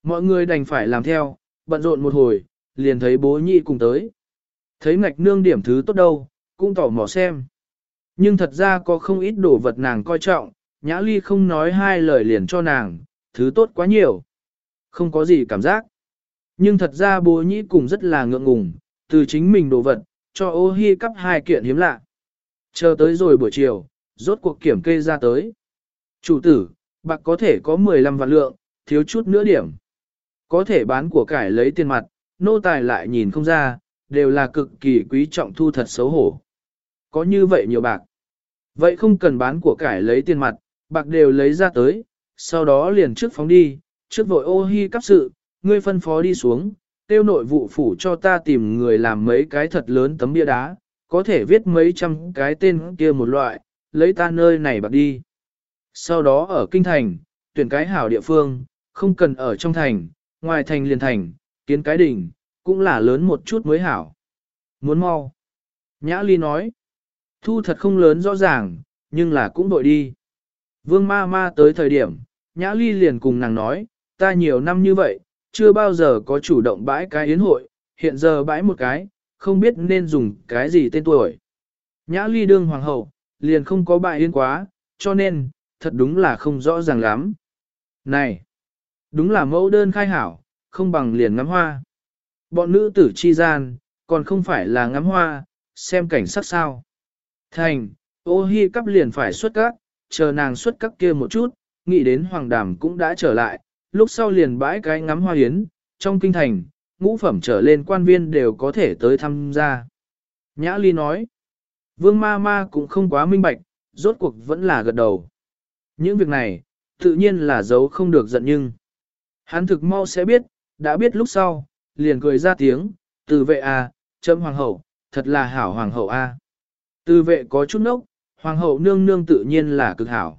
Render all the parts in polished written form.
Mọi người đành phải làm theo, bận rộn một hồi, liền thấy bố nhị cùng tới. Thấy ngạch nương điểm thứ tốt đâu, cũng tỏ mò xem. Nhưng thật ra có không ít đồ vật nàng coi trọng, Nhã Ly không nói hai lời liền cho nàng, thứ tốt quá nhiều. Không có gì cảm giác. Nhưng thật ra bố nhĩ cùng rất là ngượng ngùng, từ chính mình đồ vật, cho ô hi cắp 2 kiện hiếm lạ. Chờ tới rồi buổi chiều, rốt cuộc kiểm kê ra tới. Chủ tử, bạc có thể có 15 vạn lượng, thiếu chút nữa điểm. Có thể bán của cải lấy tiền mặt, nô tài lại nhìn không ra, đều là cực kỳ quý trọng thu thật xấu hổ. Có như vậy nhiều bạc. Vậy không cần bán của cải lấy tiền mặt, bạc đều lấy ra tới, sau đó liền trước phóng đi, trước vội ô hi cắp sự, ngươi phân phó đi xuống, tiêu nội vụ phủ cho ta tìm người làm mấy cái thật lớn tấm bia đá, có thể viết mấy trăm cái tên kia một loại, lấy ta nơi này bạc đi. Sau đó ở kinh thành, tuyển cái hảo địa phương, không cần ở trong thành, ngoài thành liền thành, kiến cái đỉnh, cũng là lớn một chút mới hảo. Muốn mau. Nhã Ly nói, thu thật không lớn rõ ràng, nhưng là cũng đội đi. Vương ma ma tới thời điểm, Nhã Ly liền cùng nàng nói, ta nhiều năm như vậy, chưa bao giờ có chủ động bãi cái yến hội, hiện giờ bãi một cái, không biết nên dùng cái gì tên tuổi. Nhã Ly đương hoàng hậu, liền không có bãi yến quá, cho nên, thật đúng là không rõ ràng lắm. Này, đúng là mẫu đơn khai hảo, không bằng liền ngắm hoa. Bọn nữ tử chi gian, còn không phải là ngắm hoa, xem cảnh sắc sao. Thành, ô hi cắp liền phải xuất các, chờ nàng xuất các kia một chút, nghĩ đến hoàng đàm cũng đã trở lại, lúc sau liền bãi cái ngắm hoa hiến, trong kinh thành, ngũ phẩm trở lên quan viên đều có thể tới tham gia. Nhã Ly nói, vương ma ma cũng không quá minh bạch, rốt cuộc vẫn là gật đầu. Những việc này, tự nhiên là giấu không được giận nhưng. Hắn thực mau sẽ biết, đã biết lúc sau, liền cười ra tiếng, từ vệ à, chấm hoàng hậu, thật là hảo hoàng hậu a. Từ vệ có chút nốc, hoàng hậu nương nương tự nhiên là cực hảo.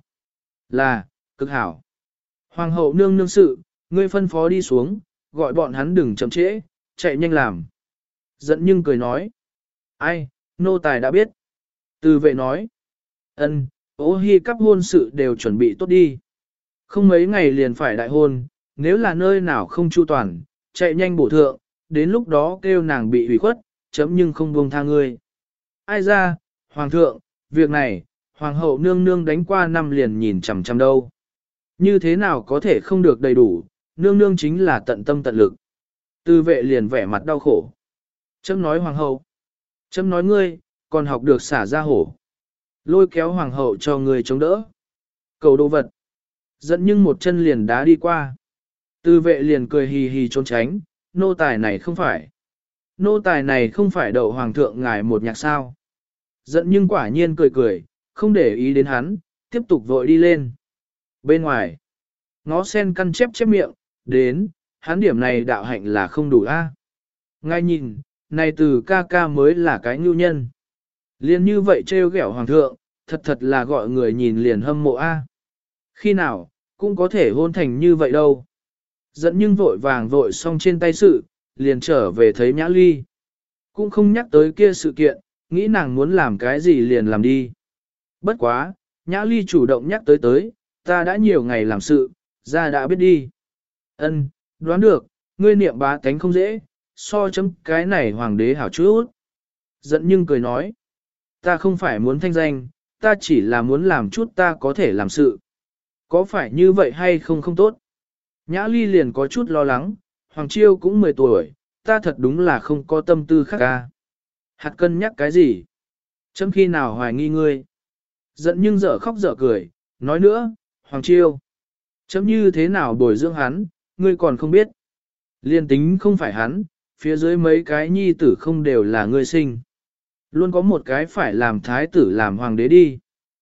Là, cực hảo. Hoàng hậu nương nương sự, ngươi phân phó đi xuống, gọi bọn hắn đừng chậm trễ, chạy nhanh làm. Giận nhưng cười nói. Ai, nô tài đã biết. Từ vệ nói. Ân, ô hi cắp hôn sự đều chuẩn bị tốt đi. Không mấy ngày liền phải đại hôn, nếu là nơi nào không chu toàn, chạy nhanh bổ thượng, đến lúc đó kêu nàng bị hủy khuất, chấm nhưng không buông tha ngươi. Ai ra, hoàng thượng, việc này, hoàng hậu nương nương đánh qua năm liền nhìn chằm chằm đâu. Như thế nào có thể không được đầy đủ, nương nương chính là tận tâm tận lực. Tư vệ liền vẻ mặt đau khổ. Chấm nói hoàng hậu. Chấm nói ngươi, còn học được xả ra hổ. Lôi kéo hoàng hậu cho người chống đỡ. Cầu đồ vật. Giận nhưng một chân liền đá đi qua. Tư vệ liền cười hì hì trốn tránh, nô tài này không phải. Nô tài này không phải đậu hoàng thượng ngài một nhạc sao. Giận nhưng quả nhiên cười cười, không để ý đến hắn, tiếp tục vội đi lên. Bên ngoài, ngó sen căn chép chép miệng, đến, hắn điểm này đạo hạnh là không đủ a. Ngay nhìn, này từ ca ca mới là cái ngưu nhân. Liên như vậy trêu ghẹo hoàng thượng, thật thật là gọi người nhìn liền hâm mộ a. Khi nào, cũng có thể hôn thành như vậy đâu. Giận nhưng vội vàng vội xong trên tay sự, liền trở về thấy Nhã Ly. Cũng không nhắc tới kia sự kiện, nghĩ nàng muốn làm cái gì liền làm đi. Bất quá, Nhã Ly chủ động nhắc tới, ta đã nhiều ngày làm sự, ra đã biết đi. Ân, đoán được, ngươi niệm bá tánh không dễ, so chấm cái này hoàng đế hảo chút. Giận nhưng cười nói, ta không phải muốn thanh danh, ta chỉ là muốn làm chút ta có thể làm sự. Có phải như vậy hay không không tốt? Nhã Ly liền có chút lo lắng, Hoàng Chiêu cũng 10 tuổi, ta thật đúng là không có tâm tư khác ca. Hạt cân nhắc cái gì? Chấm khi nào hoài nghi ngươi? Giận nhưng dở khóc dở cười, nói nữa, Hoàng Chiêu. Chấm như thế nào bồi dưỡng hắn, ngươi còn không biết. Liên tính không phải hắn, phía dưới mấy cái nhi tử không đều là ngươi sinh. Luôn có một cái phải làm thái tử làm hoàng đế đi.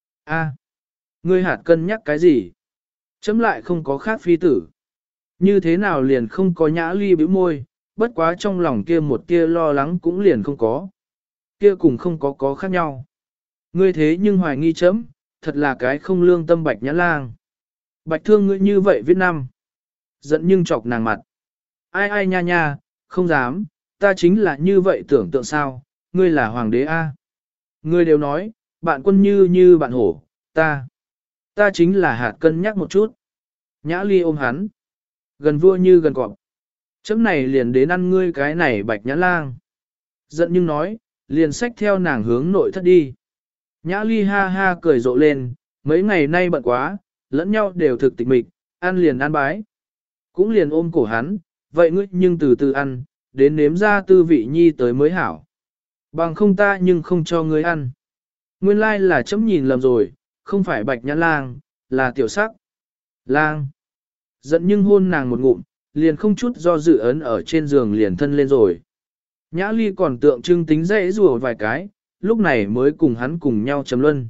A, ngươi hạt cân nhắc cái gì? Chấm lại không có khác phi tử. Như thế nào liền không có Nhã Ly bĩu môi, bất quá trong lòng kia một tia lo lắng cũng liền không có. Kia cùng không có khác nhau. Ngươi thế nhưng hoài nghi chấm, thật là cái không lương tâm Bạch Nhã Lang. Bạch thương ngươi như vậy viết năm. Giận nhưng chọc nàng mặt. Ai ai nha nha, không dám, ta chính là như vậy tưởng tượng sao, ngươi là hoàng đế A. Ngươi đều nói, bạn quân như bạn hổ, ta chính là hạt cân nhắc một chút. Nhã Ly ôm hắn. Gần vua như gần cọp. Chấm này liền đến ăn ngươi cái này Bạch Nhã Lang. Giận nhưng nói, liền xách theo nàng hướng nội thất đi. Nhã Ly ha ha cười rộ lên, mấy ngày nay bận quá, lẫn nhau đều thực tịch mịch, ăn liền ăn bái. Cũng liền ôm cổ hắn, vậy ngươi nhưng từ từ ăn, đến nếm ra tư vị nhi tới mới hảo. Bằng không ta nhưng không cho ngươi ăn. Nguyên lai là chấm nhìn lầm rồi, không phải Bạch Nhã Lang, là tiểu sắc. Lang. Giận nhưng hôn nàng một ngụm, liền không chút do dự ấn ở trên giường liền thân lên rồi. Nhã Ly còn tượng trưng tính dễ rùa vài cái, lúc này mới cùng hắn cùng nhau chấm luân.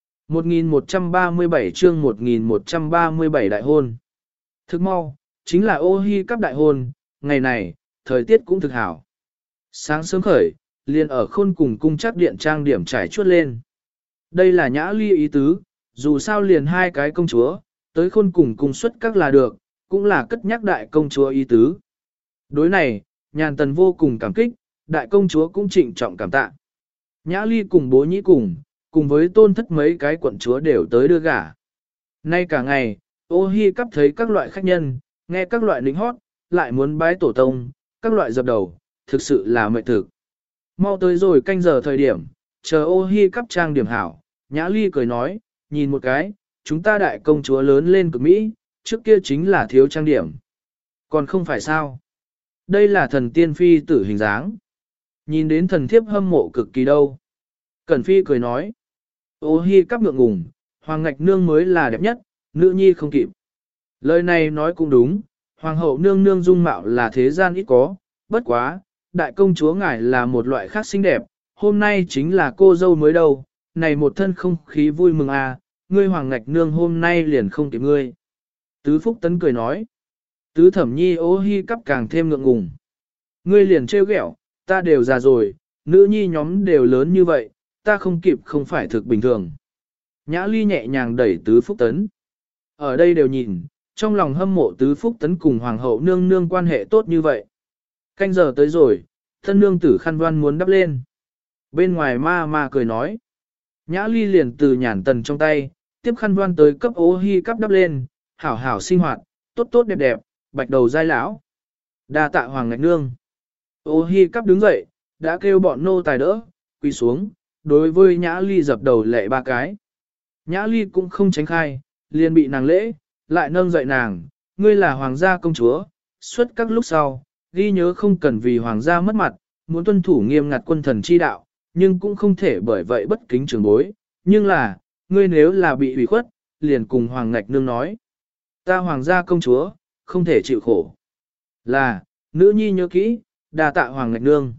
1137 chương 1137 đại hôn. Thức mau, chính là ô hi cắp đại hôn, ngày này, thời tiết cũng thực hảo. Sáng sớm khởi, liền ở khôn cùng cung chắc điện trang điểm trải chuốt lên. Đây là Nhã Ly ý tứ, dù sao liền hai cái công chúa, tới khôn cùng cung xuất các là được, cũng là cất nhắc đại công chúa ý tứ. Đối này, Nhàn Tần vô cùng cảm kích, đại công chúa cũng trịnh trọng cảm tạ. Nhã Ly cùng bố nhĩ cùng với tôn thất mấy cái quận chúa đều tới đưa gả. Nay cả ngày, ô hi cắp thấy các loại khách nhân, nghe các loại lính hót, lại muốn bái tổ tông, các loại dập đầu, thực sự là mệt thực. Mau tới rồi canh giờ thời điểm, chờ ô hi cắp trang điểm hảo, Nhã Ly cười nói, nhìn một cái, chúng ta đại công chúa lớn lên cực Mỹ, trước kia chính là thiếu trang điểm. Còn không phải sao? Đây là thần tiên phi tử hình dáng. Nhìn đến thần thiếp hâm mộ cực kỳ đâu. Cẩn phi cười nói, ô hi cắp ngượng ngùng, hoàng ngạch nương mới là đẹp nhất, nữ nhi không kịp. Lời này nói cũng đúng, hoàng hậu nương nương dung mạo là thế gian ít có, bất quá, đại công chúa ngài là một loại khác xinh đẹp, hôm nay chính là cô dâu mới đâu, này một thân không khí vui mừng à, ngươi hoàng ngạch nương hôm nay liền không kịp ngươi. Tứ Phúc Tấn cười nói, tứ thẩm nhi ô hi cắp càng thêm ngượng ngùng. Ngươi liền trêu ghẹo, ta đều già rồi, nữ nhi nhóm đều lớn như vậy, ta không kịp không phải thực bình thường. Nhã Ly nhẹ nhàng đẩy Tứ Phúc Tấn. Ở đây đều nhìn, trong lòng hâm mộ Tứ Phúc Tấn cùng hoàng hậu nương nương quan hệ tốt như vậy. Canh giờ tới rồi, thân nương tử khăn voan muốn đắp lên. Bên ngoài ma cười nói. Nhã Ly liền từ Nhàn Tần trong tay, tiếp khăn voan tới cấp ô hi cắp đắp lên, hảo hảo sinh hoạt, tốt tốt đẹp đẹp, bạch đầu giai lão. Đa tạ hoàng ngạch nương. Ô hi cắp đứng dậy, đã kêu bọn nô tài đỡ, quỳ xuống, đối với Nhã Ly dập đầu lệ ba cái. Nhã Ly cũng không tránh khai, liền bị nàng lễ, lại nâng dậy nàng, ngươi là hoàng gia công chúa, xuất các lúc sau, ghi nhớ không cần vì hoàng gia mất mặt, muốn tuân thủ nghiêm ngặt quân thần chi đạo, nhưng cũng không thể bởi vậy bất kính trường bối, nhưng là, ngươi nếu là bị ủy khuất, liền cùng hoàng ngạch nương nói. Ta hoàng gia công chúa, không thể chịu khổ. Là, nữ nhi nhớ kỹ, đà tạ hoàng ngạch nương.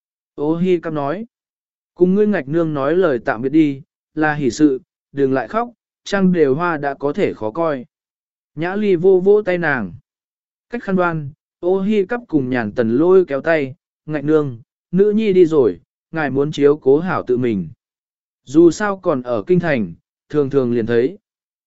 Ô hi cắp nói, cùng ngươi ngạch nương nói lời tạm biệt đi, là hỷ sự, đừng lại khóc, trăng đều hoa đã có thể khó coi. Nhã Ly vô vô tay nàng. Cách khăn đoan, ô hi cắp cùng Nhàn Tần lôi kéo tay, ngạch nương, nữ nhi đi rồi, ngài muốn chiếu cố hảo tự mình. Dù sao còn ở kinh thành, thường thường liền thấy.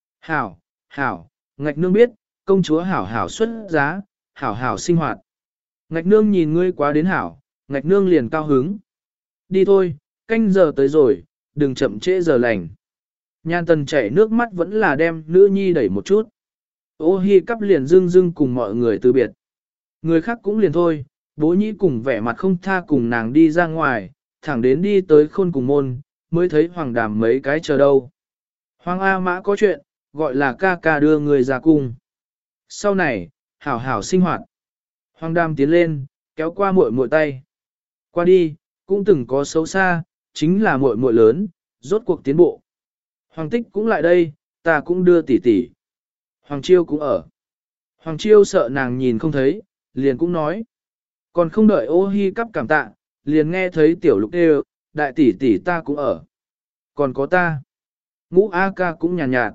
Hảo, ngạch nương biết, công chúa hảo hảo xuất giá, hảo hảo sinh hoạt. Ngạch nương nhìn ngươi quá đến hảo, ngạch nương liền cao hứng. Đi thôi, canh giờ tới rồi, đừng chậm trễ giờ lành. Nhàn Tần chảy nước mắt vẫn là đem nữ nhi đẩy một chút. Ô hi cắp liền dưng cùng mọi người từ biệt. Người khác cũng liền thôi, bố nhĩ cùng vẻ mặt không tha cùng nàng đi ra ngoài, thẳng đến đi tới khôn cùng môn, mới thấy hoàng đàm mấy cái chờ đâu. Hoàng A Mã có chuyện, gọi là ca ca đưa người ra cung. Sau này, hảo hảo sinh hoạt. Hoàng đàm tiến lên, kéo qua muội muội tay. Qua đi, cũng từng có xấu xa, chính là muội muội lớn, rốt cuộc tiến bộ. Hoàng tích cũng lại đây, ta cũng đưa tỷ tỷ. Hoàng chiêu cũng ở. Hoàng chiêu sợ nàng nhìn không thấy, liền cũng nói. Còn không đợi ô hi cắp cảm tạ, liền nghe thấy tiểu lục đều, đại tỷ tỷ ta cũng ở. Còn có ta. Ngũ A ca cũng nhàn nhạt.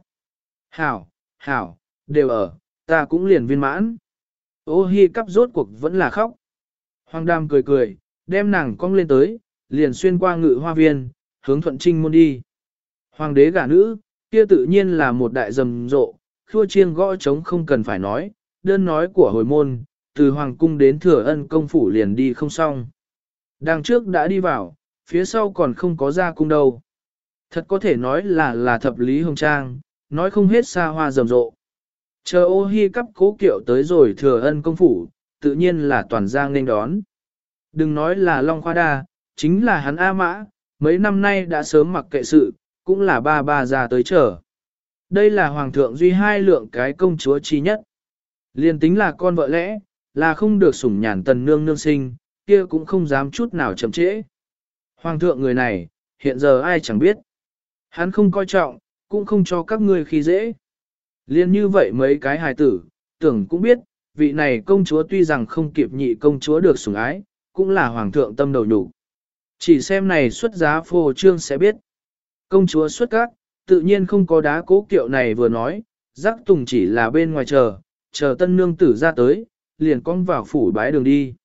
Hảo, đều ở, ta cũng liền viên mãn. Ô hi cắp rốt cuộc vẫn là khóc. Hoàng đàm cười, đem nàng cong lên tới, liền xuyên qua ngự hoa viên, hướng thuận trinh môn đi. Hoàng đế gả nữ, kia tự nhiên là một đại rầm rộ, khua chiêng gõ trống không cần phải nói, đơn nói của hồi môn, từ hoàng cung đến thừa ân công phủ liền đi không xong. Đằng trước đã đi vào, phía sau còn không có ra cung đâu. Thật có thể nói là thập lý hồng trang, nói không hết xa hoa rầm rộ. Chờ Ô Hi cắp Cố Kiệu tới rồi Thừa Ân công phủ, tự nhiên là toàn giang nên đón. Đừng nói là Long Khoa Đa, chính là hắn A Mã, mấy năm nay đã sớm mặc kệ sự, cũng là ba ra tới chờ. Đây là Hoàng thượng duy hai lượng cái công chúa chi nhất. Liên tính là con vợ lẽ, là không được sủng nhàn tần nương nương sinh, kia cũng không dám chút nào chậm trễ. Hoàng thượng người này, hiện giờ ai chẳng biết. Hắn không coi trọng, cũng không cho các ngươi khi dễ. Liên như vậy mấy cái hài tử, tưởng cũng biết, vị này công chúa tuy rằng không kịp nhị công chúa được sủng ái, cũng là hoàng thượng tâm đầu nhục. Chỉ xem này xuất giá phô trương sẽ biết. Công chúa xuất các, tự nhiên không có đá Cố Kiệu này vừa nói, Giác Tùng chỉ là bên ngoài chờ tân nương tử ra tới, liền cong vào phủ bái đường đi.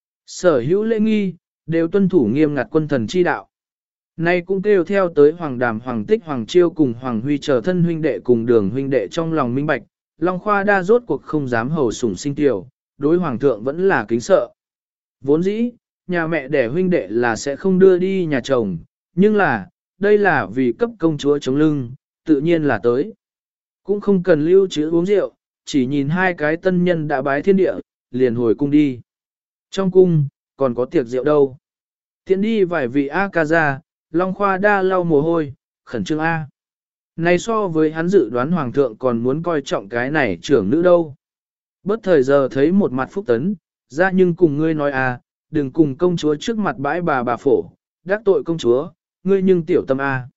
Sở hữu lễ nghi, đều tuân thủ nghiêm ngặt quân thần chi đạo. Nay cũng kêu theo tới Hoàng Đàm, Hoàng Tích, Hoàng Chiêu cùng Hoàng Huy chờ thân huynh đệ cùng Đường huynh đệ trong lòng minh bạch, Long Khoa Đa rốt cuộc không dám hầu sủng sinh tiểu, đối Hoàng thượng vẫn là kính sợ. Vốn dĩ, nhà mẹ đẻ huynh đệ là sẽ không đưa đi nhà chồng, nhưng là, đây là vì cấp công chúa chống lưng, tự nhiên là tới. Cũng không cần lưu trữ uống rượu, chỉ nhìn hai cái tân nhân đã bái thiên địa, liền hồi cung đi. Trong cung, còn có tiệc rượu đâu. Tiện đi vài vị A ca ra, Long Khoa Đa lau mồ hôi, khẩn trương A. Này so với hắn dự đoán hoàng thượng còn muốn coi trọng cái này trưởng nữ đâu. Bất thời giờ thấy một mặt Phúc Tấn, ra nhưng cùng ngươi nói A, đừng cùng công chúa trước mặt bãi bà phổ, đắc tội công chúa, ngươi nhưng tiểu tâm A.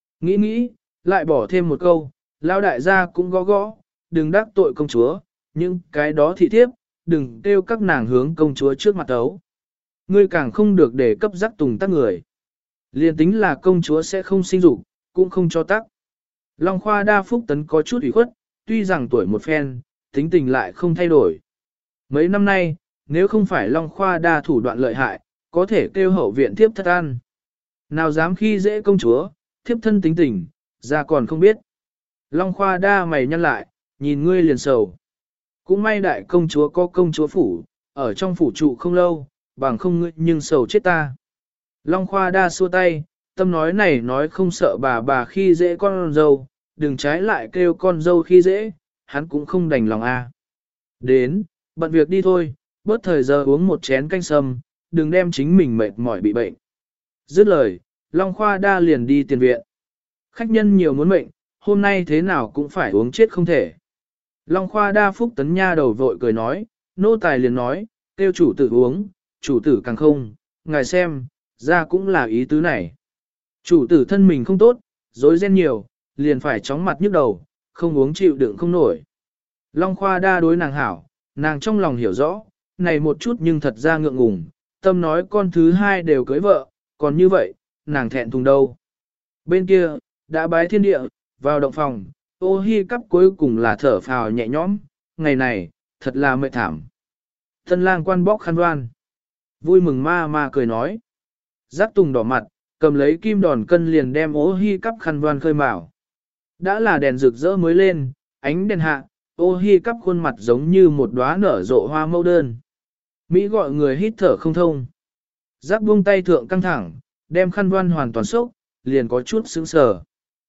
Nghĩ, lại bỏ thêm một câu, lao đại gia cũng gõ, đừng đắc tội công chúa, nhưng cái đó thị thiếp, đừng kêu các nàng hướng công chúa trước mặt ấu. Ngươi càng không được để cấp Giác Tùng tắc người. Liên tính là công chúa sẽ không sinh dục, cũng không cho tắc. Long Khoa Đa Phúc Tấn có chút ủy khuất, tuy rằng tuổi một phen, tính tình lại không thay đổi. Mấy năm nay, nếu không phải Long Khoa Đa thủ đoạn lợi hại, có thể kêu hậu viện thiếp thất ăn. Nào dám khi dễ công chúa, thiếp thân tính tình, ra còn không biết. Long Khoa Đa mày nhăn lại, nhìn ngươi liền sầu. Cũng may đại công chúa có công chúa phủ, ở trong phủ trụ không lâu, bằng không ngươi nhưng sầu chết ta. Long Khoa Đa xua tay, tâm nói này nói không sợ bà khi dễ con dâu, đừng trái lại kêu con dâu khi dễ, hắn cũng không đành lòng a. Đến, bận việc đi thôi, bớt thời giờ uống một chén canh sâm, đừng đem chính mình mệt mỏi bị bệnh. Dứt lời, Long Khoa Đa liền đi tiền viện. Khách nhân nhiều muốn mệnh, hôm nay thế nào cũng phải uống chết không thể. Long Khoa Đa Phúc Tấn nha đầu vội cười nói, nô tài liền nói, kêu chủ tử uống, chủ tử càng không, ngài xem, ra cũng là ý tứ này. Chủ tử thân mình không tốt, rối ren nhiều, liền phải chóng mặt nhức đầu, không uống chịu đựng không nổi. Long Khoa Đa đối nàng hảo, nàng trong lòng hiểu rõ, này một chút nhưng thật ra ngượng ngùng, tâm nói con thứ hai đều cưới vợ, còn như vậy, nàng thẹn thùng đâu. Bên kia, đã bái thiên địa, vào động phòng, Ô Hi cắp cuối cùng là thở phào nhẹ nhõm, ngày này, thật là mệt thảm. Tân lang quan bóc khăn đoan. Vui mừng ma cười nói. Giác Tùng đỏ mặt, cầm lấy kim đòn cân liền đem Ô Hi cắp khăn đoan khơi mào. Đã là đèn rực rỡ mới lên, ánh đèn hạ, Ô Hi cắp khuôn mặt giống như một đóa nở rộ hoa mẫu đơn. Mỹ gọi người hít thở không thông. Giác buông tay thượng căng thẳng, đem khăn đoan hoàn toàn sốc, liền có chút sững sờ.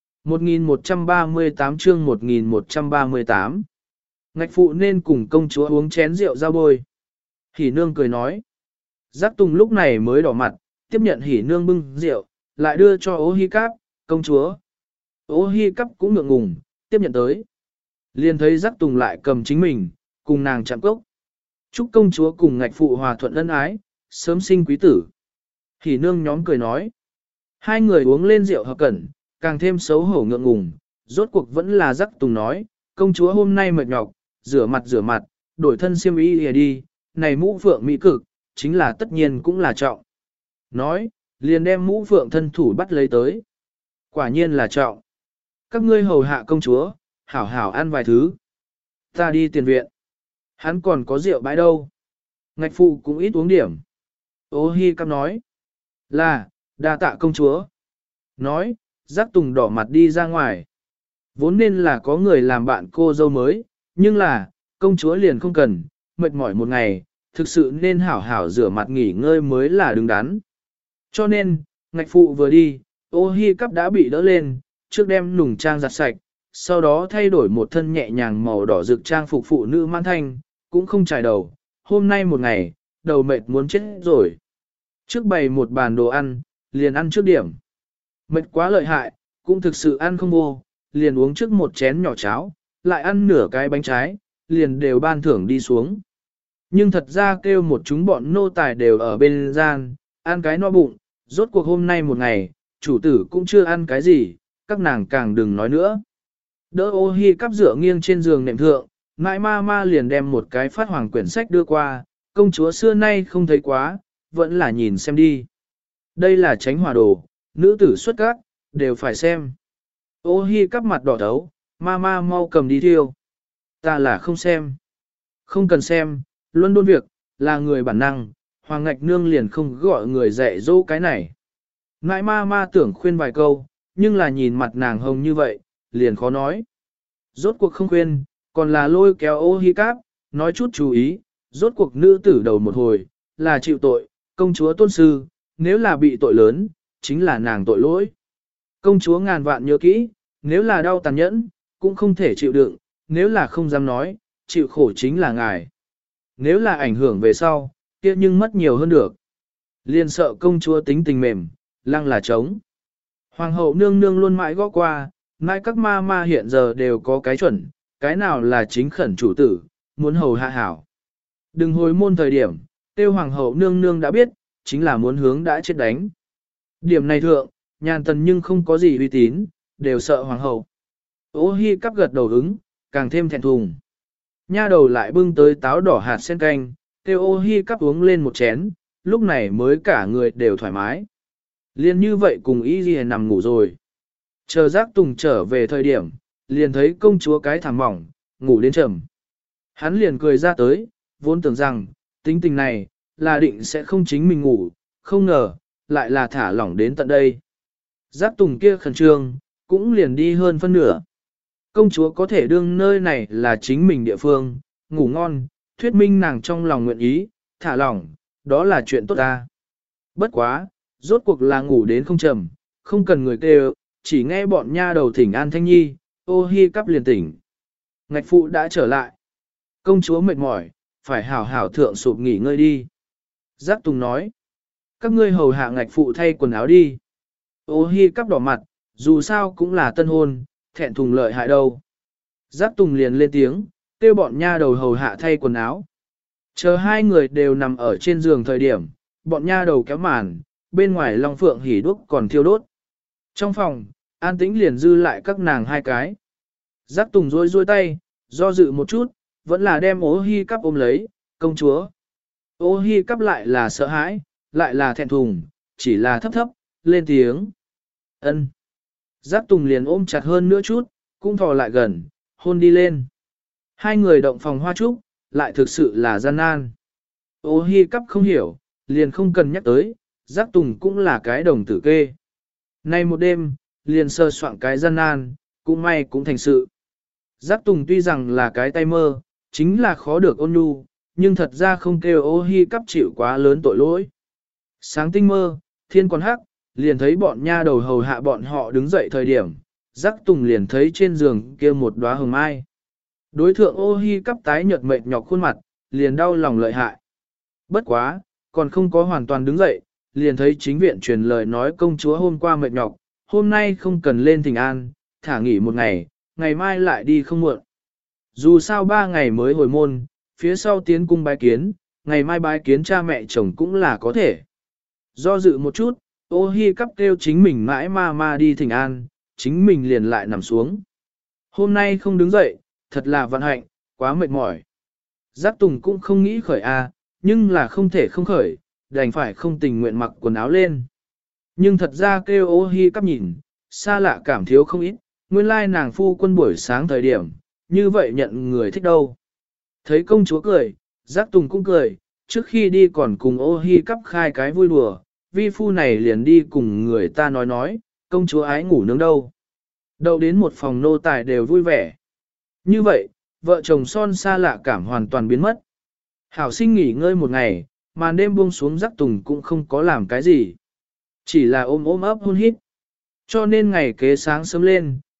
1138 chương 1138 Ngạch phụ nên cùng công chúa uống chén rượu giao bôi. Hỉ nương cười nói. Giác Tùng lúc này mới đỏ mặt, tiếp nhận hỉ nương bưng rượu, lại đưa cho Ô Hi cắp, công chúa. Ô Hi cắp cũng ngượng ngùng, tiếp nhận tới. Liền thấy Giác Tùng lại cầm chính mình, cùng nàng chạm cốc. Chúc công chúa cùng ngạch phụ hòa thuận ân ái, sớm sinh quý tử. Hỉ nương nhóm cười nói. Hai người uống lên rượu hợp cẩn, càng thêm xấu hổ ngượng ngùng, rốt cuộc vẫn là Giác Tùng nói, công chúa hôm nay mệt nhọc, rửa mặt, đổi thân xiêm y đi, này mũ phượng mỹ cực, chính là tất nhiên cũng là trọng. Nói, liền đem mũ phượng thân thủ bắt lấy tới. Quả nhiên là trọng. Các ngươi hầu hạ công chúa, hảo hảo ăn vài thứ. Ta đi tiền viện. Hắn còn có rượu bãi đâu. Ngạch phụ cũng ít uống điểm. Ô Hi cắp nói. Là, đa tạ công chúa. Nói, Giác Tùng đỏ mặt đi ra ngoài. Vốn nên là có người làm bạn cô dâu mới, nhưng là, công chúa liền không cần, mệt mỏi một ngày, thực sự nên hảo hảo rửa mặt nghỉ ngơi mới là đứng đắn. Cho nên, ngạch phụ vừa đi, Ô Hi cắp đã bị đỡ lên, trước đem nùng trang giặt sạch, sau đó thay đổi một thân nhẹ nhàng màu đỏ rực trang phục phụ nữ mãn thanh, cũng không chải đầu, hôm nay một ngày, đầu mệt muốn chết rồi. Trước bày một bàn đồ ăn, liền ăn trước điểm. Mệt quá lợi hại, cũng thực sự ăn không vô, liền uống trước một chén nhỏ cháo, lại ăn nửa cái bánh trái, liền đều ban thưởng đi xuống. Nhưng thật ra kêu một chúng bọn nô tài đều ở bên gian, ăn cái no bụng, rốt cuộc hôm nay một ngày, chủ tử cũng chưa ăn cái gì, các nàng càng đừng nói nữa. Đỡ Ô Hi cắp dựa nghiêng trên giường nệm thượng, mãi ma liền đem một cái phát hoàng quyển sách đưa qua, công chúa xưa nay không thấy quá, vẫn là nhìn xem đi. Đây là tránh hỏa đồ, nữ tử xuất các, đều phải xem. Ô Hi cắp mặt đỏ thấu, ma mau cầm đi thiêu. Ta là không xem. Không cần xem, luôn đôn việc, là người bản năng, Hoàng Ngạch Nương liền không gọi người dạy dỗ cái này. Ngại ma tưởng khuyên vài câu, nhưng là nhìn mặt nàng hồng như vậy, liền khó nói. Rốt cuộc không khuyên, còn là lôi kéo Ô Hi cắp, nói chút chú ý, rốt cuộc nữ tử đầu một hồi, là chịu tội, công chúa tôn sư, nếu là bị tội lớn, chính là nàng tội lỗi. Công chúa ngàn vạn nhớ kỹ, nếu là đau tàn nhẫn, cũng không thể chịu đựng, nếu là không dám nói, chịu khổ chính là ngài. Nếu là ảnh hưởng về sau, kia nhưng mất nhiều hơn được. Liên sợ công chúa tính tình mềm, lăng là trống. Hoàng hậu nương nương luôn mãi gõ qua, mãi các ma hiện giờ đều có cái chuẩn, cái nào là chính khẩn chủ tử, muốn hầu hạ hảo. Đừng hồi môn thời điểm, tiêu hoàng hậu nương nương đã biết, chính là muốn hướng đã chết đánh. Điểm này thượng, nhàn tần nhưng không có gì uy tín, đều sợ hoàng hậu. Ô Hi cắp gật đầu ứng, càng thêm thẹn thùng. Nha đầu lại bưng tới táo đỏ hạt sen canh, tiêu Ô Hi cắp uống lên một chén, lúc này mới cả người đều thoải mái. Liên như vậy cùng Y Ghi nằm ngủ rồi. Chờ Giác Tùng trở về thời điểm, liền thấy công chúa cái thảm mỏng, ngủ đến trầm. Hắn liền cười ra tới, vốn tưởng rằng, tính tình này, là định sẽ không chính mình ngủ, không ngờ, lại là thả lỏng đến tận đây. Giác Tùng kia khẩn trương, cũng liền đi hơn phân nửa. Công chúa có thể đương nơi này là chính mình địa phương, ngủ ngon, thuyết minh nàng trong lòng nguyện ý, thả lỏng, đó là chuyện tốt ta. Bất quá, rốt cuộc là ngủ đến không trầm, không cần người kêu, chỉ nghe bọn nha đầu thỉnh An Thanh Nhi, Ô Hi cắp liền tỉnh. Ngạch phụ đã trở lại. Công chúa mệt mỏi, phải hảo hảo thượng sụp nghỉ ngơi đi. Giác Tùng nói, các ngươi hầu hạ ngạch phụ thay quần áo đi. Ô Hi cắp đỏ mặt, dù sao cũng là tân hôn, thẹn thùng lợi hại đâu. Giác Tùng liền lên tiếng, kêu bọn nha đầu hầu hạ thay quần áo. Chờ hai người đều nằm ở trên giường thời điểm, bọn nha đầu kéo màn, bên ngoài Long Phượng hỉ đuốc còn thiêu đốt. Trong phòng, an tĩnh liền dư lại các nàng hai cái. Giác Tùng rôi tay, do dự một chút, vẫn là đem Ô Hi cắp ôm lấy, công chúa. Ô Hi cắp lại là sợ hãi, lại là thẹn thùng, chỉ là thấp, lên tiếng. Ân. Giác Tùng liền ôm chặt hơn nữa chút, cũng thò lại gần, hôn đi lên. Hai người động phòng hoa trúc, lại thực sự là gian nan. Ô Hi cắp không hiểu, liền không cần nhắc tới, Giác Tùng cũng là cái đồng tử kê. Nay một đêm, liền sơ soạn cái gian nan, cũng may cũng thành sự. Giác Tùng tuy rằng là cái tay mơ, chính là khó được ôn nhu, nhưng thật ra không kêu Ô Hi cắp chịu quá lớn tội lỗi. Sáng tinh mơ, thiên còn hắc, liền thấy bọn nha đầu hầu hạ bọn họ đứng dậy thời điểm, Giác Tùng liền thấy trên giường kia một đóa hồng mai. Đối thượng Ô Hi cắp tái nhợt mệt nhọc khuôn mặt, liền đau lòng lợi hại. Bất quá, còn không có hoàn toàn đứng dậy, liền thấy chính viện truyền lời nói công chúa hôm qua mệt nhọc, hôm nay không cần lên thỉnh an, thả nghỉ một ngày, ngày mai lại đi không muộn. Dù sao 3 ngày mới hồi môn, phía sau tiến cung bái kiến, ngày mai bái kiến cha mẹ chồng cũng là có thể. Do dự một chút, Ô Hi cắp kêu chính mình mãi ma đi thỉnh an, chính mình liền lại nằm xuống. Hôm nay không đứng dậy, thật là vận hạnh, quá mệt mỏi. Giác Tùng cũng không nghĩ khởi nhưng là không thể không khởi, đành phải không tình nguyện mặc quần áo lên. Nhưng thật ra kêu Ô Hi cắp nhìn, xa lạ cảm thiếu không ít, nguyên lai nàng phu quân buổi sáng thời điểm, như vậy nhận người thích đâu. Thấy công chúa cười, Giác Tùng cũng cười, trước khi đi còn cùng Ô Hi cắp khai cái vui đùa, vi phu này liền đi cùng người ta nói, công chúa ái ngủ nướng đâu. Đậu đến một phòng nô tài đều vui vẻ. Như vậy, vợ chồng son xa lạ cảm hoàn toàn biến mất. Hảo sinh nghỉ ngơi một ngày, màn đêm buông xuống Giác Tùng cũng không có làm cái gì. Chỉ là ôm ấp hôn hít. Cho nên ngày kế sáng sớm lên,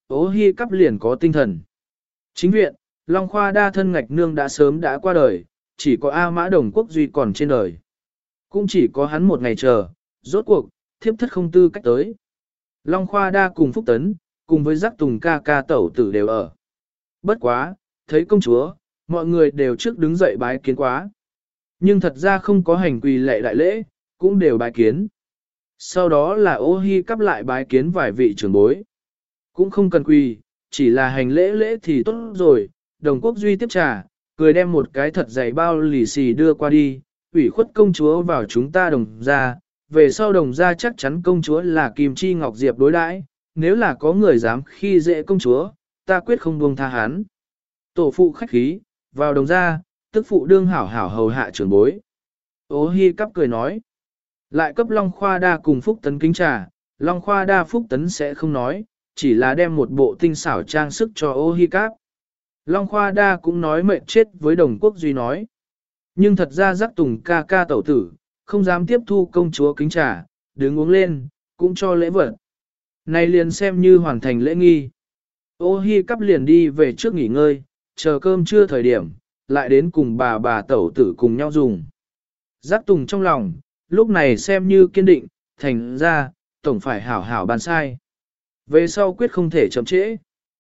Ô hi cắp liền có tinh thần. Chính viện, Long Khoa Đa thân ngạch nương đã sớm đã qua đời, chỉ có A Mã Đồng Quốc Duy còn trên đời. Cũng chỉ có hắn một ngày chờ, rốt cuộc, thiếp thất không tư cách tới. Long Khoa Đa cùng Phúc Tấn, cùng với Giác Tùng ca ca tẩu tử đều ở. Bất quá, thấy công chúa, mọi người đều trước đứng dậy bái kiến quá. Nhưng thật ra không có hành quỳ lệ đại lễ, cũng đều bái kiến. Sau đó là Ô hi cắp lại bái kiến vài vị trưởng bối. Cũng không cần quỳ, chỉ là hành lễ lễ thì tốt rồi. Đồng Quốc Duy tiếp trà, cười đem một cái thật dày bao lì xì đưa qua đi, ủy khuất công chúa vào chúng ta Đồng gia. Về sau Đồng gia chắc chắn công chúa là Kim Chi Ngọc Diệp đối đãi, nếu là có người dám khi dễ công chúa, ta quyết không buông tha hắn. Tổ phụ khách khí, vào Đồng gia, tức phụ đương hảo hảo hầu hạ trưởng bối. Ô hi cắp cười nói. Lại cấp Long Khoa Đa cùng Phúc Tấn kính trà, Long Khoa Đa Phúc Tấn sẽ không nói, chỉ là đem một bộ tinh xảo trang sức cho Ô hi cắp. Long Khoa Đa cũng nói mệt chết với Đồng Quốc Duy nói. Nhưng thật ra Giác Tùng ca ca tẩu tử, không dám tiếp thu công chúa kính trà, đứng uống lên, cũng cho lễ vật. Này liền xem như hoàn thành lễ nghi. Ô hi cắp liền đi về trước nghỉ ngơi, chờ cơm trưa thời điểm, lại đến cùng bà tẩu tử cùng nhau dùng. Giác Tùng trong lòng, lúc này xem như kiên định, thành ra, tổng phải hảo hảo bàn sai. Về sau quyết không thể chậm trễ.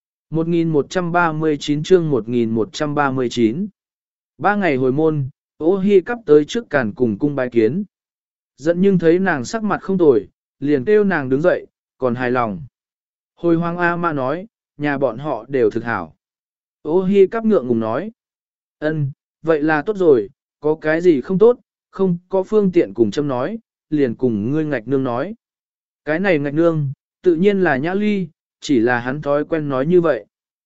1139 chương 1139 3 ngày hồi môn, Ô hi cắp tới trước càn cùng cung bái kiến. Giận nhưng thấy nàng sắc mặt không tồi, liền kêu nàng đứng dậy, còn hài lòng. Hồi Hoàng A Mã nói, nhà bọn họ đều thực hảo. Ô hi cắp ngượng ngùng nói. Ân, vậy là tốt rồi, có cái gì không tốt, không có phương tiện cùng châm nói, liền cùng ngươi ngạch nương nói. Cái này ngạch nương, tự nhiên là Nhã Ly, chỉ là hắn thói quen nói như vậy.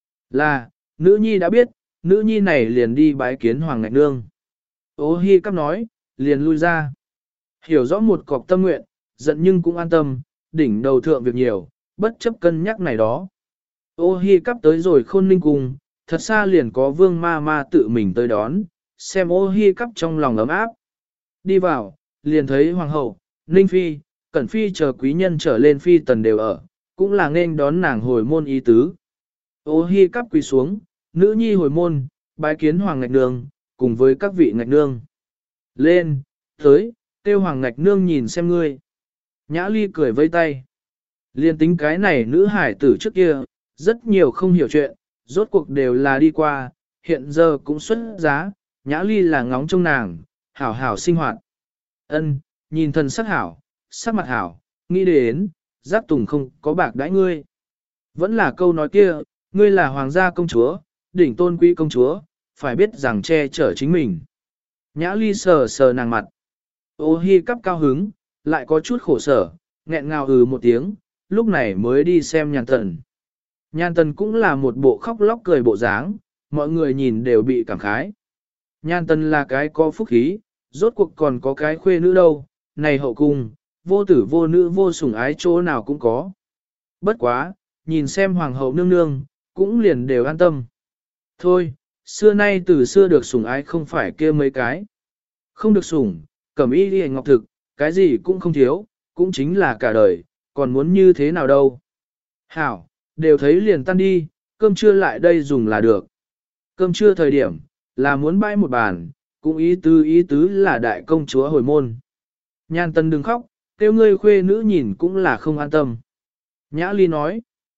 Là, nữ nhi đã biết, nữ nhi này liền đi bái kiến Hoàng ngạch nương. Ô hi cắp nói, liền lui ra. Hiểu rõ một cọc tâm nguyện, giận nhưng cũng an tâm, đỉnh đầu thượng việc nhiều, bất chấp cân nhắc này đó. Ô hi cắp tới rồi Khôn Ninh cung, thật xa liền có vương ma ma tự mình tới đón, xem ô hi cắp trong lòng ấm áp. Đi vào, liền thấy hoàng hậu, Ninh phi, Cẩn phi chờ quý nhân trở lên phi tần đều ở, cũng là nên đón nàng hồi môn ý tứ. Ô hi cắp quỳ xuống, nữ nhi hồi môn, bái kiến hoàng ngạch nương, cùng với các vị ngạch nương. Lên, tới, kêu hoàng ngạch nương nhìn xem ngươi. Nhã Ly cười vây tay. Liên tính cái này nữ hải tử trước kia, rất nhiều không hiểu chuyện, rốt cuộc đều là đi qua, hiện giờ cũng xuất giá, Nhã Ly là ngóng trong nàng, hảo hảo sinh hoạt. Ân, nhìn thần sắc hảo, sắc mặt hảo, nghĩ đến, Giác Tùng không có bạc đãi ngươi. Vẫn là câu nói kia, ngươi là hoàng gia công chúa, đỉnh tôn quý công chúa, phải biết rằng che chở chính mình. Nhã Ly sờ sờ nàng mặt. Ô hi cắp cao hứng, lại có chút khổ sở, nghẹn ngào một tiếng, lúc này mới đi xem Nhan Tần. Nhan Tần cũng là một bộ khóc lóc cười bộ dáng, mọi người nhìn đều bị cảm khái. Nhan Tần là cái có phúc khí, rốt cuộc còn có cái khuê nữ đâu, này hậu cung, vô tử vô nữ vô sủng ái chỗ nào cũng có. Bất quá, nhìn xem hoàng hậu nương nương, cũng liền đều an tâm. Thôi, xưa nay từ xưa được sủng ái không phải kia mấy cái. Không được sủng, cẩm y đi ngọc thực, cái gì cũng không thiếu, cũng chính là cả đời, còn muốn như thế nào đâu. Hảo, đều thấy liền tan đi, cơm trưa lại đây dùng là được. Cơm trưa thời điểm, là muốn bãi một bàn, cũng ý tứ là đại công chúa hồi môn. Nhan Tân đừng khóc, kêu ngươi khuê nữ nhìn cũng là không an tâm. Nhã Ly nói,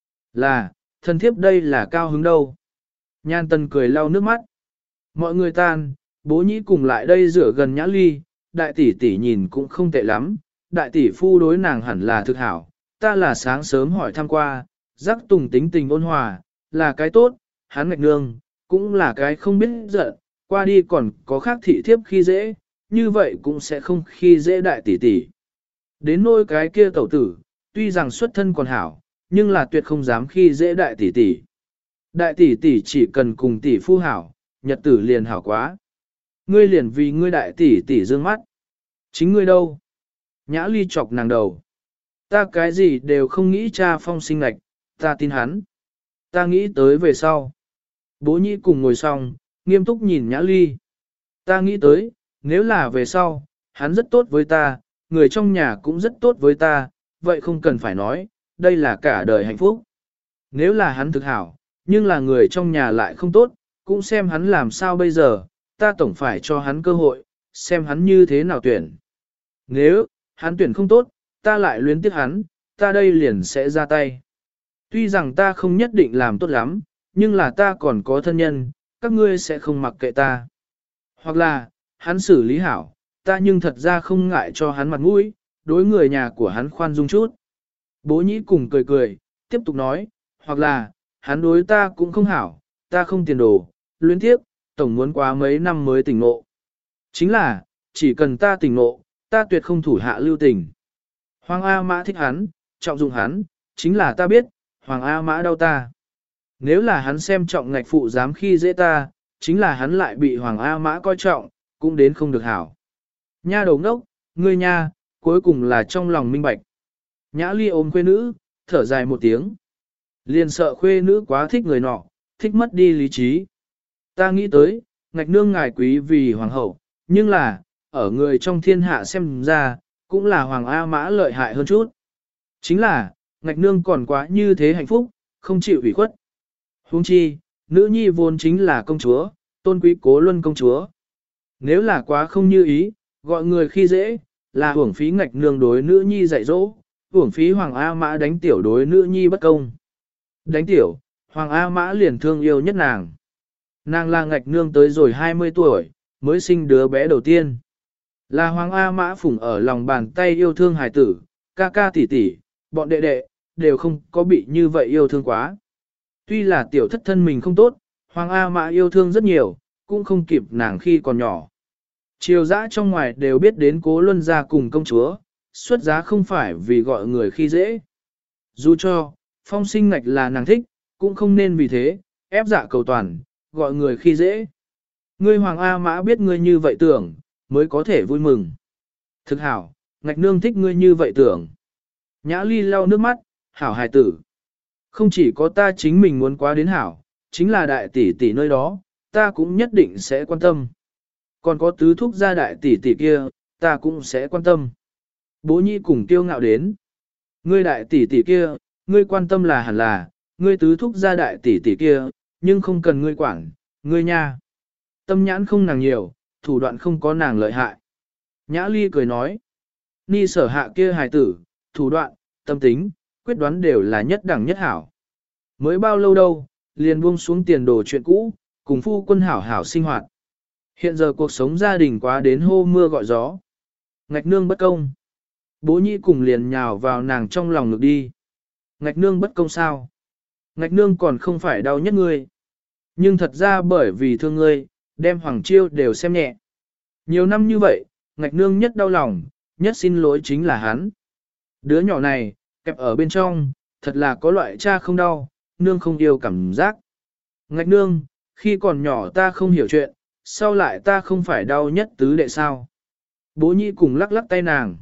là, thân thiếp đây là cao hứng đâu. Nhan Tân cười lau nước mắt. Mọi người tan, bố nhĩ cùng lại đây rửa gần Nhã Ly, đại tỷ tỷ nhìn cũng không tệ lắm, đại tỷ phu đối nàng hẳn là thực hảo, ta là sáng sớm hỏi thăm qua, Giác Tùng tính tình ôn hòa, là cái tốt, hắn ngạch nương, cũng là cái không biết giận, qua đi còn có khác thị thiếp khi dễ, như vậy cũng sẽ không khi dễ đại tỷ tỷ. Đến nôi cái kia tẩu tử, tuy rằng xuất thân còn hảo, nhưng là tuyệt không dám khi dễ đại tỷ tỷ. Đại tỷ tỷ chỉ cần cùng tỷ phu hảo, nhật tử liền hảo quá. Ngươi liền vì ngươi đại tỷ tỷ dương mắt. Chính ngươi đâu? Nhã Ly chọc nàng đầu. Ta cái gì đều không nghĩ cha phong sinh lạch, ta tin hắn. Ta nghĩ tới về sau. Bố nhĩ cùng ngồi xong, nghiêm túc nhìn Nhã Ly. Ta nghĩ tới, nếu là về sau, hắn rất tốt với ta, người trong nhà cũng rất tốt với ta, vậy không cần phải nói, đây là cả đời hạnh phúc. Nếu là hắn thực hảo, nhưng là người trong nhà lại không tốt, cũng xem hắn làm sao bây giờ, ta tổng phải cho hắn cơ hội, xem hắn như thế nào tuyển. Nếu, hắn tuyển không tốt, ta lại luyến tiếc hắn, ta đây liền sẽ ra tay. Tuy rằng ta không nhất định làm tốt lắm, nhưng là ta còn có thân nhân, các ngươi sẽ không mặc kệ ta. Hoặc là, hắn xử lý hảo, ta nhưng thật ra không ngại cho hắn mặt mũi, đối người nhà của hắn khoan dung chút. Bố nhĩ cùng cười cười, tiếp tục nói, hoặc là, hắn đối ta cũng không hảo, ta không tiền đồ, luyến tiếp, tổng muốn quá mấy năm mới tỉnh ngộ. Chính là, chỉ cần ta tỉnh ngộ, ta tuyệt không thủ hạ lưu tình. Hoàng A Mã thích hắn, trọng dụng hắn, chính là ta biết, Hoàng A Mã đau ta. Nếu là hắn xem trọng ngạch phụ dám khi dễ ta, chính là hắn lại bị Hoàng A Mã coi trọng, cũng đến không được hảo. Nha đầu ngốc, ngươi nha, cuối cùng là trong lòng minh bạch. Nhã Ly ôm khuê nữ, thở dài một tiếng. Liền sợ khuê nữ quá thích người nọ, thích mất đi lý trí. Ta nghĩ tới, ngạch nương ngài quý vì hoàng hậu, nhưng là, ở người trong thiên hạ xem ra, cũng là Hoàng A Mã lợi hại hơn chút. Chính là, ngạch nương còn quá như thế hạnh phúc, không chịu ủy khuất. Huống chi, nữ nhi vốn chính là công chúa, tôn quý Cố Luân công chúa. Nếu là quá không như ý, gọi người khi dễ, là hưởng phí ngạch nương đối nữ nhi dạy dỗ, hưởng phí Hoàng A Mã đánh tiểu đối nữ nhi bất công. Đánh tiểu, Hoàng A Mã liền thương yêu nhất nàng. Nàng là ngạch nương tới rồi 20 tuổi, mới sinh đứa bé đầu tiên. Là Hoàng A Mã phủng ở lòng bàn tay yêu thương hài tử, ca ca tỷ tỷ, bọn đệ đệ, đều không có bị như vậy yêu thương quá. Tuy là tiểu thất thân mình không tốt, Hoàng A Mã yêu thương rất nhiều, cũng không kịp nàng khi còn nhỏ. Triều dã trong ngoài đều biết đến Cố Luân gia cùng công chúa, xuất giá không phải vì gọi người khi dễ. Dù cho, phong sinh ngạch là nàng thích, cũng không nên vì thế, ép dạ cầu toàn, gọi người khi dễ. Ngươi Hoàng A Mã biết ngươi như vậy tưởng, mới có thể vui mừng. Thực hảo, ngạch nương thích ngươi như vậy tưởng. Nhã Ly lau nước mắt, hảo hài tử. Không chỉ có ta chính mình muốn quá đến hảo, chính là đại tỷ tỷ nơi đó, ta cũng nhất định sẽ quan tâm. Còn có tứ thúc gia đại tỷ tỷ kia, ta cũng sẽ quan tâm. Bố nhi cùng tiêu ngạo đến. Ngươi đại tỷ tỷ kia, ngươi quan tâm là hẳn là, ngươi tứ thúc gia đại tỷ tỷ kia, nhưng không cần ngươi quản, ngươi nha. Tâm nhãn không nàng nhiều, thủ đoạn không có nàng lợi hại. Nhã Ly cười nói, ni sở hạ kia hài tử, thủ đoạn, tâm tính, quyết đoán đều là nhất đẳng nhất hảo. Mới bao lâu đâu, liền buông xuống tiền đồ chuyện cũ, cùng phu quân hảo hảo sinh hoạt. Hiện giờ cuộc sống gia đình quá đến hô mưa gọi gió. Ngạch nương bất công. Bố nhĩ cùng liền nhào vào nàng trong lòng ngực đi. Ngạch nương bất công sao? Ngạch nương còn không phải đau nhất ngươi. Nhưng thật ra bởi vì thương ngươi, đem Hoàng Chiêu đều xem nhẹ. Nhiều năm như vậy, ngạch nương nhất đau lòng, nhất xin lỗi chính là hắn. Đứa nhỏ này, kẹp ở bên trong, thật là có loại cha không đau, nương không yêu cảm giác. Ngạch nương, khi còn nhỏ ta không hiểu chuyện, sau lại ta không phải đau nhất tứ đệ sao. Bố nhĩ cùng lắc lắc tay nàng.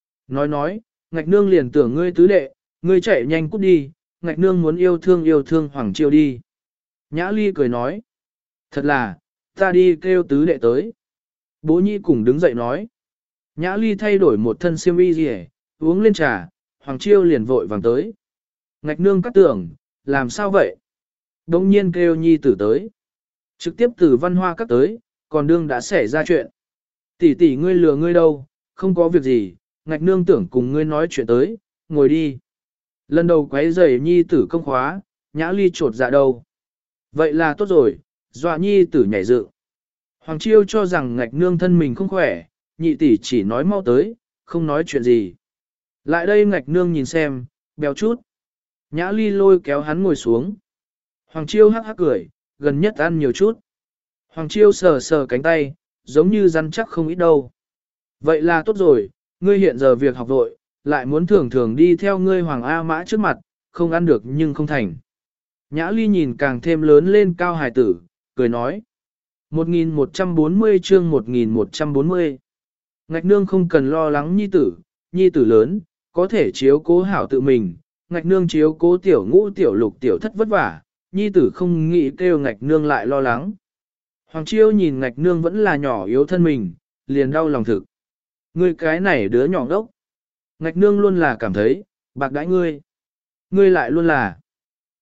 Nói, ngạch nương liền tưởng ngươi tứ đệ, ngươi chạy nhanh cút đi, ngạch nương muốn yêu thương Hoàng Chiêu đi. Nhã Ly cười nói, thật là, ta đi kêu tứ đệ tới. Bố nhĩ cùng đứng dậy nói. Nhã Ly thay đổi một thân xiêm y gì uống lên trà, Hoàng Chiêu liền vội vàng tới. Ngạch nương cắt tưởng, làm sao vậy? Đông nhiên kêu nhi tử tới. Trực tiếp từ Văn Hoa các tới, còn đương đã xảy ra chuyện. Tỷ tỷ ngươi lừa ngươi đâu, không có việc gì, ngạch nương tưởng cùng ngươi nói chuyện tới, ngồi đi. Lần đầu quấy rầy nhi tử công khóa, Nhã Ly trột dạ đâu. Vậy là tốt rồi, dọa nhi tử nhảy dựng. Hoàng Chiêu cho rằng ngạch nương thân mình không khỏe, nhị tỷ chỉ nói mau tới, không nói chuyện gì. Lại đây ngạch nương nhìn xem, béo chút. Nhã Ly lôi kéo hắn ngồi xuống. Hoàng Chiêu hắc hắc cười, gần nhất ăn nhiều chút. Hoàng Chiêu sờ sờ cánh tay, giống như rắn chắc không ít đâu. Vậy là tốt rồi, ngươi hiện giờ việc học vội, lại muốn thường thường đi theo ngươi Hoàng A Mã trước mặt, không ăn được nhưng không thành. Nhã Ly nhìn càng thêm lớn lên cao hài tử, cười nói. 1140 chương 1140. Ngạch nương không cần lo lắng nhi tử lớn, có thể chiếu cố hảo tự mình, ngạch nương chiếu cố tiểu ngũ tiểu lục tiểu thất vất vả, nhi tử không nghĩ kêu ngạch nương lại lo lắng. Hoàng Chiêu nhìn ngạch nương vẫn là nhỏ yếu thân mình, liền đau lòng thực. Ngươi cái này đứa nhỏ đốc. Ngạch nương luôn là cảm thấy, bạc đãi ngươi. Ngươi lại luôn là.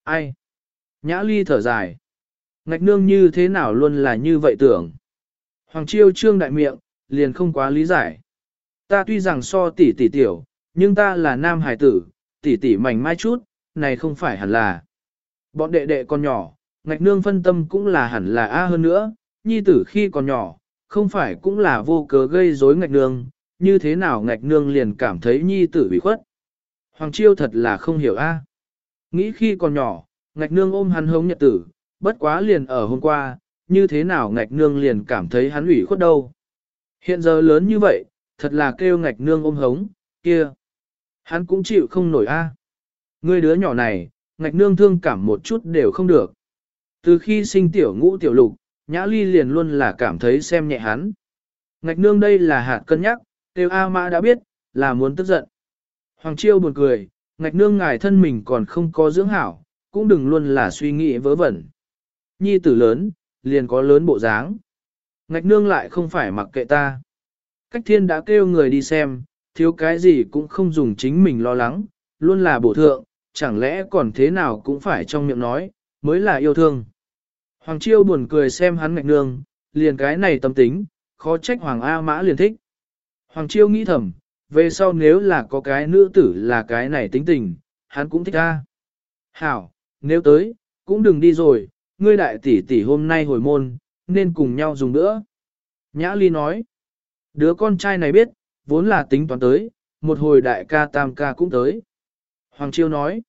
Ai? Nhã ly thở dài. Ngạch nương như thế nào luôn là như vậy tưởng. Hoàng Chiêu trương đại miệng, liền không quá lý giải. Ta tuy rằng so tỷ tỷ tiểu, nhưng ta là nam hải tử, tỷ tỷ mảnh mai chút, này không phải hẳn là. Bọn đệ đệ còn nhỏ, ngạch nương phân tâm cũng là hẳn là A hơn nữa, nhi tử khi còn nhỏ, không phải cũng là vô cớ gây rối ngạch nương, như thế nào ngạch nương liền cảm thấy nhi tử bị khuất. Hoàng Chiêu thật là không hiểu A. Nghĩ khi còn nhỏ, ngạch nương ôm hắn hống nhật tử, bất quá liền ở hôm qua, như thế nào ngạch nương liền cảm thấy hắn ủy khuất đâu. Hiện giờ lớn như vậy, thật là kêu ngạch nương ôm hống, kia. Hắn cũng chịu không nổi A. Ngươi đứa nhỏ này, ngạch nương thương cảm một chút đều không được. Từ khi sinh tiểu ngũ tiểu lục, Nhã Ly liền luôn là cảm thấy xem nhẹ hắn. Ngạch nương đây là hạt cân nhắc, tiêu A Mã đã biết, là muốn tức giận. Hoàng Chiêu buồn cười, ngạch nương ngài thân mình còn không có dưỡng hảo, cũng đừng luôn là suy nghĩ vớ vẩn. Nhi tử lớn, liền có lớn bộ dáng. Ngạch nương lại không phải mặc kệ ta. Cách thiên đã kêu người đi xem, thiếu cái gì cũng không dùng chính mình lo lắng, luôn là bổ thượng, chẳng lẽ còn thế nào cũng phải trong miệng nói, mới là yêu thương. Hoàng Chiêu buồn cười xem hắn ngạch nương, liền cái này tâm tính, khó trách Hoàng A Mã liền thích. Hoàng Chiêu nghĩ thầm, về sau nếu là có cái nữ tử là cái này tính tình, hắn cũng thích ta. Hảo, nếu tới, cũng đừng đi rồi, ngươi đại tỷ tỷ hôm nay hồi môn, nên cùng nhau dùng nữa. Nhã Ly nói, đứa con trai này biết, vốn là tính toán tới, một hồi đại ca tam ca cũng tới. Hoàng Chiêu nói,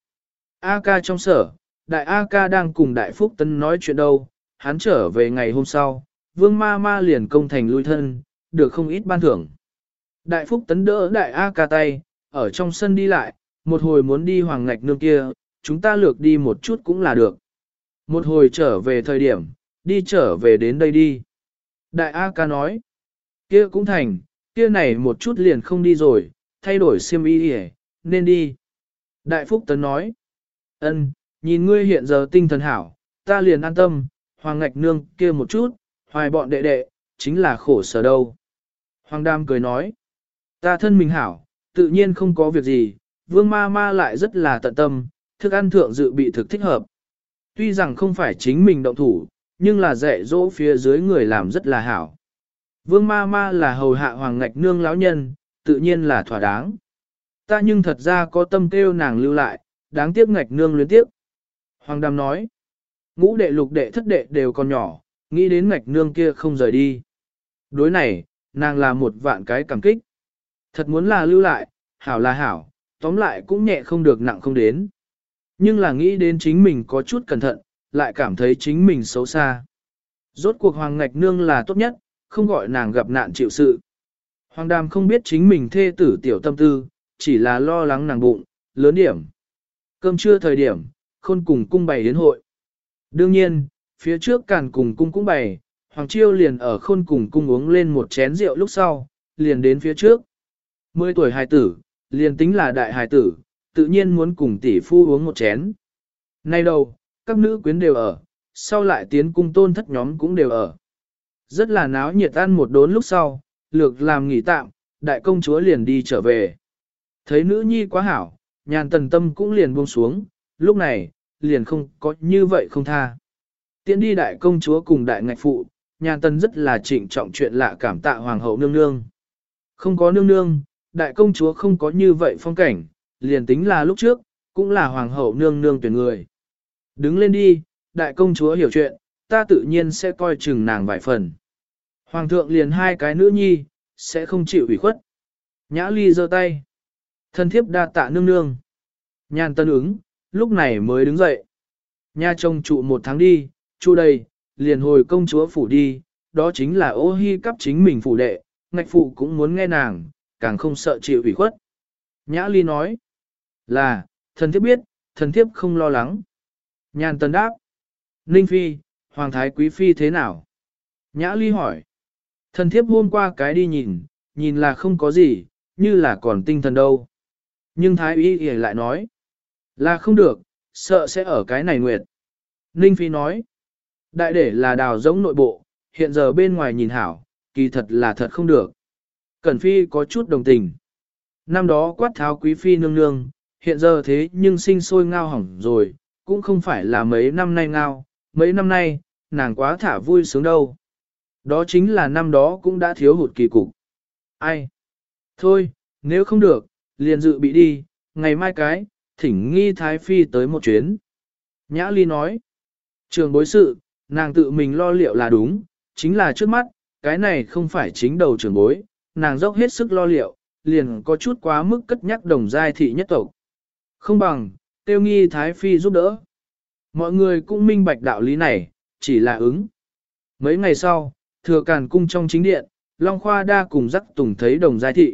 A ca trong sở, đại A ca đang cùng đại phúc tấn nói chuyện đâu, hắn trở về ngày hôm sau, vương ma ma liền công thành lui thân, được không ít ban thưởng. Đại phúc tấn đỡ đại A ca tay, ở trong sân đi lại, một hồi muốn đi hoàng ngạch nương kia, chúng ta lược đi một chút cũng là được. Một hồi trở về thời điểm, đi trở về đến đây đi. Đại A ca nói, kia cũng thành, kia này một chút liền không đi rồi, thay đổi xiêm y đi, nên đi. Đại phúc tấn nói, ân, nhìn ngươi hiện giờ tinh thần hảo, ta liền an tâm, hoàng ngạch nương kia một chút, hoài bọn đệ đệ, chính là khổ sở đâu. Hoàng Đam cười nói, ta thân mình hảo, tự nhiên không có việc gì, vương ma ma lại rất là tận tâm, thức ăn thượng dự bị thực thích hợp. Tuy rằng không phải chính mình động thủ, nhưng là dạy dỗ phía dưới người làm rất là hảo. Vương ma ma là hầu hạ hoàng ngạch nương lão nhân, tự nhiên là thỏa đáng. Ta nhưng thật ra có tâm kêu nàng lưu lại, đáng tiếc ngạch nương luyến tiếc. Hoàng Đam nói, ngũ đệ lục đệ thất đệ đều còn nhỏ, nghĩ đến ngạch nương kia không rời đi. Đối này, nàng là một vạn cái cảm kích. Thật muốn là lưu lại, hảo là hảo, tóm lại cũng nhẹ không được nặng không đến. Nhưng là nghĩ đến chính mình có chút cẩn thận, lại cảm thấy chính mình xấu xa. Rốt cuộc hoàng ngạch nương là tốt nhất, không gọi nàng gặp nạn chịu sự. Hoàng Đàm không biết chính mình thê tử tiểu tâm tư, chỉ là lo lắng nàng bụng, lớn điểm. Cơm trưa thời điểm, khôn cùng cung bày đến hội. Đương nhiên, phía trước càn cùng cung cũng bày, Hoàng Chiêu liền ở khôn cùng cung uống lên một chén rượu lúc sau, liền đến phía trước. 10 tuổi hài tử, liền tính là đại hài tử, tự nhiên muốn cùng tỷ phu uống một chén. Nay đâu, các nữ quyến đều ở, sau lại tiến cung tôn thất nhóm cũng đều ở. Rất là náo nhiệt ăn một đốn lúc sau, lược làm nghỉ tạm, đại công chúa liền đi trở về. Thấy nữ nhi quá hảo, nhàn tần tâm cũng liền buông xuống, lúc này, liền không có như vậy không tha. Tiến đi đại công chúa cùng đại ngạch phụ, nhàn tần rất là trịnh trọng chuyện lạ cảm tạ hoàng hậu nương nương. Không có nương nương, đại công chúa không có như vậy phong cảnh, liền tính là lúc trước, cũng là hoàng hậu nương nương tuyển người. Đứng lên đi, đại công chúa hiểu chuyện, ta tự nhiên sẽ coi chừng nàng vài phần. Hoàng thượng liền hai cái nữ nhi, sẽ không chịu ủy khuất. Nhã Ly giơ tay. Thân thiếp đa tạ nương nương. Nhàn tân ứng, lúc này mới đứng dậy. Nha chồng trụ 1 tháng đi, trụ đây, liền hồi công chúa phủ đi, đó chính là ô hi cấp chính mình phủ đệ, ngạch phụ cũng muốn nghe nàng, càng không sợ chịu ủy khuất. Nhã Ly nói, là, thần thiếp biết, thần thiếp không lo lắng. Nhàn tân đáp, Ninh Phi, Hoàng Thái Quý Phi thế nào? Nhã Ly hỏi, thần thiếp hôm qua cái đi nhìn là không có gì, như là còn tinh thần đâu. Nhưng Thái Y lại nói, là không được, sợ sẽ ở cái này nguyệt. Ninh Phi nói, đại để là đào giống nội bộ, hiện giờ bên ngoài nhìn hảo, kỳ thật là thật không được. Cẩn Phi có chút đồng tình. Năm đó quát tháo quý phi nương nương, hiện giờ thế nhưng sinh sôi ngao hỏng rồi, cũng không phải là mấy năm nay ngao, mấy năm nay, nàng quá thả vui sướng đâu. Đó chính là năm đó cũng đã thiếu hụt kỳ cục. Ai? Thôi, nếu không được, liền dự bị đi, ngày mai cái, thỉnh nghi thái phi tới một chuyến. Nhã Ly nói, trường bối sự, nàng tự mình lo liệu là đúng, chính là trước mắt, cái này không phải chính đầu trường bối, nàng dốc hết sức lo liệu, liền có chút quá mức cất nhắc đồng giai thị nhất tộc. Không bằng, tiêu nghi thái phi giúp đỡ. Mọi người cũng minh bạch đạo lý này, chỉ là ứng. Mấy ngày sau, thừa càn cung trong chính điện, Long Khoa Đa cùng Dắc Tùng thấy đồng giai thị.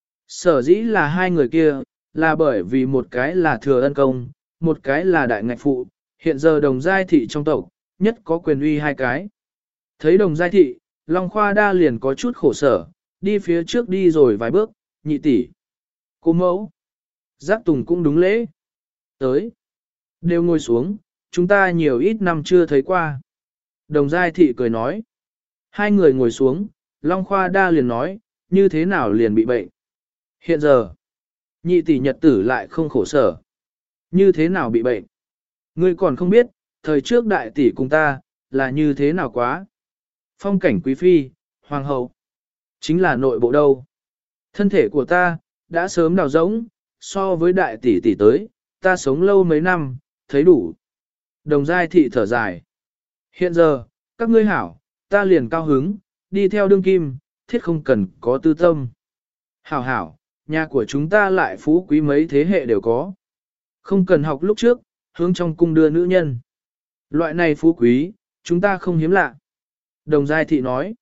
Sở dĩ là hai người kia, là bởi vì một cái là thừa ân công, một cái là đại ngạch phụ, hiện giờ đồng giai thị trong tộc, nhất có quyền uy hai cái. Thấy đồng giai thị, Long Khoa Đa liền có chút khổ sở, đi phía trước đi rồi vài bước, nhị tỷ, cô mẫu. Giác Tùng cũng đúng lễ. Tới. Đều ngồi xuống, chúng ta nhiều ít năm chưa thấy qua. Đồng giai thị cười nói. Hai người ngồi xuống, Long Khoa Đa liền nói, như thế nào liền bị bệnh. Hiện giờ, nhị tỷ nhật tử lại không khổ sở. Như thế nào bị bệnh? Ngươi còn không biết, thời trước đại tỷ cùng ta, là như thế nào quá. Phong cảnh quý phi, hoàng hậu, chính là nội bộ đâu. Thân thể của ta, đã sớm đào rỗng, so với đại tỷ tỷ tới, ta sống lâu mấy năm, thấy đủ. Đồng giai thị thở dài. Hiện giờ, các ngươi hảo, ta liền cao hứng, đi theo đương kim, thiết không cần có tư tâm. Hảo hảo, nhà của chúng ta lại phú quý mấy thế hệ đều có. Không cần học lúc trước, hướng trong cung đưa nữ nhân. Loại này phú quý, chúng ta không hiếm lạ. Đồng giai thị nói,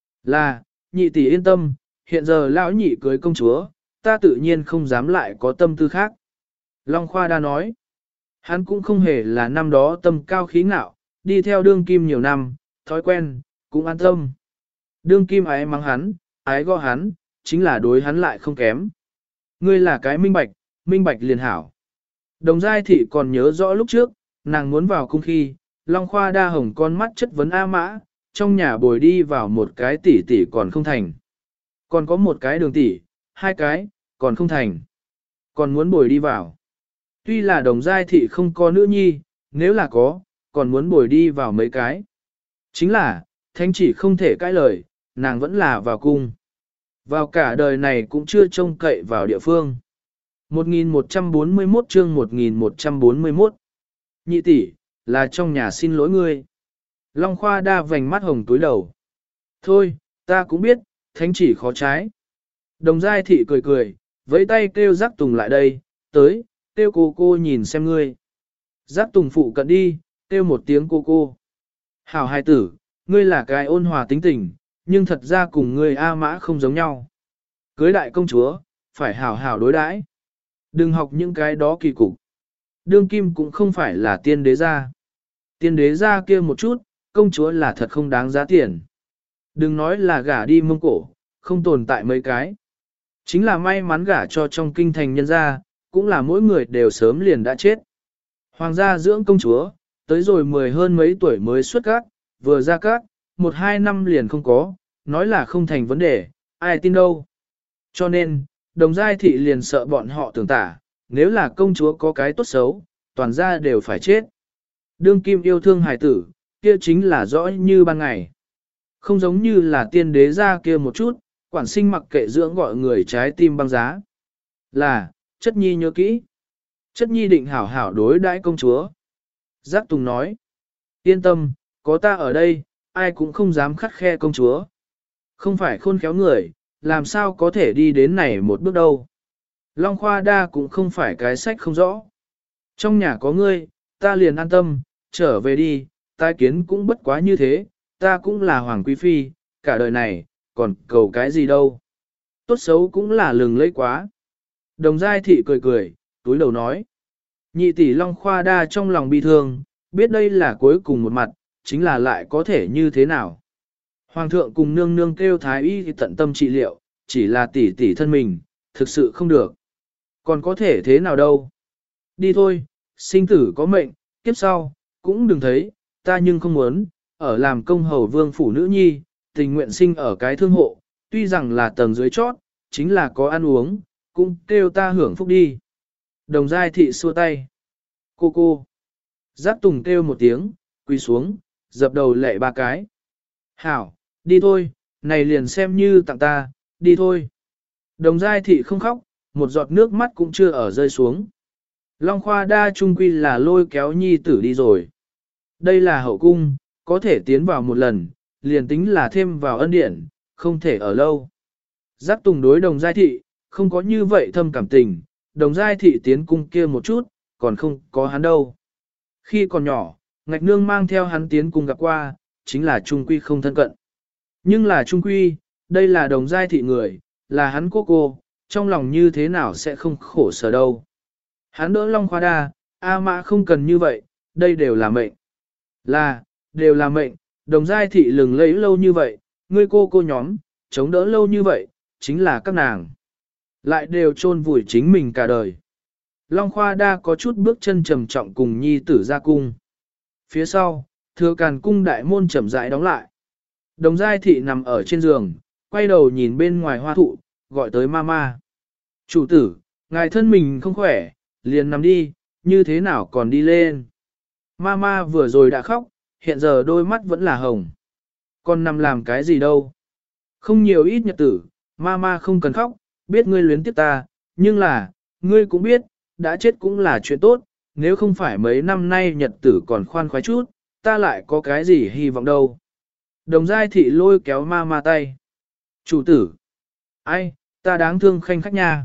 là, nhị tỷ yên tâm, hiện giờ lão nhị cưới công chúa, ta tự nhiên không dám lại có tâm tư khác. Long Khoa Đa nói, hắn cũng không hề là năm đó tâm cao khí ngạo, đi theo đương kim nhiều năm, thói quen, cũng an tâm. Đương kim ái mắng hắn, ái gõ hắn, chính là đối hắn lại không kém. Ngươi là cái minh bạch liền hảo. Đồng giai thị còn nhớ rõ lúc trước, nàng muốn vào cung khi, Long Khoa Đa hồng con mắt chất vấn A Mã, trong nhà bồi đi vào một cái tỷ tỷ còn không thành. Còn có một cái đường tỷ, hai cái, còn không thành. Còn muốn bồi đi vào. Tuy là đồng giai thị không có nữ nhi, nếu là có, còn muốn bồi đi vào mấy cái. Chính là, thánh chỉ không thể cãi lời, nàng vẫn là vào cung. Vào cả đời này cũng chưa trông cậy vào địa phương. 1141 chương 1141 Nhị tỷ, là trong nhà xin lỗi ngươi. Long Khoa Đa vành mắt hồng túi đầu. Thôi, ta cũng biết, thánh chỉ khó trái. Đồng giai thị cười cười, vẫy tay kêu Giác Tùng lại đây, tới, kêu cô nhìn xem ngươi. Giác Tùng phụ cận đi, kêu một tiếng cô. Hảo hài tử, ngươi là cái ôn hòa tính tình, nhưng thật ra cùng ngươi A Mã không giống nhau. Cưới đại công chúa, phải hảo hảo đối đãi. Đừng học những cái đó kỳ cục. Đương kim cũng không phải là tiên đế gia. Tiên đế gia kia một chút, công chúa là thật không đáng giá tiền. Đừng nói là gả đi Mông Cổ, không tồn tại mấy cái. Chính là may mắn gả cho trong kinh thành nhân gia, cũng là mỗi người đều sớm liền đã chết. Hoàng gia dưỡng công chúa, tới rồi 10 hơn mấy tuổi mới xuất các, vừa ra các, 1-2 năm liền không có, nói là không thành vấn đề, ai tin đâu. Cho nên, đồng giai thị liền sợ bọn họ tưởng tả, nếu là công chúa có cái tốt xấu, toàn gia đều phải chết. Đương kim yêu thương hài tử, kia chính là rõ như ban ngày. Không giống như là tiên đế gia kia một chút, quản sinh mặc kệ dưỡng gọi người trái tim băng giá. Là, chất nhi nhớ kỹ. Chất nhi định hảo hảo đối đãi công chúa. Giác Tùng nói, yên tâm, có ta ở đây, ai cũng không dám khắt khe công chúa. Không phải khôn khéo người, làm sao có thể đi đến này một bước đâu. Long Khoa Đa cũng không phải cái sách không rõ. Trong nhà có ngươi, ta liền an tâm, trở về đi, tai kiến cũng bất quá như thế, ta cũng là hoàng quý phi, cả đời này, còn cầu cái gì đâu. Tốt xấu cũng là lừng lẫy quá. Đồng giai thị cười cười, túi đầu nói. Nhị tỷ Long Khoa Đa trong lòng bi thương, biết đây là cuối cùng một mặt, chính là lại có thể như thế nào. Hoàng thượng cùng nương nương kêu thái y thì tận tâm trị liệu, chỉ là tỷ tỷ thân mình, thực sự không được. Còn có thể thế nào đâu. Đi thôi, sinh tử có mệnh, kiếp sau, cũng đừng thấy, ta nhưng không muốn, ở làm công hầu vương phủ nữ nhi, tình nguyện sinh ở cái thương hộ, tuy rằng là tầng dưới chót, chính là có ăn uống, cũng kêu ta hưởng phúc đi. Đồng giai thị xua tay. Cô, Giác Tùng kêu một tiếng, quỳ xuống, dập đầu lệ ba cái. Hảo, đi thôi, này liền xem như tặng ta, đi thôi. Đồng Giai Thị không khóc, một giọt nước mắt cũng chưa ở rơi xuống. Long Khoa Đa trung quy là lôi kéo nhi tử đi rồi. Đây là hậu cung, có thể tiến vào một lần, liền tính là thêm vào ân điển, không thể ở lâu. Giác Tùng đối Đồng Giai Thị, không có như vậy thâm cảm tình, Đồng Giai Thị tiến cung kia một chút, còn không có hắn đâu. Khi còn nhỏ, Ngạch Nương mang theo hắn tiến cung gặp qua, chính là trung quy không thân cận. Nhưng là trung quy, đây là Đồng Giai Thị người, là hắn cô, trong lòng như thế nào sẽ không khổ sở đâu. Hắn đỡ Long Khoa Đa, A Mã không cần như vậy, đây đều là mệnh. Đều là mệnh, Đồng Giai Thị lừng lẫy lâu như vậy, ngươi cô nhóm, chống đỡ lâu như vậy, chính là các nàng. Lại đều chôn vùi chính mình cả đời. Long Khoa Đa có chút bước chân trầm trọng cùng nhi tử ra cung. Phía sau, Thừa Càn cung đại môn chậm rãi đóng lại. Đồng Giai Thị nằm ở trên giường, quay đầu nhìn bên ngoài hoa thụ, gọi tới mama. Chủ tử, ngài thân mình không khỏe, liền nằm đi, như thế nào còn đi lên. Mama vừa rồi đã khóc, hiện giờ đôi mắt vẫn là hồng. Con nằm làm cái gì đâu. Không nhiều ít nhật tử, mama không cần khóc, biết ngươi luyến tiếc ta, nhưng là, ngươi cũng biết, đã chết cũng là chuyện tốt, nếu không phải mấy năm nay nhật tử còn khoan khoái chút, ta lại có cái gì hy vọng đâu. Đồng Giai Thị lôi kéo mama tay. Chủ tử, ai, ta đáng thương khanh khách nha.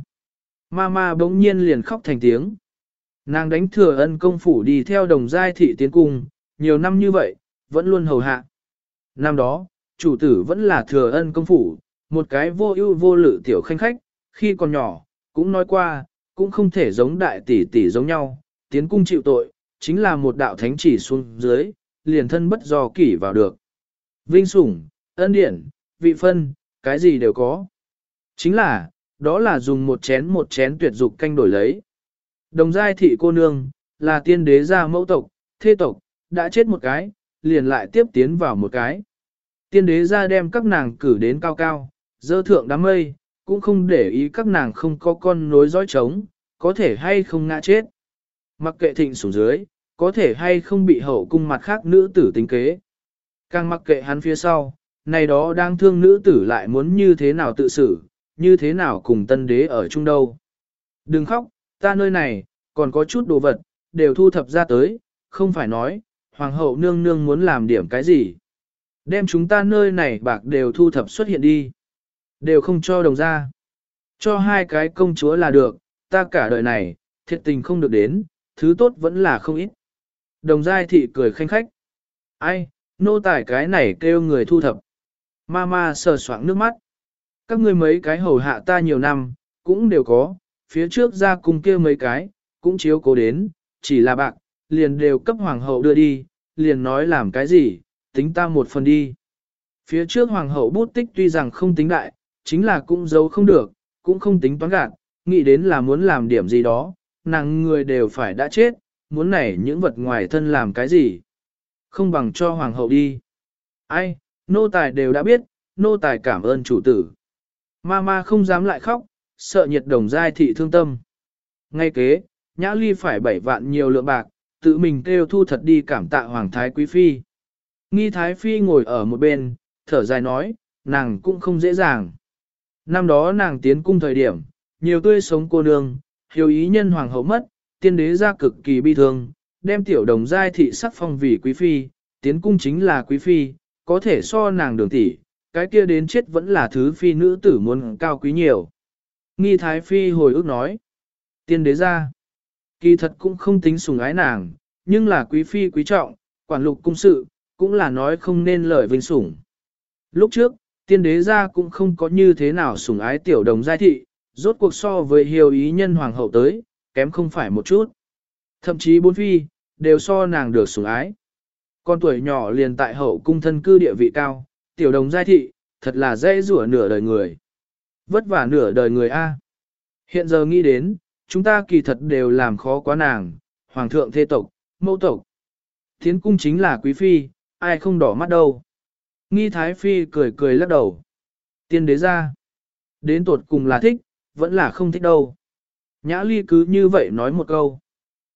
Mama bỗng nhiên liền khóc thành tiếng. Nàng đánh Thừa Ân công phủ đi theo Đồng Giai Thị tiến cung, nhiều năm như vậy, vẫn luôn hầu hạ. Năm đó, chủ tử vẫn là Thừa Ân công phủ, một cái vô ưu vô lự tiểu khanh khách, khi còn nhỏ, cũng nói qua, cũng không thể giống đại tỷ tỷ giống nhau, tiến cung chịu tội, chính là một đạo thánh chỉ xuống dưới, liền thân bất do kỷ vào được. Vinh sủng, ân điển, vị phân, cái gì đều có. Chính là, đó là dùng một chén tuyệt dục canh đổi lấy. Đồng Giai Thị cô nương, là tiên đế gia mẫu tộc, thê tộc, đã chết một cái, liền lại tiếp tiến vào một cái. Tiên đế gia đem các nàng cử đến cao cao, dơ thượng đám mây, cũng không để ý các nàng không có con nối dõi trống, có thể hay không ngã chết. Mặc kệ thịnh xuống dưới, có thể hay không bị hậu cung mặt khác nữ tử tính kế. Càng mặc kệ hắn phía sau, này đó đang thương nữ tử lại muốn như thế nào tự xử, như thế nào cùng tân đế ở chung đâu. Đừng khóc, ta nơi này, còn có chút đồ vật, đều thu thập ra tới, không phải nói, hoàng hậu nương nương muốn làm điểm cái gì. Đem chúng ta nơi này bạc đều thu thập xuất hiện đi. Đều không cho đồng ra. Cho hai cái công chúa là được, ta cả đời này, thiệt tình không được đến, thứ tốt vẫn là không ít. Đồng Giai Thị cười khanh khách. Ai, nô tài cái này kêu người thu thập. Mama sờ soạng nước mắt. Các ngươi mấy cái hầu hạ ta nhiều năm, cũng đều có, phía trước ra cùng kia mấy cái, cũng chiếu cố đến, chỉ là bạc, liền đều cấp hoàng hậu đưa đi, liền nói làm cái gì, tính ta một phần đi. Phía trước hoàng hậu bút tích tuy rằng không tính đại, chính là cũng giấu không được, cũng không tính toán gạt, nghĩ đến là muốn làm điểm gì đó, nàng người đều phải đã chết, muốn nảy những vật ngoài thân làm cái gì. Không bằng cho hoàng hậu đi. Ai, nô tài đều đã biết, nô tài cảm ơn chủ tử. Mama không dám lại khóc, sợ nhiệt Đồng Giai Thị thương tâm. Ngay kế, Nhã Ly phải 7 vạn nhiều lượng bạc, tự mình kêu thu thật đi cảm tạ Hoàng Thái Quý Phi. Nghi Thái Phi ngồi ở một bên, thở dài nói, nàng cũng không dễ dàng. Năm đó nàng tiến cung thời điểm, nhiều tươi sống cô nương, hiếu ý nhân hoàng hậu mất, tiên đế ra cực kỳ bi thương, đem tiểu Đồng Giai Thị sắc phong vì Quý Phi, tiến cung chính là Quý Phi, có thể so nàng đường tỷ, cái kia đến chết vẫn là thứ phi nữ tử muốn cao quý nhiều. Nghi Thái Phi hồi ức nói, tiên đế ra, kỳ thật cũng không tính sủng ái nàng, nhưng là quý phi quý trọng, quản lục cung sự, cũng là nói không nên lời vinh sủng. Lúc trước, tiên đế ra cũng không có như thế nào sủng ái tiểu Đồng Giai Thị, rốt cuộc so với hiếu ý nhân hoàng hậu tới, kém không phải một chút. Thậm chí bốn phi, đều so nàng được sủng ái. Con tuổi nhỏ liền tại hậu cung thân cư địa vị cao, tiểu Đồng Giai Thị, thật là dễ rủa nửa đời người. Vất vả nửa đời người A. Hiện giờ nghĩ đến, chúng ta kỳ thật đều làm khó quá nàng, hoàng thượng thê tộc, mẫu tộc. Thiến cung chính là quý phi, ai không đỏ mắt đâu. Nghi Thái Phi cười cười lắc đầu. Tiên đế ra. Đến tột cùng là thích, vẫn là không thích đâu. Nhã Ly cứ như vậy nói một câu.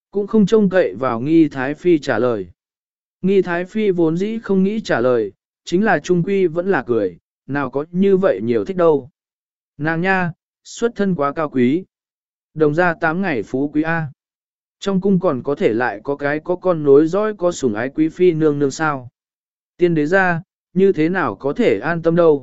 cũng không trông cậy vào Nghi Thái Phi trả lời. Nghi Thái Phi vốn dĩ không nghĩ trả lời, chính là trung quy vẫn là cười, nào có như vậy nhiều thích đâu. Nàng nha, xuất thân quá cao quý. Đồng ra 8 ngày phú quý A. Trong cung còn có thể lại có cái có con nối dõi có sủng ái quý phi nương nương sao. Tiên đế ra, như thế nào có thể an tâm đâu.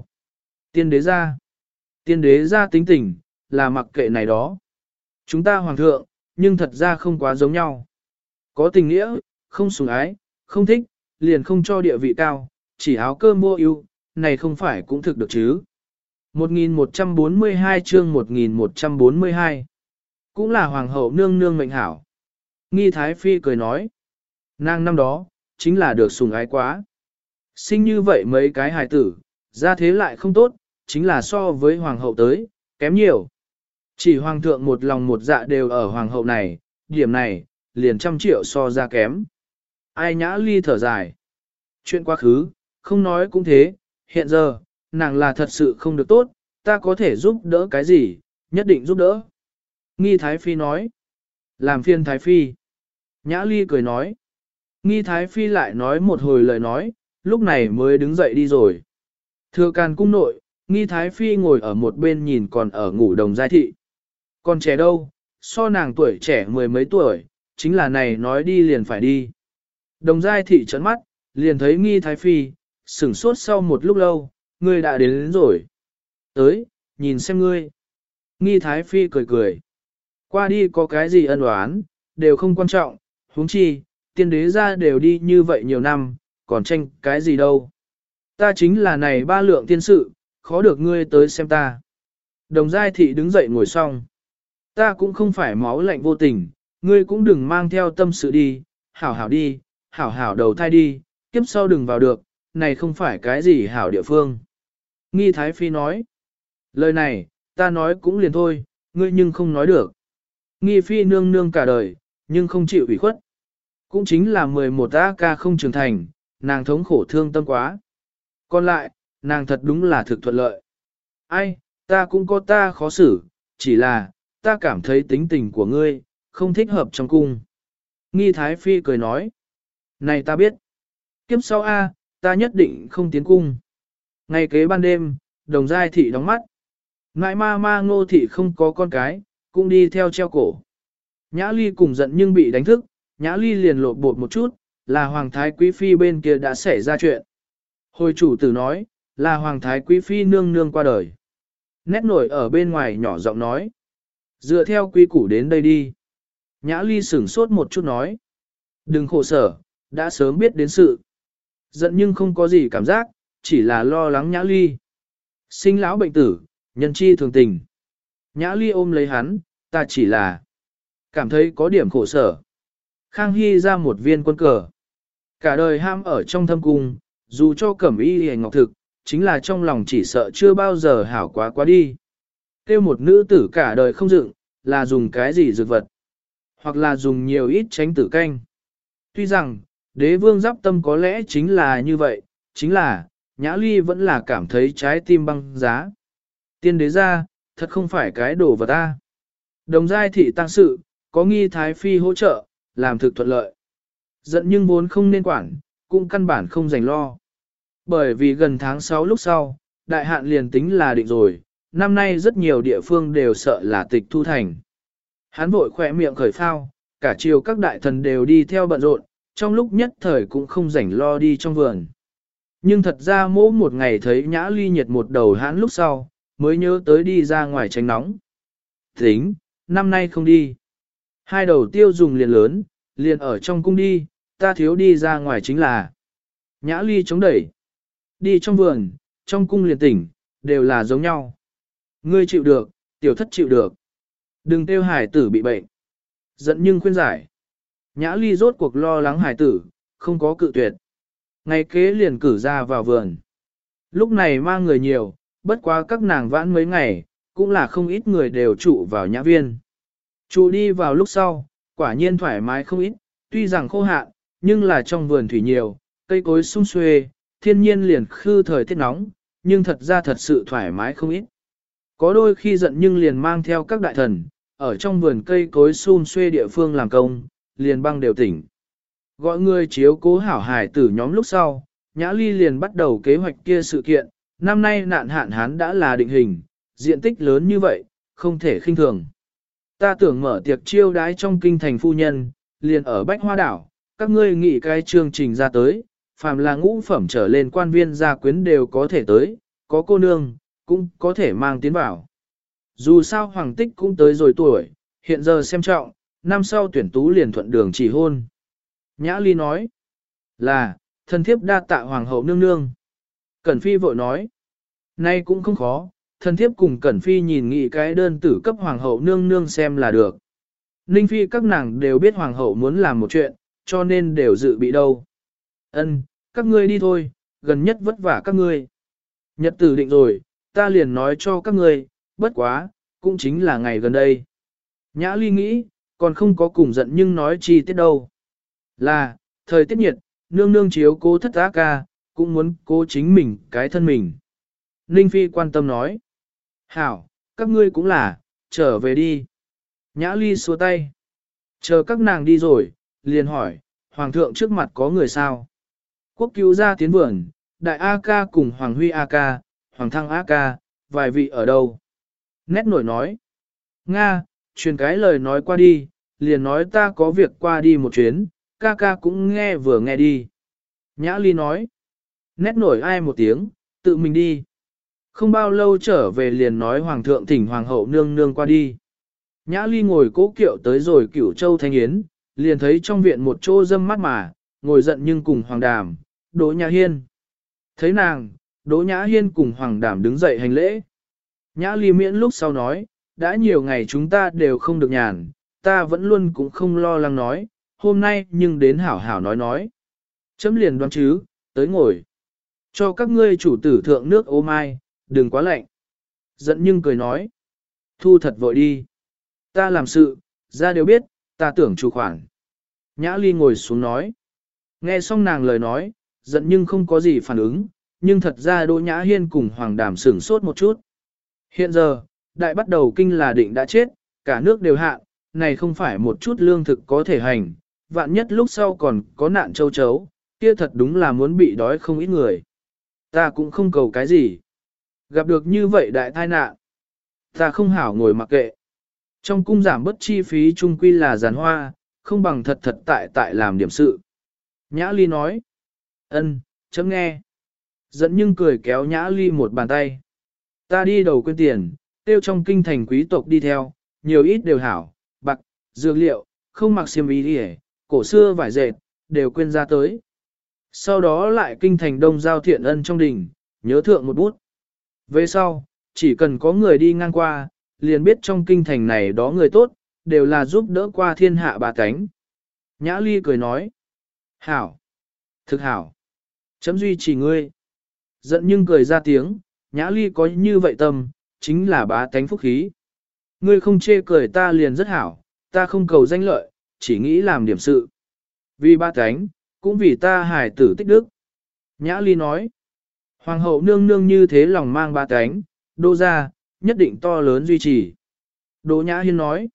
Tiên đế ra tính tình, là mặc kệ này đó. Chúng ta hoàng thượng, nhưng thật ra không quá giống nhau. Có tình nghĩa, không sủng ái, không thích, liền không cho địa vị cao, chỉ áo cơm mua ưu, này không phải cũng thực được chứ. 1142 chương 1142 cũng là hoàng hậu nương nương mệnh hảo. Nghi Thái Phi cười nói, nàng năm đó, chính là được sủng ái quá. Sinh như vậy mấy cái hài tử, ra thế lại không tốt, chính là so với hoàng hậu tới, kém nhiều. Chỉ hoàng thượng một lòng một dạ đều ở hoàng hậu này, điểm này, liền 100 triệu so ra kém. Ai Nhã Ly thở dài. Chuyện quá khứ, không nói cũng thế, hiện giờ, nàng là thật sự không được tốt, ta có thể giúp đỡ cái gì, nhất định giúp đỡ. Nghi Thái Phi nói. Làm phiên Thái Phi. Nhã Ly cười nói. Nghi Thái Phi lại nói một hồi lời nói, lúc này mới đứng dậy đi rồi. Thừa Càn cung nội, Nghi Thái Phi ngồi ở một bên nhìn còn ở ngủ Đồng Giai Thị. Còn trẻ đâu, so nàng tuổi trẻ 10 mấy tuổi, chính là này nói đi liền phải đi. Đồng Giai Thị trấn mắt, liền thấy Nghi Thái Phi, sửng sốt sau một lúc lâu, ngươi đã đến rồi. Tới, nhìn xem ngươi. Nghi Thái Phi cười cười. Qua đi có cái gì ân oán, đều không quan trọng, huống chi, tiên đế ra đều đi như vậy nhiều năm, còn tranh cái gì đâu. Ta chính là này 3 lượng tiên sự, khó được ngươi tới xem ta. Đồng Giai Thị đứng dậy ngồi xong. Ta cũng không phải máu lạnh vô tình, ngươi cũng đừng mang theo tâm sự đi, hảo hảo đi, hảo hảo đầu thai đi, kiếp sau đừng vào được, này không phải cái gì hảo địa phương. Nghi Thái Phi nói, lời này, ta nói cũng liền thôi, ngươi nhưng không nói được. Nghi Phi nương nương cả đời, nhưng không chịu ủy khuất. Cũng chính là 11 ca không trưởng thành, nàng thống khổ thương tâm quá. Còn lại, nàng thật đúng là thực thuận lợi. Ai, ta cũng có ta khó xử, chỉ là, ta cảm thấy tính tình của ngươi, không thích hợp trong cung. Nghi Thái Phi cười nói, này ta biết. Kiếp sau A, ta nhất định không tiến cung. Ngày kế ban đêm, Đồng Giai Thị đóng mắt. Ngại ma Ngô Thị không có con cái, cũng đi theo treo cổ. Nhã Ly cùng giận nhưng bị đánh thức, Nhã Ly liền lột bột một chút, là Hoàng Thái Quý Phi bên kia đã xảy ra chuyện. Hồi chủ tử nói, là Hoàng Thái Quý Phi nương nương qua đời. Nét nổi ở bên ngoài nhỏ giọng nói. Dựa theo quy củ đến đây đi. Nhã Ly sửng sốt một chút nói. Đừng khổ sở, đã sớm biết đến sự. Giận nhưng không có gì cảm giác, chỉ là lo lắng Nhã Ly. Sinh lão bệnh tử, nhân chi thường tình. Nhã Ly ôm lấy hắn, ta chỉ là cảm thấy có điểm khổ sở. Khang Hy ra một viên quân cờ. Cả đời ham ở trong thâm cung, dù cho cẩm y hề ngọc thực, chính là trong lòng chỉ sợ chưa bao giờ hảo quá đi. Kêu một nữ tử cả đời không dựng, là dùng cái gì dược vật, hoặc là dùng nhiều ít tránh tử canh. Tuy rằng, đế vương giáp tâm có lẽ chính là như vậy, chính là, Nhã Ly vẫn là cảm thấy trái tim băng giá. Tiên đế ra, thật không phải cái đồ vật ta. Đồng Giai Thị tăng sự, có Nghi Thái Phi hỗ trợ, làm thực thuận lợi. Giận nhưng vốn không nên quản, cũng căn bản không dành lo. Bởi vì gần tháng 6 lúc sau, đại hạn liền tính là định rồi, năm nay rất nhiều địa phương đều sợ là tịch thu thành. Hắn vội khỏe miệng khởi phao, cả chiều các đại thần đều đi theo bận rộn, trong lúc nhất thời cũng không rảnh lo đi trong vườn. Nhưng thật ra mỗi một ngày thấy Nhã Ly nhiệt một đầu hãn lúc sau, mới nhớ tới đi ra ngoài tránh nóng. Tính, năm nay không đi. 2 đầu tiêu dùng liền lớn, liền ở trong cung đi, ta thiếu đi ra ngoài chính là. Nhã Ly chống đẩy. Đi trong vườn, trong cung liền tỉnh, đều là giống nhau. Ngươi chịu được, tiểu thất chịu được. Đừng tiêu hải tử bị bệnh. Giận nhưng khuyên giải. Nhã Ly rốt cuộc lo lắng hải tử, không có cự tuyệt. Ngày kế liền cử ra vào vườn. Lúc này mang người nhiều, bất quá các nàng vãn mấy ngày, cũng là không ít người đều trụ vào nhã viên. Trụ đi vào lúc sau, quả nhiên thoải mái không ít, tuy rằng khô hạn, nhưng là trong vườn thủy nhiều, cây cối sum xuê, thiên nhiên liền khư thời tiết nóng, nhưng thật ra thật sự thoải mái không ít. Có đôi khi giận nhưng liền mang theo các đại thần, ở trong vườn cây cối sum xuê địa phương làm công, liền băng đều tỉnh. Gọi người chiếu cố hảo hài tử nhóm lúc sau, Nhã Ly liền bắt đầu kế hoạch kia sự kiện, năm nay nạn hạn hán đã là định hình, diện tích lớn như vậy, không thể khinh thường. Ta tưởng mở tiệc chiêu đái trong kinh thành phu nhân, liền ở Bách Hoa Đảo, các ngươi nghĩ cái chương trình ra tới, phàm là ngũ phẩm trở lên quan viên gia quyến đều có thể tới, có cô nương, cũng có thể mang tiến vào. Dù sao Hoàng Tích cũng tới rồi tuổi, hiện giờ xem trọng, năm sau tuyển tú liền thuận đường chỉ hôn. Nhã Ly nói, là, thần thiếp đa tạ Hoàng hậu nương nương. Cẩn Phi vội nói, nay cũng không khó, thần thiếp cùng Cẩn Phi nhìn nghị cái đơn tử cấp Hoàng hậu nương nương xem là được. Ninh Phi các nàng đều biết Hoàng hậu muốn làm một chuyện, cho nên đều dự bị đâu. Ân, các ngươi đi thôi, gần nhất vất vả các ngươi. Nhật tử định rồi, ta liền nói cho các ngươi, bất quá, cũng chính là ngày gần đây. Nhã Ly nghĩ, còn không có cùng giận nhưng nói chi tiết đâu. Là, thời tiết nhiệt, nương nương chiếu cố thất á ca, cũng muốn cố chính mình, cái thân mình. Ninh Phi quan tâm nói. Hảo, các ngươi cũng là, trở về đi. Nhã Ly xua tay. Chờ các nàng đi rồi, liền hỏi, Hoàng thượng trước mặt có người sao? Quốc cứu ra tiến vườn, Đại A ca cùng Hoàng Huy A ca, Hoàng Thăng A ca, vài vị ở đâu? Nét nổi nói. Nga, truyền cái lời nói qua đi, liền nói ta có việc qua đi một chuyến, ca ca cũng nghe vừa nghe đi. Nhã Ly nói. Nét nổi ai một tiếng, tự mình đi. Không bao lâu trở về liền nói Hoàng thượng thỉnh Hoàng hậu nương nương qua đi. Nhã Ly ngồi cố kiệu tới rồi Cửu Châu Thanh Yến, liền thấy trong viện một chỗ dâm mát mà, ngồi giận nhưng cùng Hoàng Đàm, Đỗ Nhã Hiên. Thấy nàng, Đỗ Nhã Hiên cùng Hoàng Đàm đứng dậy hành lễ. Nhã Ly miễn lúc sau nói, đã nhiều ngày chúng ta đều không được nhàn, ta vẫn luôn cũng không lo lắng nói, hôm nay nhưng đến hảo hảo nói. Chấm liền đoán chứ, tới ngồi. Cho các ngươi chủ tử thượng nước ô mai, đừng quá lạnh. Giận nhưng cười nói, thu thật vội đi. Ta làm sự, ra đều biết, ta tưởng chủ khoản. Nhã Ly ngồi xuống nói. Nghe xong nàng lời nói, giận nhưng không có gì phản ứng, nhưng thật ra Đỗ Nhã Hiên cùng Hoàng Đàm sửng sốt một chút. Hiện giờ, đại bắt đầu kinh là định đã chết, cả nước đều hạ, này không phải một chút lương thực có thể hành, vạn nhất lúc sau còn có nạn châu chấu, kia thật đúng là muốn bị đói không ít người. Ta cũng không cầu cái gì. Gặp được như vậy đại tai nạn, ta không hảo ngồi mặc kệ. Trong cung giảm bất chi phí chung quy là giàn hoa, không bằng thật thật tại làm điểm sự. Nhã Ly nói. Ân, chấm nghe. Giận nhưng cười kéo Nhã Ly một bàn tay. Ta đi đầu quên tiền, tiêu trong kinh thành quý tộc đi theo, nhiều ít đều hảo, bạc, dược liệu, không mặc xiêm y đi cổ xưa vải dệt, đều quên ra tới. Sau đó lại kinh thành đông giao thiện ân trong đình, nhớ thượng một bút. Về sau, chỉ cần có người đi ngang qua, liền biết trong kinh thành này đó người tốt, đều là giúp đỡ qua thiên hạ bà cánh. Nhã Ly cười nói. Hảo. Thực hảo. Chấm duy chỉ ngươi. Giận nhưng cười ra tiếng, Nhã Ly có như vậy tâm, chính là bá tánh phúc khí. Ngươi không chê cười ta liền rất hảo, ta không cầu danh lợi, chỉ nghĩ làm điểm sự. Vì bá tánh, cũng vì ta hài tử tích đức. Nhã Ly nói. Hoàng hậu nương nương như thế lòng mang bá tánh, đô ra, nhất định to lớn duy trì. Đỗ Nhã Hiên nói.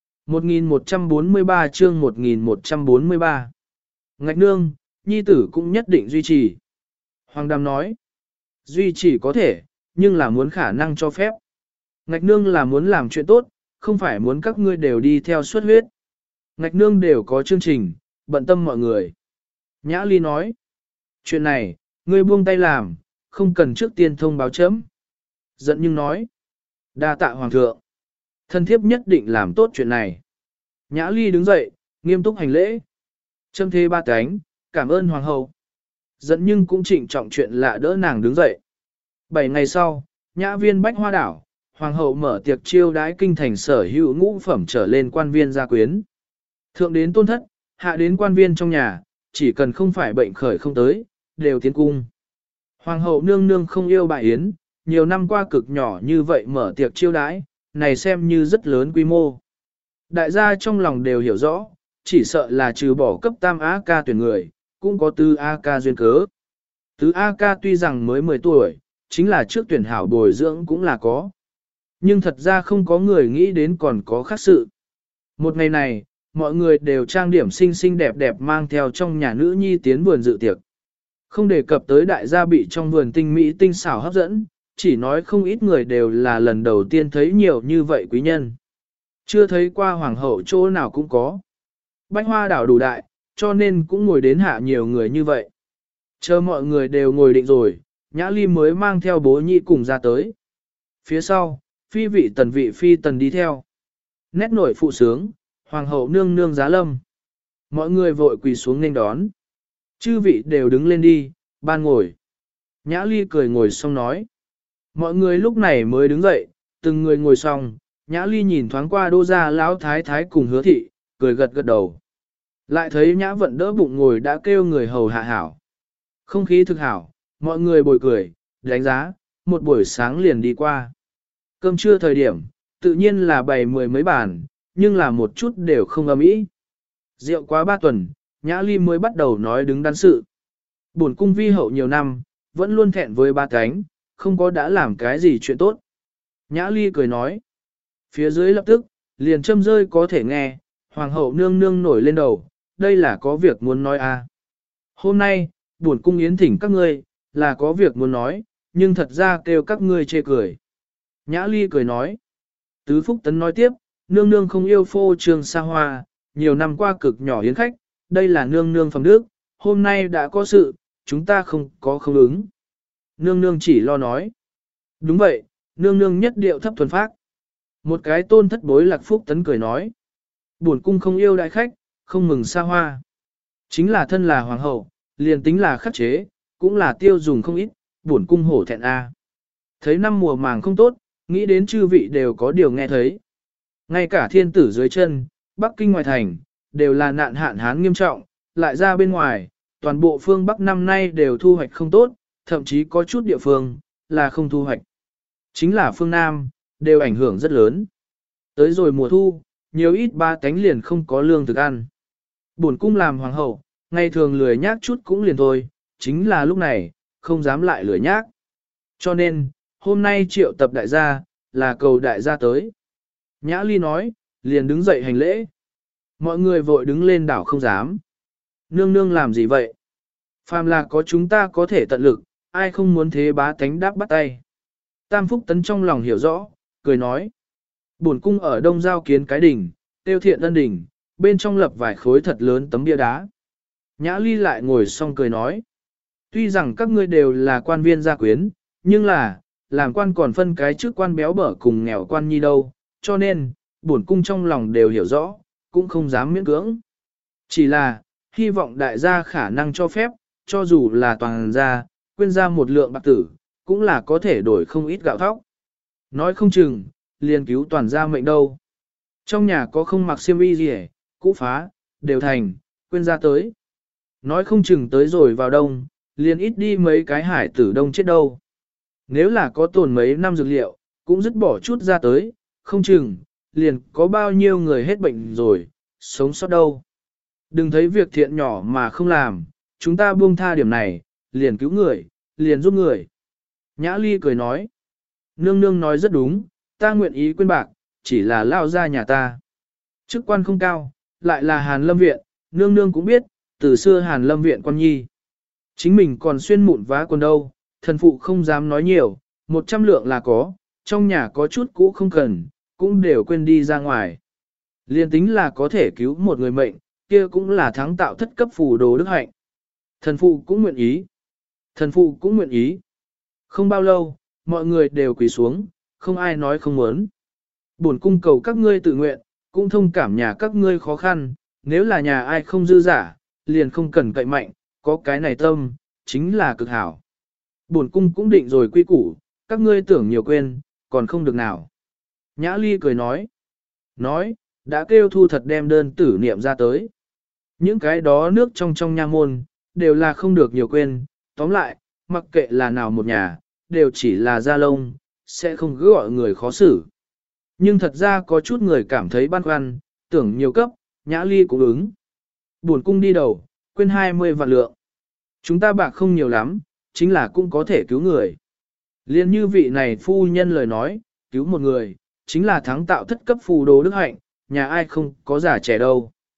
1143 chương 1143. Ngạch nương, nhi tử cũng nhất định duy trì. Hoàng Đàm nói. Duy trì có thể, nhưng là muốn khả năng cho phép. Ngạch nương là muốn làm chuyện tốt, không phải muốn các ngươi đều đi theo suất huyết. Ngạch nương đều có chương trình, bận tâm mọi người. Nhã Ly nói. Chuyện này, ngươi buông tay làm, không cần trước tiên thông báo chấm. Giận nhưng nói. Đa tạ hoàng thượng. Thân thiếp nhất định làm tốt chuyện này. Nhã Ly đứng dậy, nghiêm túc hành lễ. Châm thế ba cánh, cảm ơn hoàng hậu. Giận nhưng cũng trịnh trọng chuyện lạ đỡ nàng đứng dậy. 7 ngày sau, nhã viên Bách Hoa Đảo, hoàng hậu mở tiệc chiêu đái kinh thành sở hữu ngũ phẩm trở lên quan viên gia quyến. Thượng đến tôn thất, hạ đến quan viên trong nhà, chỉ cần không phải bệnh khởi không tới, đều tiến cung. Hoàng hậu nương nương không yêu bà Yến, nhiều năm qua cực nhỏ như vậy mở tiệc chiêu đái, này xem như rất lớn quy mô. Đại gia trong lòng đều hiểu rõ, chỉ sợ là trừ bỏ cấp tam A ca tuyển người, cũng có tứ A ca duyên cớ. Tứ A ca tuy rằng mới 10 tuổi, chính là trước tuyển hảo bồi dưỡng cũng là có. Nhưng thật ra không có người nghĩ đến còn có khác sự. Một ngày này, mọi người đều trang điểm xinh xinh đẹp đẹp mang theo trong nhà nữ nhi tiến vườn dự tiệc. Không đề cập tới đại gia bị trong vườn tinh mỹ tinh xảo hấp dẫn, chỉ nói không ít người đều là lần đầu tiên thấy nhiều như vậy quý nhân. Chưa thấy qua hoàng hậu chỗ nào cũng có. Bách hoa đảo đủ đại, cho nên cũng ngồi đến hạ nhiều người như vậy. Chờ mọi người đều ngồi định rồi, Nhã Ly mới mang theo bố nhị cùng ra tới. Phía sau, phi vị tần đi theo. Nét nổi phụ sướng, hoàng hậu nương nương giá lâm. Mọi người vội quỳ xuống nghênh đón. Chư vị đều đứng lên đi, ban ngồi. Nhã Ly cười ngồi xong nói. Mọi người lúc này mới đứng dậy, từng người ngồi xong. Nhã Ly nhìn thoáng qua Đô gia lão thái thái cùng Hứa thị, cười gật gật đầu. Lại thấy Nhã Vận đỡ bụng ngồi đã kêu người hầu hạ hảo. Không khí thực hảo, mọi người bồi cười, đánh giá, một buổi sáng liền đi qua. Cơm trưa thời điểm, tự nhiên là bày mười mấy bàn, nhưng là một chút đều không ầm ĩ. Rượu quá 3 tuần, Nhã Ly mới bắt đầu nói đứng đắn sự. Bổn cung vi hậu nhiều năm, vẫn luôn thẹn với ba cánh, không có đã làm cái gì chuyện tốt. Nhã Ly cười nói. Phía dưới lập tức, liền châm rơi có thể nghe, hoàng hậu nương nương nổi lên đầu, đây là có việc muốn nói à. Hôm nay, bổn cung yến thỉnh các ngươi, là có việc muốn nói, nhưng thật ra kêu các ngươi chê cười. Nhã Ly cười nói. Tứ Phúc Tấn nói tiếp, nương nương không yêu phô trương xa hoa, nhiều năm qua cực nhỏ yến khách, đây là nương nương phẩm đức, hôm nay đã có sự, chúng ta không có không ứng. Nương nương chỉ lo nói. Đúng vậy, nương nương nhất điệu thấp thuần phác. Một cái tôn thất bối Lạc Phúc Tấn cười nói. Bổn cung không yêu đại khách, không mừng xa hoa. Chính là thân là hoàng hậu, liền tính là khắc chế, cũng là tiêu dùng không ít, bổn cung hổ thẹn a. Thấy năm mùa màng không tốt, nghĩ đến chư vị đều có điều nghe thấy. Ngay cả thiên tử dưới chân, Bắc Kinh ngoài thành, đều là nạn hạn hán nghiêm trọng, lại ra bên ngoài, toàn bộ phương Bắc năm nay đều thu hoạch không tốt, thậm chí có chút địa phương, là không thu hoạch. Chính là phương Nam, đều ảnh hưởng rất lớn. Tới rồi mùa thu, nhiều ít ba cánh liền không có lương thực ăn. Bổn cung làm hoàng hậu, ngày thường lười nhác chút cũng liền thôi, chính là lúc này, không dám lại lười nhác. Cho nên, hôm nay triệu tập đại gia, là cầu đại gia tới. Nhã Ly nói, liền đứng dậy hành lễ. Mọi người vội đứng lên đảo không dám. Nương nương làm gì vậy? Phàm là có chúng ta có thể tận lực, ai không muốn thế bá tánh đáp bắt tay. Tam Phúc Tấn trong lòng hiểu rõ, cười nói. Bổn cung ở Đông Giao kiến cái đỉnh, tiêu thiện ân đỉnh, bên trong lập vài khối thật lớn tấm bia đá. Nhã Ly lại ngồi xong cười nói. Tuy rằng các ngươi đều là quan viên gia quyến, nhưng là, làm quan còn phân cái trước quan béo bở cùng nghèo quan nhi đâu, cho nên, bổn cung trong lòng đều hiểu rõ, cũng không dám miễn cưỡng. Chỉ là, hy vọng đại gia khả năng cho phép, cho dù là toàn gia, quyên ra một lượng bạc tử, cũng là có thể đổi không ít gạo thóc. Nói không chừng, liền cứu toàn gia mệnh đâu. Trong nhà có không mặc xiêm y gì hết, cũ phá, đều thành, quyên ra tới. Nói không chừng tới rồi vào đông, liền ít đi mấy cái hải tử đông chết đâu. Nếu là có tồn mấy năm dược liệu, cũng dứt bỏ chút ra tới, không chừng, liền có bao nhiêu người hết bệnh rồi, sống sót đâu. Đừng thấy việc thiện nhỏ mà không làm, chúng ta buông tha điểm này, liền cứu người, liền giúp người. Nhã Ly cười nói, nương nương nói rất đúng, ta nguyện ý quên bạc, chỉ là lao ra nhà ta. Chức quan không cao, lại là Hàn Lâm Viện, nương nương cũng biết, từ xưa Hàn Lâm Viện quan nhi. Chính mình còn xuyên mụn vá quần đâu, thần phụ không dám nói nhiều, 100 lượng là có, trong nhà có chút cũ không cần, cũng đều quên đi ra ngoài. Liên tính là có thể cứu một người mệnh, kia cũng là thắng tạo thất cấp phù đồ đức hạnh. Thần phụ cũng nguyện ý. Thần phụ cũng nguyện ý. Không bao lâu, mọi người đều quỳ xuống, không ai nói không muốn. Bổn cung cầu các ngươi tự nguyện, cũng thông cảm nhà các ngươi khó khăn, nếu là nhà ai không dư giả, liền không cần cậy mạnh, có cái này tâm, chính là cực hảo. Bổn cung cũng định rồi quy củ, các ngươi tưởng nhiều quên, còn không được nào. Nhã Ly cười nói, đã kêu thu thật đem đơn tử niệm ra tới. Những cái đó nước trong nha môn, đều là không được nhiều quên, tóm lại, mặc kệ là nào một nhà, đều chỉ là da lông, sẽ không cứ gọi người khó xử. Nhưng thật ra có chút người cảm thấy băn khoăn, tưởng nhiều cấp, Nhã Ly cũng ứng. Buồn cung đi đầu, quên 20 vạn lượng. Chúng ta bạc không nhiều lắm, chính là cũng có thể cứu người. Liên như vị này phu nhân lời nói, cứu một người, chính là thắng tạo thất cấp phù đồ đức hạnh, nhà ai không có giả trẻ đâu.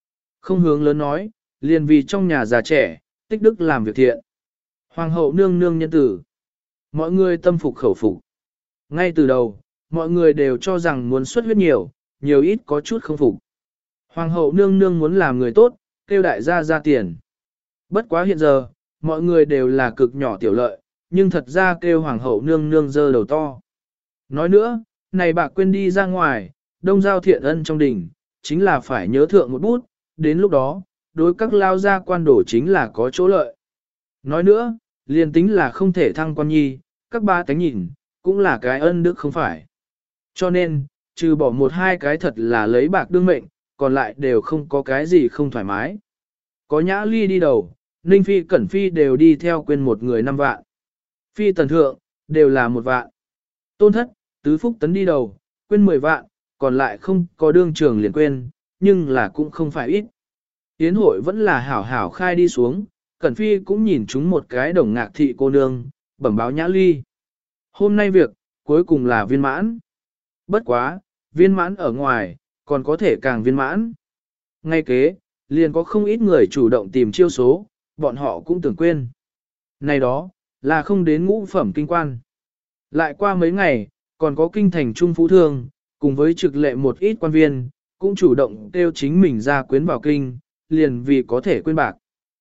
Không hướng lớn nói, liền vì trong nhà già trẻ, tích đức làm việc thiện. Hoàng hậu nương nương nhân tử. Mọi người tâm phục khẩu phục. Ngay từ đầu, mọi người đều cho rằng muốn xuất huyết nhiều, nhiều ít có chút không phục. Hoàng hậu nương nương muốn làm người tốt, kêu đại gia ra tiền. Bất quá hiện giờ, mọi người đều là cực nhỏ tiểu lợi, nhưng thật ra kêu hoàng hậu nương nương dơ đầu to. Nói nữa, này bạc quên đi ra ngoài, đông giao thiện ân trong đỉnh, chính là phải nhớ thượng một bút, đến lúc đó, đối các lao gia quan đổ chính là có chỗ lợi. Nói nữa, liền tính là không thể thăng quan nhi, các ba tánh nhìn, cũng là cái ân đức không phải. Cho nên, trừ bỏ một hai cái thật là lấy bạc đương mệnh, còn lại đều không có cái gì không thoải mái. Có Nhã Ly đi đầu, Ninh Phi Cẩn Phi đều đi theo quên một người 5 vạn. Phi Tần Thượng, đều là 1 vạn. Tôn Thất, Tứ Phúc Tấn đi đầu, quên 10 vạn, còn lại không có đương trường liền quên, nhưng là cũng không phải ít. Yến hội vẫn là hảo hảo khai đi xuống, Cẩn Phi cũng nhìn chúng một cái đồng ngạc thị cô nương, bẩm báo Nhã Ly. Hôm nay việc, cuối cùng là viên mãn. Bất quá, viên mãn ở ngoài, còn có thể càng viên mãn. Ngay kế, liền có không ít người chủ động tìm chiêu số, bọn họ cũng tưởng quên. Này đó, là không đến ngũ phẩm kinh quan. Lại qua mấy ngày, còn có kinh thành trung phú thương, cùng với trực lệ một ít quan viên, cũng chủ động kêu chính mình ra quyến vào kinh, liền vì có thể quên bạc.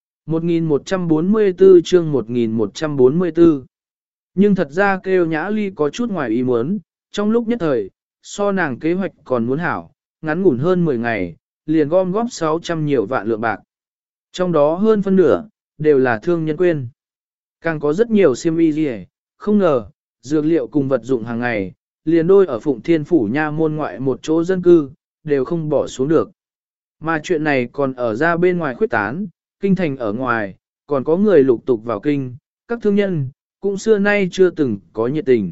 1144 chương 1144. Nhưng thật ra kêu Nhã Ly có chút ngoài ý muốn, trong lúc nhất thời, so nàng kế hoạch còn muốn hảo, ngắn ngủn hơn 10 ngày, liền gom góp 600 nhiều vạn lượng bạc. Trong đó hơn phân nửa, đều là thương nhân quên. Càng có rất nhiều xiêm y gì, không ngờ, dược liệu cùng vật dụng hàng ngày, liền đôi ở Phụng Thiên Phủ nha môn ngoại một chỗ dân cư, đều không bỏ xuống được. Mà chuyện này còn ở ra bên ngoài khuyết tán, kinh thành ở ngoài, còn có người lục tục vào kinh, các thương nhân, cũng xưa nay chưa từng có nhiệt tình.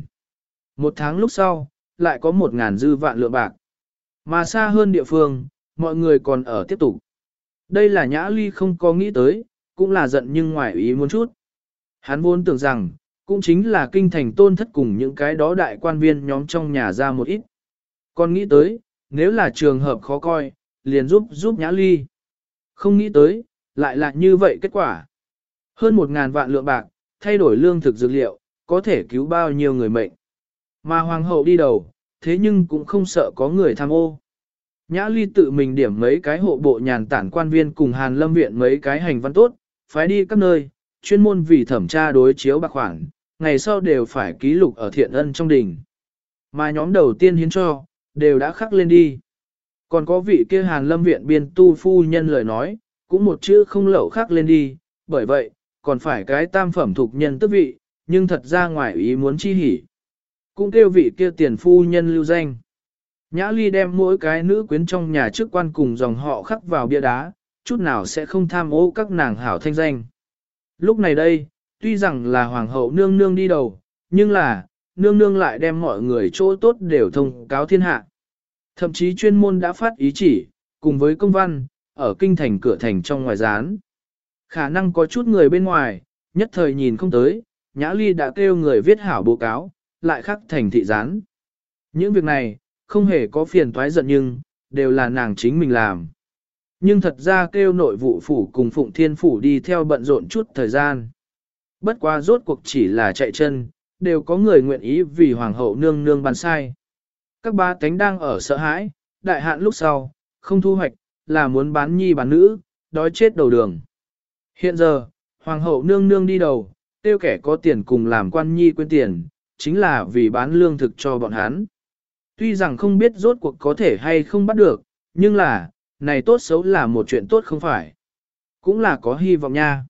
1 tháng lúc sau, lại có 1.000 dư vạn lượng bạc. Mà xa hơn địa phương, mọi người còn ở tiếp tục. Đây là Nhã Ly không có nghĩ tới, cũng là giận nhưng ngoài ý muốn chút. Hắn vốn tưởng rằng, cũng chính là kinh thành Tôn Thất cùng những cái đó đại quan viên nhóm trong nhà ra một ít. Còn nghĩ tới, nếu là trường hợp khó coi, liền giúp Nhã Ly. Không nghĩ tới, lại là như vậy kết quả. Hơn 1.000 vạn lượng bạc, thay đổi lương thực dược liệu, có thể cứu bao nhiêu người mệnh. Mà hoàng hậu đi đầu, thế nhưng cũng không sợ có người tham ô. Nhã Ly tự mình điểm mấy cái hộ bộ nhàn tản quan viên cùng Hàn Lâm viện mấy cái hành văn tốt, phái đi các nơi, chuyên môn vì thẩm tra đối chiếu bạc khoản, ngày sau đều phải ký lục ở thiện ân trong đình. Mà nhóm đầu tiên hiến cho, đều đã khắc lên đi. Còn có vị kia Hàn Lâm viện biên tu phu nhân lời nói, cũng một chữ không lậu khắc lên đi, bởi vậy, còn phải cái tam phẩm thuộc nhân tước vị, nhưng thật ra ngoài ý muốn chi hỉ. Cũng kêu vị kia tiền phu nhân lưu danh. Nhã Ly đem mỗi cái nữ quyến trong nhà chức quan cùng dòng họ khắc vào bia đá, chút nào sẽ không tham ô các nàng hảo thanh danh. Lúc này đây, tuy rằng là hoàng hậu nương nương đi đầu, nhưng là, nương nương lại đem mọi người chỗ tốt đều thông cáo thiên hạ. Thậm chí chuyên môn đã phát ý chỉ, cùng với công văn, ở kinh thành cửa thành trong ngoài gián. Khả năng có chút người bên ngoài, nhất thời nhìn không tới, Nhã Ly đã kêu người viết hảo báo cáo, lại khắc thành thị gián. Những việc này, không hề có phiền toái giận nhưng, đều là nàng chính mình làm. Nhưng thật ra kêu nội vụ phủ cùng Phụng Thiên phủ đi theo bận rộn chút thời gian. Bất quá rốt cuộc chỉ là chạy chân, đều có người nguyện ý vì hoàng hậu nương nương ban sai. Các ba cánh đang ở sợ hãi, đại hạn lúc sau, không thu hoạch, là muốn bán nhi bán nữ, đói chết đầu đường. Hiện giờ, hoàng hậu nương nương đi đầu, tiêu kẻ có tiền cùng làm quan nhi quên tiền, chính là vì bán lương thực cho bọn hắn. Tuy rằng không biết rốt cuộc có thể hay không bắt được, nhưng là, này tốt xấu là một chuyện tốt không phải. Cũng là có hy vọng nha.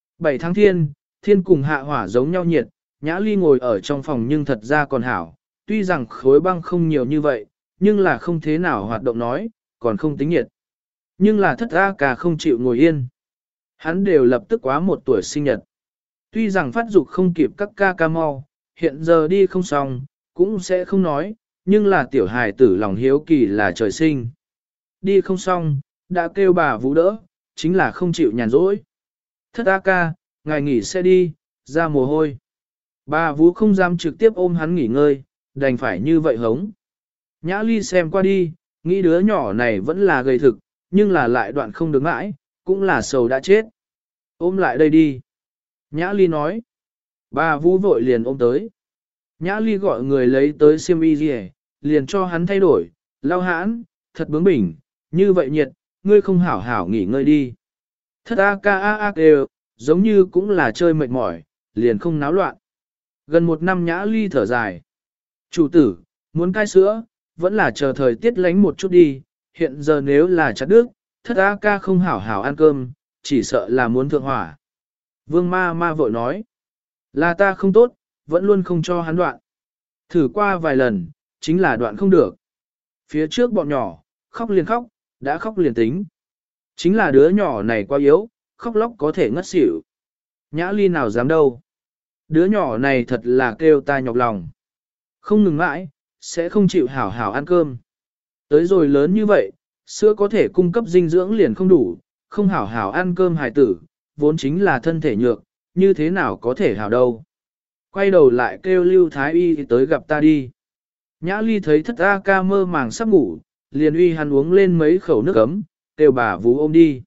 7 tháng thiên cùng hạ hỏa giống nhau nhiệt, Nhã Ly ngồi ở trong phòng nhưng thật ra còn hảo, tuy rằng khối băng không nhiều như vậy, nhưng là không thế nào hoạt động nói, còn không tính nhiệt. Nhưng là thất A Ca không chịu ngồi yên. Hắn đều lập tức quá 1 tuổi sinh nhật. Tuy rằng phát dục không kịp các ca mau, hiện giờ đi không xong, cũng sẽ không nói, nhưng là tiểu hài tử lòng hiếu kỳ là trời sinh. Đi không xong, đã kêu bà Vũ đỡ, chính là không chịu nhàn rỗi. Thất A Ca, ngài nghỉ sẽ đi, ra mồ hôi. Bà Vũ không dám trực tiếp ôm hắn nghỉ ngơi, đành phải như vậy hống. Nhã Ly xem qua đi, nghĩ đứa nhỏ này vẫn là gầy thực, nhưng là lại đoạn không được mãi, cũng là sầu đã chết. Ôm lại đây đi. Nhã Ly nói. Bà Vũ vội liền ôm tới. Nhã Ly gọi người lấy tới xiêm y gì, liền cho hắn thay đổi, lau hãn, thật bướng bỉnh, như vậy nhiệt, ngươi không hảo hảo nghỉ ngơi đi. Thất a đều, giống như cũng là chơi mệt mỏi, liền không náo loạn. Gần một năm Nhã Ly thở dài. Chủ tử, muốn cai sữa, vẫn là chờ thời tiết lánh một chút đi, hiện giờ nếu là chặt đứt, thất a không hảo hảo ăn cơm, chỉ sợ là muốn thượng hỏa. Vương ma vội nói, là ta không tốt, vẫn luôn không cho hắn đoạn. Thử qua vài lần, chính là đoạn không được. Phía trước bọn nhỏ, khóc liền khóc, đã khóc liền tính. Chính là đứa nhỏ này quá yếu, khóc lóc có thể ngất xỉu. Nhã Ly nào dám đâu. Đứa nhỏ này thật là kêu ta nhọc lòng. Không ngừng mãi, sẽ không chịu hảo hảo ăn cơm. Tới rồi lớn như vậy, sữa có thể cung cấp dinh dưỡng liền không đủ, không hảo hảo ăn cơm hài tử, vốn chính là thân thể nhược, như thế nào có thể hảo đâu. Quay đầu lại kêu Lưu Thái Y thì tới gặp ta đi. Nhã Ly thấy thất A ca mơ màng sắp ngủ, liền uy hắn uống lên mấy khẩu nước ấm, kêu bà Vú ôm đi.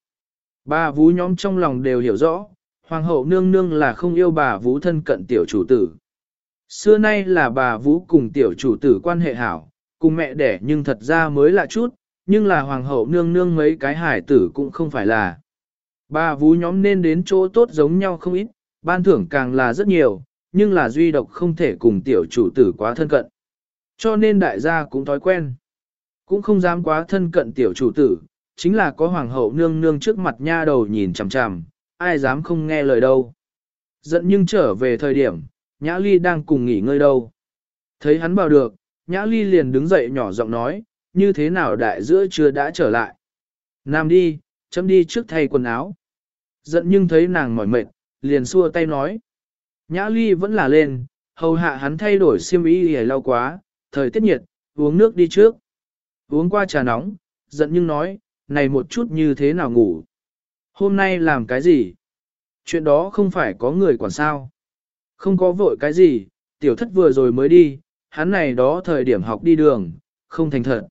Bà Vú nhóm trong lòng đều hiểu rõ, Hoàng hậu nương nương là không yêu bà Vú thân cận tiểu chủ tử. Xưa nay là bà Vú cùng tiểu chủ tử quan hệ hảo, cùng mẹ đẻ nhưng thật ra mới lạ chút, nhưng là Hoàng hậu nương nương mấy cái hải tử cũng không phải là. Bà Vú nhóm nên đến chỗ tốt giống nhau không ít, ban thưởng càng là rất nhiều, nhưng là duy độc không thể cùng tiểu chủ tử quá thân cận. Cho nên đại gia cũng thói quen. Cũng không dám quá thân cận tiểu chủ tử, chính là có hoàng hậu nương nương trước mặt nha đầu nhìn chằm chằm, ai dám không nghe lời đâu. Giận nhưng trở về thời điểm, Nhã Ly đang cùng nghỉ ngơi đâu. Thấy hắn vào được, Nhã Ly liền đứng dậy nhỏ giọng nói, như thế nào đại giữa chưa đã trở lại. Nam đi, chấm đi trước thay quần áo. Giận nhưng thấy nàng mỏi mệt, liền xua tay nói. Nhã Ly vẫn là lên, hầu hạ hắn thay đổi xiêm y để lau quá, thời tiết nhiệt, uống nước đi trước. Uống qua trà nóng, giận nhưng nói, này một chút như thế nào ngủ. Hôm nay làm cái gì? Chuyện đó không phải có người quản sao. Không có vội cái gì, tiểu thất vừa rồi mới đi, hắn này đó thời điểm học đi đường, không thành thật.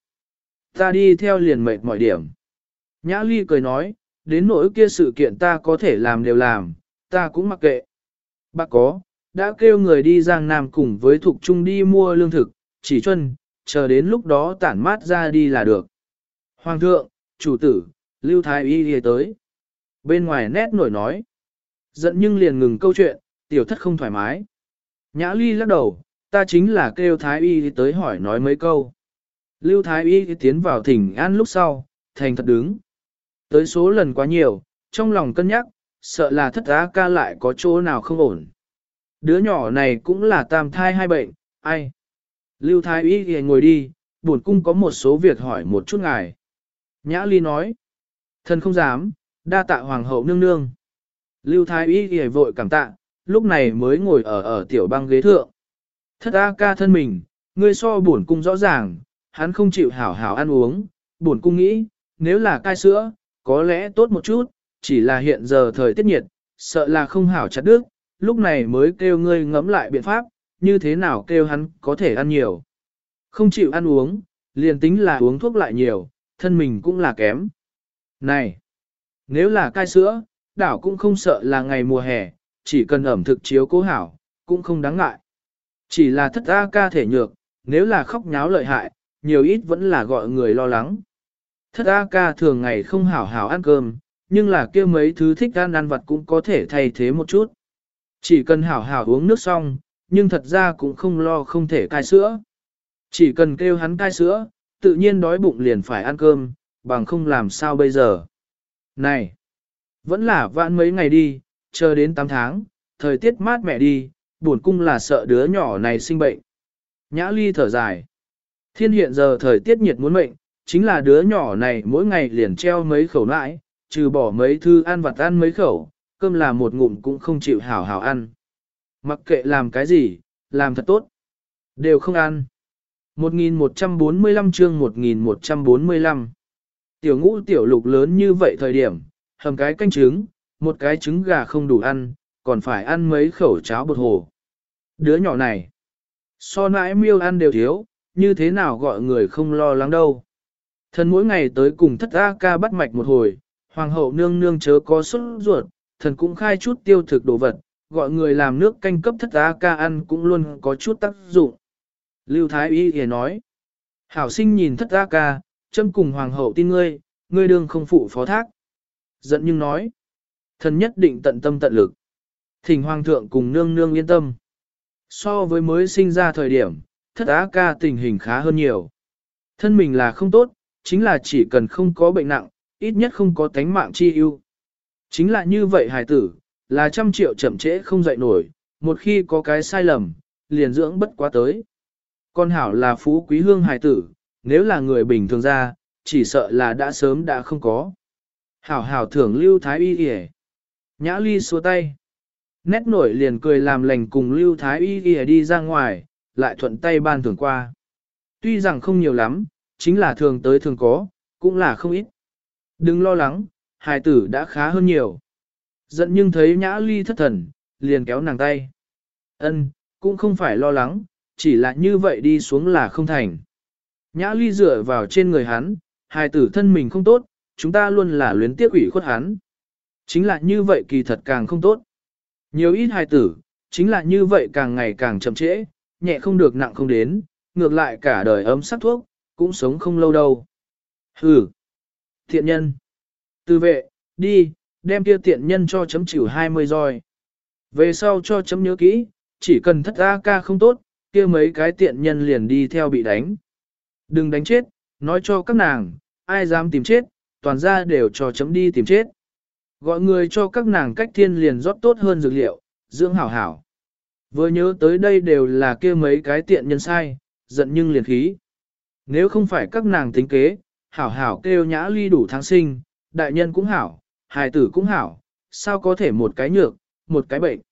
Ta đi theo liền mệt mọi điểm. Nhã Ly cười nói, đến nỗi kia sự kiện ta có thể làm đều làm, ta cũng mặc kệ. Bác có, đã kêu người đi Giang Nam cùng với Thục Trung đi mua lương thực, chỉ chuân, chờ đến lúc đó tản mát ra đi là được. Hoàng thượng, chủ tử, Lưu Thái Y đi tới. Bên ngoài nét nổi nói. Giận nhưng liền ngừng câu chuyện, tiểu thất không thoải mái. Nhã Ly lắc đầu, ta chính là kêu Thái Y đi tới hỏi nói mấy câu. Lưu Thái Y tiến vào thỉnh an lúc sau, thành thật đứng. Tới số lần quá nhiều, trong lòng cân nhắc, sợ là thất á ca lại có chỗ nào không ổn. Đứa nhỏ này cũng là tam thai hai bệnh, ai? Lưu Thái Y thì ngồi đi, bổn cung có một số việc hỏi một chút ngài. Nhã Ly nói, thần không dám, đa tạ hoàng hậu nương nương. Lưu Thái Y thì vội cảm tạ, lúc này mới ngồi ở tiểu băng ghế thượng. Thất á ca thân mình, ngươi so bổn cung rõ ràng, hắn không chịu hảo hảo ăn uống, bổn cung nghĩ, nếu là cai sữa, có lẽ tốt một chút, chỉ là hiện giờ thời tiết nhiệt, sợ là không hảo chặt đứt, lúc này mới kêu ngươi ngẫm lại biện pháp, như thế nào kêu hắn có thể ăn nhiều. Không chịu ăn uống, liền tính là uống thuốc lại nhiều, thân mình cũng là kém. Này, nếu là cai sữa, đảo cũng không sợ là ngày mùa hè, chỉ cần ẩm thực chiếu cố hảo, cũng không đáng ngại. Chỉ là thất A ca thể nhược, nếu là khóc nháo lợi hại, nhiều ít vẫn là gọi người lo lắng. Thất A ca thường ngày không hảo hảo ăn cơm, nhưng là kia mấy thứ thích ăn vặt cũng có thể thay thế một chút. Chỉ cần hảo hảo uống nước xong, nhưng thật ra cũng không lo không thể cai sữa. Chỉ cần kêu hắn cai sữa, tự nhiên đói bụng liền phải ăn cơm, bằng không làm sao bây giờ. Này, vẫn là vãn mấy ngày đi, chờ đến 8 tháng, thời tiết mát mẻ đi, buồn cung là sợ đứa nhỏ này sinh bệnh. Nhã Ly thở dài. Thiên hiện giờ thời tiết nhiệt muốn mệnh, chính là đứa nhỏ này mỗi ngày liền treo mấy khẩu nãi, trừ bỏ mấy thứ ăn vặt ăn mấy khẩu, cơm là một ngụm cũng không chịu hảo hảo ăn. Mặc kệ làm cái gì, làm thật tốt. Đều không ăn. 1145 chương 1145. Tiểu ngũ tiểu lục lớn như vậy thời điểm, hầm cái canh trứng, một cái trứng gà không đủ ăn, còn phải ăn mấy khẩu cháo bột hồ. Đứa nhỏ này, so nãi miêu ăn đều thiếu, như thế nào gọi người không lo lắng đâu. Thần mỗi ngày tới cùng thất A ca bắt mạch một hồi, hoàng hậu nương nương chớ có sốt ruột, thần cũng khai chút tiêu thực đồ vật, gọi người làm nước canh cấp thất A ca ăn cũng luôn có chút tác dụng. Lưu Thái Y thì nói, hảo sinh nhìn thất A ca, châm cùng hoàng hậu tin ngươi, ngươi đương không phụ phó thác. Giận nhưng nói, thần nhất định tận tâm tận lực. Thỉnh hoàng thượng cùng nương nương yên tâm. So với mới sinh ra thời điểm, thất A ca tình hình khá hơn nhiều. Thân mình là không tốt, chính là chỉ cần không có bệnh nặng, ít nhất không có tánh mạng chi ưu. Chính là như vậy hài tử, là 100 triệu chậm trễ không dậy nổi, một khi có cái sai lầm, liền dưỡng bất quá tới. Con hảo là phú quý hương hài tử, nếu là người bình thường ra, chỉ sợ là đã sớm đã không có. Hảo hảo thưởng Lưu Thái Y kìa. Nhã Ly xua tay. Nét nổi liền cười làm lành cùng Lưu Thái Y kìa đi ra ngoài, lại thuận tay ban thưởng qua. Tuy rằng không nhiều lắm, chính là thường tới thường có, cũng là không ít. Đừng lo lắng, hài tử đã khá hơn nhiều. Giận nhưng thấy Nhã Ly thất thần, liền kéo nàng tay. Ân, cũng không phải lo lắng, chỉ là như vậy đi xuống là không thành. Nhã Ly dựa vào trên người hắn, hài tử thân mình không tốt, chúng ta luôn là luyến tiếc ủy khuất hắn. Chính là như vậy kỳ thật càng không tốt. Nhiều ít hài tử, chính là như vậy càng ngày càng chậm trễ, nhẹ không được nặng không đến, ngược lại cả đời ấm sắc thuốc, cũng sống không lâu đâu. Hừ, thiện nhân. Tư vệ, đi, đem kia tiện nhân cho chấm chịu 20 roi. Về sau cho chấm nhớ kỹ, chỉ cần thất A ca không tốt, kia mấy cái tiện nhân liền đi theo bị đánh. Đừng đánh chết, nói cho các nàng, ai dám tìm chết, toàn ra đều cho chấm đi tìm chết. Gọi người cho các nàng cách thiên liền rót tốt hơn dược liệu, dưỡng hảo hảo. Vừa nhớ tới đây đều là kia mấy cái tiện nhân sai, giận nhưng liền khí. Nếu không phải các nàng tính kế, hảo hảo kêu Nhã Ly đủ tháng sinh, đại nhân cũng hảo, hài tử cũng hảo, sao có thể một cái nhược, một cái bệnh.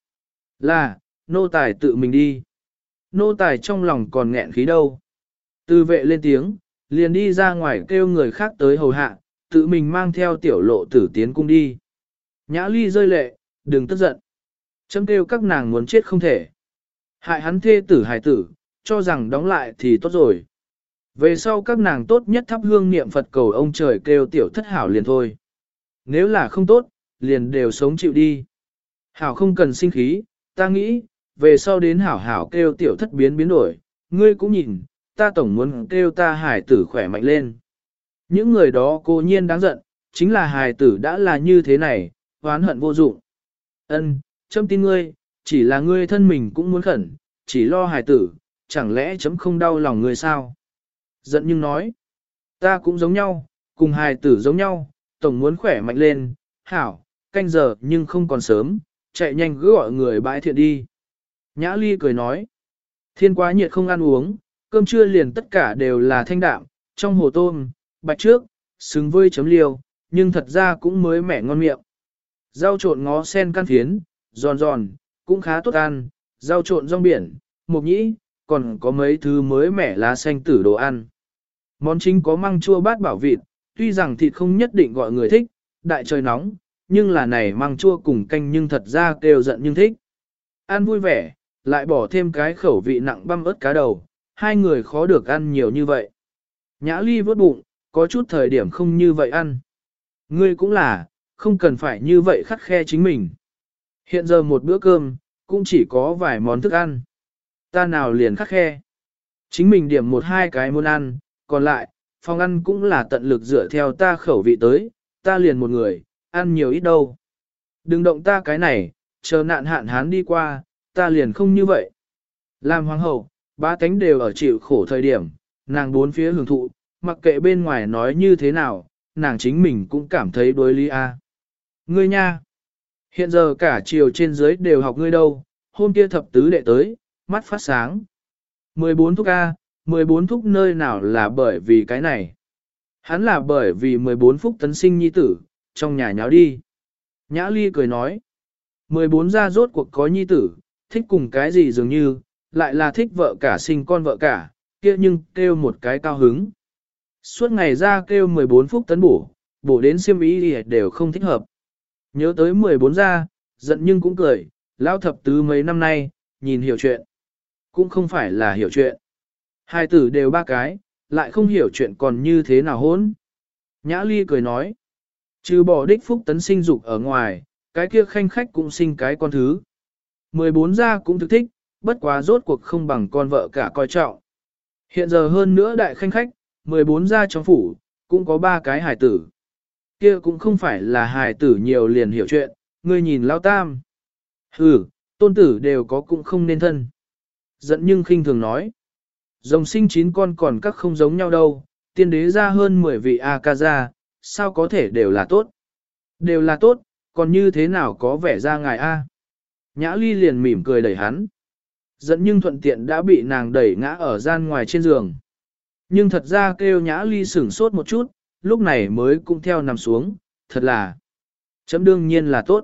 Là, nô tài tự mình đi. Nô tài trong lòng còn nghẹn khí đâu. Tư vệ lên tiếng, liền đi ra ngoài kêu người khác tới hầu hạ, tự mình mang theo tiểu lộ tử tiến cung đi. Nhã Ly rơi lệ, đừng tức giận. Chấm kêu các nàng muốn chết không thể. Hại hắn thê tử hài tử, cho rằng đóng lại thì tốt rồi. Về sau các nàng tốt nhất thắp hương niệm Phật cầu ông trời kêu tiểu thất hảo liền thôi. Nếu là không tốt, liền đều sống chịu đi. Hảo không cần sinh khí, ta nghĩ, về sau đến hảo hảo kêu tiểu thất biến đổi, ngươi cũng nhìn, ta tổng muốn kêu ta hài tử khỏe mạnh lên. Những người đó cố nhiên đáng giận, chính là hài tử đã là như thế này, oán hận vô dụng. Ân, chấm tin ngươi, chỉ là ngươi thân mình cũng muốn khẩn, chỉ lo hài tử, chẳng lẽ chấm không đau lòng ngươi sao? Giận nhưng nói, ta cũng giống nhau, cùng hài tử giống nhau, tổng muốn khỏe mạnh lên, hảo, canh giờ nhưng không còn sớm, chạy nhanh cứ gọi người bãi thiện đi. Nhã Ly cười nói, thiên quá nhiệt không ăn uống, cơm trưa liền tất cả đều là thanh đạm, trong hồ tôm, bạch trước, xứng với chấm liêu, nhưng thật ra cũng mới mẻ ngon miệng. Rau trộn ngó sen căn phiến, giòn giòn, cũng khá tốt ăn, rau trộn rong biển, mộc nhĩ, còn có mấy thứ mới mẻ lá xanh tử đồ ăn. Món chính có măng chua bát bảo vịt, tuy rằng thịt không nhất định gọi người thích, đại trời nóng, nhưng là này măng chua cùng canh nhưng thật ra kêu giận nhưng thích. Ăn vui vẻ, lại bỏ thêm cái khẩu vị nặng băm ớt cá đầu, hai người khó được ăn nhiều như vậy. Nhã Ly vớt bụng, có chút thời điểm không như vậy ăn. Ngươi cũng là, không cần phải như vậy khắt khe chính mình. Hiện giờ một bữa cơm, cũng chỉ có vài món thức ăn. Ta nào liền khắt khe. Chính mình điểm một hai cái muốn ăn, còn lại, phòng ăn cũng là tận lực dựa theo ta khẩu vị tới, ta liền một người, ăn nhiều ít đâu. Đừng động ta cái này, chờ nạn hạn hán đi qua, ta liền không như vậy. Làm hoàng hậu, ba tánh đều ở chịu khổ thời điểm, nàng bốn phía hưởng thụ, mặc kệ bên ngoài nói như thế nào, nàng chính mình cũng cảm thấy đối lý a. Ngươi nha, hiện giờ cả triều trên dưới đều học ngươi đâu, hôm kia thập tứ đệ tới, mắt phát sáng. 14 thúc A, 14 thúc nơi nào là bởi vì cái này. Hắn là bởi vì 14 phúc tấn sinh nhi tử, trong nhà nháo đi. Nhã Ly cười nói, 14 ra rốt cuộc có nhi tử, thích cùng cái gì dường như, lại là thích vợ cả sinh con vợ cả, kia nhưng kêu một cái cao hứng. Suốt ngày ra kêu 14 phúc tấn bổ đến xiêm ý đều không thích hợp. Nhớ tới 14 ra, giận nhưng cũng cười, lão thập tứ mấy năm nay, nhìn hiểu chuyện. Cũng không phải là hiểu chuyện. Hai tử đều ba cái, lại không hiểu chuyện còn như thế nào hỗn. Nhã Ly cười nói, trừ bỏ đích phúc tấn sinh dục ở ngoài, cái kia khanh khách cũng sinh cái con thứ. 14 gia cũng thực thích, bất quá rốt cuộc không bằng con vợ cả coi trọng. Hiện giờ hơn nữa đại khanh khách, 14 gia trong phủ, cũng có 3 cái hài tử. Kia cũng không phải là hài tử nhiều liền hiểu chuyện, ngươi nhìn lao tam. Tôn tử đều có cũng không nên thân. Giận nhưng khinh thường nói. Rồng sinh 9 con còn các không giống nhau đâu, tiên đế ra hơn 10 vị A-ca gia, sao có thể đều là tốt. Đều là tốt, còn như thế nào có vẻ ra ngài A. Nhã Ly liền mỉm cười đẩy hắn. Giận nhưng thuận tiện đã bị nàng đẩy ngã ở gian ngoài trên giường. Nhưng thật ra kêu Nhã Ly sửng sốt một chút, lúc này mới cũng theo nằm xuống, thật là. Chấm đương nhiên là tốt.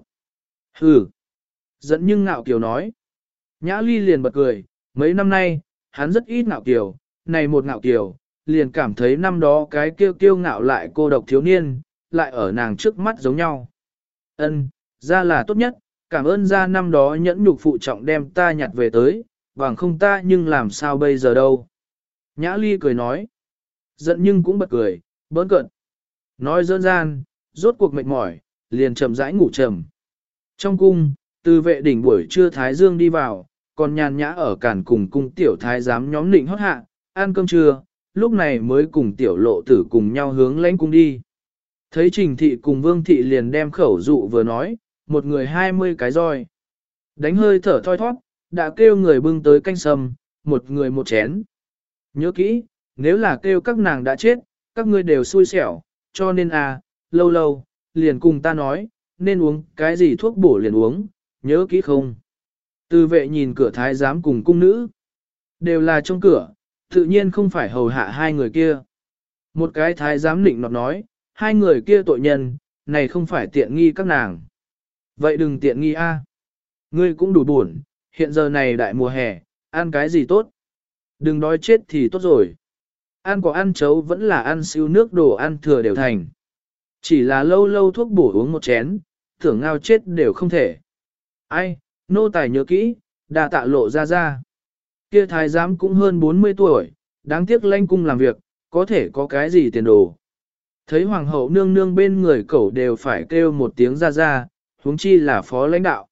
Giận nhưng ngạo kiều nói. Nhã Ly liền bật cười, mấy năm nay, hắn rất ít ngạo kiều, này một ngạo kiều, liền cảm thấy năm đó cái kiêu ngạo lại cô độc thiếu niên, lại ở nàng trước mắt giống nhau. Ra là tốt nhất, cảm ơn ra năm đó nhẫn nhục phụ trọng đem ta nhặt về tới, bằng không ta nhưng làm sao bây giờ đâu. Nhã Ly cười nói. Giận nhưng cũng bật cười, bỡn cợt. Nói dỡn gian, rốt cuộc mệt mỏi, liền chậm rãi ngủ trầm. Trong cung, từ vệ đỉnh buổi trưa Thái Dương đi vào, còn nhàn nhã ở cản cùng cung tiểu thái giám nhóm nịnh hót hạ, ăn cơm trưa, lúc này mới cùng tiểu lộ tử cùng nhau hướng lãnh cung đi. Thấy Trình thị cùng Vương thị liền đem khẩu dụ vừa nói, một người 20 cái roi. Đánh hơi thở thoi thoát, đã kêu người bưng tới canh sâm, một người một chén. Nhớ kỹ, nếu là kêu các nàng đã chết, các ngươi đều xui xẻo, cho nên lâu lâu, liền cùng ta nói, nên uống cái gì thuốc bổ liền uống, nhớ kỹ không. Từ vệ nhìn cửa thái giám cùng cung nữ, đều là trong cửa, tự nhiên không phải hầu hạ hai người kia. Một cái thái giám định nọt nói, hai người kia tội nhân, này không phải tiện nghi các nàng. Vậy đừng tiện nghi Ngươi cũng đủ buồn, hiện giờ này đại mùa hè, ăn cái gì tốt. Đừng đói chết thì tốt rồi. Ăn có ăn chấu vẫn là ăn siêu nước đồ ăn thừa đều thành. Chỉ là lâu lâu thuốc bổ uống một chén, tưởng ngao chết đều không thể. Nô tài nhớ kỹ, đà tạ lộ ra. Kia thái giám cũng hơn 40 tuổi, đáng tiếc lãnh cung làm việc, có thể có cái gì tiền đồ. Thấy hoàng hậu nương nương bên người cẩu đều phải kêu một tiếng ra, huống chi là phó lãnh đạo.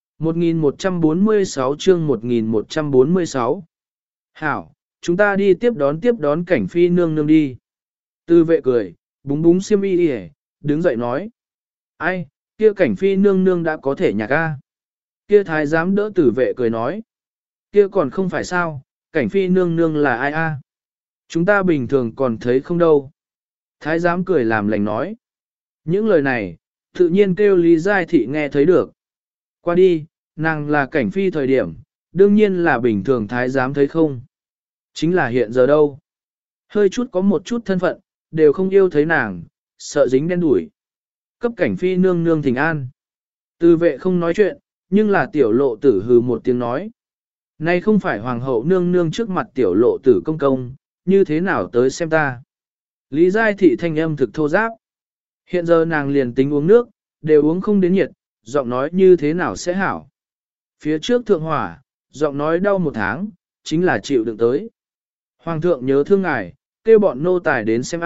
1146 chương 1146 Hảo, chúng ta đi tiếp đón cảnh phi nương nương đi. Tư vệ cười, búng búng xiêm y đi đứng dậy nói. Kia cảnh phi nương nương đã có thể nhạc Kia thái giám đỡ tử vệ cười nói. Kia còn không phải sao, cảnh phi nương nương là ai Chúng ta bình thường còn thấy không đâu. Thái giám cười làm lành nói. Những lời này, tự nhiên kêu Lý Giai Thị nghe thấy được. Qua đi, nàng là cảnh phi thời điểm, đương nhiên là bình thường thái giám thấy không. Chính là hiện giờ đâu. Hơi chút có một chút thân phận, đều không yêu thấy nàng, sợ dính đen đuổi. Cấp cảnh phi nương nương thỉnh an. Từ vệ không nói chuyện, nhưng là tiểu lộ tử hừ một tiếng nói. Này không phải hoàng hậu nương nương trước mặt tiểu lộ tử công công, như thế nào tới xem ta. Lý Giai Thị thanh âm thực thô giáp. Hiện giờ nàng liền tính uống nước, đều uống không đến nhiệt, giọng nói như thế nào sẽ hảo. Phía trước thượng hỏa, giọng nói đau một tháng, chính là chịu đựng tới. Hoàng thượng nhớ thương ngài, kêu bọn nô tài đến xem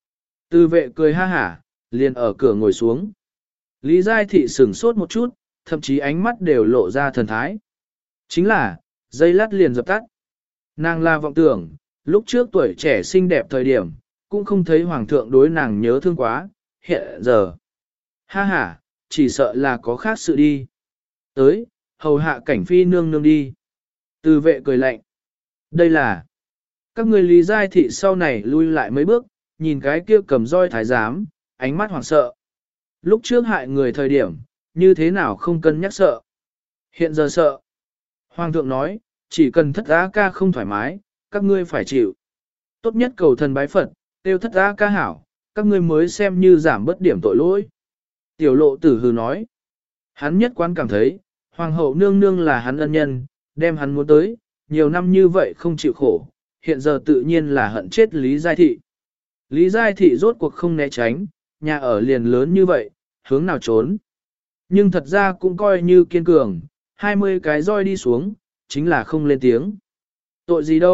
Từ vệ cười ha hả, liền ở cửa ngồi xuống. Lý Giai Thị sửng sốt một chút, thậm chí ánh mắt đều lộ ra thần thái. Chính là, dây lát liền dập tắt. Nàng là vọng tưởng, lúc trước tuổi trẻ xinh đẹp thời điểm, cũng không thấy hoàng thượng đối nàng nhớ thương quá, hiện giờ. Ha ha, chỉ sợ là có khác sự đi. Tới, hầu hạ cảnh phi nương nương đi. Từ vệ cười lạnh. Đây là, các người Lý Giai Thị sau này lui lại mấy bước, nhìn cái kia cầm roi thái giám, ánh mắt hoảng sợ. Lúc trước hại người thời điểm, như thế nào không cân nhắc sợ. Hiện giờ sợ. Hoàng thượng nói, chỉ cần thất á ca không thoải mái, các ngươi phải chịu. Tốt nhất cầu thần bái Phật, tiêu thất á ca hảo, các ngươi mới xem như giảm bất điểm tội lỗi. Tiểu lộ tử hừ nói. Hắn nhất quán cảm thấy, hoàng hậu nương nương là hắn ân nhân, đem hắn muốn tới, nhiều năm như vậy không chịu khổ, hiện giờ tự nhiên là hận chết Lý Giai Thị. Lý Giai Thị rốt cuộc không né tránh, nhà ở liền lớn như vậy, hướng nào trốn. Nhưng thật ra cũng coi như kiên cường, 20 cái roi đi xuống, chính là không lên tiếng. Tội gì đâu,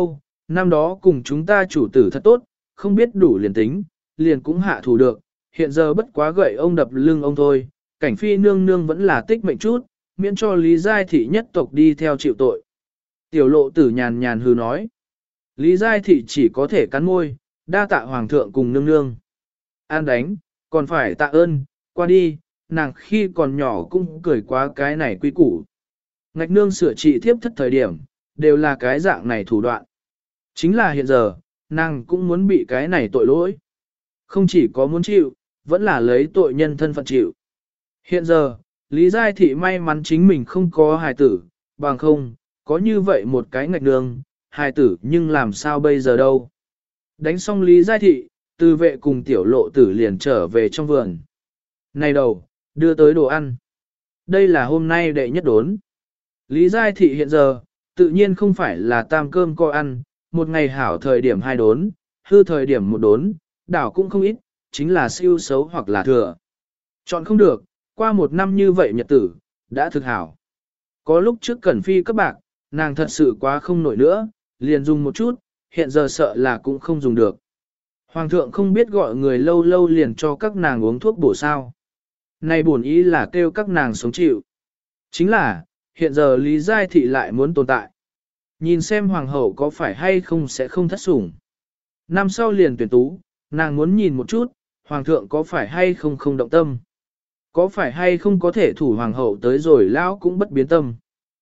năm đó cùng chúng ta chủ tử thật tốt, không biết đủ liền tính, liền cũng hạ thủ được, hiện giờ bất quá gậy ông đập lưng ông thôi, cảnh phi nương nương vẫn là tích mệnh chút, miễn cho Lý Giai Thị nhất tộc đi theo chịu tội. Tiểu lộ tử nhàn nhàn hư nói. Lý Giai Thị chỉ có thể cắn môi, đa tạ hoàng thượng cùng nương nương. An đánh, còn phải tạ ơn, qua đi, nàng khi còn nhỏ cũng cười quá cái này quy củ. Ngạch nương sửa trị thiếp thất thời điểm, đều là cái dạng này thủ đoạn. Chính là hiện giờ, nàng cũng muốn bị cái này tội lỗi. Không chỉ có muốn chịu, vẫn là lấy tội nhân thân phận chịu. Hiện giờ, Lý Giai Thị may mắn chính mình không có hài tử, bằng không, có như vậy một cái ngạch nương, hài tử nhưng làm sao bây giờ đâu. Đánh xong Lý Giai Thị, Tư Vệ cùng tiểu lộ tử liền trở về trong vườn. Này đầu, đưa tới đồ ăn. Đây là hôm nay đệ nhất đốn. Lý Giai Thị hiện giờ, tự nhiên không phải là tam cơm coi ăn, một ngày hảo thời điểm 2 đốn, hư thời điểm 1 đốn, đảo cũng không ít, chính là siêu xấu hoặc là thừa. Chọn không được, qua 1 năm như vậy nhật tử, đã thực hảo. Có lúc trước Cẩn Phi các bạc, nàng thật sự quá không nổi nữa, liền dùng một chút, hiện giờ sợ là cũng không dùng được. Hoàng thượng không biết gọi người lâu lâu liền cho các nàng uống thuốc bổ sao. Này bổn ý là kêu các nàng sống chịu. Chính là, hiện giờ Lý Giai Thị lại muốn tồn tại. Nhìn xem hoàng hậu có phải hay không sẽ không thất sủng. Năm sau liền tuyển tú, nàng muốn nhìn một chút, hoàng thượng có phải hay không không động tâm. Có phải hay không có thể thủ hoàng hậu tới rồi lão cũng bất biến tâm.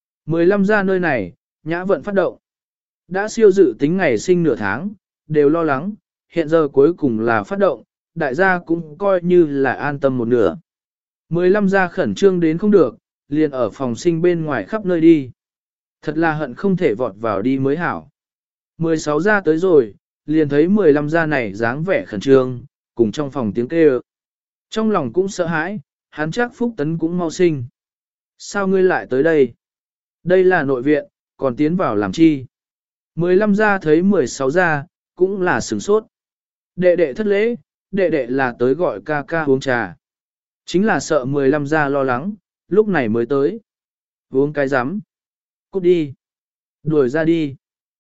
15 ra nơi này, nhã vận phát động. Đã siêu dự tính ngày sinh nửa tháng, đều lo lắng, hiện giờ cuối cùng là phát động, đại gia cũng coi như là an tâm một nửa. 15 gia khẩn trương đến không được, liền ở phòng sinh bên ngoài khắp nơi đi. Thật là hận không thể vọt vào đi mới hảo. 16 gia tới rồi, liền thấy 15 gia này dáng vẻ khẩn trương, cùng trong phòng tiếng kêu. Trong lòng cũng sợ hãi, hắn chắc Phúc Tấn cũng mau sinh. Sao ngươi lại tới đây? Đây là nội viện, còn tiến vào làm chi? 15 gia thấy 16 gia, cũng là sửng sốt. Đệ đệ thất lễ, đệ đệ là tới gọi ca ca uống trà. Chính là sợ 15 gia lo lắng, lúc này mới tới. Uống cái rắm Cút đi. Đuổi ra đi.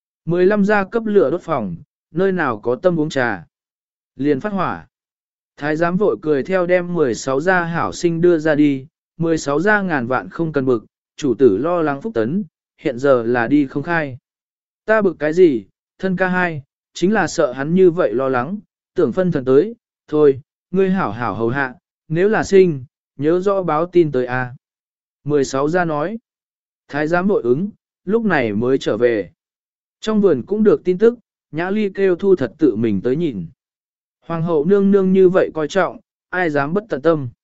15 gia cấp lửa đốt phòng, nơi nào có tâm uống trà. Liền phát hỏa. Thái giám vội cười theo đem 16 gia hảo sinh đưa ra đi, 16 gia ngàn vạn không cần bực, chủ tử lo lắng Phúc Tấn, hiện giờ là đi không khai. Ta bực cái gì, thân ca hai, chính là sợ hắn như vậy lo lắng, tưởng phân thần tới, thôi, ngươi hảo hảo hầu hạ, nếu là sinh, nhớ rõ báo tin tới a. 16 gia nói. Thái giám vội ứng, lúc này mới trở về. Trong vườn cũng được tin tức, Nhã Ly kêu Thu Thật tự mình tới nhìn. Hoàng hậu nương nương như vậy coi trọng, ai dám bất tận tâm.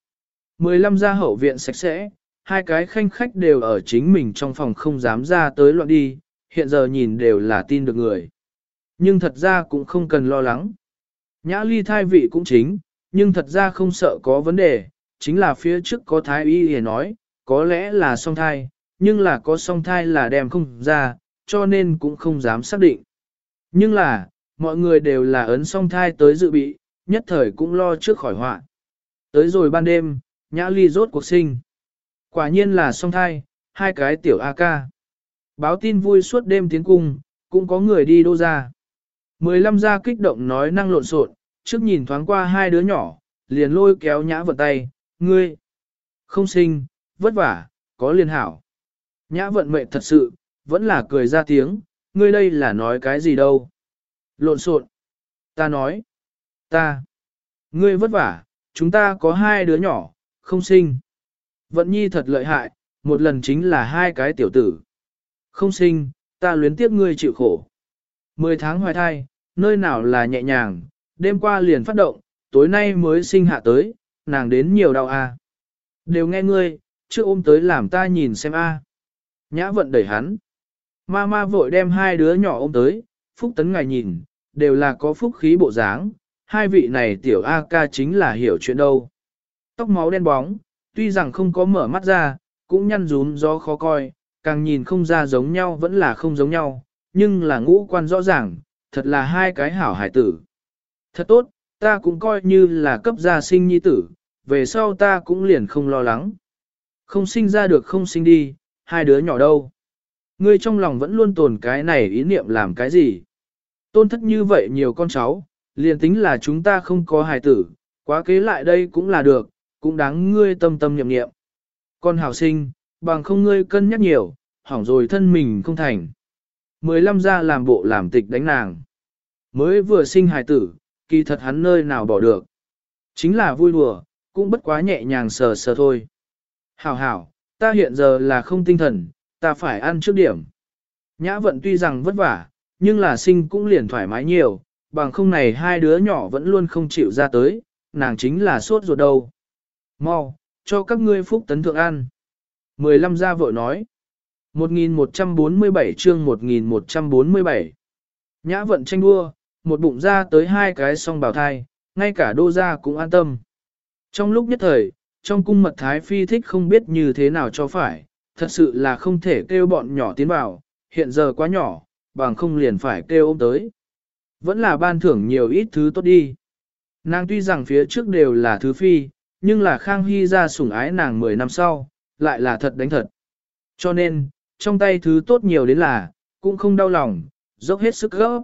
15 gia hậu viện sạch sẽ, 2 cái khanh khách đều ở chính mình trong phòng không dám ra tới loạn đi, hiện giờ nhìn đều là tin được người. Nhưng thật ra cũng không cần lo lắng. Nhã Ly thai vị cũng chính, nhưng thật ra không sợ có vấn đề, chính là phía trước có thái y hề nói, có lẽ là song thai, nhưng là có song thai là đem không ra, cho nên cũng không dám xác định. Nhưng là, mọi người đều là ấn song thai tới dự bị, nhất thời cũng lo trước khỏi họa. Tới rồi ban đêm, Nhã Ly rốt cuộc sinh. Quả nhiên là song thai, 2 cái tiểu A ca. Báo tin vui suốt đêm tiến cung, cũng có người đi đô ra. 15 gia kích động nói năng lộn xộn, trước nhìn thoáng qua 2 đứa nhỏ, liền lôi kéo Nhã Vận tay, ngươi không sinh, vất vả, có liên hảo. Nhã Vận mệnh thật sự, vẫn là cười ra tiếng, ngươi đây là nói cái gì đâu. Lộn xộn. Ta nói. Ngươi vất vả, chúng ta có 2 đứa nhỏ, không sinh. Vận nhi thật lợi hại, một lần chính là 2 cái tiểu tử. Không sinh, ta luyến tiếc ngươi chịu khổ. 10 tháng hoài thai, nơi nào là nhẹ nhàng, đêm qua liền phát động, tối nay mới sinh hạ tới, nàng đến nhiều đau à. Đều nghe ngươi, trước ôm tới làm ta nhìn xem a. Nhã Vận đẩy hắn. Ma vội đem 2 đứa nhỏ ôm tới, Phúc Tấn ngài nhìn, đều là có phúc khí bộ dáng, 2 vị này tiểu A ca chính là hiểu chuyện đâu. Tóc máu đen bóng, tuy rằng không có mở mắt ra, cũng nhăn rún gió khó coi, càng nhìn không ra giống nhau vẫn là không giống nhau, nhưng là ngũ quan rõ ràng, thật là 2 cái hảo hải tử. Thật tốt, ta cũng coi như là cấp gia sinh nhi tử, về sau ta cũng liền không lo lắng. Không sinh ra được không sinh đi, 2 đứa nhỏ đâu. Ngươi trong lòng vẫn luôn tồn cái này ý niệm làm cái gì? tôn thất như vậy nhiều con cháu, liền tính là chúng ta không có hài tử, quá kế lại đây cũng là được, cũng đáng ngươi tâm tâm niệm niệm. Con hảo sinh, bằng không ngươi cân nhắc nhiều, hỏng rồi thân mình không thành. 15 ra làm bộ làm tịch đánh nàng. Mới vừa sinh hài tử, kỳ thật hắn nơi nào bỏ được. Chính là vui đùa, cũng bất quá nhẹ nhàng sờ sờ thôi. Hảo hảo, ta hiện giờ là không tinh thần, ta phải ăn trước điểm. Nhã vận tuy rằng vất vả, nhưng là sinh cũng liền thoải mái nhiều, bằng không này hai đứa nhỏ vẫn luôn không chịu ra tới, nàng chính là sốt ruột đâu. Mau, cho các ngươi phúc tấn thượng ăn. 15 gia vội nói. 1147 chương 1147. Nhã vận tranh đua, một bụng ra tới hai cái song bào thai, ngay cả đô gia cũng an tâm. Trong lúc nhất thời, trong cung mật thái phi thích không biết như thế nào cho phải, thật sự là không thể kêu bọn nhỏ tiến vào, hiện giờ quá nhỏ, bằng không liền phải kêu ôm tới. Vẫn là ban thưởng nhiều ít thứ tốt đi. Nàng tuy rằng phía trước đều là thứ phi, nhưng là Khang Hy ra sủng ái nàng 10 năm sau, lại là thật đánh thật. Cho nên, trong tay thứ tốt nhiều đến là, cũng không đau lòng, dốc hết sức gấp.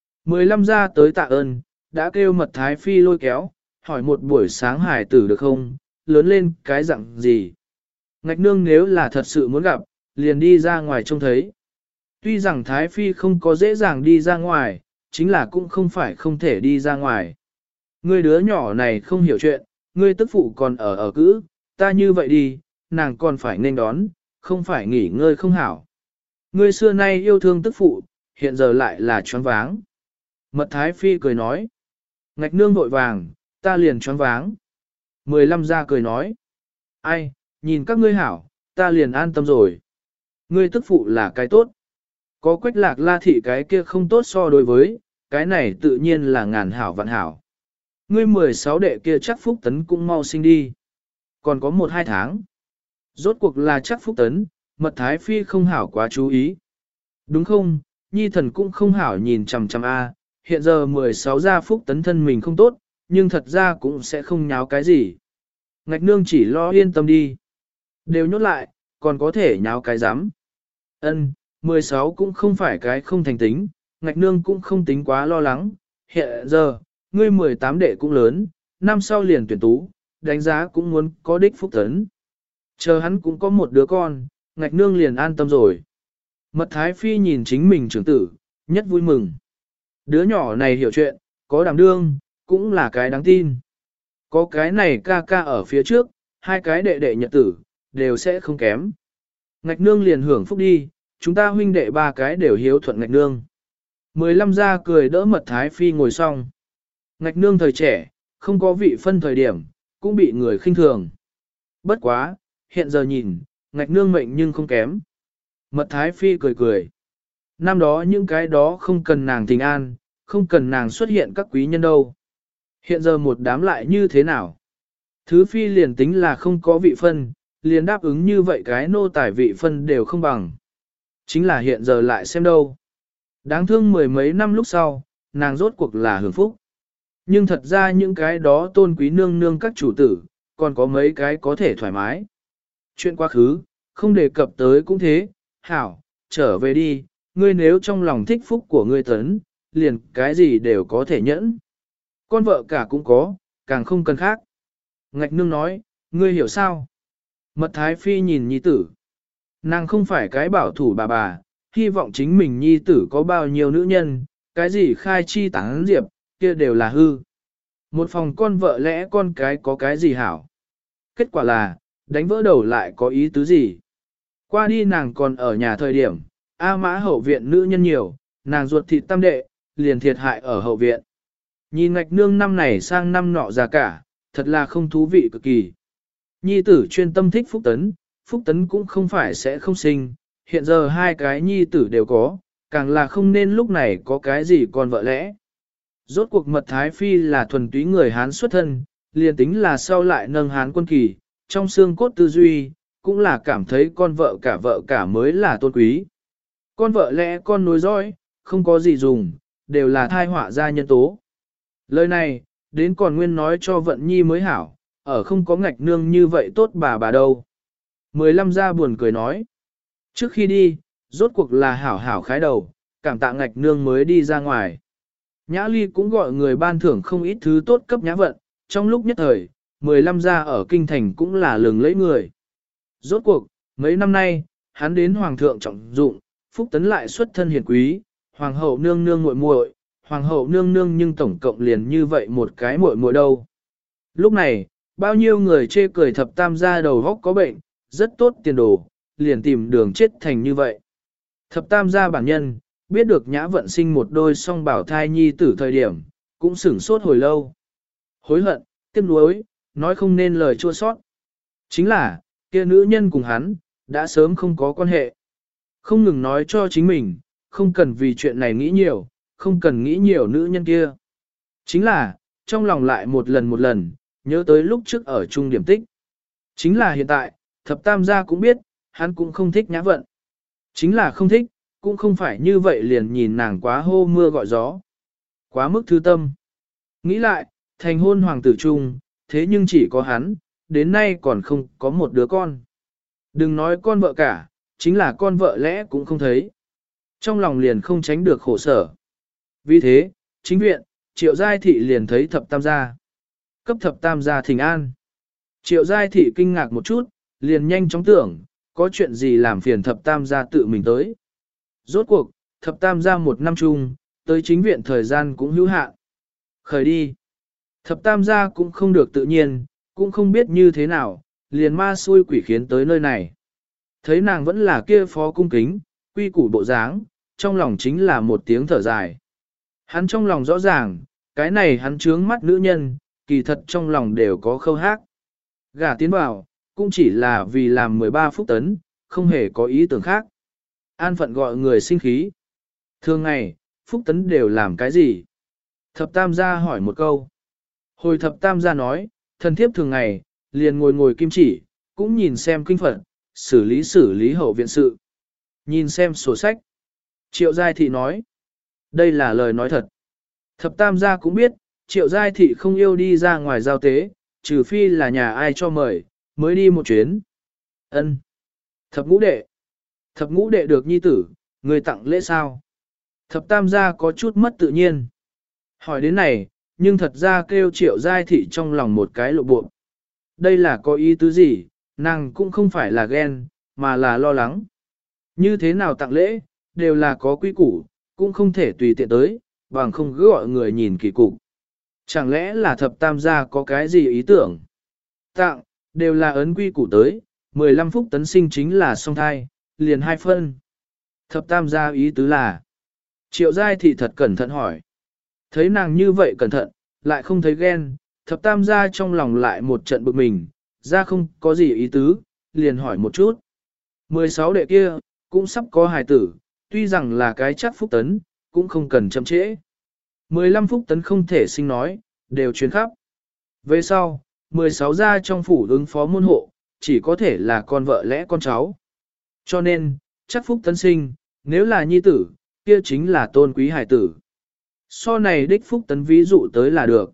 15 ra tới tạ ơn, đã kêu mật thái phi lôi kéo, hỏi một buổi sáng hải tử được không, lớn lên cái dạng gì. Ngạch nương nếu là thật sự muốn gặp, liền đi ra ngoài trông thấy. Tuy rằng thái phi không có dễ dàng đi ra ngoài, chính là cũng không phải không thể đi ra ngoài. Ngươi đứa nhỏ này không hiểu chuyện, ngươi tức phụ còn ở cữ, ta như vậy đi, nàng còn phải nên đón, không phải nghỉ ngơi không hảo. Ngươi xưa nay yêu thương tức phụ, hiện giờ lại là choáng váng. Mật thái phi cười nói. Ngạch nương vội vàng, ta liền choáng váng. 15 ra cười nói. Ai, nhìn các ngươi hảo, ta liền an tâm rồi. Ngươi tức phụ là cái tốt. Có quách lạc la thị cái kia không tốt so đối với, cái này tự nhiên là ngàn hảo vạn hảo. Ngươi 16 đệ kia chắc phúc tấn cũng mau sinh đi. Còn có 1-2 tháng. Rốt cuộc là chắc phúc tấn, mật thái phi không hảo quá chú ý. Đúng không, nhi thần cũng không hảo nhìn chằm chằm a. Hiện giờ 16 gia phúc tấn thân mình không tốt, nhưng thật ra cũng sẽ không nháo cái gì. Ngạch nương chỉ lo yên tâm đi. Đều nhốt lại, còn có thể nháo cái rắm. Ân, 16 cũng không phải cái không thành tính, ngạch nương cũng không tính quá lo lắng. Hiện giờ, ngươi 18 đệ cũng lớn, năm sau liền tuyển tú, đánh giá cũng muốn có đích phúc tấn. Chờ hắn cũng có một đứa con, ngạch nương liền an tâm rồi. Mật thái phi nhìn chính mình trưởng tử, nhất vui mừng. Đứa nhỏ này hiểu chuyện, có đảm đương, cũng là cái đáng tin. Có cái này ca ca ở phía trước, hai cái đệ đệ nhật tử, đều sẽ không kém. Ngạch nương liền hưởng phúc đi, chúng ta huynh đệ ba cái đều hiếu thuận ngạch nương. 15 ra cười đỡ mật thái phi ngồi xong. Ngạch nương thời trẻ, không có vị phân thời điểm, cũng bị người khinh thường. Bất quá, hiện giờ nhìn, ngạch nương mệnh nhưng không kém. Mật thái phi cười cười. Năm đó những cái đó không cần nàng tình an, không cần nàng xuất hiện các quý nhân đâu. Hiện giờ một đám lại như thế nào? Thứ phi liền tính là không có vị phân, liền đáp ứng như vậy cái nô tài vị phân đều không bằng. Chính là hiện giờ lại xem đâu. Đáng thương 10 mấy năm lúc sau, nàng rốt cuộc là hưởng phúc. Nhưng thật ra những cái đó tôn quý nương nương các chủ tử, còn có mấy cái có thể thoải mái. Chuyện quá khứ, không đề cập tới cũng thế, hảo, trở về đi, ngươi nếu trong lòng thích phúc của ngươi tấn, liền cái gì đều có thể nhẫn. Con vợ cả cũng có, càng không cần khác. Ngạch nương nói, ngươi hiểu sao? Mật thái phi nhìn nhi tử. Nàng không phải cái bảo thủ bà, hy vọng chính mình nhi tử có bao nhiêu nữ nhân, cái gì khai chi tán diệp, kia đều là hư. Một phòng con vợ lẽ con cái có cái gì hảo. Kết quả là, đánh vỡ đầu lại có ý tứ gì. Qua đi nàng còn ở nhà thời điểm, A Mã hậu viện nữ nhân nhiều, nàng ruột thịt tam đệ, liền thiệt hại ở hậu viện. Nhìn ngạch nương năm này sang năm nọ già cả, thật là không thú vị cực kỳ. Nhi tử chuyên tâm thích Phúc Tấn cũng không phải sẽ không sinh, hiện giờ hai cái nhi tử đều có, càng là không nên lúc này có cái gì còn vợ lẽ. Rốt cuộc mật thái phi là thuần túy người Hán xuất thân, liền tính là sau lại nâng Hán quân kỳ, trong xương cốt tư duy, cũng là cảm thấy con vợ cả mới là tôn quý. Con vợ lẽ con nối dõi, không có gì dùng, đều là thai họa ra nhân tố. Lời này, đến còn nguyên nói cho vận nhi mới hảo, ở không có ngạch nương như vậy tốt bà đâu. 15 ra buồn cười nói. Trước khi đi, rốt cuộc là hảo khái đầu, cảm tạ ngạch nương mới đi ra ngoài. Nhã Ly cũng gọi người ban thưởng không ít thứ tốt cấp Nhã Vận, trong lúc nhất thời, 15 gia ở kinh thành cũng là lừng lẫy người. Rốt cuộc, mấy năm nay, hắn đến hoàng thượng trọng dụng, Phúc Tấn lại xuất thân hiền quý, hoàng hậu nương nương muội muội, hoàng hậu nương nương nhưng tổng cộng liền như vậy một cái muội muội đâu. Lúc này, bao nhiêu người chê cười thập tam gia đầu góc có bệnh, rất tốt tiền đồ, liền tìm đường chết thành như vậy. Thập tam gia bản nhân, biết được Nhã Vận sinh một đôi song bảo thai nhi tử thời điểm, cũng sửng sốt hồi lâu. Hối hận, tiếc nuối, nói không nên lời chua sót. Chính là, kia nữ nhân cùng hắn, đã sớm không có quan hệ. Không ngừng nói cho chính mình, không cần vì chuyện này nghĩ nhiều, không cần nghĩ nhiều nữ nhân kia. Chính là, trong lòng lại một lần, nhớ tới lúc trước ở trung điểm tích. Chính là hiện tại, thập tam gia cũng biết, hắn cũng không thích Nhã Vận. Chính là không thích, cũng không phải như vậy liền nhìn nàng quá hô mưa gọi gió. Quá mức thư tâm. Nghĩ lại, thành hôn hoàng tử trung, thế nhưng chỉ có hắn, đến nay còn không có một đứa con. Đừng nói con vợ cả, chính là con vợ lẽ cũng không thấy. Trong lòng liền không tránh được khổ sở. Vì thế, chính viện, Triệu Giai Thị liền thấy thập tam gia. Cấp thập tam gia thỉnh an. Triệu Giai Thị kinh ngạc một chút, liền nhanh chóng tưởng, có chuyện gì làm phiền thập tam gia tự mình tới. Rốt cuộc, thập tam gia một năm chung, tới chính viện thời gian cũng hữu hạn. Khởi đi. Thập tam gia cũng không được tự nhiên, cũng không biết như thế nào, liền ma xui quỷ khiến tới nơi này. Thấy nàng vẫn là kia phó cung kính, quy củ bộ dáng, trong lòng chính là một tiếng thở dài. Hắn trong lòng rõ ràng, cái này hắn trướng mắt nữ nhân, kỳ thật trong lòng đều có khâu hát. Gả tiến vào, cũng chỉ là vì làm 13 phúc tấn, không hề có ý tưởng khác. An phận gọi người sinh khí. Thường ngày, phúc tấn đều làm cái gì? Thập tam gia hỏi một câu. Hồi thập tam gia nói, thần thiếp thường ngày, liền ngồi ngồi kim chỉ, cũng nhìn xem kinh phật, xử lý hậu viện sự. Nhìn xem sổ sách. Triệu Giai Thị nói. Đây là lời nói thật. Thập tam gia cũng biết, Triệu Giai Thị không yêu đi ra ngoài giao tế, trừ phi là nhà ai cho mời, mới đi một chuyến. Ân. Thập ngũ đệ. Thập ngũ đệ được nhi tử, người tặng lễ sao? Thập tam gia có chút mất tự nhiên. Hỏi đến này, nhưng thật ra kêu Triệu Giai Thị trong lòng một cái lộ bộ. Đây là có ý tứ gì, nàng cũng không phải là ghen, mà là lo lắng. Như thế nào tặng lễ, đều là có quy củ, cũng không thể tùy tiện tới, bằng không cứ gọi người nhìn kỳ cục. Chẳng lẽ là thập tam gia có cái gì ý tưởng? Tặng, đều là ấn quy củ tới, 15 phút tấn sinh chính là song thai, liền 2 phân. Thập tam gia ý tứ là, Triệu Giai Thị thật cẩn thận hỏi. Thấy nàng như vậy cẩn thận, lại không thấy ghen, thập tam gia trong lòng lại một trận bực mình, ra không có gì ý tứ, liền hỏi một chút. 16 đệ kia, cũng sắp có hài tử, tuy rằng là cái chắc phúc tấn, cũng không cần chậm trễ. 15 phúc tấn không thể sinh nói, đều truyền khắp. Về sau, 16 gia trong phủ ứng phó môn hộ, chỉ có thể là con vợ lẽ con cháu. Cho nên, chắc phúc tấn sinh, nếu là nhi tử, kia chính là tôn quý hài tử. So này đích phúc tấn ví dụ tới là được.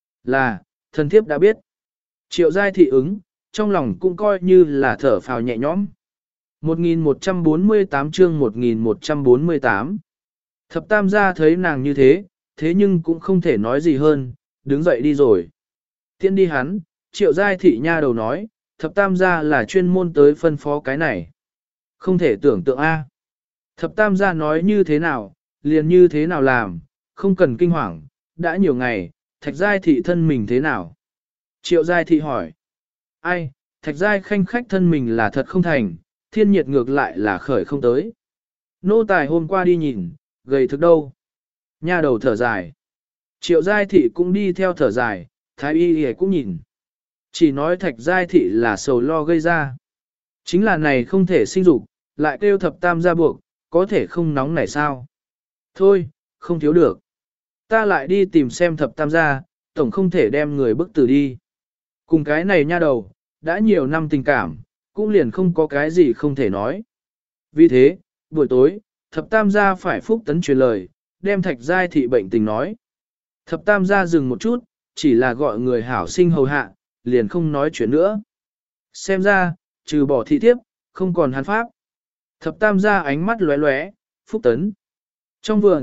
Là, thần thiếp đã biết. Triệu Giai Thị ứng, trong lòng cũng coi như là thở phào nhẹ nhõm. 1148 chương 1148. Thập tam gia thấy nàng như thế, thế nhưng cũng không thể nói gì hơn, đứng dậy đi rồi. Tiện đi hắn, Triệu Giai Thị nha đầu nói, thập tam gia là chuyên môn tới phân phó cái này. Không thể tưởng tượng A. Thập tam gia nói như thế nào, liền như thế nào làm, không cần kinh hoàng, đã nhiều ngày, Thạch Giai Thị thân mình thế nào? Triệu Giai Thị hỏi. Ai, Thạch Giai khanh khách thân mình là thật không thành, thiên nhiệt ngược lại là khởi không tới. Nô tài hôm qua đi nhìn, gầy thực đâu. Nha đầu thở dài. Triệu Giai Thị cũng đi theo thở dài, Thái Y cũng nhìn. Chỉ nói Thạch Giai Thị là sầu lo gây ra. Chính là này không thể sinh dục, lại kêu thập tam gia buộc, có thể không nóng này sao? Thôi, không thiếu được. Ta lại đi tìm xem thập tam gia, tổng không thể đem người bức tử đi. Cùng cái này nha đầu, đã nhiều năm tình cảm, cũng liền không có cái gì không thể nói. Vì thế, buổi tối, thập tam gia phải phúc tấn truyền lời, đem Thạch Giai Thị bệnh tình nói. Thập tam gia dừng một chút, chỉ là gọi người hảo sinh hầu hạ, liền không nói chuyện nữa. Xem ra, trừ bỏ thị thiếp, không còn hắn pháp. Thập tam gia ánh mắt lóe lóe, phúc tấn. Trong vườn,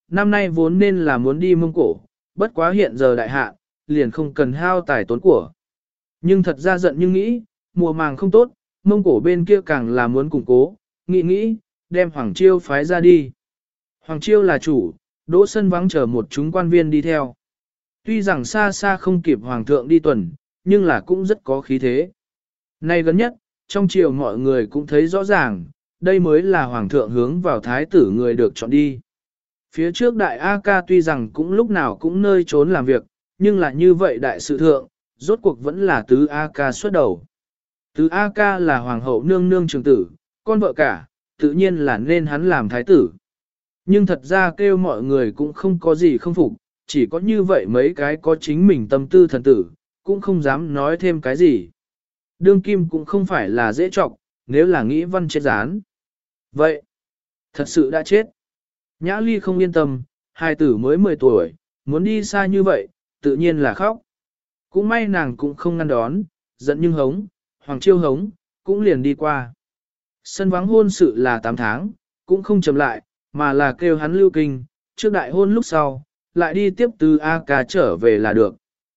năm nay vốn nên là muốn đi Mông Cổ, bất quá hiện giờ đại hạ, liền không cần hao tài tốn của. Nhưng thật ra giận nhưng nghĩ, mùa màng không tốt, Mông Cổ bên kia càng là muốn củng cố, nghĩ, đem Hoàng Chiêu phái ra đi. Hoàng Chiêu là chủ, Đỗ Sân vắng chờ một chúng quan viên đi theo. Tuy rằng xa xa không kịp Hoàng thượng đi tuần, nhưng là cũng rất có khí thế. Nay gần nhất, trong triều mọi người cũng thấy rõ ràng, đây mới là Hoàng thượng hướng vào thái tử người được chọn đi. Phía trước đại A ca tuy rằng cũng lúc nào cũng nơi trốn làm việc, nhưng là như vậy đại sự thượng, rốt cuộc vẫn là tứ A ca xuất đầu. Tứ A ca là hoàng hậu nương nương trường tử, con vợ cả, tự nhiên là nên hắn làm thái tử. Nhưng thật ra kêu mọi người cũng không có gì không phục, chỉ có như vậy mấy cái có chính mình tâm tư thần tử, cũng không dám nói thêm cái gì. Đương kim cũng không phải là dễ trọng, nếu là nghĩ văn chết gián. Vậy, thật sự đã chết. Nhã Ly không yên tâm, hai tử mới 10 tuổi, muốn đi xa như vậy, tự nhiên là khóc. Cũng may nàng cũng không ngăn đón, giận nhưng hống, Hoàng Chiêu hống, cũng liền đi qua. Sân vắng hôn sự là 8 tháng, cũng không chậm lại, mà là kêu hắn lưu kinh, trước đại hôn lúc sau, lại đi tiếp từ A ca trở về là được.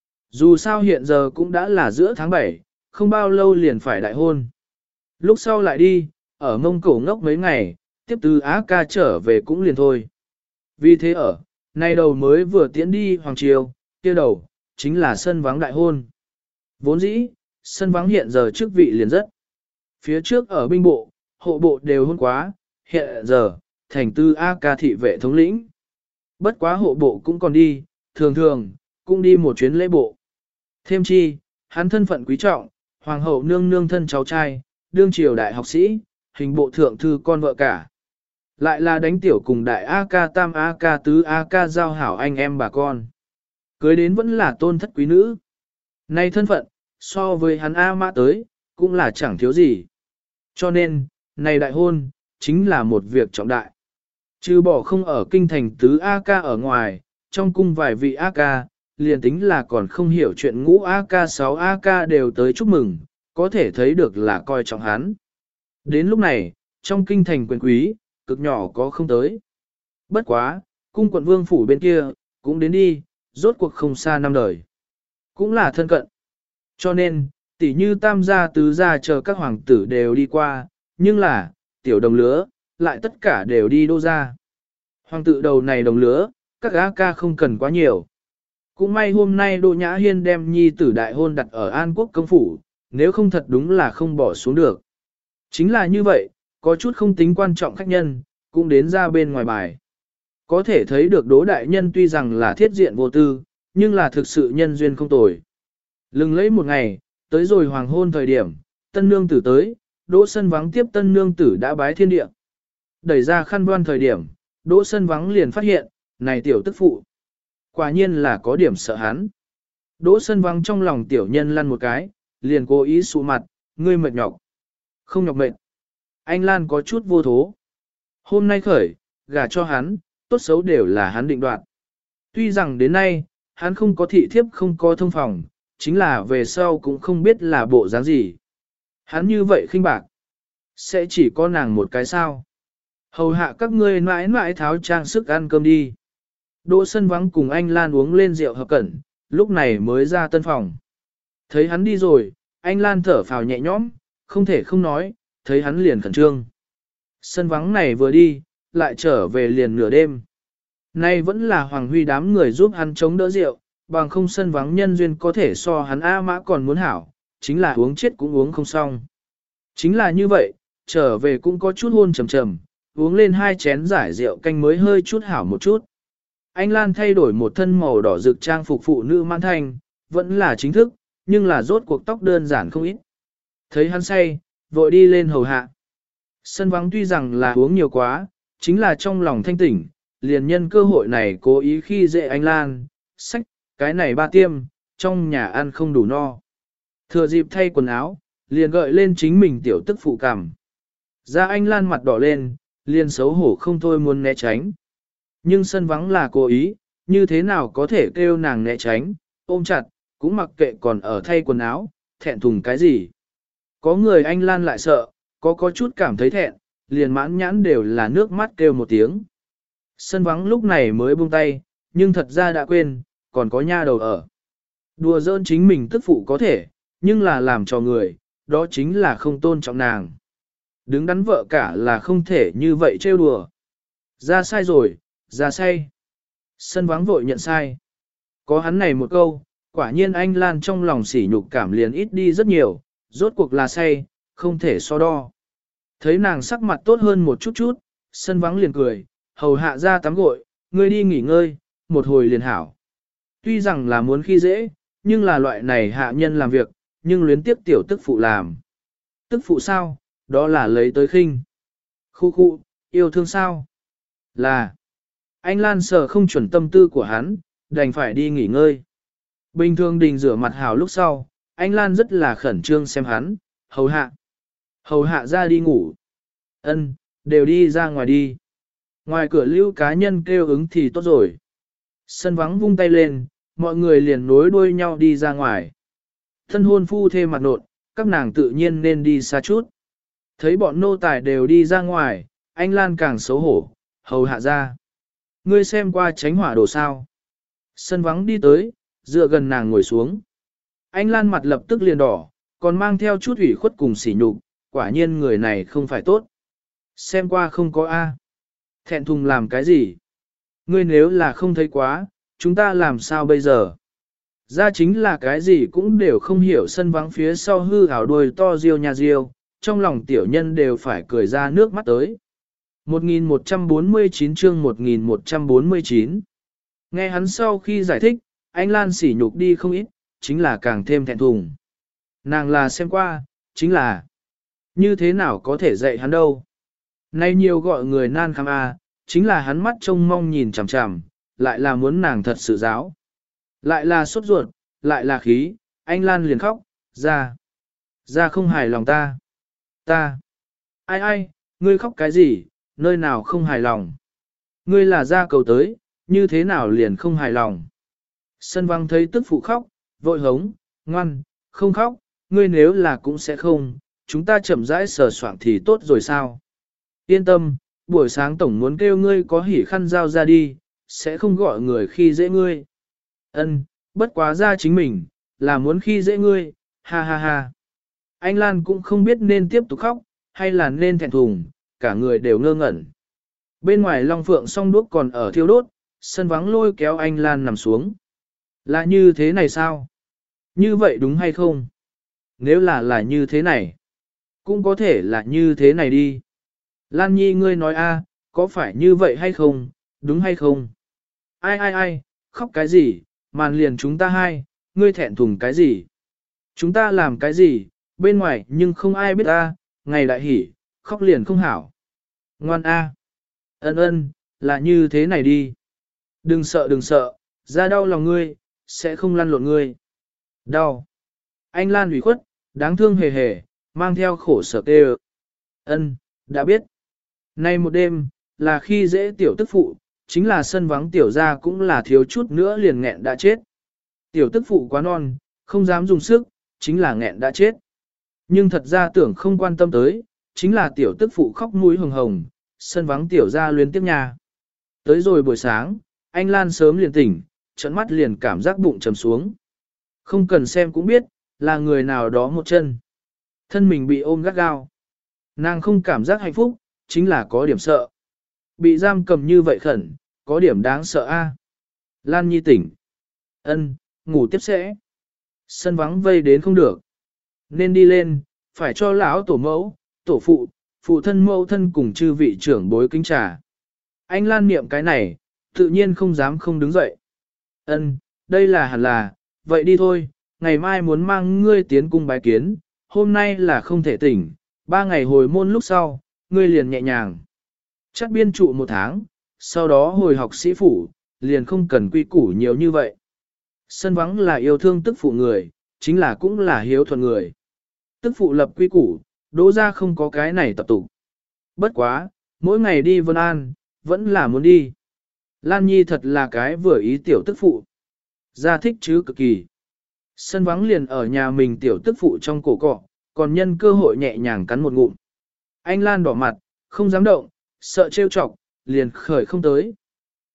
Dù sao hiện giờ cũng đã là giữa tháng 7, không bao lâu liền phải đại hôn. Lúc sau lại đi, ở Mông Cổ ngốc mấy ngày, tiếp từ A ca trở về cũng liền thôi. Vì thế ở, nay đầu mới vừa tiễn đi Hoàng Triều, kia đầu, chính là sân vắng đại hôn. Vốn dĩ, sân vắng hiện giờ chức vị liền rất. Phía trước ở binh bộ, hộ bộ đều hôn quá, hiện giờ, thành tư A ca thị vệ thống lĩnh. Bất quá hộ bộ cũng còn đi, thường, cũng đi một chuyến lễ bộ. Thêm chi, hắn thân phận quý trọng, hoàng hậu nương nương thân cháu trai, đương triều đại học sĩ, hình bộ thượng thư con vợ cả. Lại là đánh tiểu cùng đại A ca tam A ca tứ A ca giao hảo anh em bà con. Cưới đến vẫn là tôn thất quý nữ. Nay thân phận, so với hắn A mã tới, cũng là chẳng thiếu gì. Cho nên, này đại hôn, chính là một việc trọng đại. Trừ bỏ không ở kinh thành tứ A ca ở ngoài, trong cung vài vị A ca, liền tính là còn không hiểu chuyện ngũ A ca 6 A ca đều tới chúc mừng, có thể thấy được là coi trọng hắn. Đến lúc này, trong kinh thành quyền quý, cực nhỏ có không tới. Bất quá, cung quận vương phủ bên kia, cũng đến đi, rốt cuộc không xa năm đời. Cũng là thân cận. Cho nên, tỷ như tam gia tứ gia chờ các hoàng tử đều đi qua, nhưng là, tiểu đồng lứa, lại tất cả đều đi đô ra. Hoàng tử đầu này đồng lứa, các A ca không cần quá nhiều. Cũng may hôm nay Đỗ Nhã Hiên đem nhi tử đại hôn đặt ở An Quốc công phủ, nếu không thật đúng là không bỏ xuống được. Chính là như vậy, có chút không tính quan trọng khách nhân, cũng đến ra bên ngoài bài. Có thể thấy được Đỗ đại nhân tuy rằng là thiết diện vô tư, nhưng là thực sự nhân duyên không tồi. Lừng lấy một ngày, tới rồi hoàng hôn thời điểm, tân nương tử tới, Đỗ Sân vắng tiếp tân nương tử đã bái thiên địa. Đẩy ra khăn đoan thời điểm, Đỗ Sân vắng liền phát hiện, này tiểu tức phụ. Quả nhiên là có điểm sợ hắn. Đỗ Sân vắng trong lòng tiểu nhân lăn một cái, liền cố ý sụ mặt, ngươi mệt nhọc. Không nhọc mệt. Anh Lan có chút vô thố. Hôm nay khởi, gả cho hắn, tốt xấu đều là hắn định đoạt. Tuy rằng đến nay, hắn không có thị thiếp không có thông phòng, chính là về sau cũng không biết là bộ dáng gì. Hắn như vậy khinh bạc. Sẽ chỉ có nàng một cái sao. Hầu hạ các ngươi mãi mãi tháo trang sức ăn cơm đi. Đỗ Sân vắng cùng anh Lan uống lên rượu hợp cẩn, lúc này mới ra tân phòng. Thấy hắn đi rồi, anh Lan thở phào nhẹ nhõm, không thể không nói, thấy hắn liền khẩn trương. Sân vắng này vừa đi, lại trở về liền nửa đêm. Nay vẫn là Hoàng Huy đám người giúp hắn chống đỡ rượu, bằng không sân vắng nhân duyên có thể so hắn A mã còn muốn hảo, chính là uống chết cũng uống không xong. Chính là như vậy, trở về cũng có chút hôn trầm trầm, uống lên 2 chén giải rượu canh mới hơi chút hảo một chút. Anh Lan thay đổi một thân màu đỏ rực trang phục phụ nữ mãn thanh, vẫn là chính thức, nhưng là rốt cuộc tóc đơn giản không ít. Thấy hắn say, vội đi lên hầu hạ. Sân vắng tuy rằng là uống nhiều quá, chính là trong lòng thanh tỉnh, liền nhân cơ hội này cố ý khi dễ anh Lan, xách, cái này ba tiêm, trong nhà ăn không đủ no. Thừa dịp thay quần áo, liền gợi lên chính mình tiểu tức phụ cảm. Ra anh Lan mặt đỏ lên, liền xấu hổ không thôi muốn né tránh. Nhưng sân vắng là cố ý, như thế nào có thể kêu nàng né tránh, ôm chặt, cũng mặc kệ còn ở thay quần áo, thẹn thùng cái gì. Có người anh Lan lại sợ, có chút cảm thấy thẹn, liền mãn nhãn đều là nước mắt kêu một tiếng. Sân vắng lúc này mới buông tay, nhưng thật ra đã quên, còn có nha đầu ở. Đùa giỡn chính mình tức phụ có thể, nhưng là làm cho người, đó chính là không tôn trọng nàng. Đứng đắn vợ cả là không thể như vậy trêu đùa. Ra sai rồi, ra say. Sân vắng vội nhận sai. Có hắn này một câu, quả nhiên anh Lan trong lòng sỉ nhục cảm liền ít đi rất nhiều, rốt cuộc là say, không thể so đo. Thấy nàng sắc mặt tốt hơn một chút chút, sân vắng liền cười, hầu hạ ra tắm gội, ngươi đi nghỉ ngơi, một hồi liền hảo. Tuy rằng là muốn khi dễ, nhưng là loại này hạ nhân làm việc, nhưng luyến tiếp tiểu tức phụ làm. Tức phụ sao, đó là lấy tới khinh. Khu khu, yêu thương sao? Là, anh Lan sợ không chuẩn tâm tư của hắn, đành phải đi nghỉ ngơi. Bình thường đình rửa mặt hảo lúc sau, anh Lan rất là khẩn trương xem hắn, hầu hạ. Hầu hạ ra đi ngủ. Ân, đều đi ra ngoài đi. Ngoài cửa lưu cá nhân kêu ứng thì tốt rồi. Sân vắng vung tay lên, mọi người liền nối đuôi nhau đi ra ngoài. Thân hôn phu thê mặt nộn, các nàng tự nhiên nên đi xa chút. Thấy bọn nô tài đều đi ra ngoài, anh Lan càng xấu hổ, hầu hạ ra. Ngươi xem qua tránh hỏa đồ sao. Sân vắng đi tới, dựa gần nàng ngồi xuống. Anh Lan mặt lập tức liền đỏ, còn mang theo chút ủy khuất cùng sỉ nhục, quả nhiên người này không phải tốt. Xem qua không có A. Thẹn thùng làm cái gì? Ngươi nếu là không thấy quá, chúng ta làm sao bây giờ? Ra chính là cái gì cũng đều không hiểu, sân vắng phía sau hư hảo đuôi to riêu nhà riêu, trong lòng tiểu nhân đều phải cười ra nước mắt tới. 1149 chương 1149. Nghe hắn sau khi giải thích, anh Lan sỉ nhục đi không ít, chính là càng thêm thẹn thùng. Nàng là xem qua, chính là như thế nào có thể dạy hắn đâu. Nay nhiều gọi người nan kham a, chính là hắn mắt trông mong nhìn chằm chằm, lại là muốn nàng thật sự giáo. Lại là sốt ruột, lại là khí, anh Lan liền khóc, ra không hài lòng ta, ai, ngươi khóc cái gì, nơi nào không hài lòng. Ngươi là ra cầu tới, như thế nào liền không hài lòng. Sân vắng thấy tức phụ khóc, vội hống, ngoan, không khóc, ngươi nếu là cũng sẽ không, chúng ta chậm rãi sờ soạng thì tốt rồi sao. Yên tâm, buổi sáng tổng muốn kêu ngươi có hỉ khăn giao ra đi, sẽ không gọi người khi dễ ngươi. Ân, bất quá ra chính mình, là muốn khi dễ ngươi, ha ha ha. Anh Lan cũng không biết nên tiếp tục khóc, hay là nên thẹn thùng, cả người đều ngơ ngẩn. Bên ngoài Long Phượng song đuốc còn ở thiêu đốt, sân vắng lôi kéo anh Lan nằm xuống. Là như thế này sao? Như vậy đúng hay không? Nếu là như thế này, cũng có thể là như thế này đi. Lan Nhi ngươi nói a, có phải như vậy hay không, đúng hay không? Ai, khóc cái gì, màn liền chúng ta hai, ngươi thẹn thùng cái gì? Chúng ta làm cái gì, bên ngoài nhưng không ai biết ta, ngày đại hỉ, khóc liền không hảo. Ngoan a, ân, là như thế này đi. Đừng sợ, ra đau lòng ngươi, sẽ không lăn lộn ngươi. Đau. Anh Lan ủy khuất, đáng thương hề hề, mang theo khổ sở tê. Ân, đã biết. Nay một đêm, là khi dễ tiểu tức phụ, chính là sân vắng tiểu ra cũng là thiếu chút nữa liền nghẹn đã chết. Tiểu tức phụ quá non, không dám dùng sức, chính là nghẹn đã chết. Nhưng thật ra tưởng không quan tâm tới, chính là tiểu tức phụ khóc mũi hồng hồng, sân vắng tiểu ra luyến tiếp nhà. Tới rồi buổi sáng, anh Lan sớm liền tỉnh, trợn mắt liền cảm giác bụng trầm xuống. Không cần xem cũng biết, là người nào đó một chân. Thân mình bị ôm gắt gao. Nàng không cảm giác hạnh phúc, chính là có điểm sợ. Bị giam cầm như vậy khẩn, có điểm đáng sợ a. Lan Nhi tỉnh. Ân, ngủ tiếp sẽ. Sân vắng vây đến không được. Nên đi lên, phải cho lão tổ mẫu, tổ phụ, phụ thân mẫu thân cùng chư vị trưởng bối kính trà. Anh Lan niệm cái này, tự nhiên không dám không đứng dậy. Ân, đây là hẳn là, vậy đi thôi, ngày mai muốn mang ngươi tiến cung bái kiến, hôm nay là không thể tỉnh, 3 ngày hồi môn lúc sau, ngươi liền nhẹ nhàng. Chắc biên trụ 1 tháng, sau đó hồi học sĩ phủ, liền không cần quy củ nhiều như vậy. Sân vắng là yêu thương tức phụ người, chính là cũng là hiếu thuận người. Tức phụ lập quy củ, đỗ ra không có cái này tập tụ. Bất quá, mỗi ngày đi Vân An, vẫn là muốn đi. Lan Nhi thật là cái vừa ý tiểu tức phụ. Ra thích chứ cực kỳ. Sân vắng liền ở nhà mình tiểu tức phụ trong cổ cọ, còn nhân cơ hội nhẹ nhàng cắn một ngụm. Anh Lan đỏ mặt, không dám động, sợ trêu chọc, liền khởi không tới.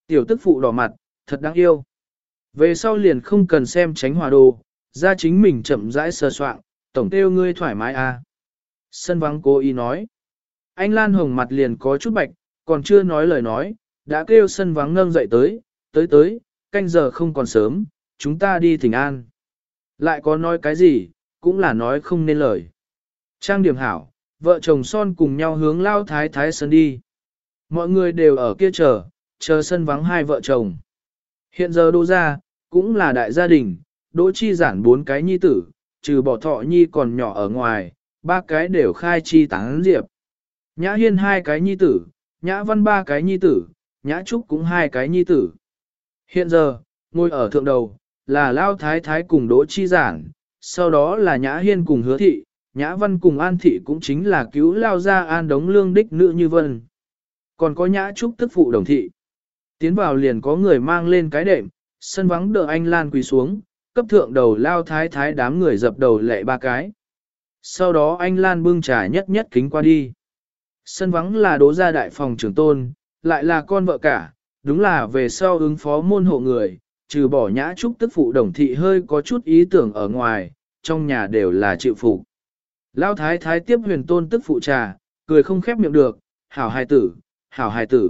Tiểu tức phụ đỏ mặt, thật đáng yêu. Về sau liền không cần xem tránh hòa đồ, ra chính mình chậm rãi sờ soạn, tổng kêu ngươi thoải mái à. Sân vắng cố ý nói. Anh Lan Hồng mặt liền có chút bạch, còn chưa nói lời nói, đã kêu sân vắng nâng dậy tới, canh giờ không còn sớm, chúng ta đi thỉnh an. Lại có nói cái gì, cũng là nói không nên lời. Trang điểm hảo, vợ chồng son cùng nhau hướng lao thái thái sân đi. Mọi người đều ở kia chờ sân vắng hai vợ chồng. Hiện giờ Đỗ gia cũng là đại gia đình, Đỗ Chi Giản 4 cái nhi tử, trừ bỏ Thọ Nhi còn nhỏ ở ngoài, 3 cái đều khai chi tán diệp. Nhã Hiên 2 cái nhi tử, Nhã Văn 3 cái nhi tử, Nhã Trúc cũng 2 cái nhi tử. Hiện giờ, ngồi ở thượng đầu, là Lao Thái Thái cùng Đỗ Chi Giản, sau đó là Nhã Hiên cùng Hứa Thị, Nhã Văn cùng An Thị cũng chính là cứu Lao gia An Đống Lương đích nữ như vân. Còn có Nhã Trúc tức phụ Đồng Thị. Tiến vào liền có người mang lên cái đệm, sân vắng đỡ anh Lan quỳ xuống, cấp thượng đầu Lao Thái Thái đám người dập đầu lệ 3 cái. Sau đó anh Lan bưng trà nhất nhất kính qua đi. Sân vắng là Đỗ gia đại phòng trưởng tôn, lại là con vợ cả, đúng là về sau ứng phó môn hộ người, trừ bỏ Nhã Trúc tức phụ Đồng Thị hơi có chút ý tưởng ở ngoài, trong nhà đều là chịu phục. Lão thái thái tiếp huyền tôn tức phụ trà, cười không khép miệng được, hảo hài tử, hảo hài tử.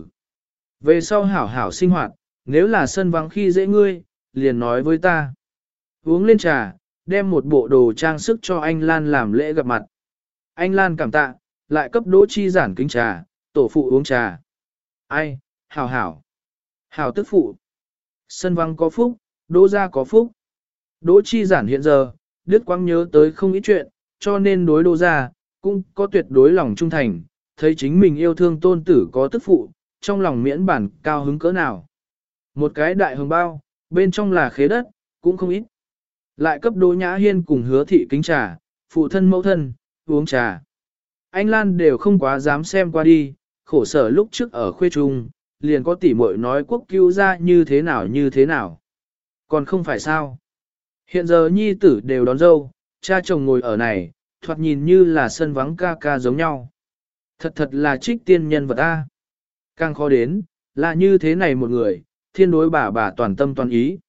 Về sau hảo hảo sinh hoạt, nếu là sân vắng khi dễ ngươi, liền nói với ta. Uống lên trà, đem một bộ đồ trang sức cho anh Lan làm lễ gặp mặt. Anh Lan cảm tạ, lại cấp Đỗ Chi Giản kính trà, tổ phụ uống trà. Ai, hảo hảo. Hảo tức phụ. Sân vắng có phúc, Đỗ gia có phúc. Đỗ Chi Giản hiện giờ, Đức Quang nhớ tới không ít chuyện, cho nên đối Đỗ gia cũng có tuyệt đối lòng trung thành, thấy chính mình yêu thương tôn tử có tức phụ, trong lòng miễn bản cao hứng cỡ nào. Một cái đại hồng bao, bên trong là khế đất, cũng không ít. Lại cấp Đỗ Nhã Hiên cùng Hứa Thị kính trà, phụ thân mẫu thân, uống trà. Anh Lan đều không quá dám xem qua đi, khổ sở lúc trước ở khuê trung, liền có tỉ muội nói quốc cứu ra như thế nào. Còn không phải sao. Hiện giờ nhi tử đều đón dâu, cha chồng ngồi ở này, thoạt nhìn như là sân vắng ca ca giống nhau. Thật là trích tiên nhân vật A. Càng khó đến, là như thế này một người, thiên đối bà toàn tâm toàn ý.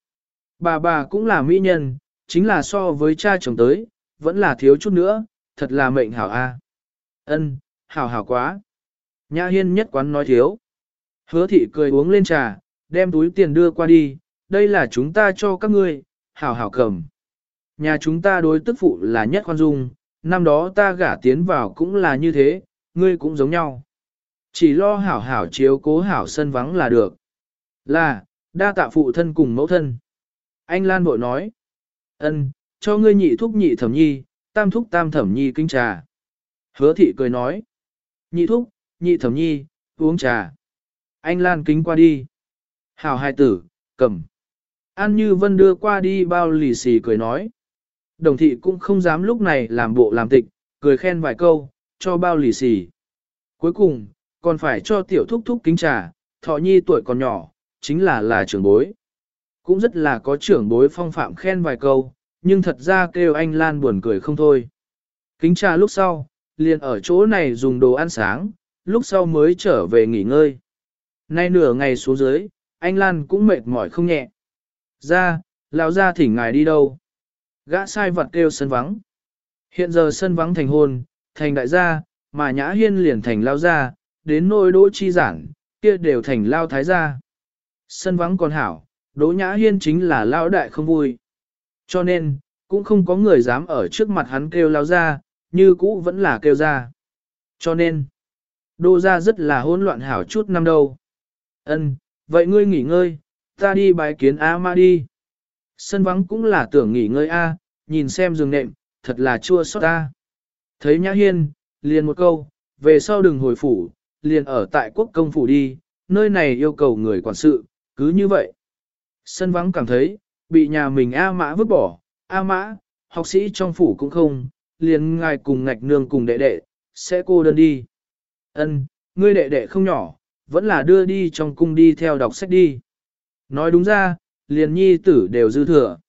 Bà cũng là mỹ nhân, chính là so với cha chồng tới, vẫn là thiếu chút nữa, thật là mệnh hảo A. Ân, hảo quá. Nhã Hiên nhất quán nói thiếu. Hứa Thị cười uống lên trà, đem túi tiền đưa qua đi, đây là chúng ta cho các ngươi, hảo cầm. Nhà chúng ta đối tức phụ là nhất khoan dung, năm đó ta gả tiến vào cũng là như thế, ngươi cũng giống nhau. Chỉ lo hảo chiếu cố hảo sân vắng là được. Là, đa tạ phụ thân cùng mẫu thân. Anh Lan bội nói. Ân, cho ngươi nhị thúc nhị thẩm nhi, tam thúc tam thẩm nhi kính trà. Hứa Thị cười nói. Nhị thúc, nhị thẩm nhi, uống trà. Anh Lan kính qua đi. Hảo hài tử, cầm. An Như Vân đưa qua đi bao lì xì cười nói. Đồng Thị cũng không dám lúc này làm bộ làm tịch, cười khen vài câu, cho bao lì xì. Cuối cùng, còn phải cho tiểu thúc thúc kính trà, Thọ Nhi tuổi còn nhỏ, chính là trưởng bối. Cũng rất là có trưởng bối phong phạm khen vài câu, nhưng thật ra kêu anh Lan buồn cười không thôi. Kính trà lúc sau, liền ở chỗ này dùng đồ ăn sáng, lúc sau mới trở về nghỉ ngơi. Nay nửa ngày xuống dưới, anh Lan cũng mệt mỏi không nhẹ. Ra, lão ra thỉnh ngài đi đâu? Gã sai vật kêu sân vắng. Hiện giờ sân vắng thành hôn, thành đại gia, mà Nhã Hiên liền thành lao gia, đến nôi Đỗ Chi Giản, kia đều thành lao thái gia. Sân vắng còn hảo, Đỗ Nhã Hiên chính là lao đại không vui. Cho nên, cũng không có người dám ở trước mặt hắn kêu lao gia, như cũ vẫn là kêu ra. Cho nên, Đỗ gia rất là hỗn loạn hảo chút năm đâu. Ân, vậy ngươi nghỉ ngơi, ta đi bái kiến A Ma đi. Sân vắng cũng là tưởng nghỉ ngơi A, nhìn xem giường nệm, thật là chua xót ta. Thấy Nhã Hiên, liền một câu, về sau đừng hồi phủ, liền ở tại quốc công phủ đi, nơi này yêu cầu người quản sự, cứ như vậy. Sân vắng cảm thấy, bị nhà mình A Mã vứt bỏ, A Mã, học sĩ trong phủ cũng không, liền ngài cùng ngạch nương cùng đệ đệ, sẽ cô đơn đi. Ân, ngươi đệ đệ không nhỏ, vẫn là đưa đi trong cung đi theo đọc sách đi. Nói đúng ra, liền nhi tử đều dư thừa.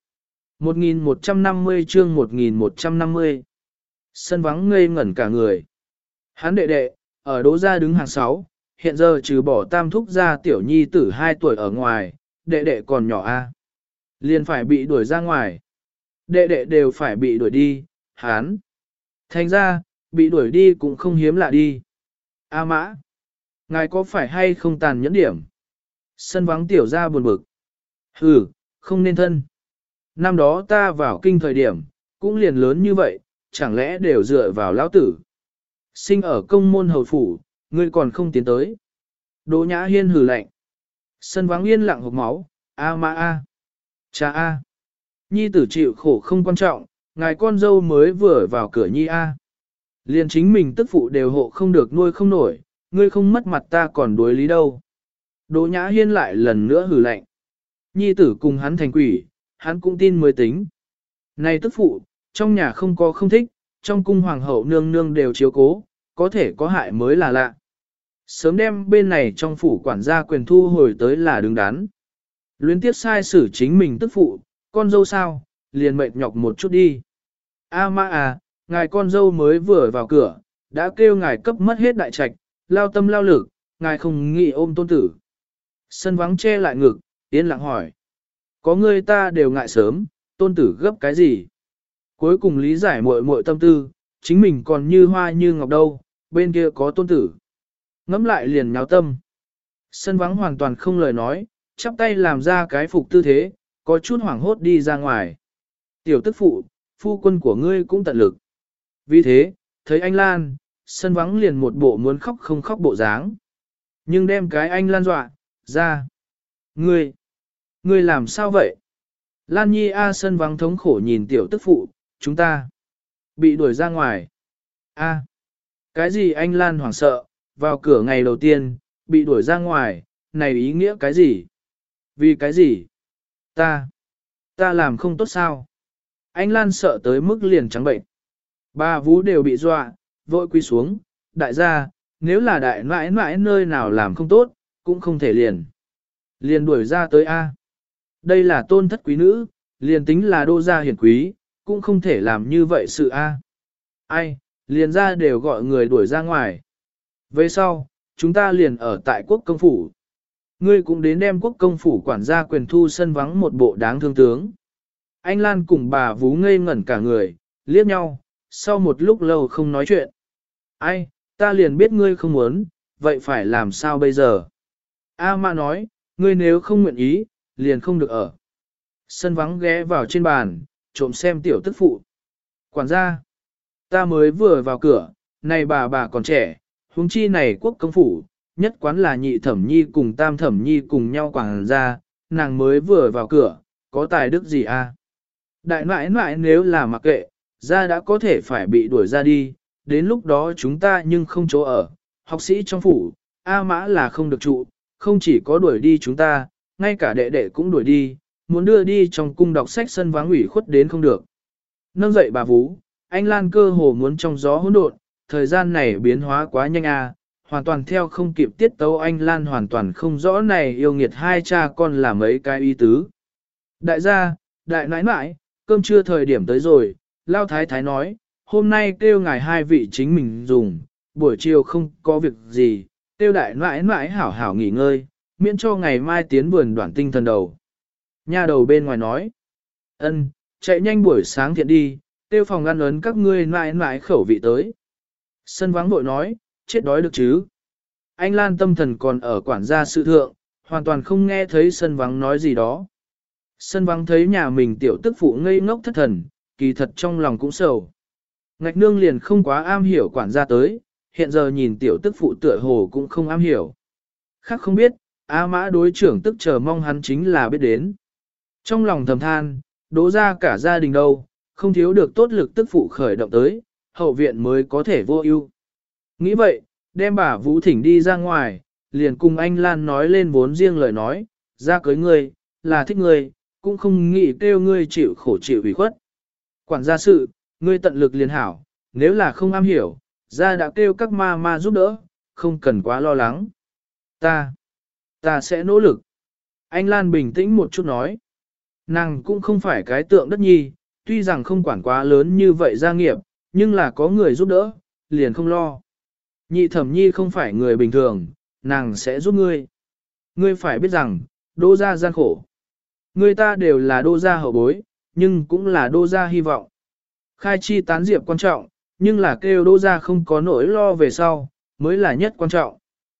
1150 chương 1150. Sân vắng ngây ngẩn cả người. Hắn đệ đệ, ở Đỗ gia đứng hàng 6, hiện giờ trừ bỏ tam thúc ra tiểu nhi tử 2 tuổi ở ngoài, đệ đệ còn nhỏ a, liền phải bị đuổi ra ngoài. Đệ đệ đều phải bị đuổi đi, hán. Thành ra, bị đuổi đi cũng không hiếm lạ đi. A Mã, ngài có phải hay không tàn nhẫn điểm? Sân vắng tiểu ra buồn bực. Hừ, không nên thân. Năm đó ta vào kinh thời điểm, cũng liền lớn như vậy, chẳng lẽ đều dựa vào lão tử. Sinh ở công môn hầu phủ, ngươi còn không tiến tới. Đỗ Nhã Hiên hừ lạnh. Sân vắng yên lặng hộc máu, a ma a. Cha a. Nhi tử chịu khổ không quan trọng, ngài con dâu mới vừa vào cửa nhi a. Liền chính mình tức phụ đều hộ không được nuôi không nổi, ngươi không mất mặt ta còn đối lý đâu. Đỗ Nhã Hiên lại lần nữa hừ lạnh. Nhi tử cùng hắn thành quỷ, hắn cũng tin mới tính. Này tức phụ, trong nhà không có không thích, trong cung hoàng hậu nương nương đều chiếu cố, có thể có hại mới là lạ. Sớm đem bên này trong phủ quản gia quyền thu hồi tới là đứng đắn. Luyến tiếp sai xử chính mình tức phụ, con dâu sao, liền mệt nhọc một chút đi. A ma à, ngài con dâu mới vừa vào cửa, đã kêu ngài cấp mất hết đại trạch, lao tâm lao lực, ngài không nghĩ ôm tôn tử. Sân vắng che lại ngực, yên lặng hỏi. Có người ta đều ngại sớm, tôn tử gấp cái gì? Cuối cùng lý giải muội muội tâm tư, chính mình còn như hoa như ngọc đâu, bên kia có tôn tử. Ngắm lại liền nháo tâm. Sân vắng hoàn toàn không lời nói, chắp tay làm ra cái phục tư thế, có chút hoảng hốt đi ra ngoài. Tiểu tức phụ, phu quân của ngươi cũng tận lực. Vì thế, thấy anh Lan, sân vắng liền một bộ muốn khóc không khóc bộ dáng. Nhưng đem cái anh Lan dọa, ra. Ngươi làm sao vậy? Lan Nhi A sân vắng thống khổ nhìn tiểu tức phụ, chúng ta bị đuổi ra ngoài. A, cái gì anh Lan hoảng sợ, vào cửa ngày đầu tiên, bị đuổi ra ngoài, này ý nghĩa cái gì? Vì cái gì? Ta làm không tốt sao? Anh Lan sợ tới mức liền trắng bệnh. Ba vú đều bị dọa, vội quy xuống, đại gia, nếu là đại nãi nãi nơi nào làm không tốt, cũng không thể liền đuổi ra tới A. Đây là tôn thất quý nữ, liền tính là đô gia hiển quý, cũng không thể làm như vậy sự A. Ai, liền ra đều gọi người đuổi ra ngoài. Về sau, chúng ta liền ở tại quốc công phủ. Ngươi cũng đến đem quốc công phủ quản gia quyền thu sân vắng một bộ đáng thương tướng. Anh Lan cùng bà vú ngây ngẩn cả người, liếc nhau, sau một lúc lâu không nói chuyện. Ai, ta liền biết ngươi không muốn, vậy phải làm sao bây giờ? A Mã nói, ngươi nếu không nguyện ý, liền không được ở. Sân vắng ghé vào trên bàn, trộm xem tiểu tức phụ. Quản gia, ta mới vừa vào cửa, này bà còn trẻ, huống chi này quốc công phủ, nhất quán là nhị thẩm nhi cùng tam thẩm nhi cùng nhau quản gia, nàng mới vừa vào cửa, có tài đức gì a? Đại nãi nãi nếu là mặc kệ, ra đã có thể phải bị đuổi ra đi, đến lúc đó chúng ta nhưng không chỗ ở, học sĩ trong phủ, A Mã là không được trụ, không chỉ có đuổi đi chúng ta, ngay cả đệ đệ cũng đuổi đi, muốn đưa đi trong cung đọc sách sân vắng ủy khuất đến không được. Nâng dậy bà vú, anh Lan cơ hồ muốn trong gió hỗn độn, thời gian này biến hóa quá nhanh a, hoàn toàn theo không kịp tiết tấu anh Lan hoàn toàn không rõ này yêu nghiệt hai cha con là mấy cái ý tứ. Đại gia, đại nãi nãi, cơm trưa thời điểm tới rồi, Lao Thái Thái nói, hôm nay kêu ngài hai vị chính mình dùng, buổi chiều không có việc gì, kêu đại nãi nãi hảo hảo nghỉ ngơi, miễn cho ngày mai tiến vườn đoạn tinh thần đầu. Nha đầu bên ngoài nói, ân, chạy nhanh buổi sáng thiện đi, kêu phòng ăn ấn các ngươi nãi nãi khẩu vị tới. Sân vắng vội nói, chết đói được chứ. Anh Lan tâm thần còn ở quản gia sự thượng, hoàn toàn không nghe thấy sân vắng nói gì đó. Sân vắng thấy nhà mình tiểu tức phụ ngây ngốc thất thần, kỳ thật trong lòng cũng sầu. Ngạch nương liền không quá am hiểu quản gia tới, hiện giờ nhìn tiểu tức phụ tựa hồ cũng không am hiểu. Khác không biết, A Mã đối trưởng tức chờ mong hắn chính là biết đến. Trong lòng thầm than, đố ra cả gia đình đâu, không thiếu được tốt lực tức phụ khởi động tới, hậu viện mới có thể vô ưu. Nghĩ vậy, đem bà Vũ thỉnh đi ra ngoài, liền cùng anh Lan nói lên vốn riêng lời nói, ra cưới ngươi, là thích ngươi, cũng không nghĩ kêu ngươi chịu khổ chịu ủy khuất. Quản gia sự, ngươi tận lực liền hảo, nếu là không am hiểu, ra đã kêu các ma giúp đỡ, không cần quá lo lắng. Ta sẽ nỗ lực. Anh Lan bình tĩnh một chút nói. Nàng cũng không phải cái tượng đất nhi, tuy rằng không quản quá lớn như vậy gia nghiệp, nhưng là có người giúp đỡ, liền không lo. Nhị thẩm nhi không phải người bình thường, nàng sẽ giúp ngươi. Ngươi phải biết rằng, Đô gia gian khổ. Người ta đều là Đô gia hậu bối, nhưng cũng là Đô gia hy vọng. Khai chi tán diệp quan trọng, nhưng là kêu Đô gia không có nỗi lo về sau, mới là nhất quan trọng.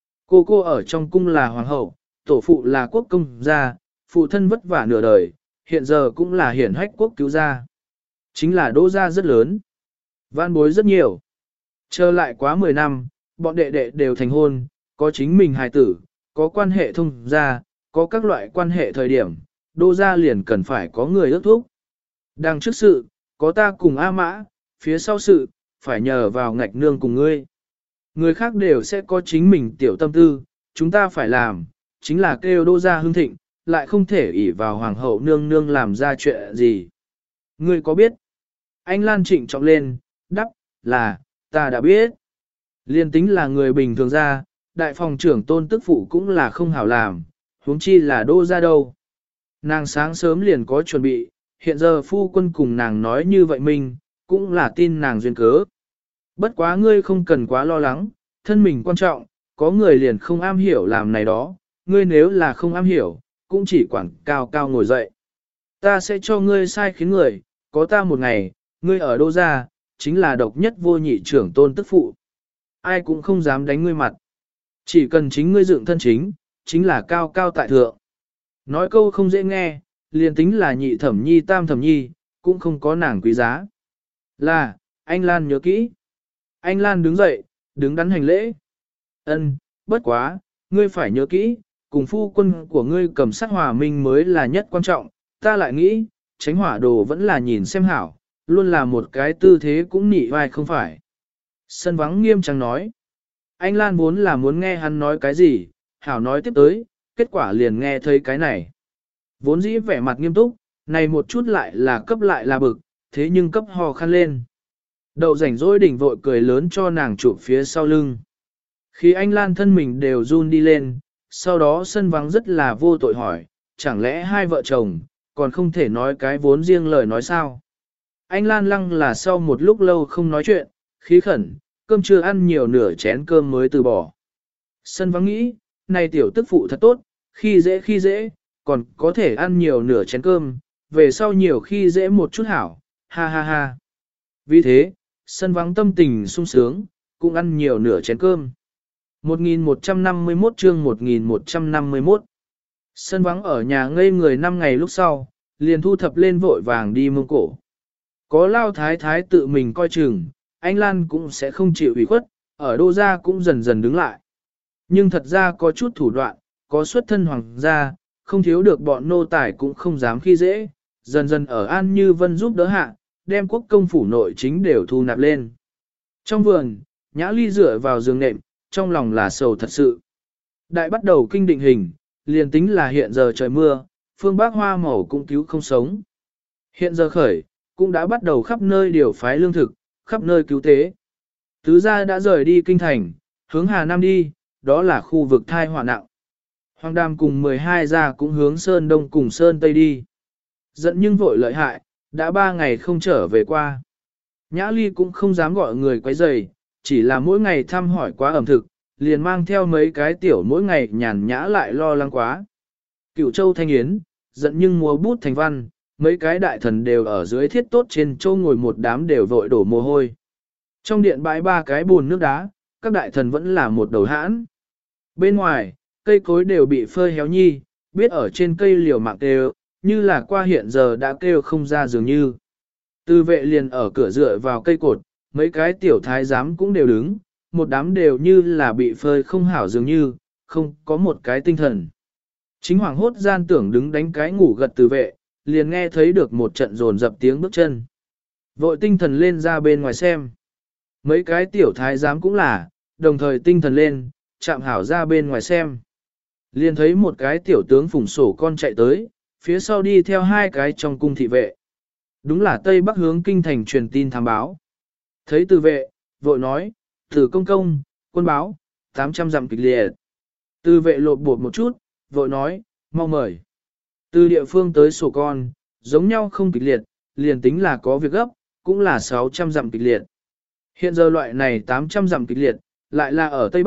Cô ở trong cung là hoàng hậu, tổ phụ là quốc công gia, phụ thân vất vả nửa đời, hiện giờ cũng là hiển hách quốc cứu gia. Chính là Đô gia rất lớn, van bối rất nhiều. Chờ lại quá 10 năm, bọn đệ đệ đều thành hôn, có chính mình hài tử, có quan hệ thông gia, có các loại quan hệ thời điểm, Đô gia liền cần phải có người ước thúc. Đằng trước sự, có ta cùng A Mã, phía sau sự, phải nhờ vào Ngạch Nương cùng ngươi. Người khác đều sẽ có chính mình tiểu tâm tư, chúng ta phải làm, chính là kêu Đô gia hưng thịnh, lại không thể ỷ vào hoàng hậu nương nương làm ra chuyện gì. Ngươi có biết? Anh Lan trịnh trọng lên, đắp, là, ta đã biết. Liên tính là người bình thường ra, đại phòng trưởng tôn tức phụ cũng là không hảo làm, huống chi là Đô gia đâu. Nàng sáng sớm liền có chuẩn bị, hiện giờ phu quân cùng nàng nói như vậy mình, cũng là tin nàng duyên cớ. Bất quá ngươi không cần quá lo lắng, thân mình quan trọng, có người liền không am hiểu làm này đó, ngươi nếu là không am hiểu, cũng chỉ quản cao cao ngồi dậy. Ta sẽ cho ngươi sai khiến người, có ta một ngày, ngươi ở Đô gia, chính là độc nhất vô nhị trưởng tôn tức phụ. Ai cũng không dám đánh ngươi mặt. Chỉ cần chính ngươi dựng thân chính là cao cao tại thượng. Nói câu không dễ nghe, liền tính là nhị thẩm nhi tam thẩm nhi, cũng không có nàng quý giá. Là, anh Lan nhớ kỹ. Anh Lan đứng dậy, đứng đắn hành lễ. Ân, bất quá, ngươi phải nhớ kỹ, cùng phu quân của ngươi cầm sát hòa minh mới là nhất quan trọng. Ta lại nghĩ, tránh hỏa đồ vẫn là nhìn xem hảo, luôn là một cái tư thế cũng nị vai không phải. Sân vắng nghiêm trang nói. Anh Lan vốn là muốn nghe hắn nói cái gì, hảo nói tiếp tới, kết quả liền nghe thấy cái này. Vốn dĩ vẻ mặt nghiêm túc, này một chút lại là cấp lại là bực, thế nhưng cấp hò khăn lên. Đậu rảnh rỗi đỉnh vội cười lớn cho nàng chụp phía sau lưng. Khi anh Lan thân mình đều run đi lên, sau đó sân vắng rất là vô tội hỏi, chẳng lẽ hai vợ chồng, còn không thể nói cái vốn riêng lời nói sao? Anh Lan lăng là sau một lúc lâu không nói chuyện, khí khẩn, cơm chưa ăn nhiều nửa chén cơm mới từ bỏ. Sân vắng nghĩ, này tiểu tức phụ thật tốt, khi dễ, còn có thể ăn nhiều nửa chén cơm, về sau nhiều khi dễ một chút hảo, ha ha ha. Vì thế, sân vắng tâm tình sung sướng, cũng ăn nhiều nửa chén cơm. 1151 chương 1151. Sân vắng ở nhà ngây người 5 ngày lúc sau, liền thu thập lên vội vàng đi Mông Cổ. Có lao thái thái tự mình coi chừng, anh Lan cũng sẽ không chịu ủy khuất, ở Đô gia cũng dần dần đứng lại. Nhưng thật ra có chút thủ đoạn, có xuất thân hoàng gia, không thiếu được bọn nô tài cũng không dám khi dễ, dần dần ở An Như Vân giúp đỡ hạ, đem quốc công phủ nội chính đều thu nạp lên. Trong vườn, Nhã Ly dựa vào giường nệm, trong lòng là sầu thật sự. Đại bắt đầu kinh định hình, liền tính là hiện giờ trời mưa, phương Bắc hoa màu cũng cứu không sống. Hiện giờ khởi, cũng đã bắt đầu khắp nơi điều phái lương thực, khắp nơi cứu tế. Tứ gia đã rời đi kinh thành, hướng Hà Nam đi, đó là khu vực thai họa nặng. Hoàng Đàm cùng 12 gia cũng hướng Sơn Đông cùng Sơn Tây đi. Giận nhưng vội lợi hại, đã 3 ngày không trở về qua. Nhã Ly cũng không dám gọi người quấy rầy, chỉ là mỗi ngày thăm hỏi quá ẩm thực, liền mang theo mấy cái tiểu mỗi ngày nhàn nhã lại lo lắng quá. Cựu Châu Thanh Yến, giận nhưng múa bút thành văn, mấy cái đại thần đều ở dưới thiết tốt trên châu ngồi một đám đều vội đổ mồ hôi. Trong điện bãi 3 cái bùn nước đá, các đại thần vẫn là một đầu hãn. Bên ngoài, cây cối đều bị phơi héo nhi, biết ở trên cây liều mạng đều, như là qua hiện giờ đã kêu không ra dường như. Tư vệ liền ở cửa dựa vào cây cột, mấy cái tiểu thái giám cũng đều đứng, một đám đều như là bị phơi không hảo dường như, không có một cái tinh thần. Chính hoàng hốt gian tưởng đứng đánh cái ngủ gật tư vệ, liền nghe thấy được một trận rồn dập tiếng bước chân. Vội tinh thần lên ra bên ngoài xem. Mấy cái tiểu thái giám cũng là, đồng thời tinh thần lên, chạm hảo ra bên ngoài xem. Liền thấy một cái tiểu tướng phủng sổ con chạy tới, phía sau đi theo 2 cái trong cung thị vệ. Đúng là Tây Bắc hướng kinh thành truyền tin thám báo. Thấy từ vệ, vội nói, Từ công công, quân báo, 800 dặm kịch liệt. Từ vệ lột bột một chút, vội nói, mau mời. Từ địa phương tới sổ con, giống nhau không kịch liệt, liền tính là có việc gấp, cũng là 600 dặm kịch liệt. Hiện giờ loại này 800 dặm kịch liệt, lại là ở Tây Bắc,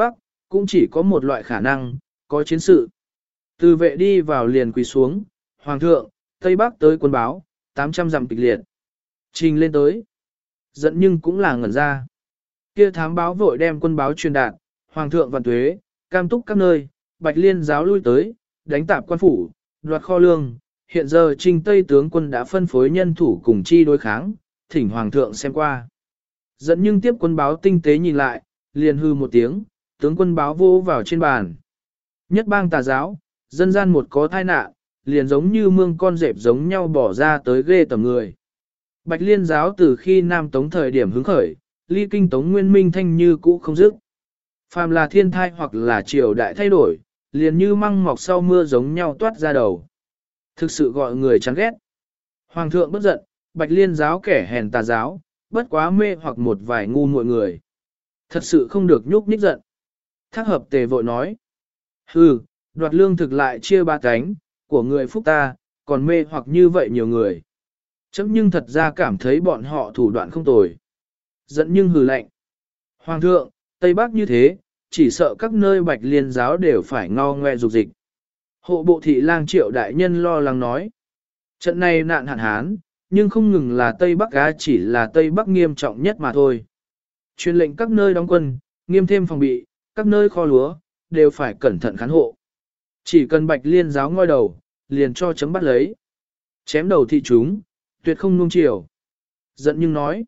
cũng chỉ có một loại khả năng, có chiến sự. Từ vệ đi vào liền quỳ xuống, Hoàng thượng, Tây Bắc tới quân báo, 800 dặm kịch liệt. Trình lên tới. Giận nhưng cũng là ngẩn ra. Kia thám báo vội đem quân báo truyền đạt, Hoàng thượng vạn tuế, cam túc các nơi, Bạch Liên giáo lui tới, đánh tạp quan phủ, đoạt kho lương. Hiện giờ Trình Tây tướng quân đã phân phối nhân thủ cùng chi đối kháng, thỉnh Hoàng thượng xem qua. Giận nhưng tiếp quân báo tinh tế nhìn lại, liền hư một tiếng, tướng quân báo vô vào trên bàn. Nhất bang tà giáo, dân gian một có tai nạn, liền giống như mương con dẹp giống nhau bỏ ra tới ghê tầm người. Bạch Liên giáo từ khi Nam Tống thời điểm hứng khởi, ly kinh Tống Nguyên Minh thanh như cũ không dứt. Phàm là thiên thai hoặc là triều đại thay đổi, liền như măng mọc sau mưa giống nhau toát ra đầu. Thực sự gọi người chán ghét. Hoàng thượng bất giận, Bạch Liên giáo kẻ hèn tà giáo, bất quá mê hoặc một vài ngu muội người. Thật sự không được nhúc nhích giận. Thác hợp tề vội nói. Hừ, đoạt lương thực lại chia ba cánh, của người phúc ta, còn mê hoặc như vậy nhiều người. Chấm nhưng thật ra cảm thấy bọn họ thủ đoạn không tồi. Giận nhưng hừ lạnh. Hoàng thượng, Tây Bắc như thế, chỉ sợ các nơi Bạch Liên giáo đều phải ngo ngoe dục dịch. Hộ bộ thị lang Triệu đại nhân lo lắng nói. Trận này nạn hạn hán, nhưng không ngừng là Tây Bắc á, chỉ là Tây Bắc nghiêm trọng nhất mà thôi. Truyền lệnh các nơi đóng quân, nghiêm thêm phòng bị, các nơi kho lúa, đều phải cẩn thận khán hộ. Chỉ cần Bạch Liên giáo ngoi đầu, liền cho chấm bắt lấy. Chém đầu thị chúng, tuyệt không nuông chiều. Giận nhưng nói,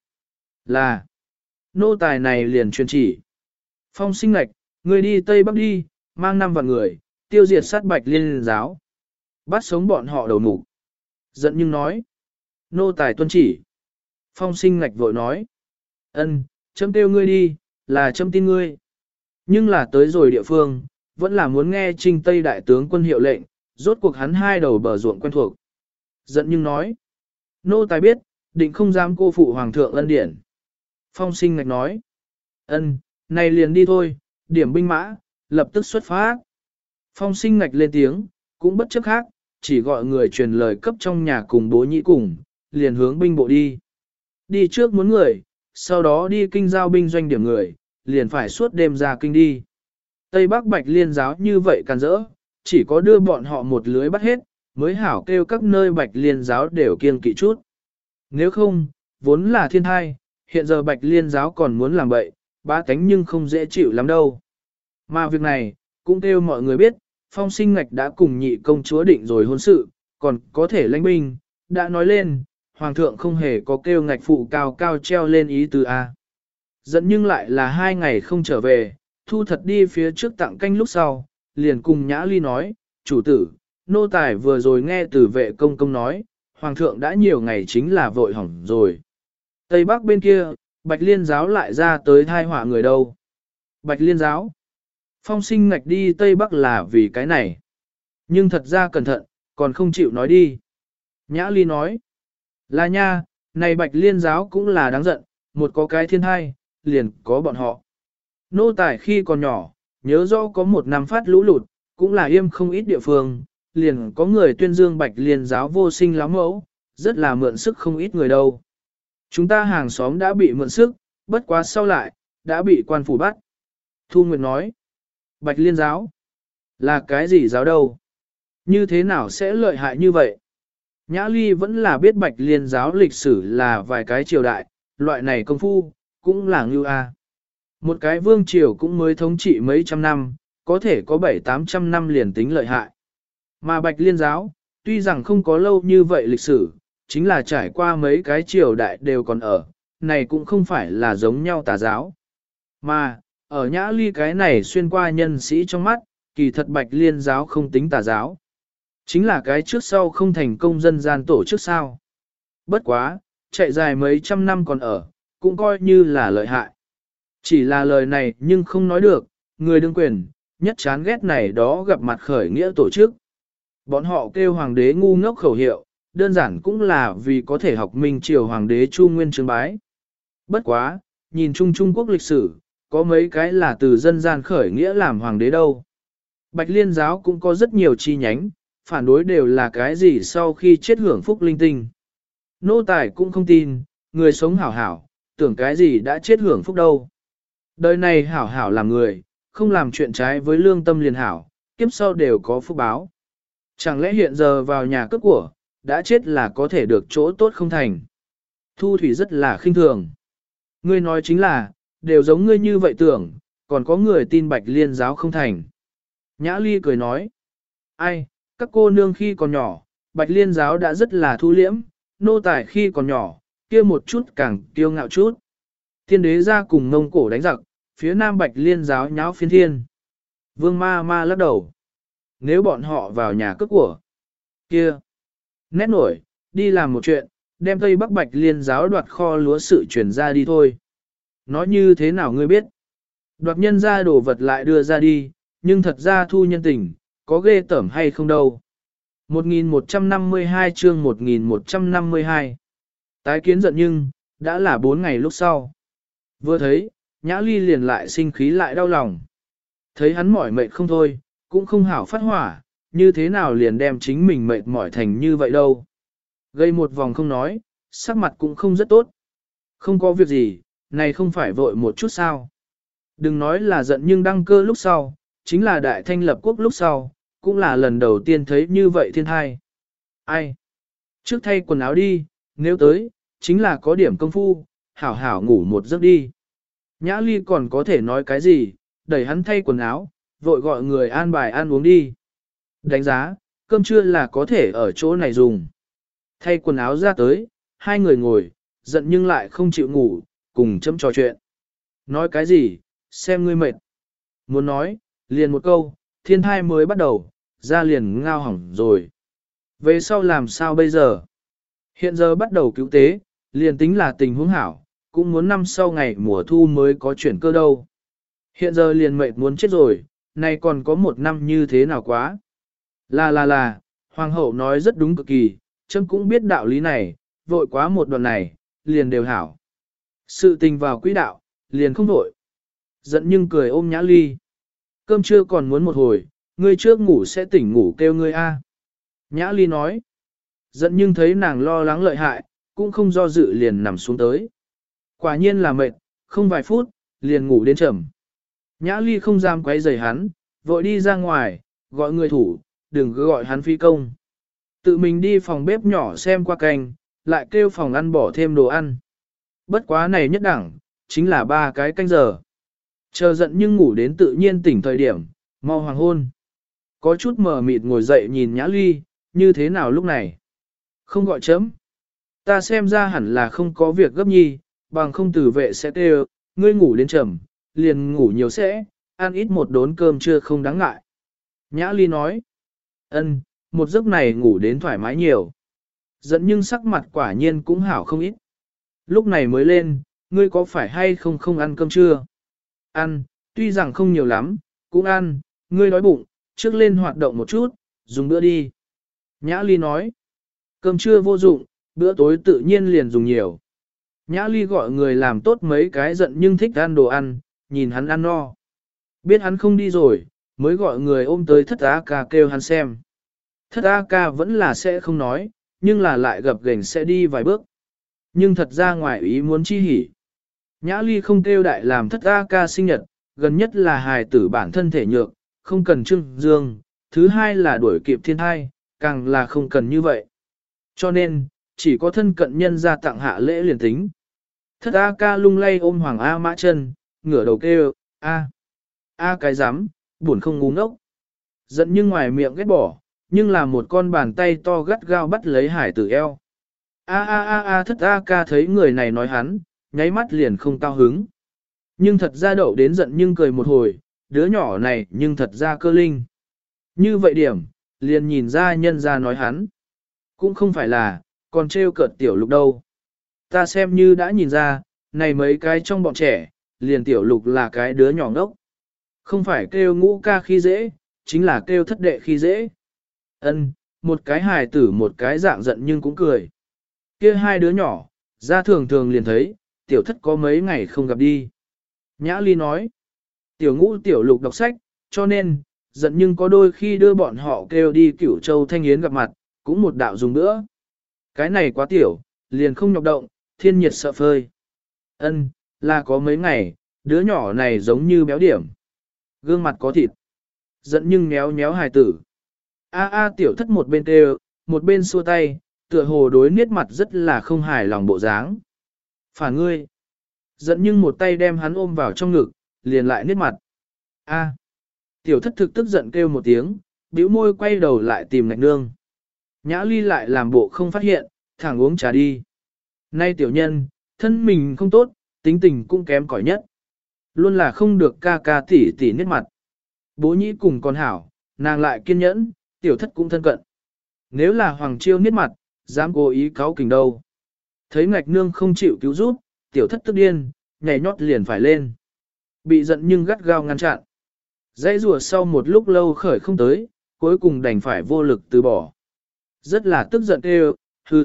là, nô tài này liền truyền chỉ. Phong Sinh Ngạch, người đi Tây Bắc đi, mang 5 vạn người, tiêu diệt sát Bạch Liên giáo. Bắt sống bọn họ đầu mục. Giận nhưng nói, nô tài tuân chỉ. Phong Sinh Ngạch vội nói, ân, chấm kêu ngươi đi, là chấm tin ngươi. Nhưng là tới rồi địa phương, vẫn là muốn nghe Trinh Tây đại tướng quân hiệu lệnh, rốt cuộc hắn hai đầu bờ ruộng quen thuộc. Giận nhưng nói, nô tài biết, định không dám cô phụ hoàng thượng ân điển. Phong Sinh Ngạch nói, ân, này liền đi thôi, điểm binh mã, lập tức xuất phát. Phong Sinh Ngạch lên tiếng, cũng bất chấp khác, chỉ gọi người truyền lời cấp trong nhà cùng bố nhĩ cùng, liền hướng binh bộ đi. Đi trước muốn người, sau đó đi kinh giao binh doanh điểm người, liền phải suốt đêm ra kinh đi. Tây Bắc Bạch Liên giáo như vậy càn rỡ, chỉ có đưa bọn họ một lưới bắt hết, mới hảo kêu các nơi Bạch Liên giáo đều kiêng kỵ chút. Nếu không, vốn là thiên thai, hiện giờ Bạch Liên giáo còn muốn làm bậy, bá tánh nhưng không dễ chịu lắm đâu. Mà việc này, cũng kêu mọi người biết, Phong Sinh Ngạch đã cùng nhị công chúa định rồi hôn sự, còn có thể lãnh binh, đã nói lên, Hoàng thượng không hề có kêu Ngạch phụ cao cao treo lên ý từ A. Dẫn nhưng lại là 2 ngày không trở về, thu thật đi phía trước tặng canh lúc sau, liền cùng Nhã Ly nói, chủ tử, nô tài vừa rồi nghe từ vệ công công nói, Hoàng thượng đã nhiều ngày chính là vội hỏng rồi. Tây Bắc bên kia, Bạch Liên giáo lại ra tới thai họa người đâu. Bạch Liên giáo, Phong Sinh Ngạch đi Tây Bắc là vì cái này. Nhưng thật ra cẩn thận, còn không chịu nói đi. Nhã Ly nói, là nha, này Bạch Liên giáo cũng là đáng giận, một có cái thiên thai, liền có bọn họ. Nô tài khi còn nhỏ, nhớ rõ có một năm phát lũ lụt, cũng là yêm không ít địa phương, liền có người tuyên dương Bạch Liên giáo vô sinh lắm mẫu, rất là mượn sức không ít người đâu. Chúng ta hàng xóm đã bị mượn sức, bất quá sau lại, đã bị quan phủ bắt. Thu Nguyệt nói, Bạch Liên giáo, là cái gì giáo đâu? Như thế nào sẽ lợi hại như vậy? Nhã Ly vẫn là biết Bạch Liên giáo lịch sử là vài cái triều đại, loại này công phu, cũng là ngưu a. Một cái vương triều cũng mới thống trị mấy trăm năm, có thể có 700-800 năm liền tính lợi hại. Mà Bạch Liên giáo, tuy rằng không có lâu như vậy lịch sử, chính là trải qua mấy cái triều đại đều còn ở, này cũng không phải là giống nhau tà giáo. Mà, ở Nhã Ly cái này xuyên qua nhân sĩ trong mắt, kỳ thật Bạch Liên giáo không tính tà giáo. Chính là cái trước sau không thành công dân gian tổ chức sao. Bất quá, chạy dài mấy trăm năm còn ở, cũng coi như là lợi hại. Chỉ là lời này nhưng không nói được, người đương quyền, nhất chán ghét này đó gặp mặt khởi nghĩa tổ chức. Bọn họ kêu hoàng đế ngu ngốc khẩu hiệu, đơn giản cũng là vì có thể học minh triều hoàng đế Chu Nguyên Chương bái. Bất quá, nhìn chung Trung Quốc lịch sử, có mấy cái là từ dân gian khởi nghĩa làm hoàng đế đâu. Bạch Liên giáo cũng có rất nhiều chi nhánh, phản đối đều là cái gì sau khi chết hưởng phúc linh tinh. Nô tài cũng không tin, người sống hảo hảo, tưởng cái gì đã chết hưởng phúc đâu. Đời này hảo hảo làm người, không làm chuyện trái với lương tâm liền hảo, kiếp sau đều có phúc báo. Chẳng lẽ hiện giờ vào nhà cướp của, đã chết là có thể được chỗ tốt không thành. Thu Thủy rất là khinh thường. Ngươi nói chính là, đều giống ngươi như vậy tưởng, còn có người tin Bạch Liên giáo không thành. Nhã Ly cười nói, ai, các cô nương khi còn nhỏ, Bạch Liên giáo đã rất là thu liễm, nô tài khi còn nhỏ, kia một chút càng kiêu ngạo chút. Thiên đế ra cùng ngông cổ đánh giặc, phía nam Bạch Liên giáo nháo phiên thiên. Vương ma ma lắc đầu. Nếu bọn họ vào nhà cướp của, kia, nét nổi, đi làm một chuyện, đem Tây Bắc Bạch Liên giáo đoạt kho lúa sự chuyển ra đi thôi. Nói như thế nào ngươi biết? Đoạt nhân ra đồ vật lại đưa ra đi, nhưng thật ra thu nhân tình, có ghê tởm hay không đâu. 1152 chương 1152 Tái kiến giận nhưng, đã là 4 ngày lúc sau. Vừa thấy, Nhã Ly liền lại sinh khí lại đau lòng. Thấy hắn mỏi mệt không thôi, cũng không hảo phát hỏa, như thế nào liền đem chính mình mệt mỏi thành như vậy đâu. Gây một vòng không nói, sắc mặt cũng không rất tốt. Không có việc gì, này không phải vội một chút sao. Đừng nói là giận nhưng đăng cơ lúc sau, chính là đại thanh lập quốc lúc sau, cũng là lần đầu tiên thấy như vậy thiên thai. Ai? Trước thay quần áo đi, nếu tới, chính là có điểm công phu, hảo hảo ngủ một giấc đi. Nhã Ly còn có thể nói cái gì, đẩy hắn thay quần áo, vội gọi người an bài ăn uống đi. Đánh giá, cơm trưa là có thể ở chỗ này dùng. Thay quần áo ra tới, hai người ngồi, giận nhưng lại không chịu ngủ, cùng chấm trò chuyện. Nói cái gì, xem ngươi mệt. Muốn nói, liền một câu, thiên thai mới bắt đầu, ra liền ngao hỏng rồi. Về sau làm sao bây giờ? Hiện giờ bắt đầu cứu tế, liền tính là tình huống hảo, cũng muốn năm sau ngày mùa thu mới có chuyển cơ đâu. Hiện giờ liền mệt muốn chết rồi, nay còn có một năm như thế nào quá. Là, hoàng hậu nói rất đúng cực kỳ, chấm cũng biết đạo lý này, vội quá một đoạn này, liền đều hảo. Sự tình vào quỹ đạo, liền không vội. Giận nhưng cười ôm Nhã Ly. Cơm trưa còn muốn một hồi, ngươi trước ngủ sẽ tỉnh ngủ kêu ngươi a. Nhã Ly nói. Giận nhưng thấy nàng lo lắng lợi hại, cũng không do dự liền nằm xuống tới. Quả nhiên là mệt, không vài phút, liền ngủ đến trầm. Nhã Ly không dám quấy rầy hắn, vội đi ra ngoài, gọi người thủ, đừng cứ gọi hắn phi công. Tự mình đi phòng bếp nhỏ xem qua canh, lại kêu phòng ăn bỏ thêm đồ ăn. Bất quá này nhất đẳng, chính là 3 cái canh giờ. Chờ giận nhưng ngủ đến tự nhiên tỉnh thời điểm, mau hoàng hôn. Có chút mờ mịt ngồi dậy nhìn Nhã Ly, như thế nào lúc này? Không gọi chấm. Ta xem ra hẳn là không có việc gấp nhi, bằng không tử vệ sẽ kêu, ngươi ngủ đến trầm, liền ngủ nhiều sẽ, ăn ít một đốn cơm trưa không đáng ngại. Nhã Ly nói, ân, một giấc này ngủ đến thoải mái nhiều. Giận nhưng sắc mặt quả nhiên cũng hảo không ít. Lúc này mới lên, ngươi có phải hay không ăn cơm trưa? Ăn, tuy rằng không nhiều lắm, cũng ăn, ngươi đói bụng, trước lên hoạt động một chút, dùng bữa đi. Nhã Ly nói, cơm trưa vô dụng, bữa tối tự nhiên liền dùng nhiều. Nhã Ly gọi người làm tốt mấy cái giận nhưng thích ăn đồ ăn, nhìn hắn ăn no. Biết hắn không đi rồi, mới gọi người ôm tới thất á ca kêu hắn xem. Thất á ca vẫn là sẽ không nói, nhưng là lại gập ghềnh sẽ đi vài bước. Nhưng thật ra ngoài ý muốn chi hỉ. Nhã Ly không kêu đại làm thất á ca sinh nhật, gần nhất là hài tử bản thân thể nhược, không cần trưng dương, thứ hai là đuổi kịp thiên thai, càng là không cần như vậy. Cho nên, chỉ có thân cận nhân ra tặng hạ lễ liền tính. Thất A ca lung lay ôm Hoàng A Mã chân, ngửa đầu kêu, A cái dám, buồn không ngu ngốc. Giận nhưng ngoài miệng ghét bỏ, nhưng là một con bàn tay to gắt gao bắt lấy hải tử eo. Thất A ca thấy người này nói hắn, nháy mắt liền không cao hứng. Nhưng thật ra đậu đến giận nhưng cười một hồi, đứa nhỏ này nhưng thật ra cơ linh. Như vậy điểm, liền nhìn ra nhân ra nói hắn. Cũng không phải là, còn trêu cợt tiểu lục đâu. Ta xem như đã nhìn ra, này mấy cái trong bọn trẻ, liền tiểu lục là cái đứa nhỏ ngốc. Không phải kêu ngũ ca khi dễ, chính là kêu thất đệ khi dễ. Ân, một cái hài tử một cái dạng giận nhưng cũng cười. Kia hai đứa nhỏ, ra thường thường liền thấy, tiểu thất có mấy ngày không gặp đi. Nhã Ly nói, tiểu ngũ tiểu lục đọc sách, cho nên, giận nhưng có đôi khi đưa bọn họ kêu đi Cửu Châu Thanh Yến gặp mặt, cũng một đạo dùng nữa. Cái này quá tiểu, liền không nhọc động, thiên nhiệt sợ phơi. Ân, là có mấy ngày, đứa nhỏ này giống như béo điểm. gương mặt có thịt. Giận nhưng méo méo hài tử. Tiểu thất một bên kêu, một bên xua tay, tựa hồ đối niết mặt rất là không hài lòng bộ dáng. Phản ngươi. Giận nhưng một tay đem hắn ôm vào trong ngực, liền lại niết mặt. Tiểu thất thực tức giận kêu một tiếng, bĩu môi quay đầu lại tìm Ngạch Nương. Nhã Ly lại làm bộ không phát hiện, thẳng uống trà đi. Nay tiểu nhân, thân mình không tốt, tính tình cũng kém cỏi nhất. Luôn là không được ca ca tỉ tỉ niết mặt. Bố nhĩ cùng con hảo, nàng lại kiên nhẫn, tiểu thất cũng thân cận. Nếu là Hoàng Chiêu niết mặt, dám cố ý cáo kình đâu. Thấy Ngạch Nương không chịu cứu giúp, tiểu thất tức điên, nhảy nhót liền phải lên. Bị giận nhưng gắt gao ngăn chặn. Dãy rùa sau một lúc lâu khởi không tới, cuối cùng đành phải vô lực từ bỏ. Rất là tức giận kêu, hư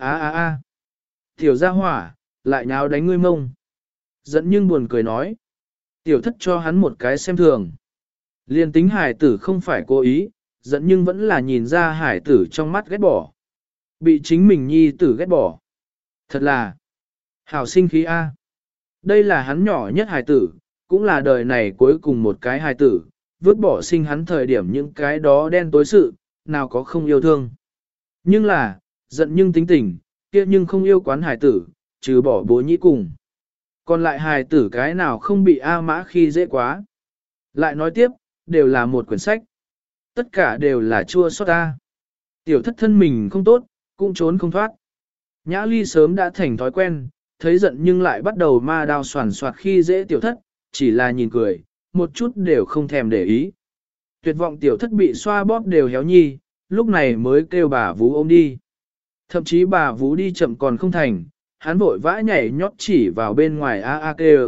Tiểu gia hỏa, lại nháo đánh ngươi mông. Giận nhưng buồn cười nói. Tiểu thất cho hắn một cái xem thường. Liên tính hải tử không phải cố ý, giận nhưng vẫn là nhìn ra hải tử trong mắt ghét bỏ. Bị chính mình nhi tử ghét bỏ. Thật là hảo sinh khí a. Đây là hắn nhỏ nhất hải tử, cũng là đời này cuối cùng một cái hải tử, vứt bỏ sinh hắn thời điểm những cái đó đen tối sự, nào có không yêu thương. Nhưng là, giận nhưng tính tình, kia nhưng không yêu quán hải tử, trừ bỏ bố nhĩ cùng. Còn lại hải tử cái nào không bị A Mã khi dễ quá. Lại nói tiếp, đều là một quyển sách. Tất cả đều là chua xót ta. Tiểu thất thân mình không tốt, cũng trốn không thoát. Nhã Ly sớm đã thành thói quen, thấy giận nhưng lại bắt đầu ma đao soàn soạt khi dễ tiểu thất, chỉ là nhìn cười, một chút đều không thèm để ý. Tuyệt vọng tiểu thất bị xoa bóp đều héo nhi, lúc này mới kêu bà Vú ôm đi. Thậm chí bà Vú đi chậm còn không thành, hắn vội vã nhảy nhót chỉ vào bên ngoài kêu.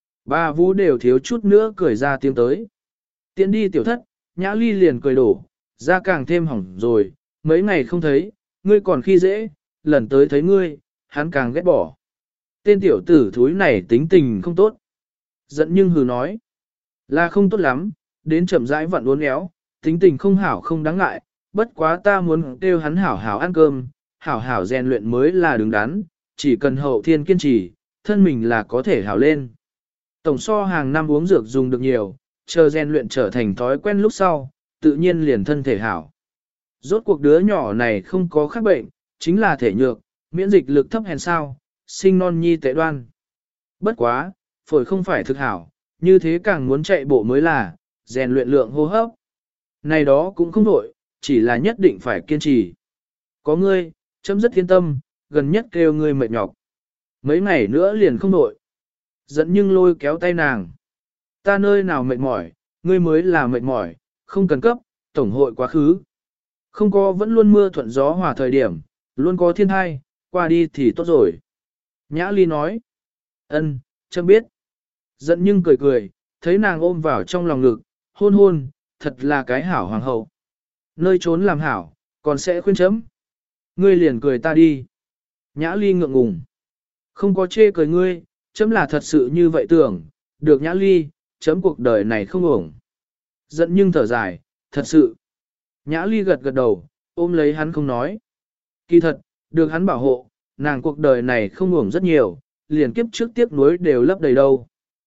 Bà Vú đều thiếu chút nữa cười ra tiếng tới. Tiến đi tiểu thất, Nhã Ly liền cười đổ, ra càng thêm hỏng rồi, mấy ngày không thấy, ngươi còn khi dễ, lần tới thấy ngươi, hắn càng ghét bỏ. Tên tiểu tử thúi này tính tình không tốt. Giận nhưng hừ nói, là không tốt lắm, đến chậm rãi vặn uốn éo, tính tình không hảo không đáng ngại, bất quá ta muốn kêu hắn hảo hảo ăn cơm, hảo hảo rèn luyện mới là đứng đắn, chỉ cần hậu thiên kiên trì, thân mình là có thể hảo lên. Tổng so hàng năm uống dược dùng được nhiều, chờ rèn luyện trở thành thói quen lúc sau, tự nhiên liền thân thể hảo. Rốt cuộc đứa nhỏ này không có khác bệnh, chính là thể nhược, miễn dịch lực thấp hèn sao, sinh non nhi tệ đoan. Bất quá, phổi không phải thực hảo, như thế càng muốn chạy bộ mới là, rèn luyện lượng hô hấp. Này đó cũng không đổi, chỉ là nhất định phải kiên trì. Có ngươi, chấm rất yên tâm, gần nhất kêu ngươi mệt nhọc. Mấy ngày nữa liền không đổi. Dẫn nhưng lôi kéo tay nàng. Ta nơi nào mệt mỏi, ngươi mới là mệt mỏi, không cần cấp, tổng hội quá khứ. Không có vẫn luôn mưa thuận gió hòa thời điểm, luôn có thiên hai, qua đi thì tốt rồi. Nhã Ly nói. Ân, chấm biết. Giận nhưng cười cười, thấy nàng ôm vào trong lòng ngực, hôn hôn, thật là cái hảo hoàng hậu. Nơi trốn làm hảo, còn sẽ khuyên chấm. Ngươi liền cười ta đi. Nhã Ly ngượng ngùng. Không có chê cười ngươi, chấm là thật sự như vậy tưởng, được Nhã Ly, chấm cuộc đời này không ổng. Giận nhưng thở dài, thật sự. Nhã Ly gật gật đầu, ôm lấy hắn không nói. Kỳ thật, được hắn bảo hộ, nàng cuộc đời này không ổng rất nhiều, liền kiếp trước tiếc nuối đều lấp đầy đâu.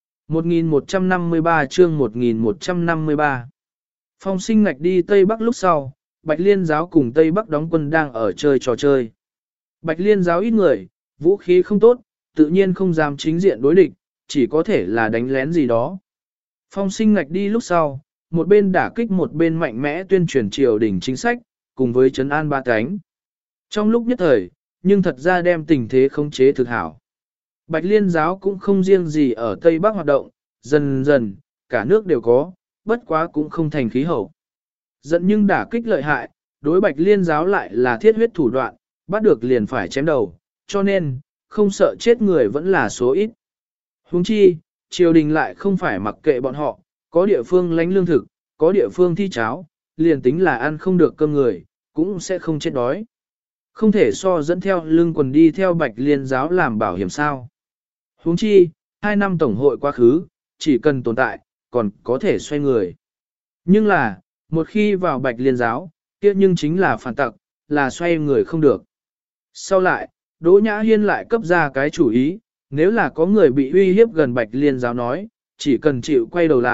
1153 chương 1153 Phong Sinh Ngạch đi Tây Bắc lúc sau, Bạch Liên giáo cùng Tây Bắc đóng quân đang ở chơi trò chơi. Bạch Liên giáo ít người, vũ khí không tốt, tự nhiên không dám chính diện đối địch, chỉ có thể là đánh lén gì đó. Phong Sinh Ngạch đi lúc sau, một bên đả kích một bên mạnh mẽ tuyên truyền triều đình chính sách, cùng với trấn an ba cánh. Trong lúc nhất thời, nhưng thật ra đem tình thế khống chế thực hảo. Bạch Liên giáo cũng không riêng gì ở Tây Bắc hoạt động, dần dần, cả nước đều có, bất quá cũng không thành khí hậu. Giận nhưng đả kích lợi hại, đối Bạch Liên giáo lại là thiết huyết thủ đoạn, bắt được liền phải chém đầu, cho nên, không sợ chết người vẫn là số ít. Huống chi, triều đình lại không phải mặc kệ bọn họ, có địa phương lánh lương thực, có địa phương thi cháo, liền tính là ăn không được cơm người, cũng sẽ không chết đói. Không thể so dẫn theo lưng quần đi theo Bạch Liên giáo làm bảo hiểm sao. Huống chi, 2 năm tổng hội quá khứ, chỉ cần tồn tại, còn có thể xoay người. Nhưng là, một khi vào Bạch Liên giáo, kia nhưng chính là phản tặc, là xoay người không được. Sau lại, Đỗ Nhã Hiên lại cấp ra cái chủ ý, nếu là có người bị uy hiếp gần Bạch Liên giáo nói, chỉ cần chịu quay đầu lại,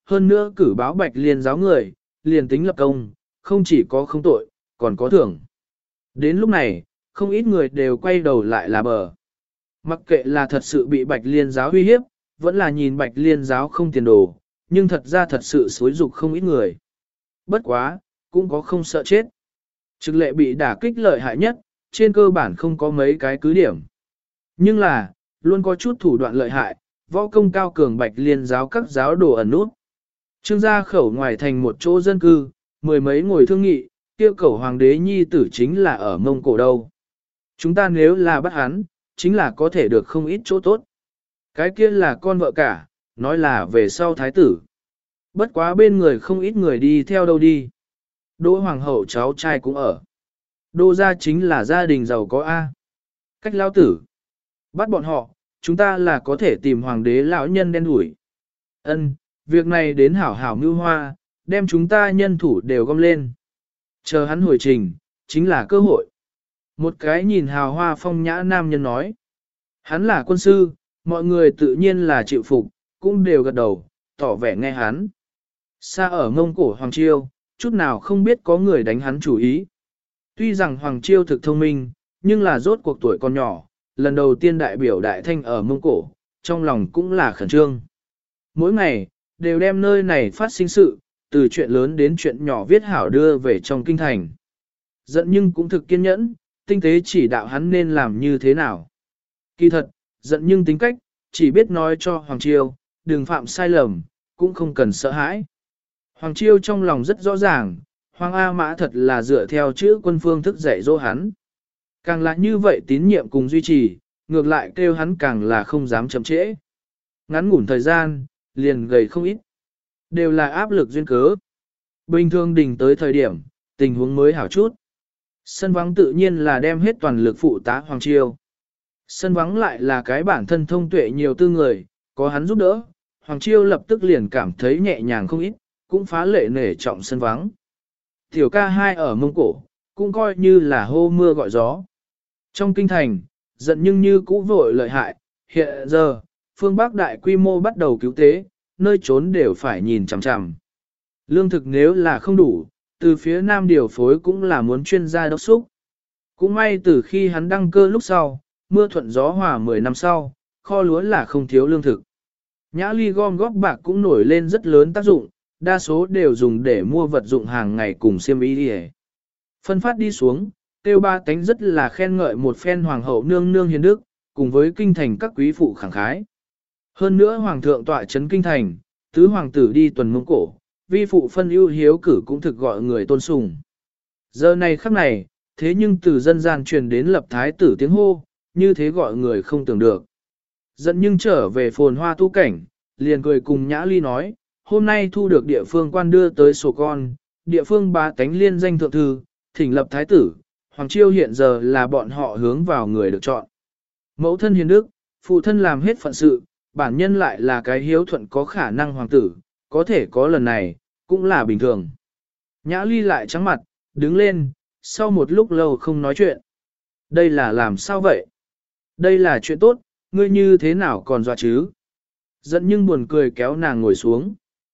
hơn nữa cử báo Bạch Liên giáo người, liền tính lập công, không chỉ có không tội, còn có thưởng. Đến lúc này, không ít người đều quay đầu lại là bờ. Mặc kệ là thật sự bị Bạch Liên giáo uy hiếp, vẫn là nhìn Bạch Liên giáo không tiền đồ, nhưng thật ra thật sự xối dục không ít người. Bất quá, cũng có không sợ chết. Trực lệ bị đả kích lợi hại nhất, trên cơ bản không có mấy cái cứ điểm. Nhưng là, luôn có chút thủ đoạn lợi hại, võ công cao cường Bạch Liên giáo các giáo đồ ẩn nút. Trương gia khẩu ngoài thành một chỗ dân cư, mười mấy ngồi thương nghị, kia cẩu hoàng đế nhi tử chính là ở Mông Cổ đâu. Chúng ta nếu là bắt hắn, chính là có thể được không ít chỗ tốt. Cái kia là con vợ cả, nói là về sau thái tử. Bất quá bên người không ít người đi theo đâu đi. Đỗ hoàng hậu cháu trai cũng ở. Đỗ gia chính là gia đình giàu có A. Cách lao tử. Bắt bọn họ, chúng ta là có thể tìm hoàng đế lão nhân đen đuổi. Ân, việc này đến hảo hảo mưu hoa, đem chúng ta nhân thủ đều gom lên. Chờ hắn hồi trình, chính là cơ hội. Một cái nhìn hào hoa phong nhã nam nhân nói. Hắn là quân sư, mọi người tự nhiên là chịu phục, cũng đều gật đầu, tỏ vẻ nghe hắn. Xa ở Mông Cổ Hoàng Chiêu, chút nào không biết có người đánh hắn chủ ý. Tuy rằng Hoàng Chiêu thực thông minh, nhưng là rốt cuộc tuổi còn nhỏ, lần đầu tiên đại biểu đại thanh ở Mông Cổ, trong lòng cũng là khẩn trương. Mỗi ngày, đều đem nơi này phát sinh sự, từ chuyện lớn đến chuyện nhỏ viết hảo đưa về trong kinh thành. Giận nhưng cũng thực kiên nhẫn, tinh tế chỉ đạo hắn nên làm như thế nào. Kỳ thật, giận nhưng tính cách, chỉ biết nói cho Hoàng Chiêu, đừng phạm sai lầm, cũng không cần sợ hãi. Hoàng Chiêu trong lòng rất rõ ràng, Hoàng A Mã thật là dựa theo chữ quân phương thức dạy dỗ hắn. Càng là như vậy tín nhiệm cùng duy trì, ngược lại kêu hắn càng là không dám chậm trễ. Ngắn ngủn thời gian, liền gầy không ít. Đều là áp lực duyên cớ. Bình thường đỉnh tới thời điểm, tình huống mới hảo chút. Sân vắng tự nhiên là đem hết toàn lực phụ tá Hoàng Chiêu. Sân vắng lại là cái bản thân thông tuệ nhiều tư người, có hắn giúp đỡ, Hoàng Chiêu lập tức liền cảm thấy nhẹ nhàng không ít, cũng phá lệ nể trọng sân vắng. Tiểu ca hai ở Mông Cổ, cũng coi như là hô mưa gọi gió. Trong kinh thành, giận nhưng như cũ vội lợi hại, hiện giờ, phương Bắc đại quy mô bắt đầu cứu tế, nơi trốn đều phải nhìn chằm chằm. Lương thực nếu là không đủ, từ phía Nam điều phối cũng là muốn chuyên gia đốc xúc. Cũng may từ khi hắn đăng cơ lúc sau, mưa thuận gió hòa 10 năm sau, kho lúa là không thiếu lương thực. Nhã ly gom góp bạc cũng nổi lên rất lớn tác dụng, đa số đều dùng để mua vật dụng hàng ngày cùng xiêm y đi. Phân phát đi xuống, tiêu ba tánh rất là khen ngợi một phen hoàng hậu nương nương hiền đức, cùng với kinh thành các quý phụ khẳng khái. Hơn nữa hoàng thượng tọa trấn kinh thành, tứ hoàng tử đi tuần Mông Cổ, vi phụ phân ưu hiếu cử cũng thực gọi người tôn sùng. Giờ này khắc này, thế nhưng từ dân gian truyền đến lập thái tử tiếng hô, như thế gọi người không tưởng được. Giận nhưng trở về phồn hoa tu cảnh, liền cười cùng Nhã Ly nói, hôm nay thu được địa phương quan đưa tới sổ con, địa phương bá tánh liên danh thượng thư, thỉnh lập thái tử, Hoàng Chiêu hiện giờ là bọn họ hướng vào người được chọn. Mẫu thân hiền đức, phụ thân làm hết phận sự, bản nhân lại là cái hiếu thuận có khả năng hoàng tử, có thể có lần này, cũng là bình thường. Nhã Ly lại trắng mặt, đứng lên, sau một lúc lâu không nói chuyện. Đây là làm sao vậy? Đây là chuyện tốt, ngươi như thế nào còn dọa chứ? Giận nhưng buồn cười kéo nàng ngồi xuống.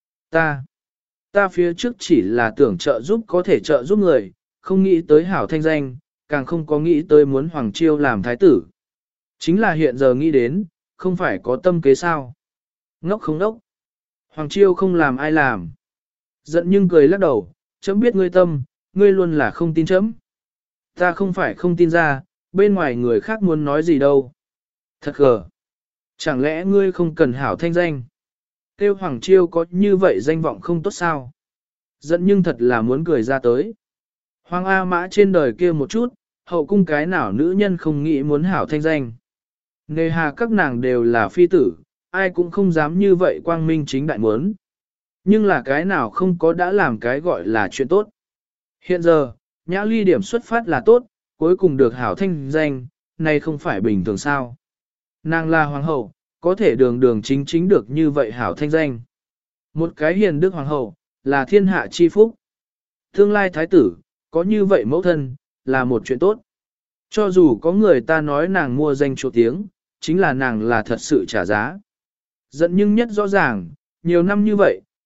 Ta phía trước chỉ là tưởng trợ giúp có thể trợ giúp người, không nghĩ tới hảo thanh danh, càng không có nghĩ tới muốn Hoàng Chiêu làm thái tử. Chính là hiện giờ nghĩ đến, không phải có tâm kế sao? Ngốc không ngốc. Hoàng Chiêu không làm ai làm. Giận nhưng cười lắc đầu, chấm biết ngươi tâm, ngươi luôn là không tin chấm. Ta không phải không tin ra, bên ngoài người khác muốn nói gì đâu. Thật gờ. Chẳng lẽ ngươi không cần hảo thanh danh? Tiêu Hoàng Chiêu có như vậy danh vọng không tốt sao? Giận nhưng thật là muốn cười ra tới. Hoàng A Mã trên đời kia một chút, hậu cung cái nào nữ nhân không nghĩ muốn hảo thanh danh. Nề hà các nàng đều là phi tử, ai cũng không dám như vậy quang minh chính đại muốn. Nhưng là cái nào không có đã làm cái gọi là chuyện tốt. Hiện giờ, Nhã Ly điểm xuất phát là tốt, cuối cùng được hảo thanh danh, này không phải bình thường sao. Nàng là hoàng hậu, có thể đường đường chính chính được như vậy hảo thanh danh. Một cái hiền đức hoàng hậu, là thiên hạ chi phúc. Tương lai thái tử, có như vậy mẫu thân, là một chuyện tốt. Cho dù có người ta nói nàng mua danh chỗ tiếng, chính là nàng là thật sự trả giá. Giận nhưng nhất rõ ràng, nhiều năm như vậy,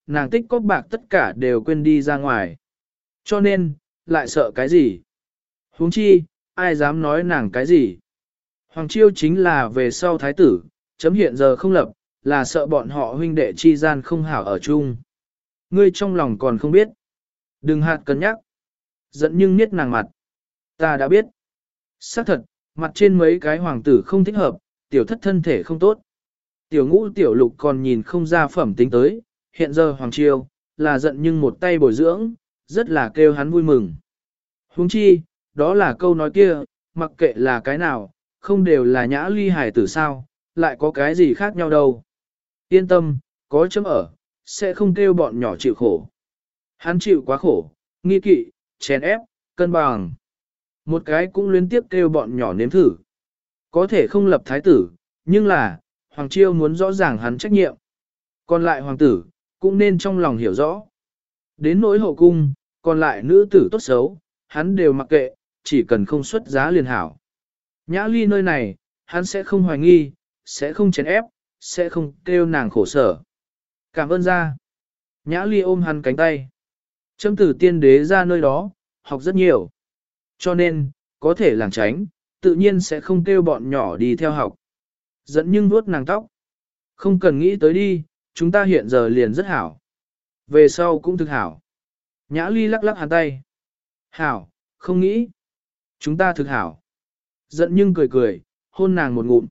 nàng tích cóp bạc tất cả đều quên đi ra ngoài. Cho nên, lại sợ cái gì? Huống chi, ai dám nói nàng cái gì? Hoàng Chiêu chính là về sau thái tử, chấm hiện giờ không lập, là sợ bọn họ huynh đệ chi gian không hảo ở chung. Ngươi trong lòng còn không biết. Đừng hạt cân nhắc. Giận nhưng niết nàng mặt. Ta đã biết. Xác thật, mặt trên mấy cái hoàng tử không thích hợp, tiểu thất thân thể không tốt. Tiểu ngũ tiểu lục còn nhìn không ra phẩm tính tới, hiện giờ Hoàng Chiêu, là giận nhưng một tay bồi dưỡng, rất là kêu hắn vui mừng. Huống chi, đó là câu nói kia, mặc kệ là cái nào, không đều là nhã ly hài tử sao, lại có cái gì khác nhau đâu. Yên tâm, có chấm ở, sẽ không kêu bọn nhỏ chịu khổ. Hắn chịu quá khổ, nghi kỵ, chèn ép, cân bằng. Một cái cũng liên tiếp kêu bọn nhỏ nếm thử. Có thể không lập thái tử, nhưng là, Hoàng Chiêu muốn rõ ràng hắn trách nhiệm. Còn lại hoàng tử, cũng nên trong lòng hiểu rõ. Đến nỗi hậu cung, còn lại nữ tử tốt xấu, hắn đều mặc kệ, chỉ cần không xuất giá liền hảo. Nhã ly nơi này, hắn sẽ không hoài nghi, sẽ không chèn ép, sẽ không kêu nàng khổ sở. Cảm ơn ra. Nhã ly ôm hắn cánh tay. Châm tử tiên đế ra nơi đó, học rất nhiều. Cho nên, có thể làng tránh, tự nhiên sẽ không kêu bọn nhỏ đi theo học. Dẫn nhưng vuốt nàng tóc. Không cần nghĩ tới đi, chúng ta hiện giờ liền rất hảo. Về sau cũng thực hảo. Nhã ly lắc lắc hắn tay. Hảo, không nghĩ. Chúng ta thực hảo. Giận nhưng cười cười, hôn nàng một ngụm.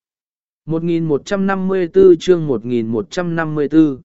1154 chương 1154.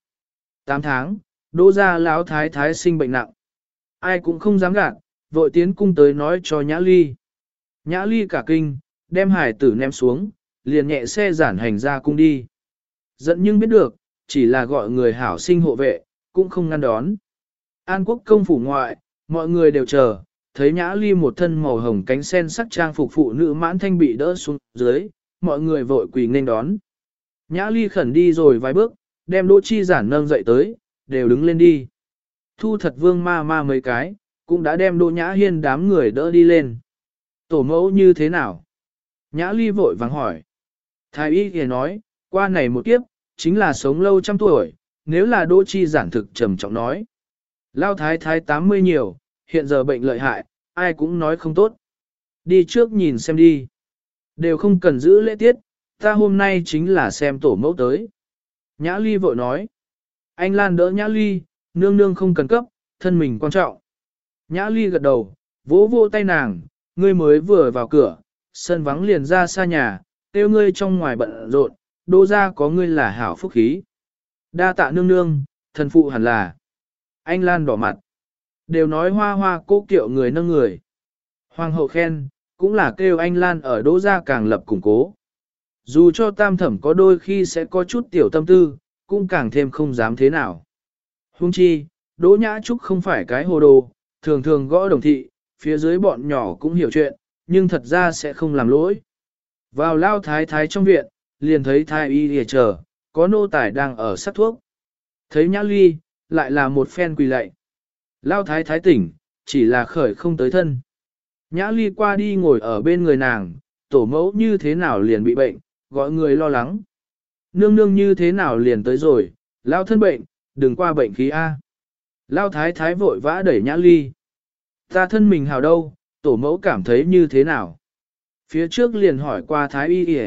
8 tháng, đỗ gia lão thái thái sinh bệnh nặng. Ai cũng không dám gạt, vội tiến cung tới nói cho Nhã ly. Nhã ly cả kinh, đem hải tử ném xuống, liền nhẹ xe giản hành ra cung đi. Giận nhưng biết được, chỉ là gọi người hảo sinh hộ vệ, cũng không ngăn đón. An quốc công phủ ngoại, mọi người đều chờ, thấy Nhã ly một thân màu hồng cánh sen sắc trang phục phụ nữ mãn thanh bị đỡ xuống dưới, mọi người vội quỳ nên đón. Nhã ly khẩn đi rồi vài bước, đem Đỗ Chi Giản nâng dậy tới, đều đứng lên đi. Thu Thật Vương ma ma mấy cái, cũng đã đem Đỗ Nhã Hiên đám người đỡ đi lên. Tổ mẫu như thế nào? Nhã ly vội vàng hỏi. Thái y thì nói, qua này một kiếp, chính là sống lâu trăm tuổi, nếu là Đỗ Chi Giản thực trầm trọng nói. Lao thái thái 80 nhiều, hiện giờ bệnh lợi hại, ai cũng nói không tốt. Đi trước nhìn xem đi. Đều không cần giữ lễ tiết, ta hôm nay chính là xem tổ mẫu tới. Nhã ly vội nói. Anh Lan đỡ Nhã ly, nương nương không cần cấp, thân mình quan trọng. Nhã ly gật đầu, vỗ vỗ tay nàng, ngươi mới vừa vào cửa, sân vắng liền ra xa nhà, tiêu ngươi trong ngoài bận rộn, đô ra có ngươi là hảo phúc khí. Đa tạ nương nương, thần phụ hẳn là. Anh Lan đỏ mặt. Đều nói hoa hoa cố kiệu người nâng người. Hoàng hậu khen, cũng là kêu anh Lan ở đỗ gia càng lập củng cố. Dù cho tam thẩm có đôi khi sẽ có chút tiểu tâm tư, cũng càng thêm không dám thế nào. Huống chi, Đỗ Nhã Trúc không phải cái hồ đồ, thường thường gõ đồng thị, phía dưới bọn nhỏ cũng hiểu chuyện, nhưng thật ra sẽ không làm lỗi. Vào lao thái thái trong viện, liền thấy thái y lìa chờ, có nô tài đang ở sắc thuốc. Thấy Nhã ly, lại là một phen quỳ lạy. Lao thái thái tỉnh, chỉ là khởi không tới thân. Nhã ly qua đi ngồi ở bên người nàng, tổ mẫu như thế nào liền bị bệnh, gọi người lo lắng. Nương nương như thế nào liền tới rồi, lao thân bệnh, đừng qua bệnh khí A. Lao thái thái vội vã đẩy Nhã ly. Ta thân mình hào đâu, tổ mẫu cảm thấy như thế nào. Phía trước liền hỏi qua thái y y.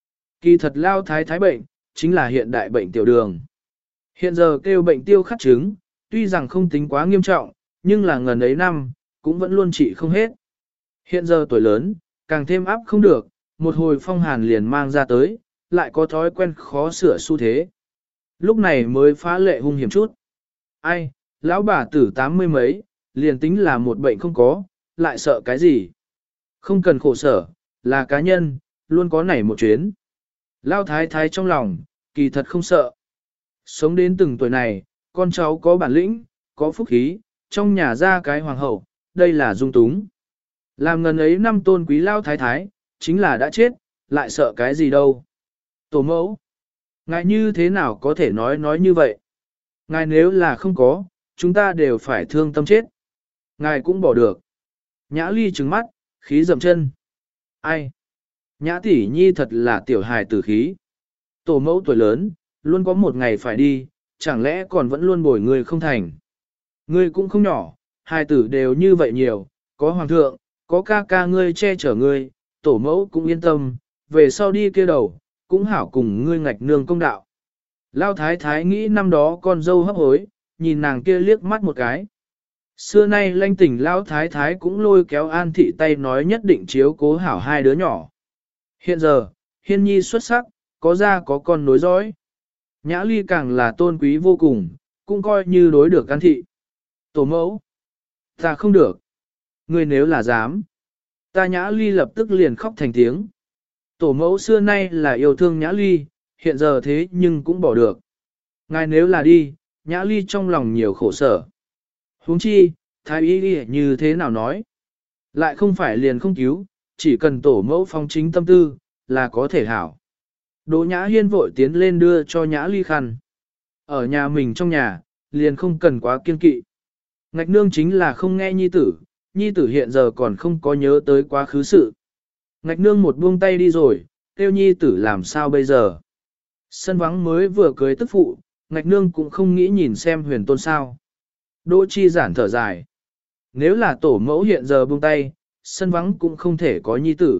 Kỳ thật lao thái thái bệnh, chính là hiện đại bệnh tiểu đường. Hiện giờ kêu bệnh tiêu khát trứng, tuy rằng không tính quá nghiêm trọng, nhưng là ngần ấy năm, cũng vẫn luôn trị không hết. Hiện giờ tuổi lớn, càng thêm áp không được, một hồi phong hàn liền mang ra tới, lại có thói quen khó sửa xu thế. Lúc này mới phá lệ hung hiểm chút. Ai, lão bà tử 80 mấy, liền tính là một bệnh không có, lại sợ cái gì? Không cần khổ sở, là cá nhân, luôn có nảy một chuyến. Lao thái thái trong lòng, kỳ thật không sợ. Sống đến từng tuổi này, con cháu có bản lĩnh, có phúc khí, trong nhà ra cái hoàng hậu, đây là dung túng. Làm ngần ấy năm tôn quý lao thái thái, chính là đã chết, lại sợ cái gì đâu. Tổ mẫu, ngài như thế nào có thể nói như vậy? Ngài nếu là không có, chúng ta đều phải thương tâm chết. Ngài cũng bỏ được. Nhã ly trừng mắt, khí dậm chân. Ai? Nhã tỷ nhi thật là tiểu hài tử khí. Tổ mẫu tuổi lớn, luôn có một ngày phải đi, chẳng lẽ còn vẫn luôn bồi ngươi không thành. Ngươi cũng không nhỏ, hai tử đều như vậy nhiều, có hoàng thượng, có ca ca ngươi che chở ngươi, tổ mẫu cũng yên tâm, về sau đi kia đầu, cũng hảo cùng ngươi ngạch nương công đạo. Lao thái thái nghĩ năm đó con dâu hấp hối, nhìn nàng kia liếc mắt một cái. Xưa nay lanh tỉnh Lão thái thái cũng lôi kéo An thị tay nói nhất định chiếu cố hảo hai đứa nhỏ. Hiện giờ, Hiên Nhi xuất sắc, có ra có con nối dõi. Nhã Ly càng là tôn quý vô cùng, cũng coi như đối được An thị. Tổ mẫu, ta không được. Ngươi nếu là dám, ta Nhã Ly lập tức liền khóc thành tiếng. Tổ mẫu xưa nay là yêu thương Nhã Ly, hiện giờ thế nhưng cũng bỏ được. Ngài nếu là đi, Nhã Ly trong lòng nhiều khổ sở. Huống chi, thái y như thế nào nói? Lại không phải liền không cứu, chỉ cần tổ mẫu phong chính tâm tư, là có thể hảo. Đỗ Nhã Hiên vội tiến lên đưa cho Nhã Ly khăn. Ở nhà mình trong nhà, liền không cần quá kiên kỵ. Ngạch nương chính là không nghe nhi tử hiện giờ còn không có nhớ tới quá khứ sự. Ngạch nương một buông tay đi rồi, kêu nhi tử làm sao bây giờ. Sân vắng mới vừa cưới tức phụ, ngạch nương cũng không nghĩ nhìn xem huyền tôn sao. Đỗ chi giản thở dài. Nếu là tổ mẫu hiện giờ buông tay, sân vắng cũng không thể có nhi tử.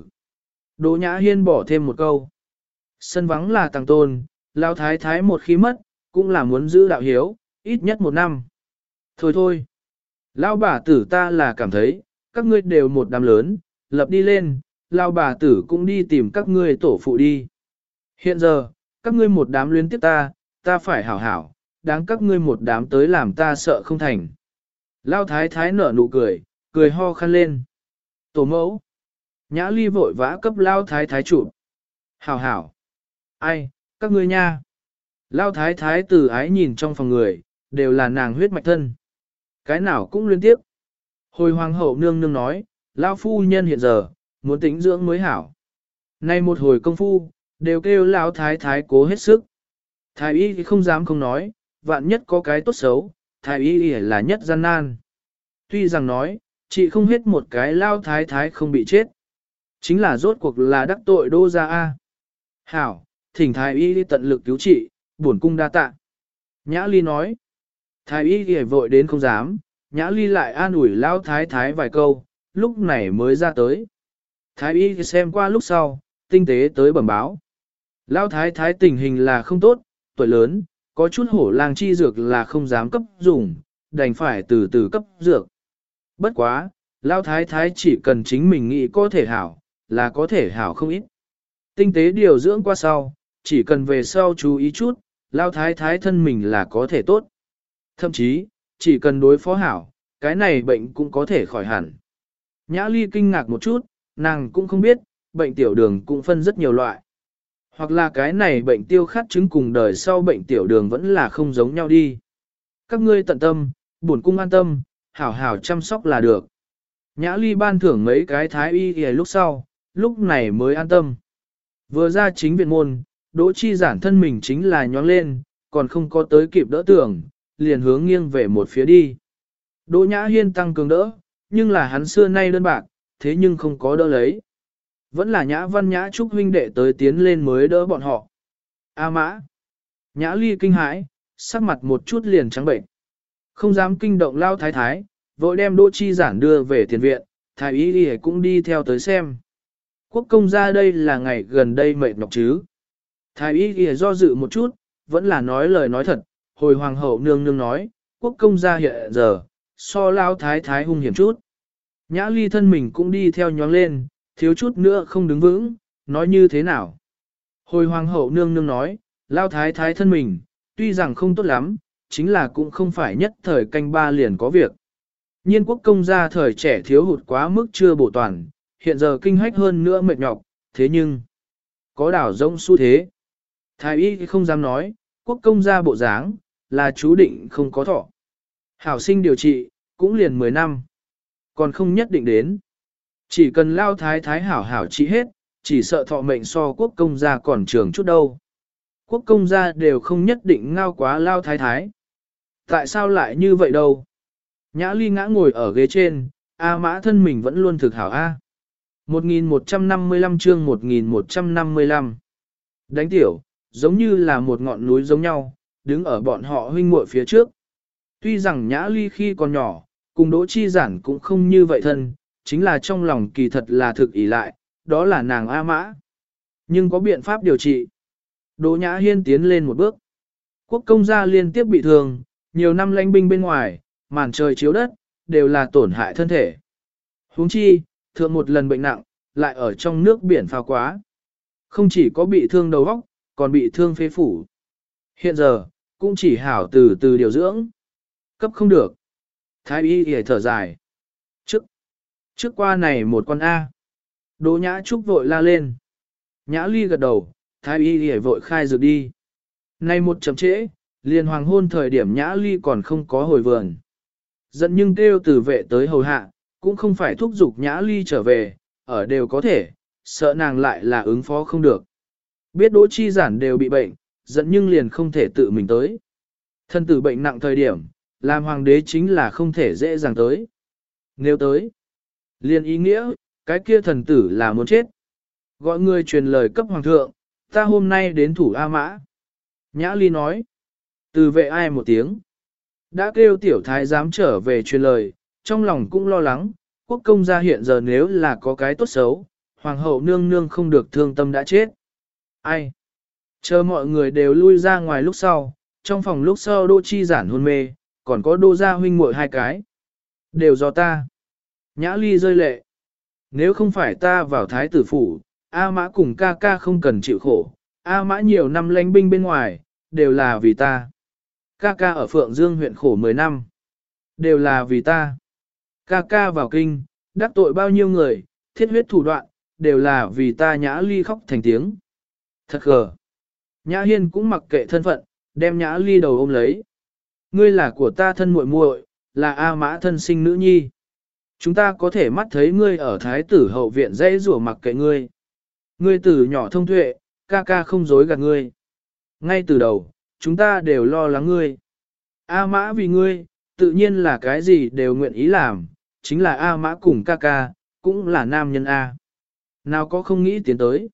Đỗ Nhã Hiên bỏ thêm một câu. Sân vắng là tàng tôn, lao thái thái một khi mất, cũng là muốn giữ đạo hiếu, ít nhất 1 năm. Thôi thôi. Lao bà tử ta là cảm thấy, các ngươi đều một đám lớn, lập đi lên, lao bà tử cũng đi tìm các ngươi tổ phụ đi. Hiện giờ, các ngươi một đám luyến tiếp ta phải hảo hảo, đáng các ngươi một đám tới làm ta sợ không thành. Lao thái thái nở nụ cười, cười ho khăn lên. Tổ mẫu. Nhã Ly vội vã cấp Lao thái thái chụp. Hảo hảo. Ai, các ngươi nha. Lao thái thái từ ái nhìn trong phòng người, đều là nàng huyết mạch thân. Cái nào cũng liên tiếp. Hồi hoàng hậu nương nương nói, Lao phu nhân hiện giờ, muốn tĩnh dưỡng mới hảo. Nay một hồi công phu, đều kêu Lao thái thái cố hết sức. Thái y thì không dám không nói, vạn nhất có cái tốt xấu, thái y là nhất gian nan. Tuy rằng nói, chị không hết một cái Lao thái thái không bị chết. Chính là rốt cuộc là đắc tội đô gia A. Hảo, thỉnh thái y đi tận lực cứu trị, bổn cung đa tạ. Nhã Ly nói. Thái y thì vội đến không dám, Nhã Ly lại an ủi Lao thái thái vài câu, lúc này mới ra tới. Thái y thì xem qua lúc sau, tinh tế tới bẩm báo. Lao thái thái tình hình là không tốt, tuổi lớn, có chút hổ lang chi dược là không dám cấp dùng, đành phải từ từ cấp dược. Bất quá, Lao thái thái chỉ cần chính mình nghĩ có thể hảo, là có thể hảo không ít. Tinh tế điều dưỡng qua sau, chỉ cần về sau chú ý chút, Lao thái thái thân mình là có thể tốt. Thậm chí, chỉ cần đối phó hảo, cái này bệnh cũng có thể khỏi hẳn. Nhã Ly kinh ngạc một chút, nàng cũng không biết, bệnh tiểu đường cũng phân rất nhiều loại. Hoặc là cái này bệnh tiêu khát chứng cùng đời sau bệnh tiểu đường vẫn là không giống nhau đi. Các ngươi tận tâm, bổn cung an tâm, hảo hảo chăm sóc là được. Nhã Ly ban thưởng mấy cái thái y lúc sau, lúc này mới an tâm. Vừa ra chính viện môn, Đỗ Chi giản thân mình chính là nhoáng lên, còn không có tới kịp đỡ tưởng, liền hướng nghiêng về một phía đi. Đỗ Nhã Hiên tăng cường đỡ, nhưng là hắn xưa nay đơn bạc, thế nhưng không có đỡ lấy. Vẫn là Nhã Văn Nhã Trúc huynh đệ tới tiến lên mới đỡ bọn họ. A Mã. Nhã Ly kinh hãi, sắc mặt một chút liền trắng bệnh. Không dám kinh động Lao thái thái, vội đem Đỗ Chi giản đưa về tiền viện, thái y đi cũng đi theo tới xem. Quốc công gia đây là ngày gần đây mệt nhọc chứ. Thái y đi do dự một chút, vẫn là nói lời nói thật, hồi hoàng hậu nương nương nói, quốc công gia hiện giờ, so Lao thái thái hung hiểm chút. Nhã Ly thân mình cũng đi theo nhoáng lên, thiếu chút nữa không đứng vững, nói như thế nào. Hồi hoàng hậu nương nương nói, Lao thái thái thân mình, tuy rằng không tốt lắm, chính là cũng không phải nhất thời canh ba liền có việc. Nhiên quốc công gia thời trẻ thiếu hụt quá mức chưa bổ toàn, hiện giờ kinh hách hơn nữa mệt nhọc, thế nhưng, có đảo rông xu thế. Thái y không dám nói, quốc công gia bộ dáng, là chú định không có thọ. Hảo sinh điều trị, cũng liền 10 năm. Còn không nhất định đến. Chỉ cần Lao thái thái hảo hảo trị hết, chỉ sợ thọ mệnh so quốc công gia còn trường chút đâu. Quốc công gia đều không nhất định ngao quá Lao thái thái. Tại sao lại như vậy đâu? Nhã Ly ngã ngồi ở ghế trên, A Mã thân mình vẫn luôn thực hảo A. 1155 chương 1155. Đánh tiểu, giống như là một ngọn núi giống nhau, đứng ở bọn họ huynh muội phía trước. Tuy rằng Nhã Ly khi còn nhỏ, cùng Đỗ Chi Giản cũng không như vậy thân, chính là trong lòng kỳ thật là thực ỷ lại, đó là nàng A Mã. Nhưng có biện pháp điều trị. Đỗ Nhã Hiên tiến lên một bước. Quốc công gia liên tiếp bị thương, nhiều năm lãnh binh bên ngoài, màn trời chiếu đất, đều là tổn hại thân thể. Huống chi, thượng một lần bệnh nặng, lại ở trong nước biển phao quá. Không chỉ có bị thương đầu óc, còn bị thương phế phủ. Hiện giờ, cũng chỉ hảo từ từ điều dưỡng. Cấp không được. Thái y hề thở dài. Trước qua này một con A. Đỗ Nhã Trúc vội la lên. Nhã Ly gật đầu, Thái y hề vội khai dược đi. Nay một chậm trễ, liền hoàng hôn thời điểm Nhã Ly còn không có hồi vườn. Giận nhưng kêu từ vệ tới hầu hạ, cũng không phải thúc giục Nhã Ly trở về, ở đều có thể, sợ nàng lại là ứng phó không được. Biết Đỗ Chi Giản đều bị bệnh, giận nhưng liền không thể tự mình tới. Thân tử bệnh nặng thời điểm, làm hoàng đế chính là không thể dễ dàng tới. Nếu tới, liền ý nghĩa, cái kia thần tử là muốn chết. Gọi người truyền lời cấp hoàng thượng, ta hôm nay đến thủ A Mã. Nhã Ly nói, từ vệ ai một tiếng. Đã kêu tiểu thái dám trở về truyền lời, trong lòng cũng lo lắng, quốc công gia hiện giờ nếu là có cái tốt xấu, hoàng hậu nương nương không được thương tâm đã chết. Ai? Chờ mọi người đều lui ra ngoài lúc sau, trong phòng lúc sau Đỗ Chi Giản hôn mê, còn có Đỗ gia huynh muội hai cái. Đều do ta. Nhã Ly rơi lệ. Nếu không phải ta vào thái tử phủ, A Mã cùng ca ca không cần chịu khổ. A Mã nhiều năm lãnh binh bên ngoài, đều là vì ta. Ca ca ở Phượng Dương huyện khổ 10 năm. Đều là vì ta. Ca ca vào kinh, đắc tội bao nhiêu người, thiết huyết thủ đoạn, đều là vì ta. Nhã Ly khóc thành tiếng. Thật gờ. Nhã Hiên cũng mặc kệ thân phận, đem Nhã Ly đầu ôm lấy. Ngươi là của ta thân muội muội, là A Mã thân sinh nữ nhi. Chúng ta có thể mắt thấy ngươi ở thái tử hậu viện dãy rủa mặc kệ ngươi. Ngươi từ nhỏ thông tuệ, ca ca không dối gạt ngươi. Ngay từ đầu, chúng ta đều lo lắng ngươi. A Mã vì ngươi, tự nhiên là cái gì đều nguyện ý làm, chính là A Mã cùng ca ca, cũng là nam nhân A. Nào có không nghĩ tiến tới.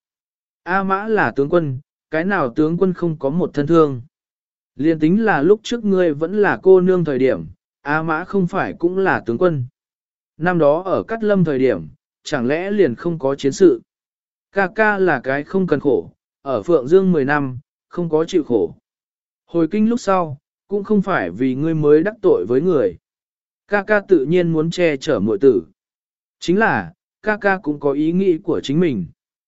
A Mã là tướng quân, cái nào tướng quân không có một thân thương. Liên tính là lúc trước ngươi vẫn là cô nương thời điểm, A Mã không phải cũng là tướng quân. Năm đó ở Cát Lâm thời điểm, chẳng lẽ liền không có chiến sự. Ca ca là cái không cần khổ, ở Phượng Dương 10 năm, không có chịu khổ. Hồi kinh lúc sau, cũng không phải vì ngươi mới đắc tội với người. Ca ca tự nhiên muốn che chở muội tử. Chính là, ca ca cũng có ý nghĩ của chính mình.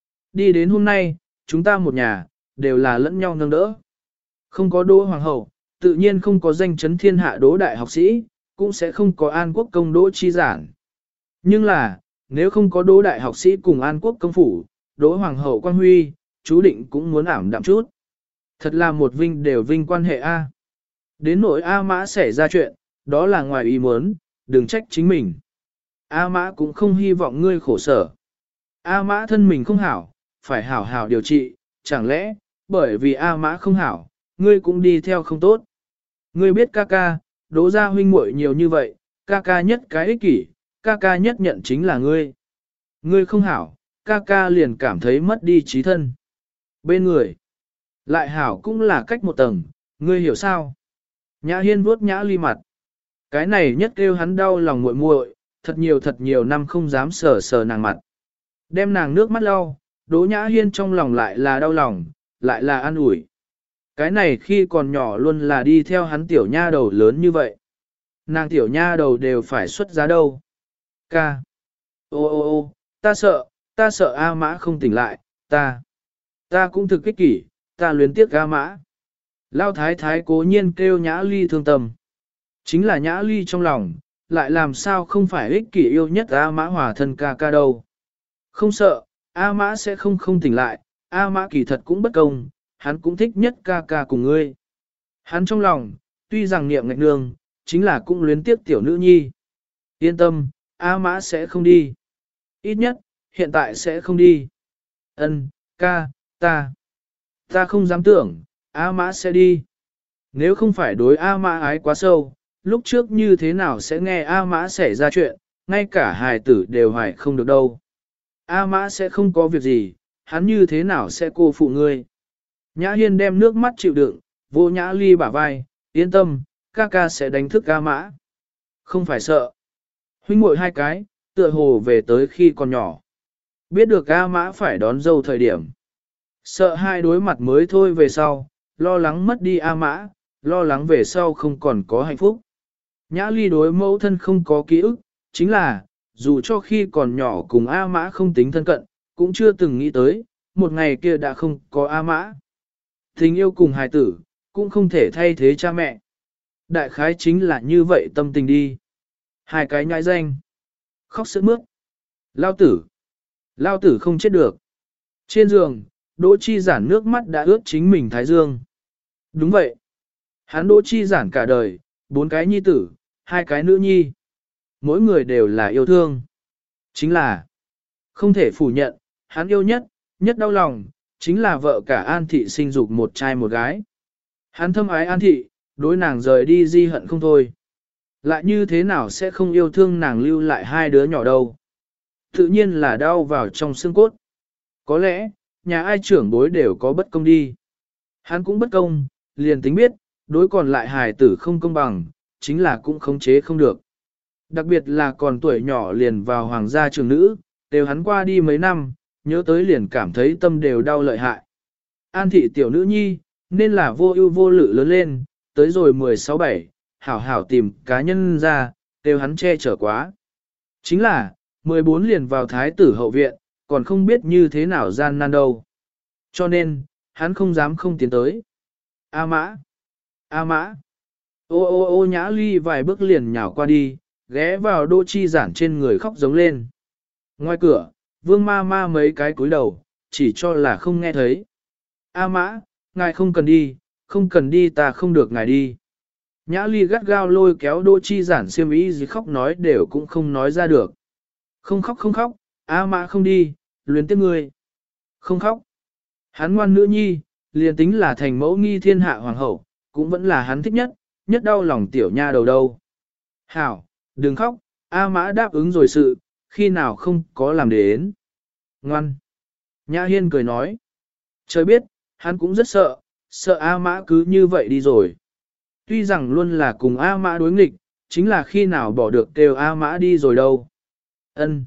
Đi đến hôm nay, chúng ta một nhà, đều là lẫn nhau nâng đỡ. Không có Đỗ Hoàng hậu, tự nhiên không có danh chấn thiên hạ Đỗ đại học sĩ, cũng sẽ không có An Quốc công Đỗ Chi Giản. Nhưng là, nếu không có Đỗ đại học sĩ cùng An Quốc công phủ, Đỗ Hoàng hậu Quang Huy, chú định cũng muốn ảm đạm chút. Thật là một vinh đều vinh quan hệ A. Đến nỗi A Mã xảy ra chuyện, đó là ngoài ý muốn, đừng trách chính mình. A Mã cũng không hy vọng ngươi khổ sở. A Mã thân mình không hảo, phải hảo hảo điều trị, chẳng lẽ, bởi vì A Mã không hảo, ngươi cũng đi theo không tốt. Ngươi biết ca ca, Đỗ gia huynh muội nhiều như vậy, ca ca nhất cái ích kỷ, ca ca nhất nhận chính là ngươi. Ngươi không hảo, ca ca liền cảm thấy mất đi trí thân. Bên người, lại hảo cũng là cách một tầng, ngươi hiểu sao? Nhã Hiên vuốt Nhã Ly mặt. Cái này nhất kêu hắn đau lòng muội muội, thật nhiều năm không dám sờ sờ nàng mặt. Đem nàng nước mắt lau, Đỗ Nhã Hiên trong lòng lại là đau lòng, lại là an ủi. Cái này khi còn nhỏ luôn là đi theo hắn tiểu nha đầu lớn như vậy. Nàng tiểu nha đầu đều phải xuất giá đâu. Ca. Ô, ta sợ A Mã không tỉnh lại, ta cũng thực kích kỷ, ta luyến tiếc A Mã. Lao thái thái cố nhiên kêu Nhã Ly thương tâm. Chính là Nhã Ly trong lòng, lại làm sao không phải ích kỷ yêu nhất A Mã hòa thân ca ca đâu. Không sợ, A Mã sẽ không tỉnh lại, A Mã kỳ thật cũng bất công, hắn cũng thích nhất ca ca cùng ngươi. Hắn trong lòng, tuy rằng niệm ngạch nương, chính là cũng luyến tiếc tiểu nữ nhi. Yên tâm, A Mã sẽ không đi. Ít nhất, hiện tại sẽ không đi. Ân, ca, ta không dám tưởng, A Mã sẽ đi. Nếu không phải đối A Mã ái quá sâu, lúc trước như thế nào sẽ nghe A Mã xảy ra chuyện, ngay cả hài tử đều hoài không được đâu. A Mã sẽ không có việc gì, hắn như thế nào sẽ cô phụ ngươi. Nhã Hiên đem nước mắt chịu đựng, Vô Nhã Ly bả vai, yên tâm, ca ca sẽ đánh thức A Mã. Không phải sợ. Huynh muội hai cái, tựa hồ về tới khi còn nhỏ. Biết được A Mã phải đón dâu thời điểm. Sợ hai đối mặt mới thôi về sau, lo lắng mất đi A Mã, lo lắng về sau không còn có hạnh phúc. Nhã Ly đối mẫu thân không có ký ức, chính là, dù cho khi còn nhỏ cùng A Mã không tính thân cận, cũng chưa từng nghĩ tới, một ngày kia đã không có A Mã. Tình yêu cùng hài tử, cũng không thể thay thế cha mẹ. Đại khái chính là như vậy tâm tình đi. Hai cái nhãi danh. Khóc sướt mướt. Lao tử. Lao tử không chết được. Trên giường, Đỗ Chi Giản nước mắt đã ướt chính mình thái dương. Đúng vậy. Hắn Đỗ Chi Giản cả đời, 4 cái nhi tử, 2 cái nữ nhi. Mỗi người đều là yêu thương. Chính là, không thể phủ nhận, hắn yêu nhất, nhất đau lòng, chính là vợ cả An Thị sinh dục một trai một gái. Hắn thâm ái An Thị, đối nàng rời đi di hận không thôi. Lại như thế nào sẽ không yêu thương nàng lưu lại 2 đứa nhỏ đâu. Tự nhiên là đau vào trong xương cốt. Có lẽ, nhà ai trưởng bối đều có bất công đi. Hắn cũng bất công, liền tính biết, đối còn lại hài tử không công bằng, chính là cũng khống chế không được. Đặc biệt là còn tuổi nhỏ liền vào hoàng gia trường nữ, đều hắn qua đi mấy năm, nhớ tới liền cảm thấy tâm đều đau lợi hại. An Thị tiểu nữ nhi, nên là vô ưu vô lự lớn lên, tới rồi 16-17, hảo hảo tìm cá nhân ra, đều hắn che chở quá. Chính là, 14 liền vào thái tử hậu viện, còn không biết như thế nào gian nan đâu. Cho nên, hắn không dám không tiến tới. A Mã! A Mã! Ô ô ô Nhã Ly vài bước liền nhào qua đi, ghé vào Đỗ Chi Giản trên người khóc giống lên. Ngoài cửa, Vương ma ma mấy cái cúi đầu, chỉ cho là không nghe thấy. A Mã, ngài không cần đi, không cần đi, ta không được ngài đi. Nhã Ly gắt gao lôi kéo Đỗ Chi Giản xiêm y gì khóc nói đều cũng không nói ra được. Không khóc không khóc, A Mã không đi, luyến tiếc ngươi. Không khóc. Hắn ngoan nữ nhi, liền tính là thành mẫu nghi thiên hạ hoàng hậu, cũng vẫn là hắn thích nhất, nhất đau lòng tiểu nha đầu đâu. Hảo, đừng khóc, A Mã đáp ứng rồi sự, khi nào không có làm đến. Ngoan. Nhã Hiên cười nói. Trời biết, hắn cũng rất sợ, sợ A Mã cứ như vậy đi rồi. Tuy rằng luôn là cùng A Mã đối nghịch, chính là khi nào bỏ được kêu A Mã đi rồi đâu. Ân,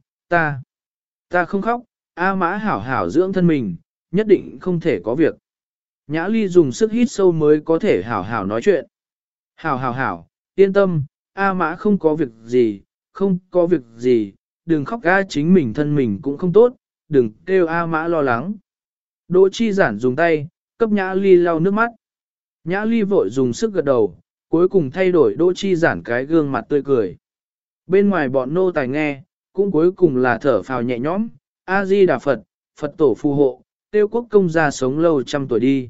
ta không khóc, A Mã hảo hảo dưỡng thân mình, nhất định không thể có việc. Nhã Ly dùng sức hít sâu mới có thể hảo hảo nói chuyện. Hảo, yên tâm, A Mã không có việc gì, không có việc gì, đừng khóc ga, chính mình thân mình cũng không tốt, đừng kêu A Mã lo lắng. Đỗ Chi Giản dùng tay, cấp Nhã Ly lau nước mắt. Nhã Ly vội dùng sức gật đầu, cuối cùng thay đổi Đỗ Chi Giản cái gương mặt tươi cười. Bên ngoài bọn nô tài nghe, cũng cuối cùng là thở phào nhẹ nhõm, A-di Đà Phật, Phật tổ phù hộ, tiêu quốc công gia sống lâu trăm tuổi đi.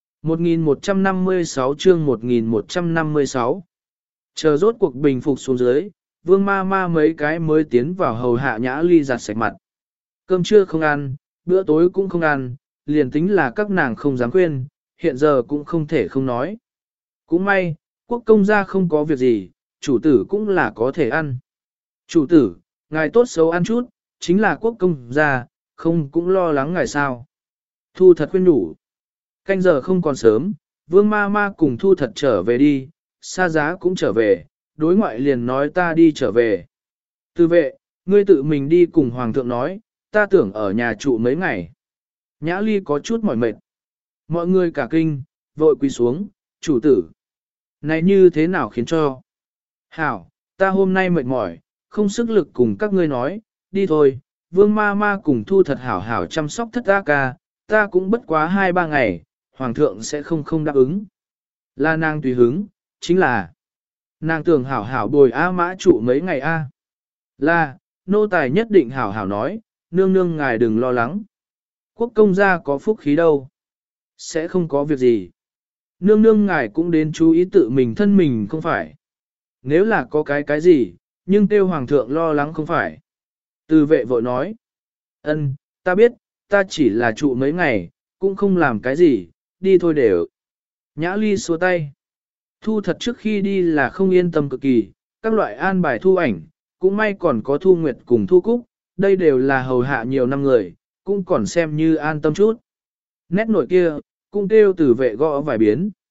1156 chương 1156 Chờ rốt cuộc bình phục xuống dưới, Vương ma ma mấy cái mới tiến vào hầu hạ Nhã Ly giặt sạch mặt. Cơm trưa không ăn, bữa tối cũng không ăn, liền tính là các nàng không dám khuyên, hiện giờ cũng không thể không nói. Cũng may, quốc công gia không có việc gì, chủ tử cũng là có thể ăn. Chủ tử, ngài tốt xấu ăn chút, chính là quốc công gia, không cũng lo lắng ngài sao. Thu thật khuyên đủ. Canh giờ không còn sớm, Vương ma ma cùng Thu thật trở về đi, Sa Giá cũng trở về, đối ngoại liền nói ta đi trở về. Tư vệ, ngươi tự mình đi cùng Hoàng thượng nói, ta tưởng ở nhà trụ mấy ngày. Nhã Ly có chút mỏi mệt. Mọi người cả kinh, vội quỳ xuống, chủ tử. Này như thế nào khiến cho? Hảo, ta hôm nay mệt mỏi, không sức lực cùng các ngươi nói, đi thôi, Vương ma ma cùng Thu thật hảo hảo chăm sóc thất ta ca, ta cũng bất quá 2-3 ngày, Hoàng thượng sẽ không đáp ứng. Là nàng tùy hứng, chính là nàng tưởng hảo hảo bồi A Mã trụ mấy ngày A. Là, nô tài nhất định hảo hảo nói, nương nương ngài đừng lo lắng. Quốc công gia có phúc khí đâu. Sẽ không có việc gì. Nương nương ngài cũng đến chú ý tự mình thân mình không phải. Nếu là có cái gì, nhưng tiêu hoàng thượng lo lắng không phải. Từ vệ vội nói. Ân, ta biết, ta chỉ là trụ mấy ngày, cũng không làm cái gì, đi thôi đều. Nhã Ly xua tay. Thu thật trước khi đi là không yên tâm cực kỳ, các loại an bài thu ảnh, cũng may còn có Thu Nguyệt cùng Thu Cúc, đây đều là hầu hạ nhiều năm người, cũng còn xem như an tâm chút. Nét nội kia, cũng kêu từ vệ gõ vài biến.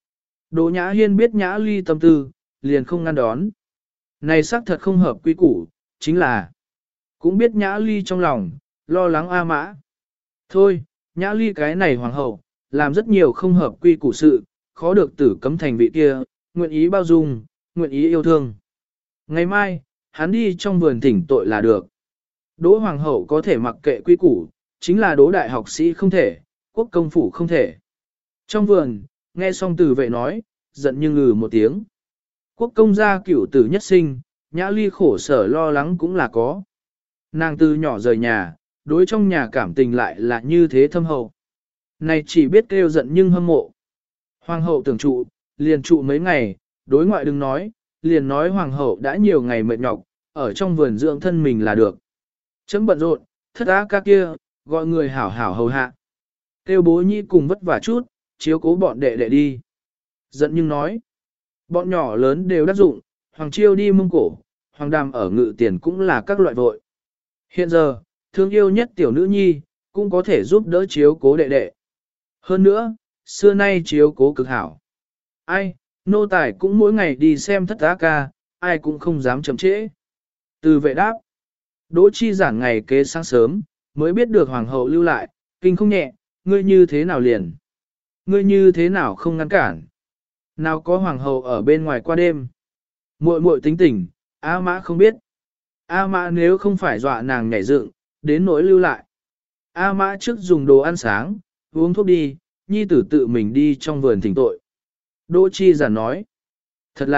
Đỗ Nhã Hiên biết Nhã Ly tâm tư, liền không ngăn đón. Này xác thật không hợp quy củ, chính là cũng biết Nhã Ly trong lòng, lo lắng A Mã. Thôi, Nhã Ly cái này hoàng hậu, làm rất nhiều không hợp quy củ sự, khó được tử cấm thành vị kia, nguyện ý bao dung, nguyện ý yêu thương. Ngày mai, hắn đi trong vườn thỉnh tội là được. Đỗ hoàng hậu có thể mặc kệ quy củ, chính là đỗ đại học sĩ không thể, quốc công phủ không thể. Trong vườn, nghe xong từ vệ nói, giận nhưng ngừ một tiếng. Quốc công gia cửu tử nhất sinh, Nhã Ly khổ sở lo lắng cũng là có. Nàng từ nhỏ rời nhà, đối trong nhà cảm tình lại là như thế thâm hậu. Này chỉ biết kêu giận nhưng hâm mộ. Hoàng hậu tưởng trụ, liền trụ mấy ngày, đối ngoại đừng nói, liền nói hoàng hậu đã nhiều ngày mệt nhọc, ở trong vườn dưỡng thân mình là được. Chấm bận rộn, thất á ca kia, gọi người hảo hảo hầu hạ. Kêu bố nhi cùng vất vả chút, chiếu cố bọn đệ đệ đi. Giận nhưng nói, bọn nhỏ lớn đều đắc dụng, hoàng chiêu đi Mông Cổ, hoàng đàm ở ngự tiền cũng là các loại vội. Hiện giờ, thương yêu nhất tiểu nữ nhi, cũng có thể giúp đỡ chiếu cố đệ đệ. Hơn nữa, xưa nay chiếu cố cực hảo. Ai, nô tài cũng mỗi ngày đi xem thất á ca, ai cũng không dám chậm trễ. Từ vệ đáp, Đỗ Chi Giản ngày kế sáng sớm, mới biết được hoàng hậu lưu lại, kinh không nhẹ, ngươi như thế nào liền? Ngươi như thế nào không ngăn cản? Nào có hoàng hậu ở bên ngoài qua đêm? Muội muội tính tình, A Mã không biết. A Mã nếu không phải dọa nàng nhảy dựng, đến nỗi lưu lại. A Mã trước dùng đồ ăn sáng, uống thuốc đi, nhi tử tự mình đi trong vườn thỉnh tội. Đỗ Chi Giản nói, thật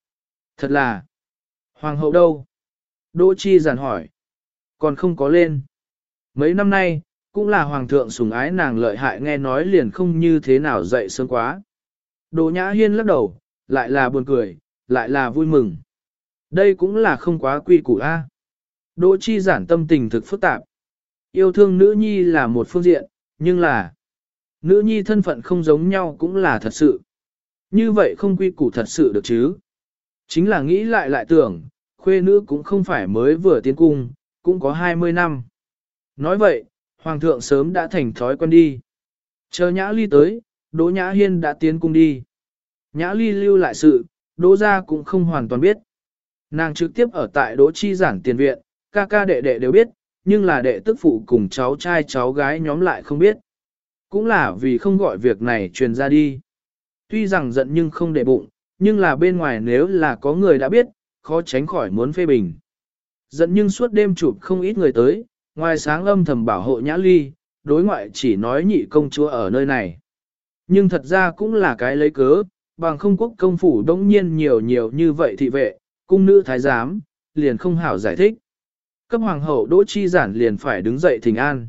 là, hoàng hậu đâu? Đỗ Chi Giản hỏi, còn không có lên. Mấy năm nay, cũng là hoàng thượng sủng ái nàng lợi hại nghe nói liền không như thế nào dậy sớm quá. Đỗ Nhã Hiên lắc đầu, lại là buồn cười, lại là vui mừng. Đây cũng là không quá quy củ a. Đỗ Chi Giản tâm tình thực phức tạp. Yêu thương nữ nhi là một phương diện, nhưng là nữ nhi thân phận không giống nhau cũng là thật sự. Như vậy không quy củ thật sự được chứ. Chính là nghĩ lại lại tưởng, khuê nữ cũng không phải mới vừa tiến cung, cũng có 20 năm. Nói vậy, hoàng thượng sớm đã thành thói quen đi. Chờ Nhã Ly tới, Đỗ Nhã Hiên đã tiến cung đi. Nhã Ly lưu lại sự, Đỗ gia cũng không hoàn toàn biết. Nàng trực tiếp ở tại Đỗ Chi Giản tiền viện, ca ca đệ đệ đều biết, nhưng là đệ tức phụ cùng cháu trai cháu gái nhóm lại không biết. Cũng là vì không gọi việc này truyền ra đi. Tuy rằng giận nhưng không để bụng, nhưng là bên ngoài nếu là có người đã biết, khó tránh khỏi muốn phê bình. Giận nhưng suốt đêm chụp không ít người tới, ngoài sáng âm thầm bảo hộ Nhã Ly, đối ngoại chỉ nói nhị công chúa ở nơi này. Nhưng thật ra cũng là cái lấy cớ, bằng không quốc công phủ đống nhiên nhiều như vậy thị vệ, cung nữ thái giám, liền không hảo giải thích. Cấp hoàng hậu Đỗ Chi Giản liền phải đứng dậy thỉnh an.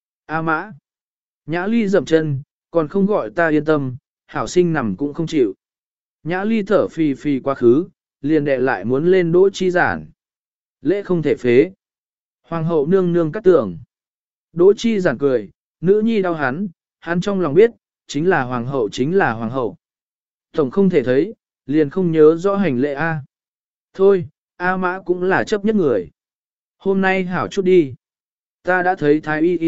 A Mã. Nhã Ly dậm chân, còn không gọi ta yên tâm, hảo sinh nằm cũng không chịu. Nhã Ly thở phì phì quá khứ, liền đệ lại muốn lên Đỗ Chi Giản. Lễ không thể phế. Hoàng hậu nương nương cắt tưởng. Đỗ Chi Giản cười, nữ nhi đau hắn trong lòng biết, chính là hoàng hậu. Tổng không thể thấy, liền không nhớ rõ hành lễ A. Thôi, A Mã cũng là chấp nhất người. Hôm nay hảo chút đi. Ta đã thấy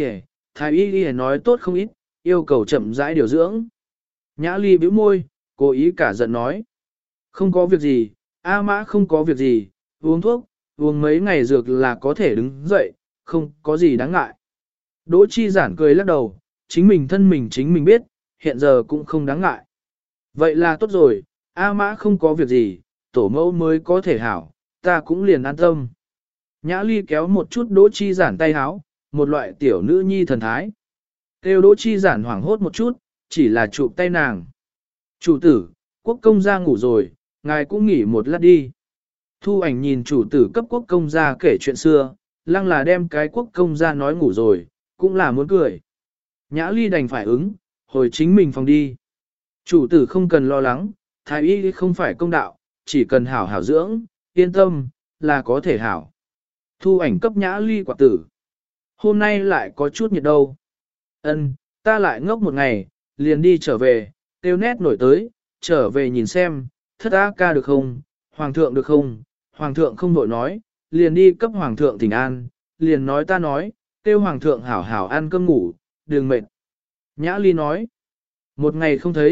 Thái y nói tốt không ít, yêu cầu chậm rãi điều dưỡng. Nhã Ly bĩu môi, cố ý cả giận nói. Không có việc gì, A Mã không có việc gì, uống thuốc, uống mấy ngày dược là có thể đứng dậy, không có gì đáng ngại. Đỗ Chi Giản cười lắc đầu, chính mình biết, hiện giờ cũng không đáng ngại. Vậy là tốt rồi, A Mã không có việc gì, tổ mẫu mới có thể hảo, ta cũng liền an tâm. Nhã Ly kéo một chút Đỗ Chi Giản tay háo, một loại tiểu nữ nhi thần thái. Kêu Đỗ Chi Giản hoảng hốt một chút, chỉ là chụp tay nàng. Chủ tử, quốc công gia ngủ rồi, ngài cũng nghỉ một lát đi. Thu Ảnh nhìn chủ tử cấp quốc công gia kể chuyện xưa, lăng là đem cái quốc công gia nói ngủ rồi, cũng là muốn cười. Nhã Ly đành phải ứng, hồi chính mình phòng đi. Chủ tử không cần lo lắng, thái y không phải công đạo, chỉ cần hảo hảo dưỡng, yên tâm, là có thể hảo. Thu Ảnh cấp Nhã Ly quả tử. Hôm nay lại có chút nhiệt đâu. Ân, ta lại ngốc một ngày, liền đi trở về, tiêu nét nổi tới, trở về nhìn xem, thất á ca được không, hoàng thượng được không, hoàng thượng không vội nói, liền đi cấp hoàng thượng thỉnh an, liền nói ta nói, tiêu hoàng thượng hảo hảo ăn cơm ngủ, đừng mệt. Nhã Ly nói, một ngày không thấy,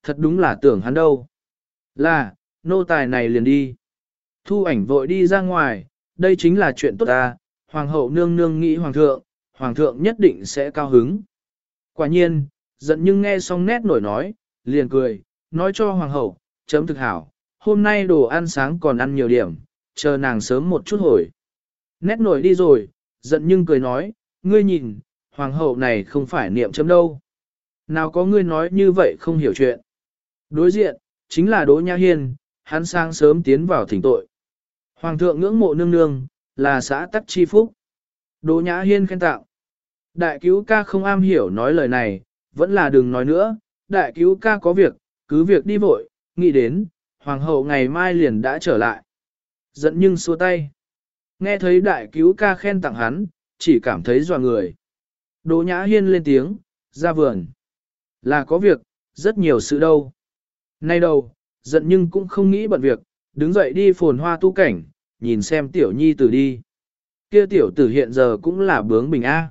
thật đúng là tưởng hắn đâu. Là, nô tài này liền đi. Thu ảnh vội đi ra ngoài, đây chính là chuyện tốt ta, hoàng hậu nương nương nghĩ hoàng thượng nhất định sẽ cao hứng. Quả nhiên, giận nhưng nghe xong nét nổi nói, liền cười, nói cho hoàng hậu, chấm thực hảo, hôm nay đồ ăn sáng còn ăn nhiều điểm, chờ nàng sớm một chút hồi. Nét nổi đi rồi, giận nhưng cười nói, ngươi nhìn, hoàng hậu này không phải niệm chấm đâu. Nào có ngươi nói như vậy không hiểu chuyện. Đối diện, chính là Đỗ Nhã Hiên, hắn sáng sớm tiến vào thỉnh tội. Hoàng thượng ngưỡng mộ nương nương, là xã tắc chi phúc. Đỗ Nhã Hiên khen tạo. Đại cứu ca không am hiểu nói lời này, vẫn là đừng nói nữa, đại cứu ca có việc, cứ việc đi vội, nghĩ đến, hoàng hậu ngày mai liền đã trở lại. Giận nhưng xua tay. Nghe thấy đại cứu ca khen tặng hắn, chỉ cảm thấy dọa người. Đỗ Nhã Hiên lên tiếng, ra vườn. Là có việc, rất nhiều sự đâu. Nay đâu, giận nhưng cũng không nghĩ bận việc, đứng dậy đi phồn hoa tu cảnh, nhìn xem tiểu nhi tử đi. Kia tiểu tử hiện giờ cũng là bướng bình A.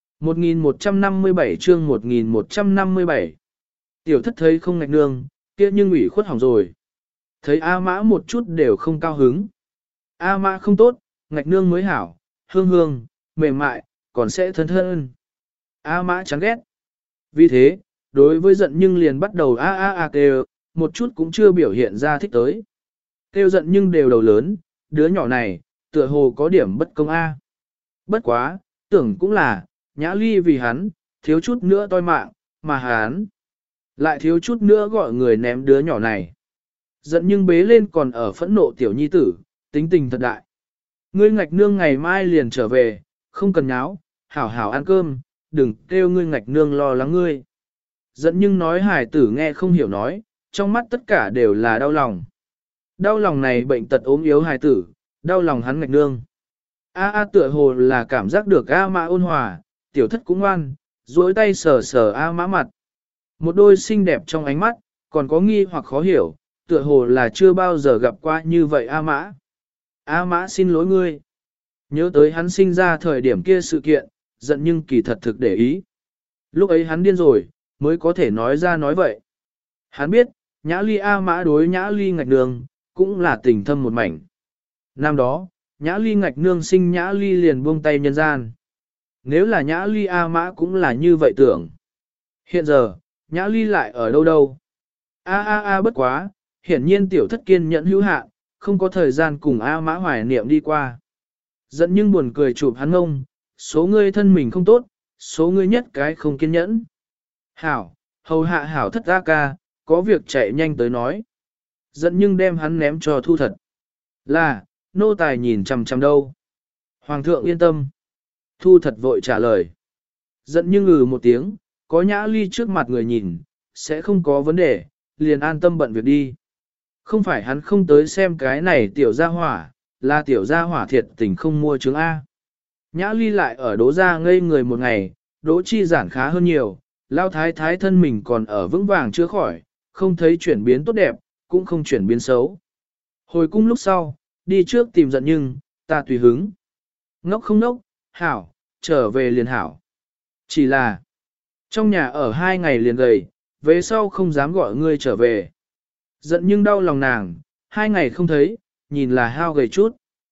1157 chương 1157. Tiểu thất thấy không ngạch nương, kia nhưng ủy khuất hỏng rồi. Thấy A mã một chút đều không cao hứng. A mã không tốt, ngạch nương mới hảo, hương hương, mềm mại, còn sẽ thân thân. A mã chán ghét. Vì thế, đối với giận nhưng liền bắt đầu kêu, một chút cũng chưa biểu hiện ra thích tới. Kêu giận nhưng đều đầu lớn, đứa nhỏ này, tựa hồ có điểm bất công A. Bất quá, tưởng cũng là, Nhã Ly vì hắn, thiếu chút nữa toi mạng, mà hắn lại thiếu chút nữa gọi người ném đứa nhỏ này. Giận nhưng bế lên còn ở phẫn nộ tiểu nhi tử, tính tình thật đại. Ngươi ngạch nương ngày mai liền trở về, không cần nháo, hảo hảo ăn cơm, đừng kêu ngươi ngạch nương lo lắng ngươi. Giận nhưng nói hải tử nghe không hiểu nói, trong mắt tất cả đều là đau lòng. Đau lòng này bệnh tật ốm yếu hải tử, đau lòng hắn ngạch nương. Tựa hồ là cảm giác được A mã ôn hòa, tiểu thất cũng ngoan, duỗi tay sờ sờ A mã mặt. Một đôi xinh đẹp trong ánh mắt, còn có nghi hoặc khó hiểu, tựa hồ là chưa bao giờ gặp qua như vậy A mã. A mã xin lỗi ngươi. Nhớ tới hắn sinh ra thời điểm kia sự kiện, giận nhưng kỳ thật thực để ý. Lúc ấy hắn điên rồi, mới có thể nói ra nói vậy. Hắn biết, Nhã Ly A mã đối Nhã Ly ngạch nương, cũng là tình thâm một mảnh. Năm đó, Nhã Ly ngạch nương sinh Nhã Ly liền buông tay nhân gian. Nếu là Nhã Ly A mã cũng là như vậy tưởng. Hiện giờ, Nhã Ly lại ở đâu đâu? Bất quá, hiển nhiên tiểu thất kiên nhẫn hữu hạn, không có thời gian cùng A mã hoài niệm đi qua. Giận nhưng buồn cười chụp hắn ngông, số ngươi thân mình không tốt, số ngươi nhất cái không kiên nhẫn. Hảo, hầu hạ hảo thất A ca, có việc chạy nhanh tới nói. Giận nhưng đem hắn ném cho thu thật. Là, nô tài nhìn chằm chằm đâu. Hoàng thượng yên tâm. Thu thật vội trả lời. Giận nhưng một tiếng, có Nhã Ly trước mặt người nhìn, sẽ không có vấn đề, liền an tâm bận việc đi. Không phải hắn không tới xem cái này tiểu gia hỏa, là tiểu gia hỏa thiệt tình không mua trứng A. Nhã Ly lại ở Đỗ gia ngây người một ngày, Đỗ chi giản khá hơn nhiều, lao thái thái thân mình còn ở vững vàng chưa khỏi, không thấy chuyển biến tốt đẹp, cũng không chuyển biến xấu. Hồi cung lúc sau, đi trước tìm giận nhưng, ta tùy hứng. Ngốc không ngốc, hảo, trở về liền hảo. Chỉ là, trong nhà ở 2 ngày liền gầy, về sau không dám gọi ngươi trở về. Giận nhưng đau lòng nàng, 2 ngày không thấy, nhìn là hao gầy chút.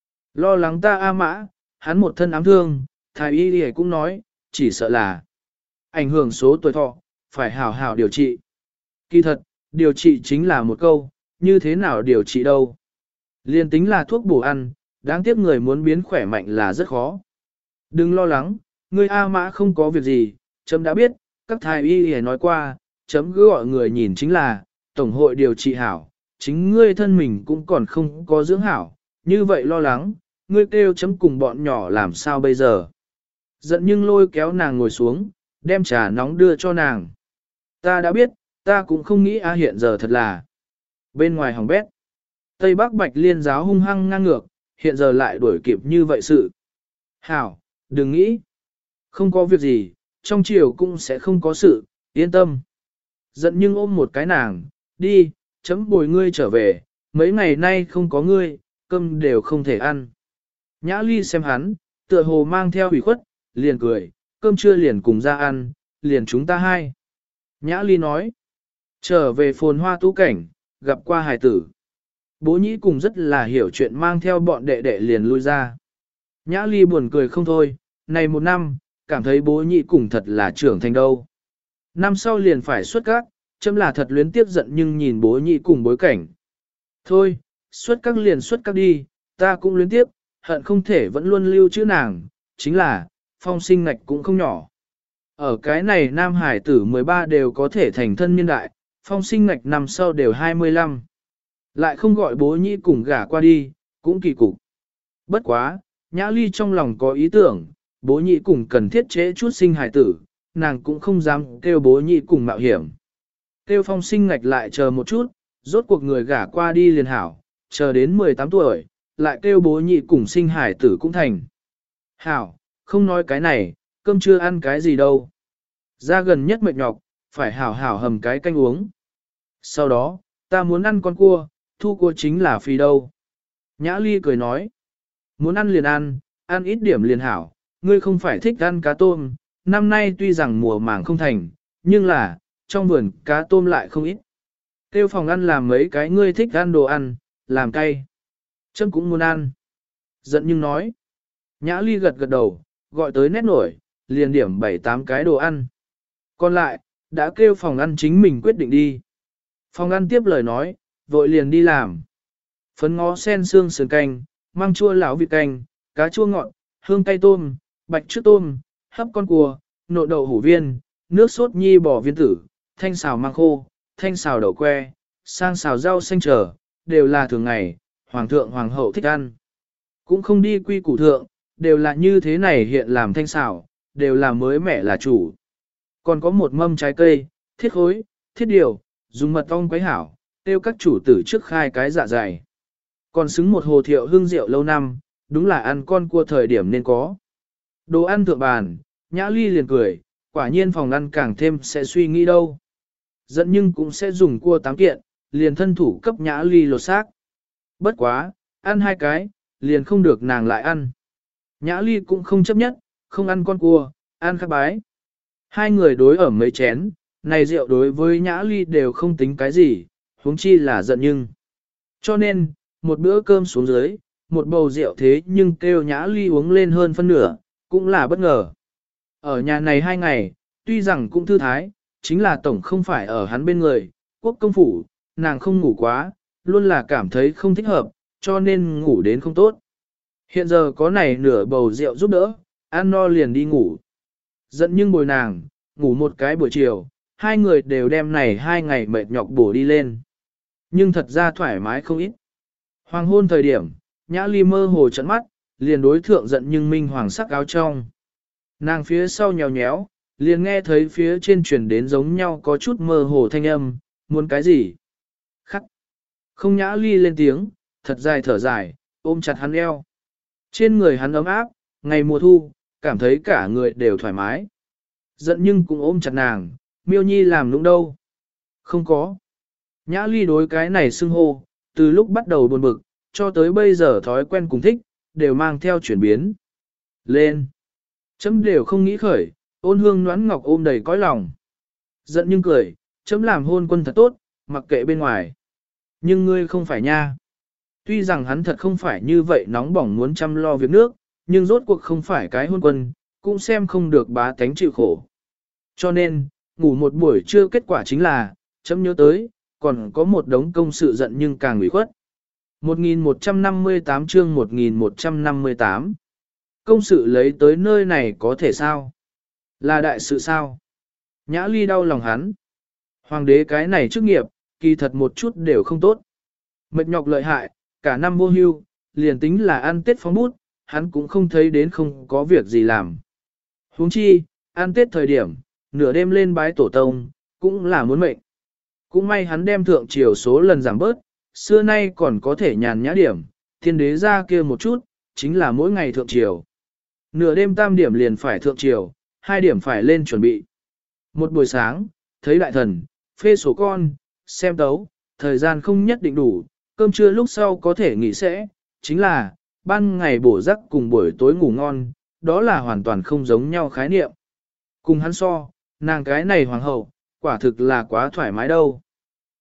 Lo lắng ta A mã, hắn một thân ám thương, thái y đi cũng nói, chỉ sợ là ảnh hưởng số tuổi thọ, phải hảo hảo điều trị. Kỳ thật, điều trị chính là một câu, như thế nào điều trị đâu. Liên tính là thuốc bổ ăn, đáng tiếc người muốn biến khỏe mạnh là rất khó. Đừng lo lắng, ngươi A mã không có việc gì, chấm đã biết, các thái y hề nói qua, chấm cứ gọi người nhìn chính là, tổng hội điều trị hảo, chính ngươi thân mình cũng còn không có dưỡng hảo, như vậy lo lắng, ngươi kêu chấm cùng bọn nhỏ làm sao bây giờ. Giận nhưng lôi kéo nàng ngồi xuống, đem trà nóng đưa cho nàng. Ta đã biết, ta cũng không nghĩ hiện giờ thật là. Bên ngoài hỏng bét, Tây Bắc Bạch Liên giáo hung hăng ngang ngược, hiện giờ lại đuổi kịp như vậy sự. Hảo, đừng nghĩ. Không có việc gì, trong triều cũng sẽ không có sự, yên tâm. Giận nhưng ôm một cái nàng, đi, chấm bồi ngươi trở về, mấy ngày nay không có ngươi, cơm đều không thể ăn. Nhã Ly xem hắn, tựa hồ mang theo ủy khuất, liền cười, cơm trưa liền cùng ra ăn, liền chúng ta hai. Nhã Ly nói, Trở về phồn hoa tú cảnh, gặp qua hài tử. Bố nhĩ cùng rất là hiểu chuyện mang theo bọn đệ đệ liền lui ra. Nhã ly buồn cười không thôi, này một năm, cảm thấy bố nhĩ cùng thật là trưởng thành đâu. Năm sau liền phải xuất các, chấm là thật luyến tiếc giận nhưng nhìn bố nhĩ cùng bối cảnh. Thôi, xuất các liền xuất các đi, ta cũng luyến tiếc, hận không thể vẫn luôn lưu chữ nàng, chính là, phong sinh ngạch cũng không nhỏ. Ở cái này nam hải tử 13 đều có thể thành thân niên đại, phong sinh ngạch năm sau đều 25. Lại không gọi bố nhĩ cùng gả qua đi, cũng kỳ cục. Bất quá, Nhã Ly trong lòng có ý tưởng, bố nhĩ cùng cần thiết chế chút sinh hải tử, nàng cũng không dám kêu bố nhĩ cùng mạo hiểm. Kêu phong sinh ngạch lại chờ một chút, rốt cuộc người gả qua đi liền hảo, chờ đến 18 tuổi, lại kêu bố nhĩ cùng sinh hải tử cũng thành. Hảo, không nói cái này, cơm chưa ăn cái gì đâu. Ra gần nhất mệt nhọc, phải hảo hảo hầm cái canh uống. Sau đó, ta muốn ăn con cua, thu cua chính là phi đâu. Nhã Ly cười nói, muốn ăn liền ăn ít điểm liền hảo, ngươi không phải thích ăn cá tôm, năm nay tuy rằng mùa màng không thành, nhưng là, trong vườn cá tôm lại không ít. Tiêu phòng ăn làm mấy cái ngươi thích ăn đồ ăn, làm cay. Trâm cũng muốn ăn. Giận nhưng nói. Nhã Ly gật gật đầu, gọi tới nét nổi, liền điểm 7-8 cái đồ ăn. Còn lại, đã kêu phòng ăn chính mình quyết định đi. Phòng ăn tiếp lời nói, vội liền đi làm. Phấn ngó sen xương sườn canh, măng chua lão vịt canh, cá chua ngọt, hương cay tôm, bạch trước tôm, hấp con cua, nộn đậu hủ viên, nước sốt nhi bò viên tử, thanh xào măng khô, thanh xào đậu que, sang xào rau xanh trở, đều là thường ngày, hoàng thượng hoàng hậu thích ăn. Cũng không đi quy củ thượng, đều là như thế này hiện làm thanh xào, đều là mới mẻ là chủ. Còn có một mâm trái cây, thiết khối, thiết điều, dùng mật ong quấy hảo, tiêu các chủ tử trước khai cái dạ dày. Còn xứng một hồ thiệu hương rượu lâu năm, đúng là ăn con cua thời điểm nên có. Đồ ăn thượng bàn, Nhã Ly liền cười, quả nhiên phòng ăn càng thêm sẽ suy nghĩ đâu. Giận nhưng cũng sẽ dùng cua 8 kiện, liền thân thủ cấp Nhã Ly lột xác. Bất quá, ăn 2 cái, liền không được nàng lại ăn. Nhã Ly cũng không chấp nhất, không ăn con cua, ăn khác bái. Hai người đối ở mấy chén, này rượu đối với Nhã Ly đều không tính cái gì, huống chi là giận nhưng. Cho nên, một bữa cơm xuống dưới, một bầu rượu thế nhưng kêu Nhã Ly uống lên hơn phân nửa, cũng là bất ngờ. Ở nhà này 2 ngày, tuy rằng cũng thư thái, chính là tổng không phải ở hắn bên người, quốc công phủ, nàng không ngủ quá, luôn là cảm thấy không thích hợp, cho nên ngủ đến không tốt. Hiện giờ có này nửa bầu rượu giúp đỡ, ăn no liền đi ngủ. Giận nhưng bồi nàng, ngủ một cái buổi chiều, hai người đều đem này 2 ngày mệt nhọc bổ đi lên. Nhưng thật ra thoải mái không ít. Hoàng hôn thời điểm, Nhã Ly mơ hồ trận mắt, liền đối thượng giận nhưng minh hoàng sắc áo trong. Nàng phía sau nhéo nhéo, liền nghe thấy phía trên truyền đến giống nhau có chút mơ hồ thanh âm, muốn cái gì? Khắc. Không. Nhã Ly lên tiếng, thật dài thở dài, ôm chặt hắn eo. Trên người hắn ấm áp, ngày mùa thu, cảm thấy cả người đều thoải mái. Giận nhưng cũng ôm chặt nàng, Miêu Nhi làm nũng đâu? Không có. Nhã Ly đối cái này xưng hô, từ lúc bắt đầu buồn bực, cho tới bây giờ thói quen cùng thích, đều mang theo chuyển biến. Lên. Chấm đều không nghĩ khởi, ôn hương noãn ngọc ôm đầy cõi lòng. Giận nhưng cười, chấm làm hôn quân thật tốt, mặc kệ bên ngoài. Nhưng ngươi không phải nha. Tuy rằng hắn thật không phải như vậy nóng bỏng muốn chăm lo việc nước, nhưng rốt cuộc không phải cái hôn quân, cũng xem không được bá tánh chịu khổ. Cho nên, ngủ một buổi trưa kết quả chính là, chấm nhớ tới, còn có một đống công sự giận nhưng càng ủy khuất. 1158 chương 1158 Công sự lấy tới nơi này có thể sao? Là đại sự sao? Nhã Ly đau lòng hắn. Hoàng đế cái này chức nghiệp, kỳ thật một chút đều không tốt. Mệt nhọc lợi hại, cả năm vô hưu, liền tính là ăn Tết phóng bút, hắn cũng không thấy đến không có việc gì làm. Huống chi, ăn Tết thời điểm, nửa đêm lên bái tổ tông, cũng là muốn mệnh. Cũng may hắn đem thượng triều số lần giảm bớt, xưa nay còn có thể nhàn nhã điểm, thiên đế ra kia một chút, chính là mỗi ngày thượng triều. Nửa đêm tam điểm liền phải thượng triều, 2 điểm phải lên chuẩn bị. Một buổi sáng, thấy đại thần, phê sổ con, xem tấu, thời gian không nhất định đủ, cơm trưa lúc sau có thể nghỉ sẽ, chính là, ban ngày bổ giấc cùng buổi tối ngủ ngon, đó là hoàn toàn không giống nhau khái niệm. Cùng hắn so, nàng cái này hoàng hậu, quả thực là quá thoải mái đâu.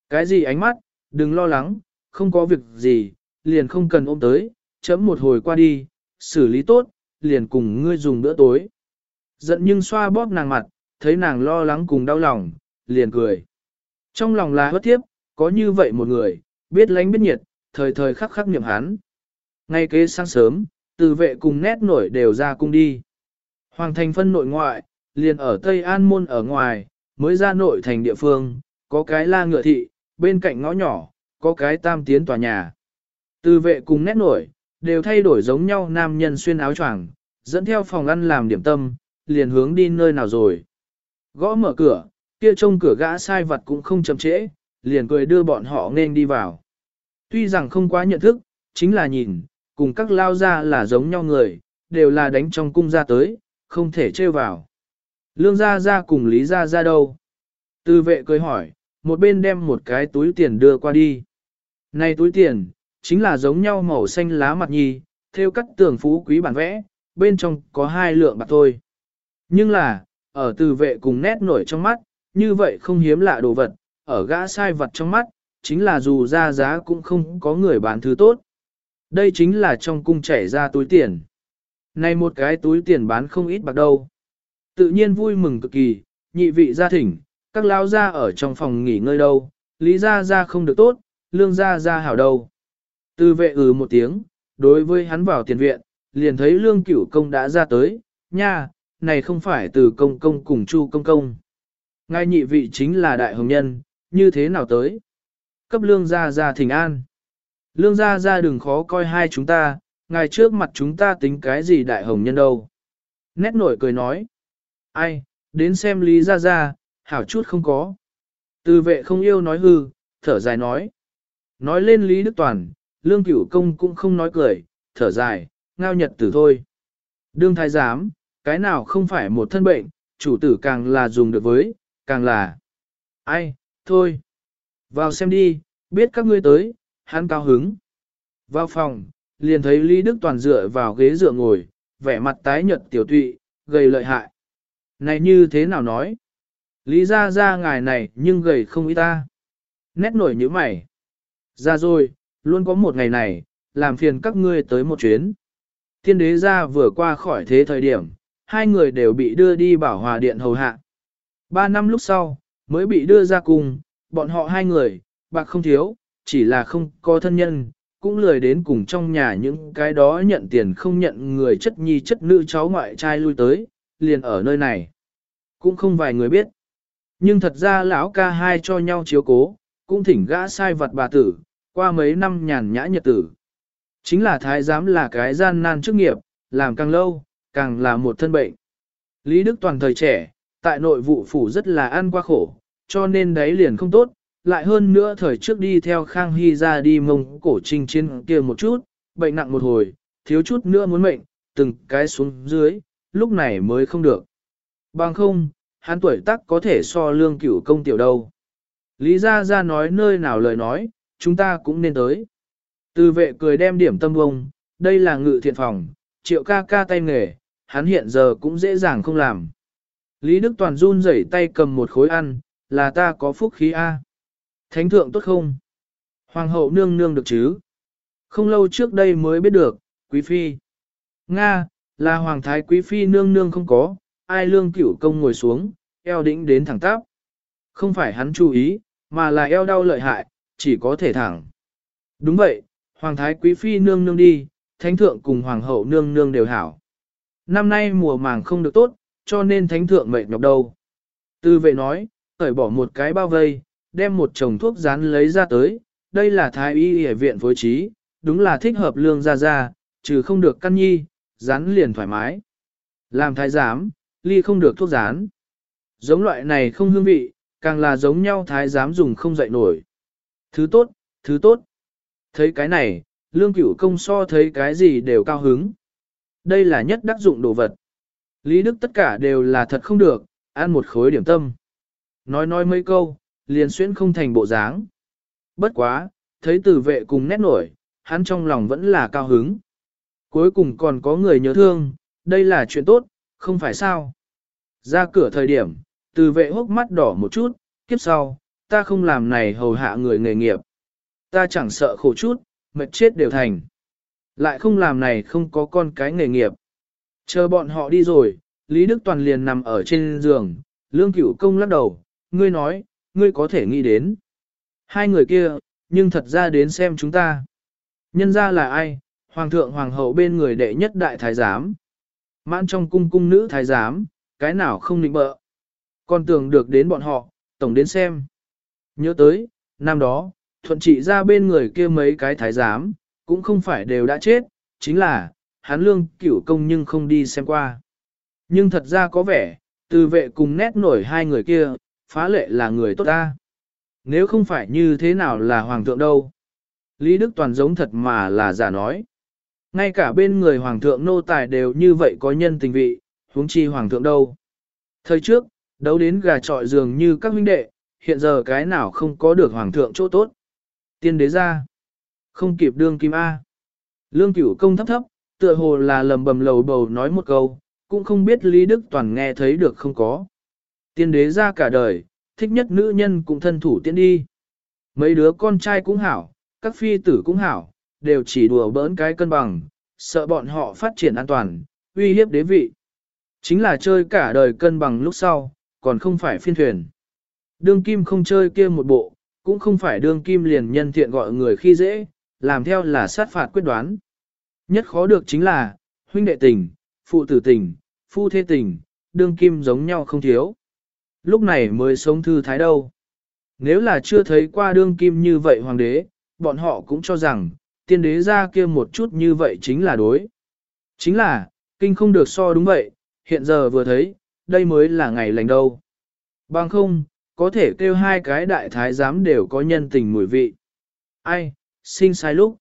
Cái gì ánh mắt, đừng lo lắng, không có việc gì, liền không cần ôm tới, chấm một hồi qua đi, xử lý tốt, liền cùng ngươi dùng bữa tối. Giận nhưng xoa bóp nàng mặt, thấy nàng lo lắng cùng đau lòng, liền cười. Trong lòng là bất thiếp, có như vậy một người, biết lánh biết nhiệt, thời thời khắc khắc niệm hắn. Ngay kế sáng sớm, Từ Vệ cùng Nét Nổi đều ra cung đi. Hoàng thành phân nội ngoại, liền ở Tây An Môn ở ngoài, mới ra nội thành địa phương, có cái la ngựa thị, bên cạnh ngõ nhỏ, có cái tam tiến tòa nhà. Từ Vệ cùng Nét Nổi, đều thay đổi giống nhau nam nhân xuyên áo choàng, dẫn theo phòng ăn làm điểm tâm, liền hướng đi nơi nào rồi. Gõ mở cửa, kia trông cửa gã sai vặt cũng không chậm trễ, liền cười đưa bọn họ nên đi vào. Tuy rằng không quá nhận thức, chính là nhìn, cùng các lao ra là giống nhau người, đều là đánh trong cung ra tới, không thể trêu vào. Lương gia ra cùng Lý gia ra đâu? Từ Vệ cười hỏi, một bên đem một cái túi tiền đưa qua đi. Này túi tiền, chính là giống nhau màu xanh lá mặt nhì, theo cắt tường phú quý bản vẽ, bên trong có 2 lượng bạc thôi. Nhưng là, ở Từ Vệ cùng Nét Nổi trong mắt, như vậy không hiếm lạ đồ vật, ở gã sai vật trong mắt, chính là dù ra giá cũng không có người bán thứ tốt. Đây chính là trong cung chảy ra túi tiền. Này một cái túi tiền bán không ít bạc đâu. Tự nhiên vui mừng cực kỳ, nhị vị gia thỉnh, các lao gia ở trong phòng nghỉ ngơi đâu, Lý gia gia không được tốt, Lương gia gia hảo đâu. Từ Vệ một tiếng, đối với hắn vào tiền viện, liền thấy Lương Cửu Công đã ra tới, nha, này không phải Từ công công cùng Chu công công. Ngài nhị vị chính là đại hồng nhân, như thế nào tới? Cấp Lương gia gia thỉnh an. Lương gia gia đừng khó coi hai chúng ta, ngài trước mặt chúng ta tính cái gì đại hồng nhân đâu. Nét Nổi cười nói. Ai, đến xem Lý gia gia, hảo chút không có. Từ Vệ không yêu nói hư, thở dài nói. Nói lên Lý Đức Toàn, Lương Cửu Công cũng không nói cười, thở dài, ngao nhật tử thôi. Đương thái giám, cái nào không phải một thân bệnh, chủ tử càng là dùng được với, càng là. Ai, thôi. Vào xem đi, biết các ngươi tới, hắn cao hứng. Vào phòng, liền thấy Lý Đức Toàn dựa vào ghế dựa ngồi, vẻ mặt tái nhợt tiểu tụy, gầy lợi hại. Này như thế nào nói? Lý gia gia ngài này nhưng gầy không ít ta. Nét Nổi như mày. Ra rồi, luôn có một ngày này, làm phiền các ngươi tới một chuyến. Thiên đế gia vừa qua khỏi thế thời điểm, hai người đều bị đưa đi Bảo Hòa Điện hầu hạ. 3 năm lúc sau, mới bị đưa ra cùng, bọn họ hai người, bạc không thiếu, chỉ là không có thân nhân, cũng lười đến cùng trong nhà những cái đó nhận tiền không nhận người chất nhi chất nữ cháu ngoại trai lui tới, liền ở nơi này. Cũng không vài người biết. Nhưng thật ra lão ca hai cho nhau chiếu cố, cũng thỉnh gã sai vật bà tử, qua mấy năm nhàn nhã nhật tử. Chính là thái giám là cái gian nan chức nghiệp, làm càng lâu, càng là một thân bệnh. Lý Đức Toàn thời trẻ, tại nội vụ phủ rất là ăn qua khổ, cho nên đấy liền không tốt, lại hơn nữa thời trước đi theo Khang Hy ra đi Mông Cổ chinh chiến kia một chút, bệnh nặng một hồi, thiếu chút nữa muốn mệnh, từng cái xuống dưới, lúc này mới không được. Bằng không, hắn tuổi tác có thể so Lương Cửu Công tiểu đâu. Lý Gia Gia nói nơi nào lời nói, chúng ta cũng nên tới. Từ Vệ cười đem điểm tâm bông, đây là ngự thiện phòng, Triệu ca ca tay nghề, hắn hiện giờ cũng dễ dàng không làm. Lý Đức Toàn run rẩy tay cầm một khối ăn, là ta có phúc khí A. Thánh thượng tốt không? Hoàng hậu nương nương được chứ? Không lâu trước đây mới biết được, quý phi. Nga, là hoàng thái quý phi nương nương không có, ai Lương Cửu Công ngồi xuống, eo đĩnh đến thẳng tắp. Không phải hắn chú ý, mà là eo đau lợi hại, chỉ có thể thẳng. Đúng vậy, hoàng thái quý phi nương nương đi, thánh thượng cùng hoàng hậu nương nương đều hảo. Năm nay mùa màng không được tốt, cho nên thánh thượng mệt nhọc đâu. Từ Vệ nói, cởi bỏ một cái bao vây, đem một chồng thuốc rán lấy ra tới, đây là thái y y viện phối trí, đúng là thích hợp Lương gia gia, trừ không được căn nhi, rán liền thoải mái. Làm thái giám, ly không được thuốc rán. Giống loại này không hương vị, càng là giống nhau thái giám dùng không dậy nổi. Thứ tốt, thứ tốt. Thấy cái này, Lương Cửu Công so thấy cái gì đều cao hứng. Đây là nhất đắc dụng đồ vật. Lý Đức tất cả đều là thật không được, ăn một khối điểm tâm. Nói mấy câu, liền xuyên không thành bộ dáng. Bất quá, thấy Từ Vệ cùng Nét Nổi, hắn trong lòng vẫn là cao hứng. Cuối cùng còn có người nhớ thương, đây là chuyện tốt, không phải sao. Ra cửa thời điểm, Từ Vệ hốc mắt đỏ một chút, kiếp sau, ta không làm này hầu hạ người nghề nghiệp. Ta chẳng sợ khổ chút, mệt chết đều thành. Lại không làm này không có con cái nghề nghiệp. Chờ bọn họ đi rồi, Lý Đức Toàn liền nằm ở trên giường, Lương Cửu Công lắc đầu, ngươi nói, ngươi có thể nghĩ đến. Hai người kia, nhưng thật ra đến xem chúng ta. Nhân ra là ai, hoàng thượng hoàng hậu bên người đệ nhất đại thái giám. Mãn trong cung cung nữ thái giám, cái nào không định bợ. Còn tưởng được đến bọn họ, tổng đến xem. Nhớ tới, năm đó, thuận trị ra bên người kia mấy cái thái giám, cũng không phải đều đã chết, chính là, hắn Lương Cửu Công nhưng không đi xem qua. Nhưng thật ra có vẻ, từ vệ cùng nét nổi hai người kia, phá lệ là người tốt ta. Nếu không phải như thế nào là hoàng thượng đâu. Lý Đức Toàn giống thật mà là giả nói. Ngay cả bên người hoàng thượng nô tài đều như vậy có nhân tình vị, huống chi hoàng thượng đâu. Thời trước, đấu đến gà trọi dường như các huynh đệ, hiện giờ cái nào không có được hoàng thượng chỗ tốt. Tiên đế ra, không kịp đương kim A. Lương Cửu Công thấp thấp, tựa hồ là lầm bầm lầu bầu nói một câu, cũng không biết Lý Đức Toàn nghe thấy được không có. Tiên đế ra cả đời, thích nhất nữ nhân cũng thân thủ tiến đi. Mấy đứa con trai cũng hảo, các phi tử cũng hảo, đều chỉ đùa bỡn cái cân bằng, sợ bọn họ phát triển an toàn, uy hiếp đế vị. Chính là chơi cả đời cân bằng lúc sau, còn không phải phiên thuyền. Đương kim không chơi kia một bộ, cũng không phải đương kim liền nhân thiện gọi người khi dễ, làm theo là sát phạt quyết đoán. Nhất khó được chính là, huynh đệ tình, phụ tử tình, phu thê tình, đương kim giống nhau không thiếu. Lúc này mới sống thư thái đâu. Nếu là chưa thấy qua đương kim như vậy hoàng đế, bọn họ cũng cho rằng, tiên đế ra kia một chút như vậy chính là đối. Chính là, kinh không được so đúng vậy, hiện giờ vừa thấy, đây mới là ngày lành đâu. Bằng không, có thể kêu hai cái đại thái giám đều có nhân tình mùi vị. Ai, sinh sai lúc.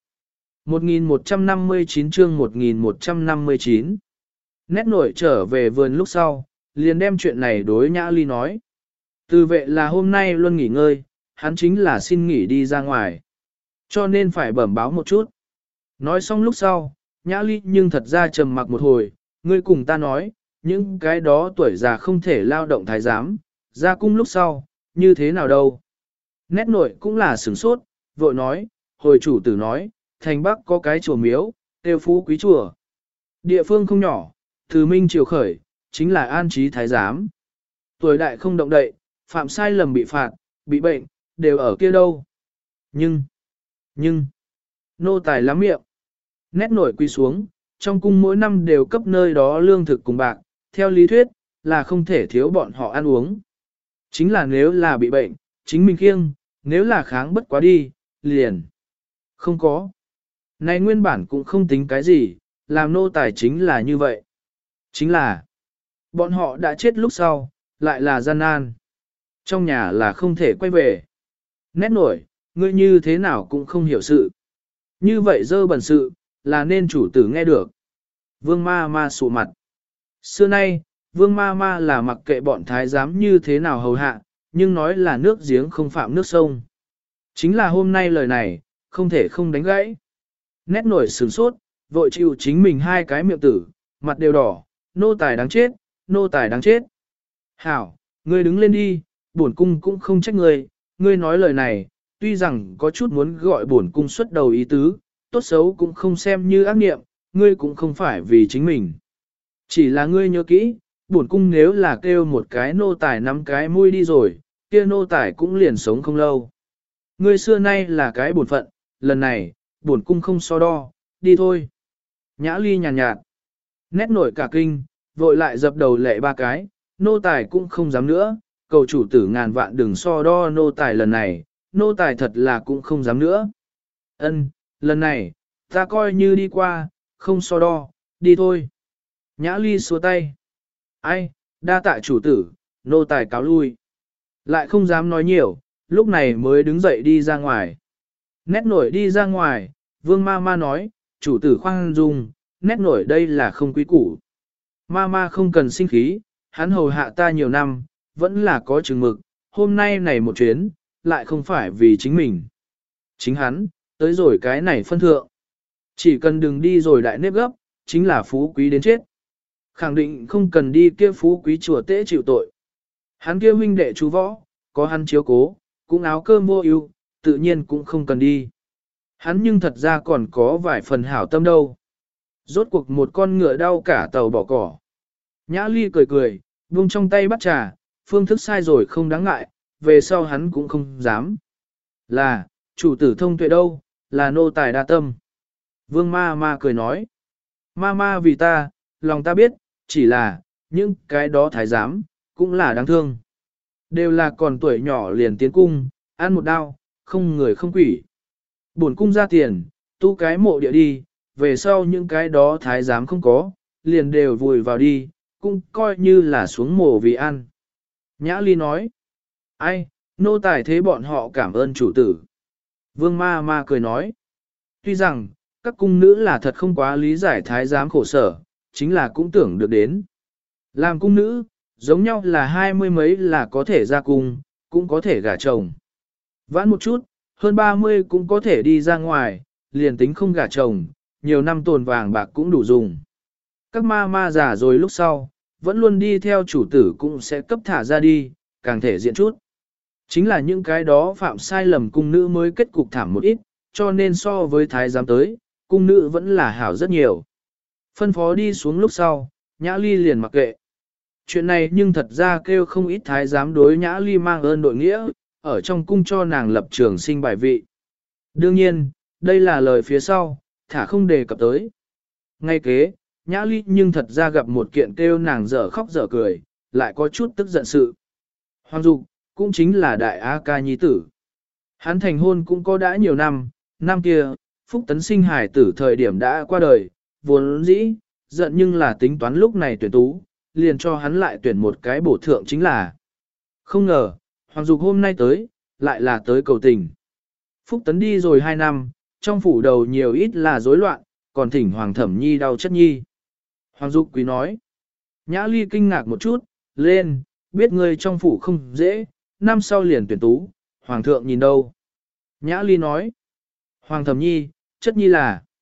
1159 chương 1159. Nét nổi trở về vườn lúc sau, liền đem chuyện này đối Nhã Ly nói. Từ vệ là hôm nay luôn nghỉ ngơi, hắn chính là xin nghỉ đi ra ngoài. Cho nên phải bẩm báo một chút. Nói xong lúc sau, Nhã Ly nhưng thật ra trầm mặc một hồi, ngươi cùng ta nói, những cái đó tuổi già không thể lao động thái giám, ra cung lúc sau, như thế nào đâu. Nét nội cũng là sửng sốt, vội nói, hồi chủ tử nói, thành Bắc có cái chùa miếu, tiêu phú quý chùa. Địa phương không nhỏ, từ Minh Triều khởi, chính là an trí thái giám. Tuổi đại không động đậy, phạm sai lầm bị phạt, bị bệnh, đều ở kia đâu. Nhưng, nô tài lắm miệng. Nét nổi quy xuống, trong cung mỗi năm đều cấp nơi đó lương thực cùng bạc, theo lý thuyết, là không thể thiếu bọn họ ăn uống. Chính là nếu là bị bệnh, chính mình khiêng, nếu là kháng bất quá đi, liền. Không có. Này nguyên bản cũng không tính cái gì, làm nô tài chính là như vậy. Chính là, bọn họ đã chết lúc sau, lại là gian nan. Trong nhà là không thể quay về. Nét nổi, ngươi như thế nào cũng không hiểu sự. Như vậy dơ bẩn sự, là nên chủ tử nghe được. Vương ma ma sụ mặt. Xưa nay, vương ma ma là mặc kệ bọn thái giám như thế nào hầu hạ, nhưng nói là nước giếng không phạm nước sông. Chính là hôm nay lời này, không thể không đánh gãy. Nét nổi sửng sốt, vội chịu chính mình hai cái miệng tử, mặt đều đỏ, nô tài đáng chết, nô tài đáng chết. Hảo, ngươi đứng lên đi, bổn cung cũng không trách ngươi nói lời này, tuy rằng có chút muốn gọi bổn cung xuất đầu ý tứ, tốt xấu cũng không xem như ác niệm, ngươi cũng không phải vì chính mình. Chỉ là ngươi nhớ kỹ, bổn cung nếu là kêu một cái nô tài nắm cái mũi đi rồi, kia nô tài cũng liền sống không lâu. Ngươi xưa nay là cái bổn phận, lần này, bổn cung không so đo, đi thôi. Nhã Ly nhàn nhạt, nét nổi cả kinh, vội lại dập đầu lệ ba cái, nô tài cũng không dám nữa, cầu chủ tử ngàn vạn đừng so đo nô tài lần này, nô tài thật là cũng không dám nữa. Ân, lần này, ta coi như đi qua, không so đo, đi thôi. Nhã Ly xua tay. Ai, đa tạ chủ tử, nô tài cáo lui. Lại không dám nói nhiều, lúc này mới đứng dậy đi ra ngoài. Nét nổi đi ra ngoài, vương ma ma nói, chủ tử khoan dung, nét nổi đây là không quý củ. Ma ma không cần sinh khí, hắn hầu hạ ta nhiều năm, vẫn là có chừng mực, hôm nay này một chuyến, lại không phải vì chính mình. Chính hắn, tới rồi cái này phân thượng. Chỉ cần đừng đi rồi đại nếp gấp, chính là phú quý đến chết. Khẳng định không cần đi kia phú quý chùa tế chịu tội. Hắn kia huynh đệ chú võ, có hắn chiếu cố, cũng áo cơm vô ưu, tự nhiên cũng không cần đi. Hắn nhưng thật ra còn có vài phần hảo tâm đâu. Rốt cuộc một con ngựa đau cả tàu bỏ cỏ. Nhã Ly cười cười, buông trong tay bắt trà, phương thức sai rồi không đáng ngại, về sau hắn cũng không dám. Là, chủ tử thông tuệ đâu, là nô tài đa tâm. Vương ma ma cười nói. Ma ma vì ta, lòng ta biết, chỉ là, những cái đó thái giám, cũng là đáng thương. Đều là còn tuổi nhỏ liền tiến cung, ăn một đao, không người không quỷ. Bổn cung ra tiền, tu cái mộ địa đi, về sau những cái đó thái giám không có, liền đều vùi vào đi, cũng coi như là xuống mồ vì ăn. Nhã Ly nói, ai, nô tài thế bọn họ cảm ơn chủ tử. Vương ma ma cười nói, tuy rằng, các cung nữ là thật không quá lý giải thái giám khổ sở, chính là cũng tưởng được đến. Làm cung nữ, giống nhau là 20 mấy là có thể ra cung, cũng có thể gả chồng. Vãn một chút, hơn 30 cũng có thể đi ra ngoài, liền tính không gả chồng, nhiều năm tồn vàng bạc cũng đủ dùng. Các ma ma già rồi lúc sau, vẫn luôn đi theo chủ tử cũng sẽ cấp thả ra đi, càng thể diện chút. Chính là những cái đó phạm sai lầm cung nữ mới kết cục thảm một ít, cho nên so với thái giám tới, cung nữ vẫn là hảo rất nhiều. Phân phó đi xuống lúc sau, Nhã Ly liền mặc kệ. Chuyện này nhưng thật ra kêu không ít thái giám đối Nhã Ly mang ơn đội nghĩa, ở trong cung cho nàng lập trường sinh bài vị. Đương nhiên, đây là lời phía sau, thả không đề cập tới. Ngay kế, Nhã Ly nhưng thật ra gặp một kiện kêu nàng dở khóc dở cười, lại có chút tức giận sự. Hoàng Dục, cũng chính là đại A ca nhi tử. Hắn thành hôn cũng có đã nhiều năm, năm kia, Phúc Tấn sinh hải tử thời điểm đã qua đời, vốn dĩ, giận nhưng là tính toán lúc này tuyển tú, liền cho hắn lại tuyển một cái bổ thượng chính là. Không ngờ, Hoàng Dục hôm nay tới, lại là tới cầu tình. Phúc Tấn đi rồi 2 năm, trong phủ đầu nhiều ít là rối loạn, còn thỉnh Hoàng Thẩm Nhi đau chất nhi. Hoàng Dục quý nói. Nhã Ly kinh ngạc một chút, lên, biết người trong phủ không dễ, năm sau liền tuyển tú, Hoàng thượng nhìn đâu. Nhã Ly nói. Hoàng Thẩm Nhi, chất nhi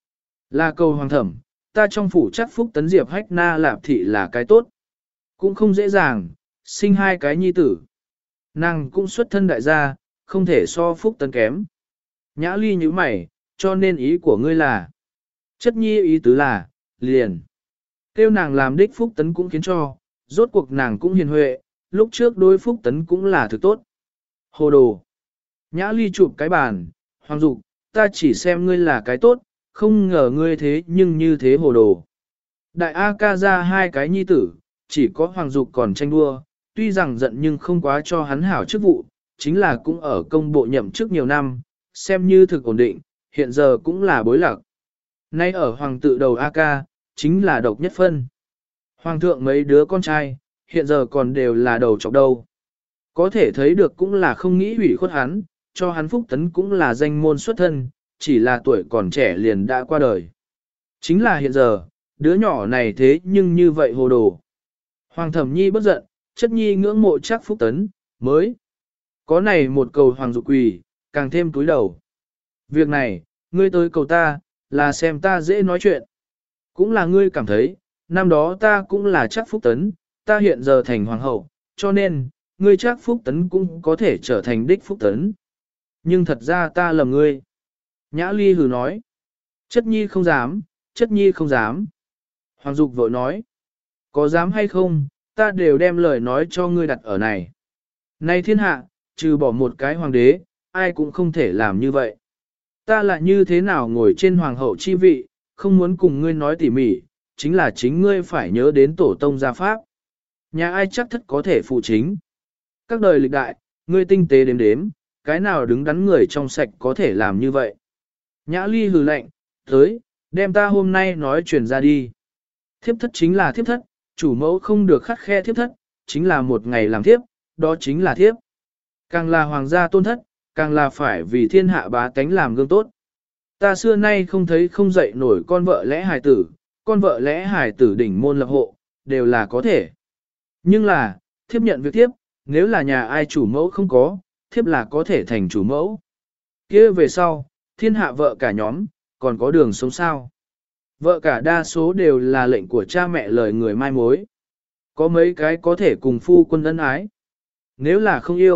là cầu Hoàng Thẩm, ta trong phủ chắc Phúc Tấn Diệp Hách Na Lạp Thị là cái tốt. Cũng không dễ dàng, sinh 2 cái nhi tử. Nàng cũng xuất thân đại gia, không thể so Phúc Tấn kém. Nhã Ly như mày, cho nên ý của ngươi là. Chất nhi ý tứ là, liền. Kêu nàng làm đích Phúc Tấn cũng khiến cho, rốt cuộc nàng cũng hiền huệ, lúc trước đối Phúc Tấn cũng là thực tốt. Hồ đồ. Nhã Ly chụp cái bàn, Hoàng Dục, ta chỉ xem ngươi là cái tốt, không ngờ ngươi thế nhưng như thế hồ đồ. Đại A ca ra 2 cái nhi tử, chỉ có Hoàng Dục còn tranh đua, tuy rằng giận nhưng không quá cho hắn hảo chức vụ, chính là cũng ở công bộ nhậm chức nhiều năm, xem như thực ổn định, hiện giờ cũng là bối lạc. Nay ở Hoàng tự đầu A ca, chính là độc nhất phân. Hoàng thượng mấy đứa con trai, hiện giờ còn đều là đầu trọc đầu. Có thể thấy được cũng là không nghĩ hủy khuất hắn, cho hắn Phúc Tấn cũng là danh môn xuất thân, chỉ là tuổi còn trẻ liền đã qua đời. Chính là hiện giờ, đứa nhỏ này thế nhưng như vậy hồ đồ. Hoàng Thẩm Nhi bất giận, chất nhi ngưỡng mộ chắc Phúc Tấn, mới. Có này một cầu Hoàng Dục quỳ, càng thêm túi đầu. Việc này, ngươi tới cầu ta, là xem ta dễ nói chuyện. Cũng là ngươi cảm thấy, năm đó ta cũng là chắc Phúc Tấn, ta hiện giờ thành hoàng hậu, cho nên, ngươi chắc Phúc Tấn cũng có thể trở thành đích Phúc Tấn. Nhưng thật ra ta lầm ngươi. Nhã Ly hừ nói. Chất nhi không dám, chất nhi không dám. Hoàng Dục vội nói. Có dám hay không, ta đều đem lời nói cho ngươi đặt ở này. Này thiên hạ, trừ bỏ một cái hoàng đế, ai cũng không thể làm như vậy. Ta là như thế nào ngồi trên hoàng hậu chi vị, không muốn cùng ngươi nói tỉ mỉ, chính là chính ngươi phải nhớ đến tổ tông gia pháp. Nhà ai chắc thất có thể phụ chính. Các đời lịch đại, ngươi tinh tế đếm đếm, cái nào đứng đắn người trong sạch có thể làm như vậy. Nhã Ly hừ lạnh, tới, đem ta hôm nay nói truyền ra đi. Thiếp thất chính là thiếp thất, chủ mẫu không được khắt khe thiếp thất, chính là một ngày làm thiếp, đó chính là thiếp. Càng là hoàng gia tôn thất, càng là phải vì thiên hạ bá tánh làm gương tốt. Ta xưa nay không thấy không dậy nổi con vợ lẽ hài tử, con vợ lẽ hài tử đỉnh môn lập hộ, đều là có thể. Nhưng là, thiếp nhận việc thiếp, nếu là nhà ai chủ mẫu không có, thiếp là có thể thành chủ mẫu. Kia về sau, thiên hạ vợ cả nhóm, còn có đường sống sao. Vợ cả đa số đều là lệnh của cha mẹ lời người mai mối. Có mấy cái có thể cùng phu quân ân ái. Nếu là không yêu,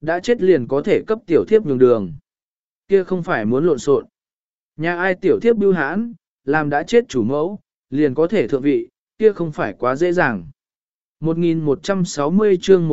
Đã chết liền có thể cấp tiểu thiếp nhường đường. Kia không phải muốn lộn xộn. Nhà ai tiểu thiếp bưu hãn, làm đã chết chủ mẫu, liền có thể thượng vị, kia không phải quá dễ dàng. 1160 chương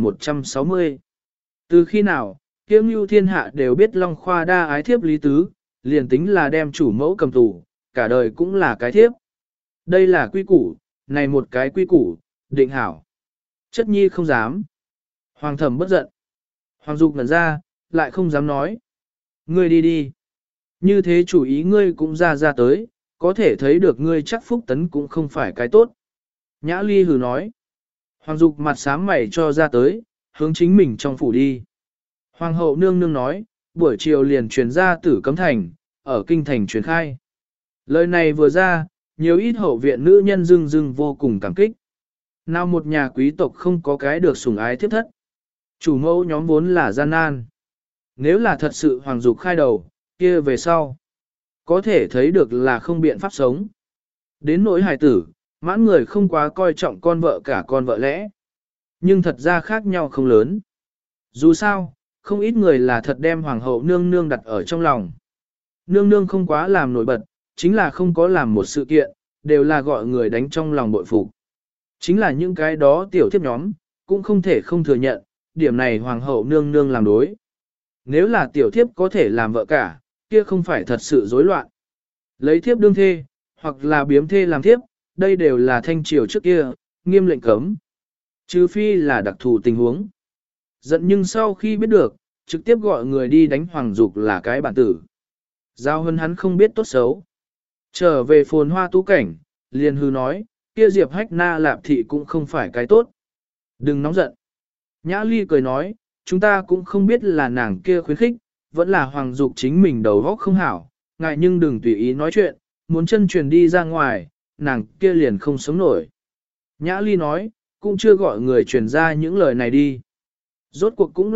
1160. Từ khi nào, kia Ngưu thiên hạ đều biết Long Khoa đa ái thiếp lý tứ, liền tính là đem chủ mẫu cầm tù, cả đời cũng là cái thiếp. Đây là quy củ, này một cái quy củ, định hảo. Chất nhi không dám. Hoàng thẩm bất giận. Hoàng dục ngẩn ra, lại không dám nói. Ngươi đi đi. Như thế chủ ý ngươi cũng ra tới, có thể thấy được ngươi chắc phúc tấn cũng không phải cái tốt. Nhã ly hừ nói. Hoàng dục mặt sám mày cho ra tới, hướng chính mình trong phủ đi. Hoàng hậu nương nương nói, buổi chiều liền truyền ra Tử Cấm Thành, ở kinh thành truyền khai. Lời này vừa ra, nhiều ít hậu viện nữ nhân dưng dưng vô cùng cảm kích. Nào một nhà quý tộc không có cái được sủng ái thiếp thất. Chủ mẫu nhóm vốn là gian nan. Nếu là thật sự hoàng dục khai đầu, kia về sau. Có thể thấy được là không biện pháp sống. Đến nỗi hài tử, mãn người không quá coi trọng con vợ cả con vợ lẽ. Nhưng thật ra khác nhau không lớn. Dù sao, không ít người là thật đem hoàng hậu nương nương đặt ở trong lòng. Nương nương không quá làm nổi bật, chính là không có làm một sự kiện, đều là gọi người đánh trong lòng bội phục. Chính là những cái đó tiểu thiếp nhóm, cũng không thể không thừa nhận, điểm này hoàng hậu nương nương làm đối. Nếu là tiểu thiếp có thể làm vợ cả, kia không phải thật sự rối loạn. Lấy thiếp đương thê, hoặc là biếm thê làm thiếp, đây đều là thanh triều trước kia, nghiêm lệnh cấm. Trừ phi là đặc thù tình huống. Giận nhưng sau khi biết được, trực tiếp gọi người đi đánh hoàng dục là cái bản tử. Giao hơn hắn không biết tốt xấu. Trở về phồn hoa tú cảnh, liền hư nói, kia Diệp Hách Na Lạp Thị cũng không phải cái tốt. Đừng nóng giận. Nhã Ly cười nói, chúng ta cũng không biết là nàng kia khuyến khích, vẫn là hoàng dục chính mình đầu óc không hảo, ngại nhưng đừng tùy ý nói chuyện, muốn chân truyền đi ra ngoài, nàng kia liền không sống nổi. Nhã Ly nói, cũng chưa gọi người truyền ra những lời này đi. Rốt cuộc cũng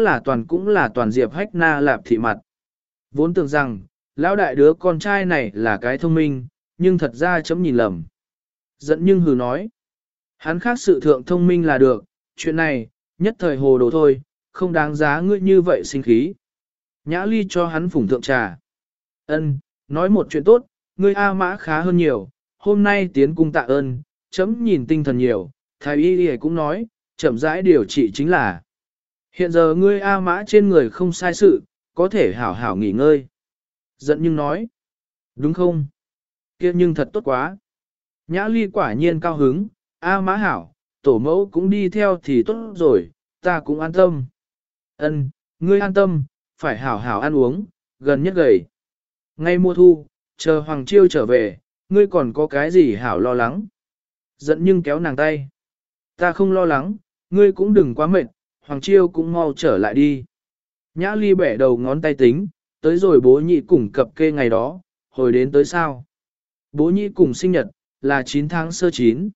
là toàn Diệp Hách Na Lạp Thị mặt. Vốn tưởng rằng, lão đại đứa con trai này là cái thông minh, nhưng thật ra chấm nhìn lầm. Giận nhưng hừ nói, hắn khác sự thượng thông minh là được, chuyện này, nhất thời hồ đồ thôi, không đáng giá ngươi như vậy sinh khí. Nhã Ly cho hắn phủng thượng trà. Ân, nói một chuyện tốt, ngươi A Mã khá hơn nhiều, hôm nay tiến cung tạ ơn, chấm nhìn tinh thần nhiều, thái y cũng nói, chậm rãi điều trị chính là. Hiện giờ ngươi A Mã trên người không sai sự, có thể hảo hảo nghỉ ngơi. Giận nhưng nói, đúng không? Kia nhưng thật tốt quá. Nhã Ly quả nhiên cao hứng, A Mã hảo, tổ mẫu cũng đi theo thì tốt rồi, ta cũng an tâm. Ân, ngươi an tâm, phải hảo hảo ăn uống, gần nhất gầy. Ngay mùa thu, chờ Hoàng Chiêu trở về, ngươi còn có cái gì hảo lo lắng. Giận nhưng kéo nàng tay. Ta không lo lắng, ngươi cũng đừng quá mệt, Hoàng Chiêu cũng mau trở lại đi. Nhã Ly bẻ đầu ngón tay tính, tới rồi bố nhị cùng cập kê ngày đó, hồi đến tới sao. Bố nhị cùng sinh nhật, là 9 tháng sơ 9.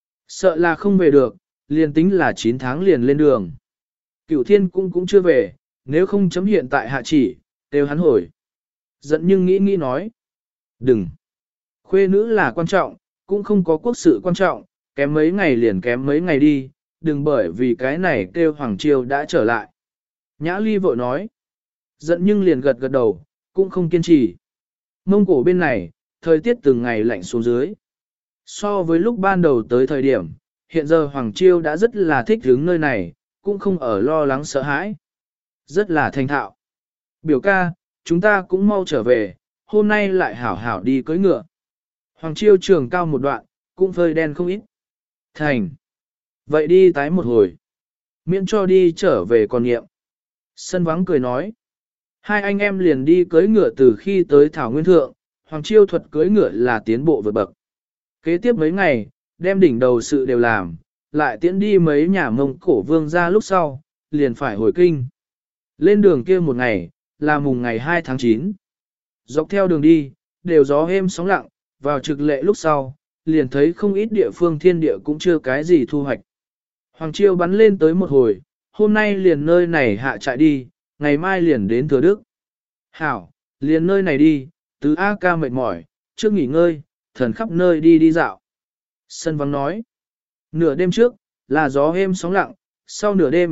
Sợ là không về được, liền tính là 9 tháng liền lên đường. Cửu thiên cũng chưa về, nếu không chấm hiện tại hạ chỉ, đều hắn hồi. Giận nhưng nghĩ nói. Đừng. Khuê nữ là quan trọng, cũng không có quốc sự quan trọng, kém mấy ngày liền kém mấy ngày đi, đừng bởi vì cái này kêu Hoàng Chiêu đã trở lại. Nhã Ly vội nói. Giận nhưng liền gật đầu, cũng không kiên trì. Mông Cổ bên này, thời tiết từng ngày lạnh xuống dưới. So với lúc ban đầu tới thời điểm, hiện giờ Hoàng Chiêu đã rất là thích hướng nơi này, cũng không ở lo lắng sợ hãi. Rất là thành thạo. Biểu ca, chúng ta cũng mau trở về, hôm nay lại hảo hảo đi cưỡi ngựa. Hoàng Chiêu trường cao một đoạn, cũng phơi đen không ít. Thành. Vậy đi tái một hồi. Miễn cho đi trở về còn nghiệm. Sân vắng cười nói. Hai anh em liền đi cưỡi ngựa từ khi tới Thảo Nguyên Thượng, Hoàng Chiêu thuật cưỡi ngựa là tiến bộ vượt bậc. Kế tiếp mấy ngày, đem đỉnh đầu sự đều làm, lại tiễn đi mấy nhà Mông Cổ vương ra lúc sau, liền phải hồi kinh. Lên đường kia một ngày, là mùng ngày 2 tháng 9. Dọc theo đường đi, đều gió êm sóng lặng, vào trực lệ lúc sau, liền thấy không ít địa phương thiên địa cũng chưa cái gì thu hoạch. Hoàng Chiêu bắn lên tới một hồi, hôm nay liền nơi này hạ trại đi, ngày mai liền đến Thừa Đức. Hảo, liền nơi này đi, tứ A ca mệt mỏi, trước nghỉ ngơi, thần khắp nơi đi dạo. Sân vắng nói, nửa đêm trước, là gió êm sóng lặng, sau nửa đêm,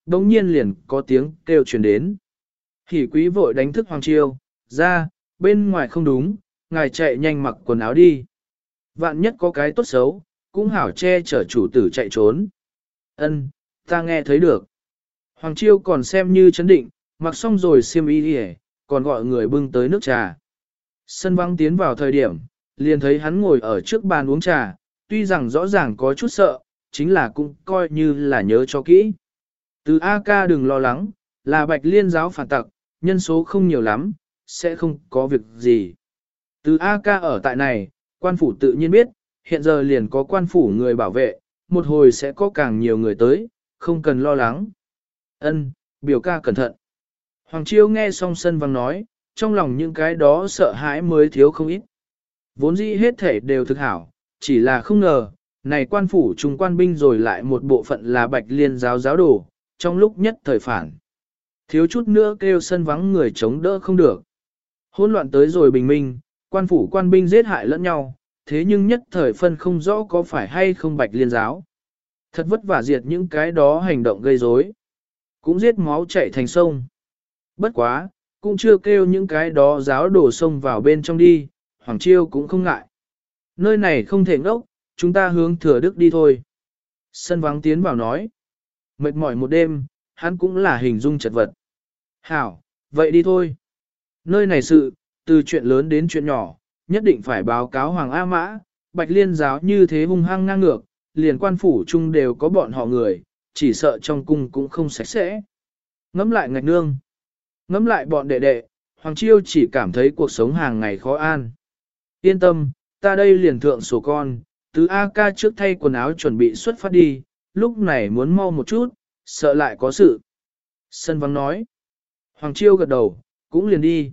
đống nhiên liền có tiếng kêu truyền đến. Hỉ quý vội đánh thức Hoàng Chiêu, ra, bên ngoài không đúng, ngài chạy nhanh mặc quần áo đi. Vạn nhất có cái tốt xấu, cũng hảo che chở chủ tử chạy trốn. Ân, ta nghe thấy được. Hoàng Chiêu còn xem như chấn định, mặc xong rồi xiêm y đi, còn gọi người bưng tới nước trà. Sân vắng tiến vào thời điểm, liền thấy hắn ngồi ở trước bàn uống trà, tuy rằng rõ ràng có chút sợ, chính là cũng coi như là nhớ cho kỹ. Từ A ca đừng lo lắng, là Bạch Liên giáo phản tặc, nhân số không nhiều lắm, sẽ không có việc gì. Từ A ca ở tại này, quan phủ tự nhiên biết, hiện giờ liền có quan phủ người bảo vệ, một hồi sẽ có càng nhiều người tới, không cần lo lắng. Ân, biểu ca cẩn thận. Hoàng Chiêu nghe xong sân vắng nói, trong lòng những cái đó sợ hãi mới thiếu không ít. Vốn dĩ hết thể đều thực hảo, chỉ là không ngờ, này quan phủ trung quan binh rồi lại một bộ phận là Bạch Liên giáo giáo đồ, trong lúc nhất thời phản. Thiếu chút nữa kêu sân vắng người chống đỡ không được. Hỗn loạn tới rồi bình minh, quan phủ quan binh giết hại lẫn nhau, thế nhưng nhất thời phân không rõ có phải hay không Bạch Liên giáo. Thật vất vả diệt những cái đó hành động gây rối, cũng giết máu chảy thành sông. Bất quá, cũng chưa kêu những cái đó giáo đổ sông vào bên trong đi, Hoàng Chiêu cũng không ngại. Nơi này không thể ngốc, chúng ta hướng Thừa Đức đi thôi. Sân vắng tiến vào nói. Mệt mỏi một đêm, hắn cũng là hình dung chật vật. Hảo, vậy đi thôi. Nơi này sự, từ chuyện lớn đến chuyện nhỏ, nhất định phải báo cáo Hoàng A Mã, Bạch Liên giáo như thế hung hăng ngang ngược, liền quan phủ chung đều có bọn họ người, chỉ sợ trong cung cũng không sạch sẽ. Ngắm lại ngạch nương, ngắm lại bọn đệ đệ, Hoàng Chiêu chỉ cảm thấy cuộc sống hàng ngày khó an. Yên tâm, ta đây liền thượng sổ con, tứ A ca trước thay quần áo chuẩn bị xuất phát đi, lúc này muốn mau một chút, sợ lại có sự. Sân vắng nói. Hoàng Chiêu gật đầu, cũng liền đi.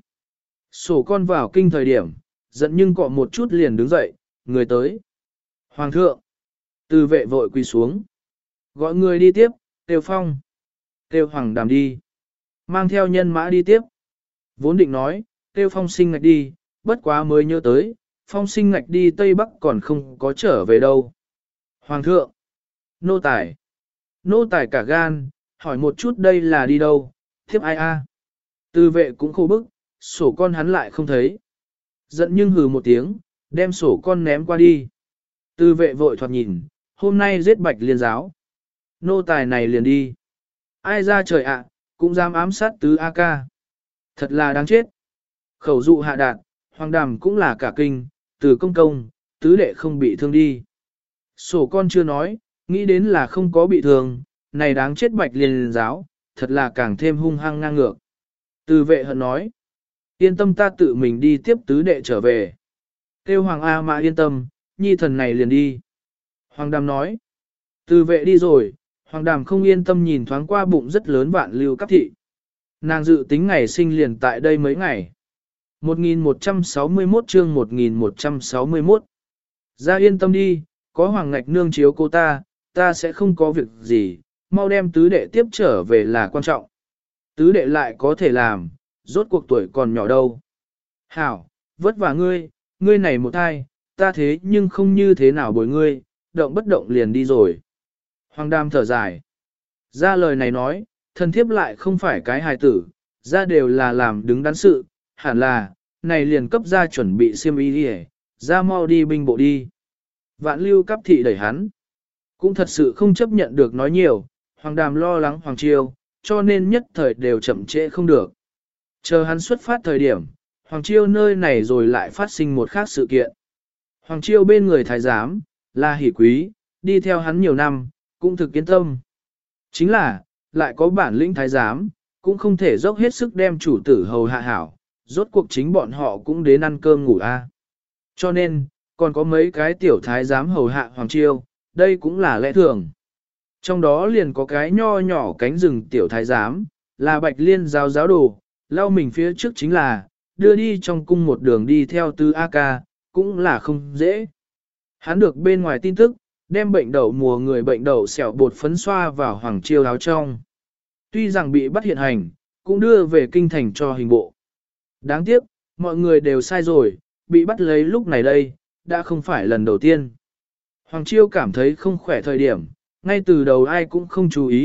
Sổ con vào kinh thời điểm, giận nhưng cọ một chút liền đứng dậy, người tới. Hoàng thượng. Từ vệ vội quỳ xuống. Gọi người đi tiếp, Tiêu Phong. Tiêu Hoàng Đàm đi. Mang theo nhân mã đi tiếp. Vốn định nói, Tiêu Phong sinh ngạch đi, bất quá mới nhớ tới, Phong sinh ngạch đi Tây Bắc còn không có trở về đâu. Hoàng thượng. Nô tài. Nô tài cả gan, hỏi một chút đây là đi đâu, tiếp ai a? Từ vệ cũng khô bức, sổ con hắn lại không thấy. Giận nhưng hừ một tiếng, đem sổ con ném qua đi. Từ vệ vội thoạt nhìn, hôm nay giết Bạch Liên giáo. Nô tài này liền đi. Ai ra trời ạ, cũng dám ám sát tứ A ca. Thật là đáng chết. Khẩu dụ hạ đạt, Hoàng Đàm cũng là cả kinh, từ công công, tứ đệ không bị thương đi. Sổ con chưa nói, nghĩ đến là không có bị thương, này đáng chết Bạch Liên giáo, thật là càng thêm hung hăng ngang ngược. Từ vệ hận nói, yên tâm ta tự mình đi tiếp tứ đệ trở về. Kêu Hoàng A Mã yên tâm, nhi thần này liền đi. Hoàng Đàm nói, từ vệ đi rồi, Hoàng Đàm không yên tâm nhìn thoáng qua bụng rất lớn Vạn Lưu Cấp thị. Nàng dự tính ngày sinh liền tại đây mấy ngày. 1161 chương 1161. Ra yên tâm đi, có Hoàng Ngạch nương chiếu cô ta sẽ không có việc gì, mau đem tứ đệ tiếp trở về là quan trọng. Tứ đệ lại có thể làm, rốt cuộc tuổi còn nhỏ đâu. Hảo, vất vả ngươi này một thai, ta thế nhưng không như thế nào bồi ngươi, động bất động liền đi rồi. Hoàng Đàm thở dài. Ra lời này nói, thần thiếp lại không phải cái hài tử, ra đều là làm đứng đắn sự, hẳn là, này liền cấp ra chuẩn bị xiêm y đi, ra mau đi binh bộ đi. Vạn Lưu Cấp thị đẩy hắn. Cũng thật sự không chấp nhận được nói nhiều, Hoàng Đàm lo lắng Hoàng Chiêu, cho nên nhất thời đều chậm trễ không được. Chờ hắn xuất phát thời điểm, Hoàng Chiêu nơi này rồi lại phát sinh một khác sự kiện. Hoàng Chiêu bên người thái giám, là Hỷ Quý, đi theo hắn nhiều năm, cũng thực yên tâm. Chính là, lại có bản lĩnh thái giám, cũng không thể dốc hết sức đem chủ tử hầu hạ hảo, rốt cuộc chính bọn họ cũng đến ăn cơm ngủ a. Cho nên, còn có mấy cái tiểu thái giám hầu hạ Hoàng Chiêu, đây cũng là lẽ thường. Trong đó liền có cái nho nhỏ cánh rừng tiểu thái giám, là Bạch Liên giáo giáo đồ, lao mình phía trước chính là, đưa đi trong cung một đường đi theo Tư A Ca, cũng là không dễ. Hắn được bên ngoài tin tức, đem bệnh đậu mùa người bệnh đậu xẻo bột phấn xoa vào Hoàng Chiêu áo trong. Tuy rằng bị bắt hiện hành, cũng đưa về kinh thành cho hình bộ. Đáng tiếc, mọi người đều sai rồi, bị bắt lấy lúc này đây, đã không phải lần đầu tiên. Hoàng Chiêu cảm thấy không khỏe thời điểm, ngay từ đầu ai cũng không chú ý,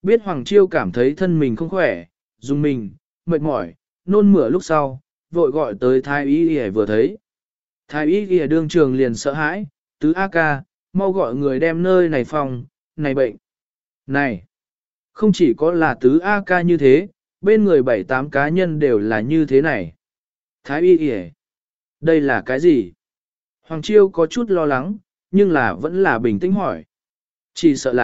Biết Hoàng Chiêu cảm thấy thân mình không khỏe, dùng mình, mệt mỏi, nôn mửa lúc sau, vội gọi tới thái y y vừa thấy. Thái y y đương trường liền sợ hãi, tứ A ca, mau gọi người đem nơi này phòng, này bệnh. Này, không chỉ có là tứ A ca như thế, bên người 7-8 cá nhân đều là như thế này. Thái y y, đây là cái gì? Hoàng Chiêu có chút lo lắng, nhưng là vẫn là bình tĩnh hỏi. Chỉ sợ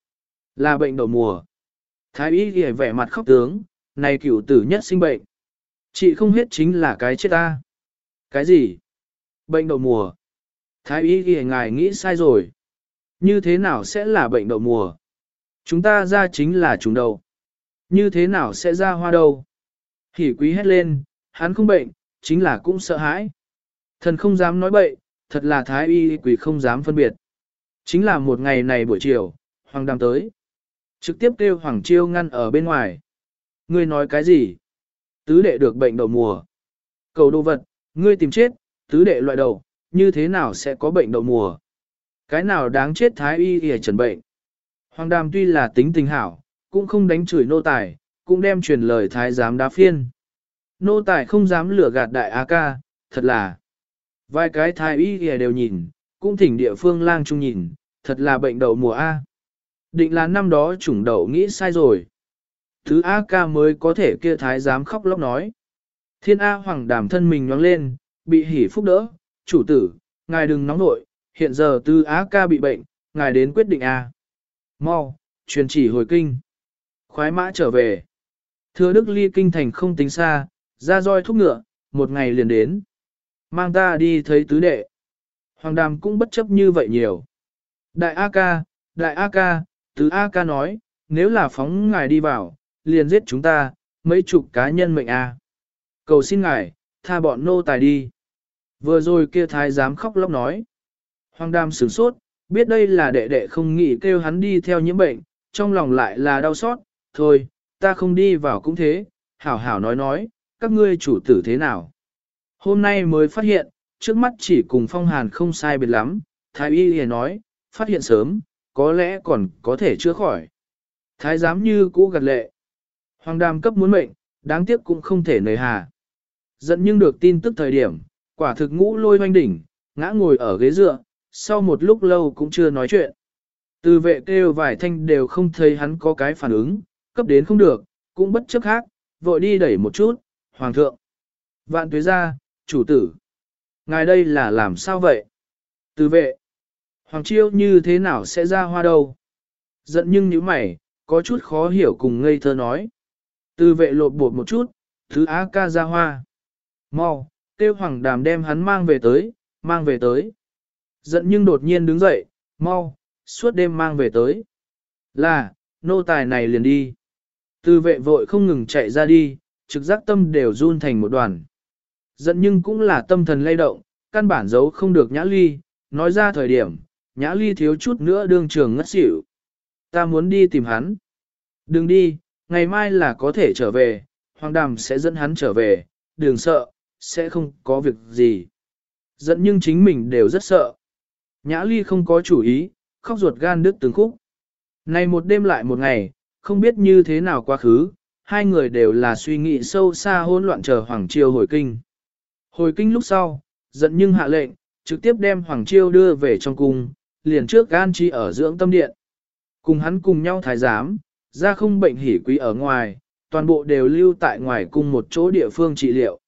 là bệnh đậu mùa. Thái y y vẻ mặt khóc tướng, này cửu tử nhất sinh bệnh. Chị không hết chính là cái chết ta. Cái gì? Bệnh đậu mùa. Thái y y ngài nghĩ sai rồi. Như thế nào sẽ là bệnh đậu mùa? Chúng ta ra chính là trùng đậu. Như thế nào sẽ ra hoa đâu? Hỉ quý hét lên, hắn không bệnh, chính là cũng sợ hãi. Thần không dám nói bậy, thật là thái y quỷ không dám phân biệt. Chính là một ngày này buổi chiều, Hoàng Đàm tới. Trực tiếp kêu Hoàng Chiêu ngăn ở bên ngoài. Ngươi nói cái gì? Tứ đệ được bệnh đậu mùa. Cầu đồ vật, ngươi tìm chết, tứ đệ loại đầu, như thế nào sẽ có bệnh đậu mùa? Cái nào đáng chết thái y y trần bệnh? Hoàng Đàm tuy là tính tình hảo, cũng không đánh chửi nô tài, cũng đem truyền lời thái giám đá phiên. Nô tài không dám lừa gạt đại A ca, thật là. Vài cái thái y y đều nhìn, cũng thỉnh địa phương lang trung nhìn, thật là bệnh đậu mùa A. Định là năm đó chủng đậu nghĩ sai rồi. Thứ A ca mới có thể kia thái giám khóc lóc nói. Thiên A Hoàng Đàm thân mình nhoáng lên, bị hỉ phúc đỡ. Chủ tử, ngài đừng nóng nội, hiện giờ Tư A ca bị bệnh, ngài đến quyết định A. Mau, truyền chỉ hồi kinh. Khoái mã trở về. Thưa Đức ly kinh thành không tính xa, ra roi thúc ngựa, một ngày liền đến. Mang ta đi thấy tứ đệ. Hoàng Đàm cũng bất chấp như vậy nhiều. Đại A ca, tứ A ca nói, nếu là phóng ngài đi vào, liền giết chúng ta, mấy chục cá nhân mệnh A. Cầu xin ngài, tha bọn nô tài đi. Vừa rồi kia thái giám khóc lóc nói. Hoàng Đàm sửng sốt, biết đây là đệ đệ không nghĩ kêu hắn đi theo nhiễm bệnh, trong lòng lại là đau xót. Thôi, ta không đi vào cũng thế, hảo hảo nói, các ngươi chủ tử thế nào. Hôm nay mới phát hiện, trước mắt chỉ cùng Phong Hàn không sai biệt lắm, thái y liền nói, phát hiện sớm, có lẽ còn có thể chữa khỏi. Thái giám như cũ gật lệ. Hoàng Đàm cấp muốn mệnh, đáng tiếc cũng không thể nề hà. Giận nhưng được tin tức thời điểm, quả thực ngũ lôi hoanh đỉnh, ngã ngồi ở ghế dựa, sau một lúc lâu cũng chưa nói chuyện. Từ vệ kêu vài thanh đều không thấy hắn có cái phản ứng, cấp đến không được, cũng bất chấp khác, vội đi đẩy một chút, Hoàng thượng. Vạn tuế ra, chủ tử. Ngài đây là làm sao vậy? Từ vệ. Hoàng Chiêu như thế nào sẽ ra hoa đâu? Giận nhưng như mày, có chút khó hiểu cùng ngây thơ nói. Từ vệ lột bột một chút, thứ á ca ra hoa. Mau, kêu Hoàng Đàm đem hắn mang về tới. Giận nhưng đột nhiên đứng dậy, mau, suốt đêm mang về tới. Là, nô tài này liền đi. Từ vệ vội không ngừng chạy ra đi, trực giác tâm đều run thành một đoàn. Giận nhưng cũng là tâm thần lay động, căn bản giấu không được Nhã Ly, nói ra thời điểm, Nhã Ly thiếu chút nữa đương trường ngất xỉu. Ta muốn đi tìm hắn. Đừng đi, ngày mai là có thể trở về, Hoàng Đàm sẽ dẫn hắn trở về, đừng sợ, sẽ không có việc gì. Giận nhưng chính mình đều rất sợ. Nhã Ly không có chủ ý, khóc ruột gan đứt từng khúc. Này một đêm lại một ngày, không biết như thế nào quá khứ, hai người đều là suy nghĩ sâu xa hỗn loạn chờ Hoàng Chiêu hồi kinh. Hồi kinh lúc sau, giận nhưng hạ lệnh, trực tiếp đem Hoàng Chiêu đưa về trong cung, liền trước an trí ở dưỡng tâm điện. Cùng hắn cùng nhau thái giám, ra không bệnh hỉ quý ở ngoài, toàn bộ đều lưu tại ngoài cung một chỗ địa phương trị liệu.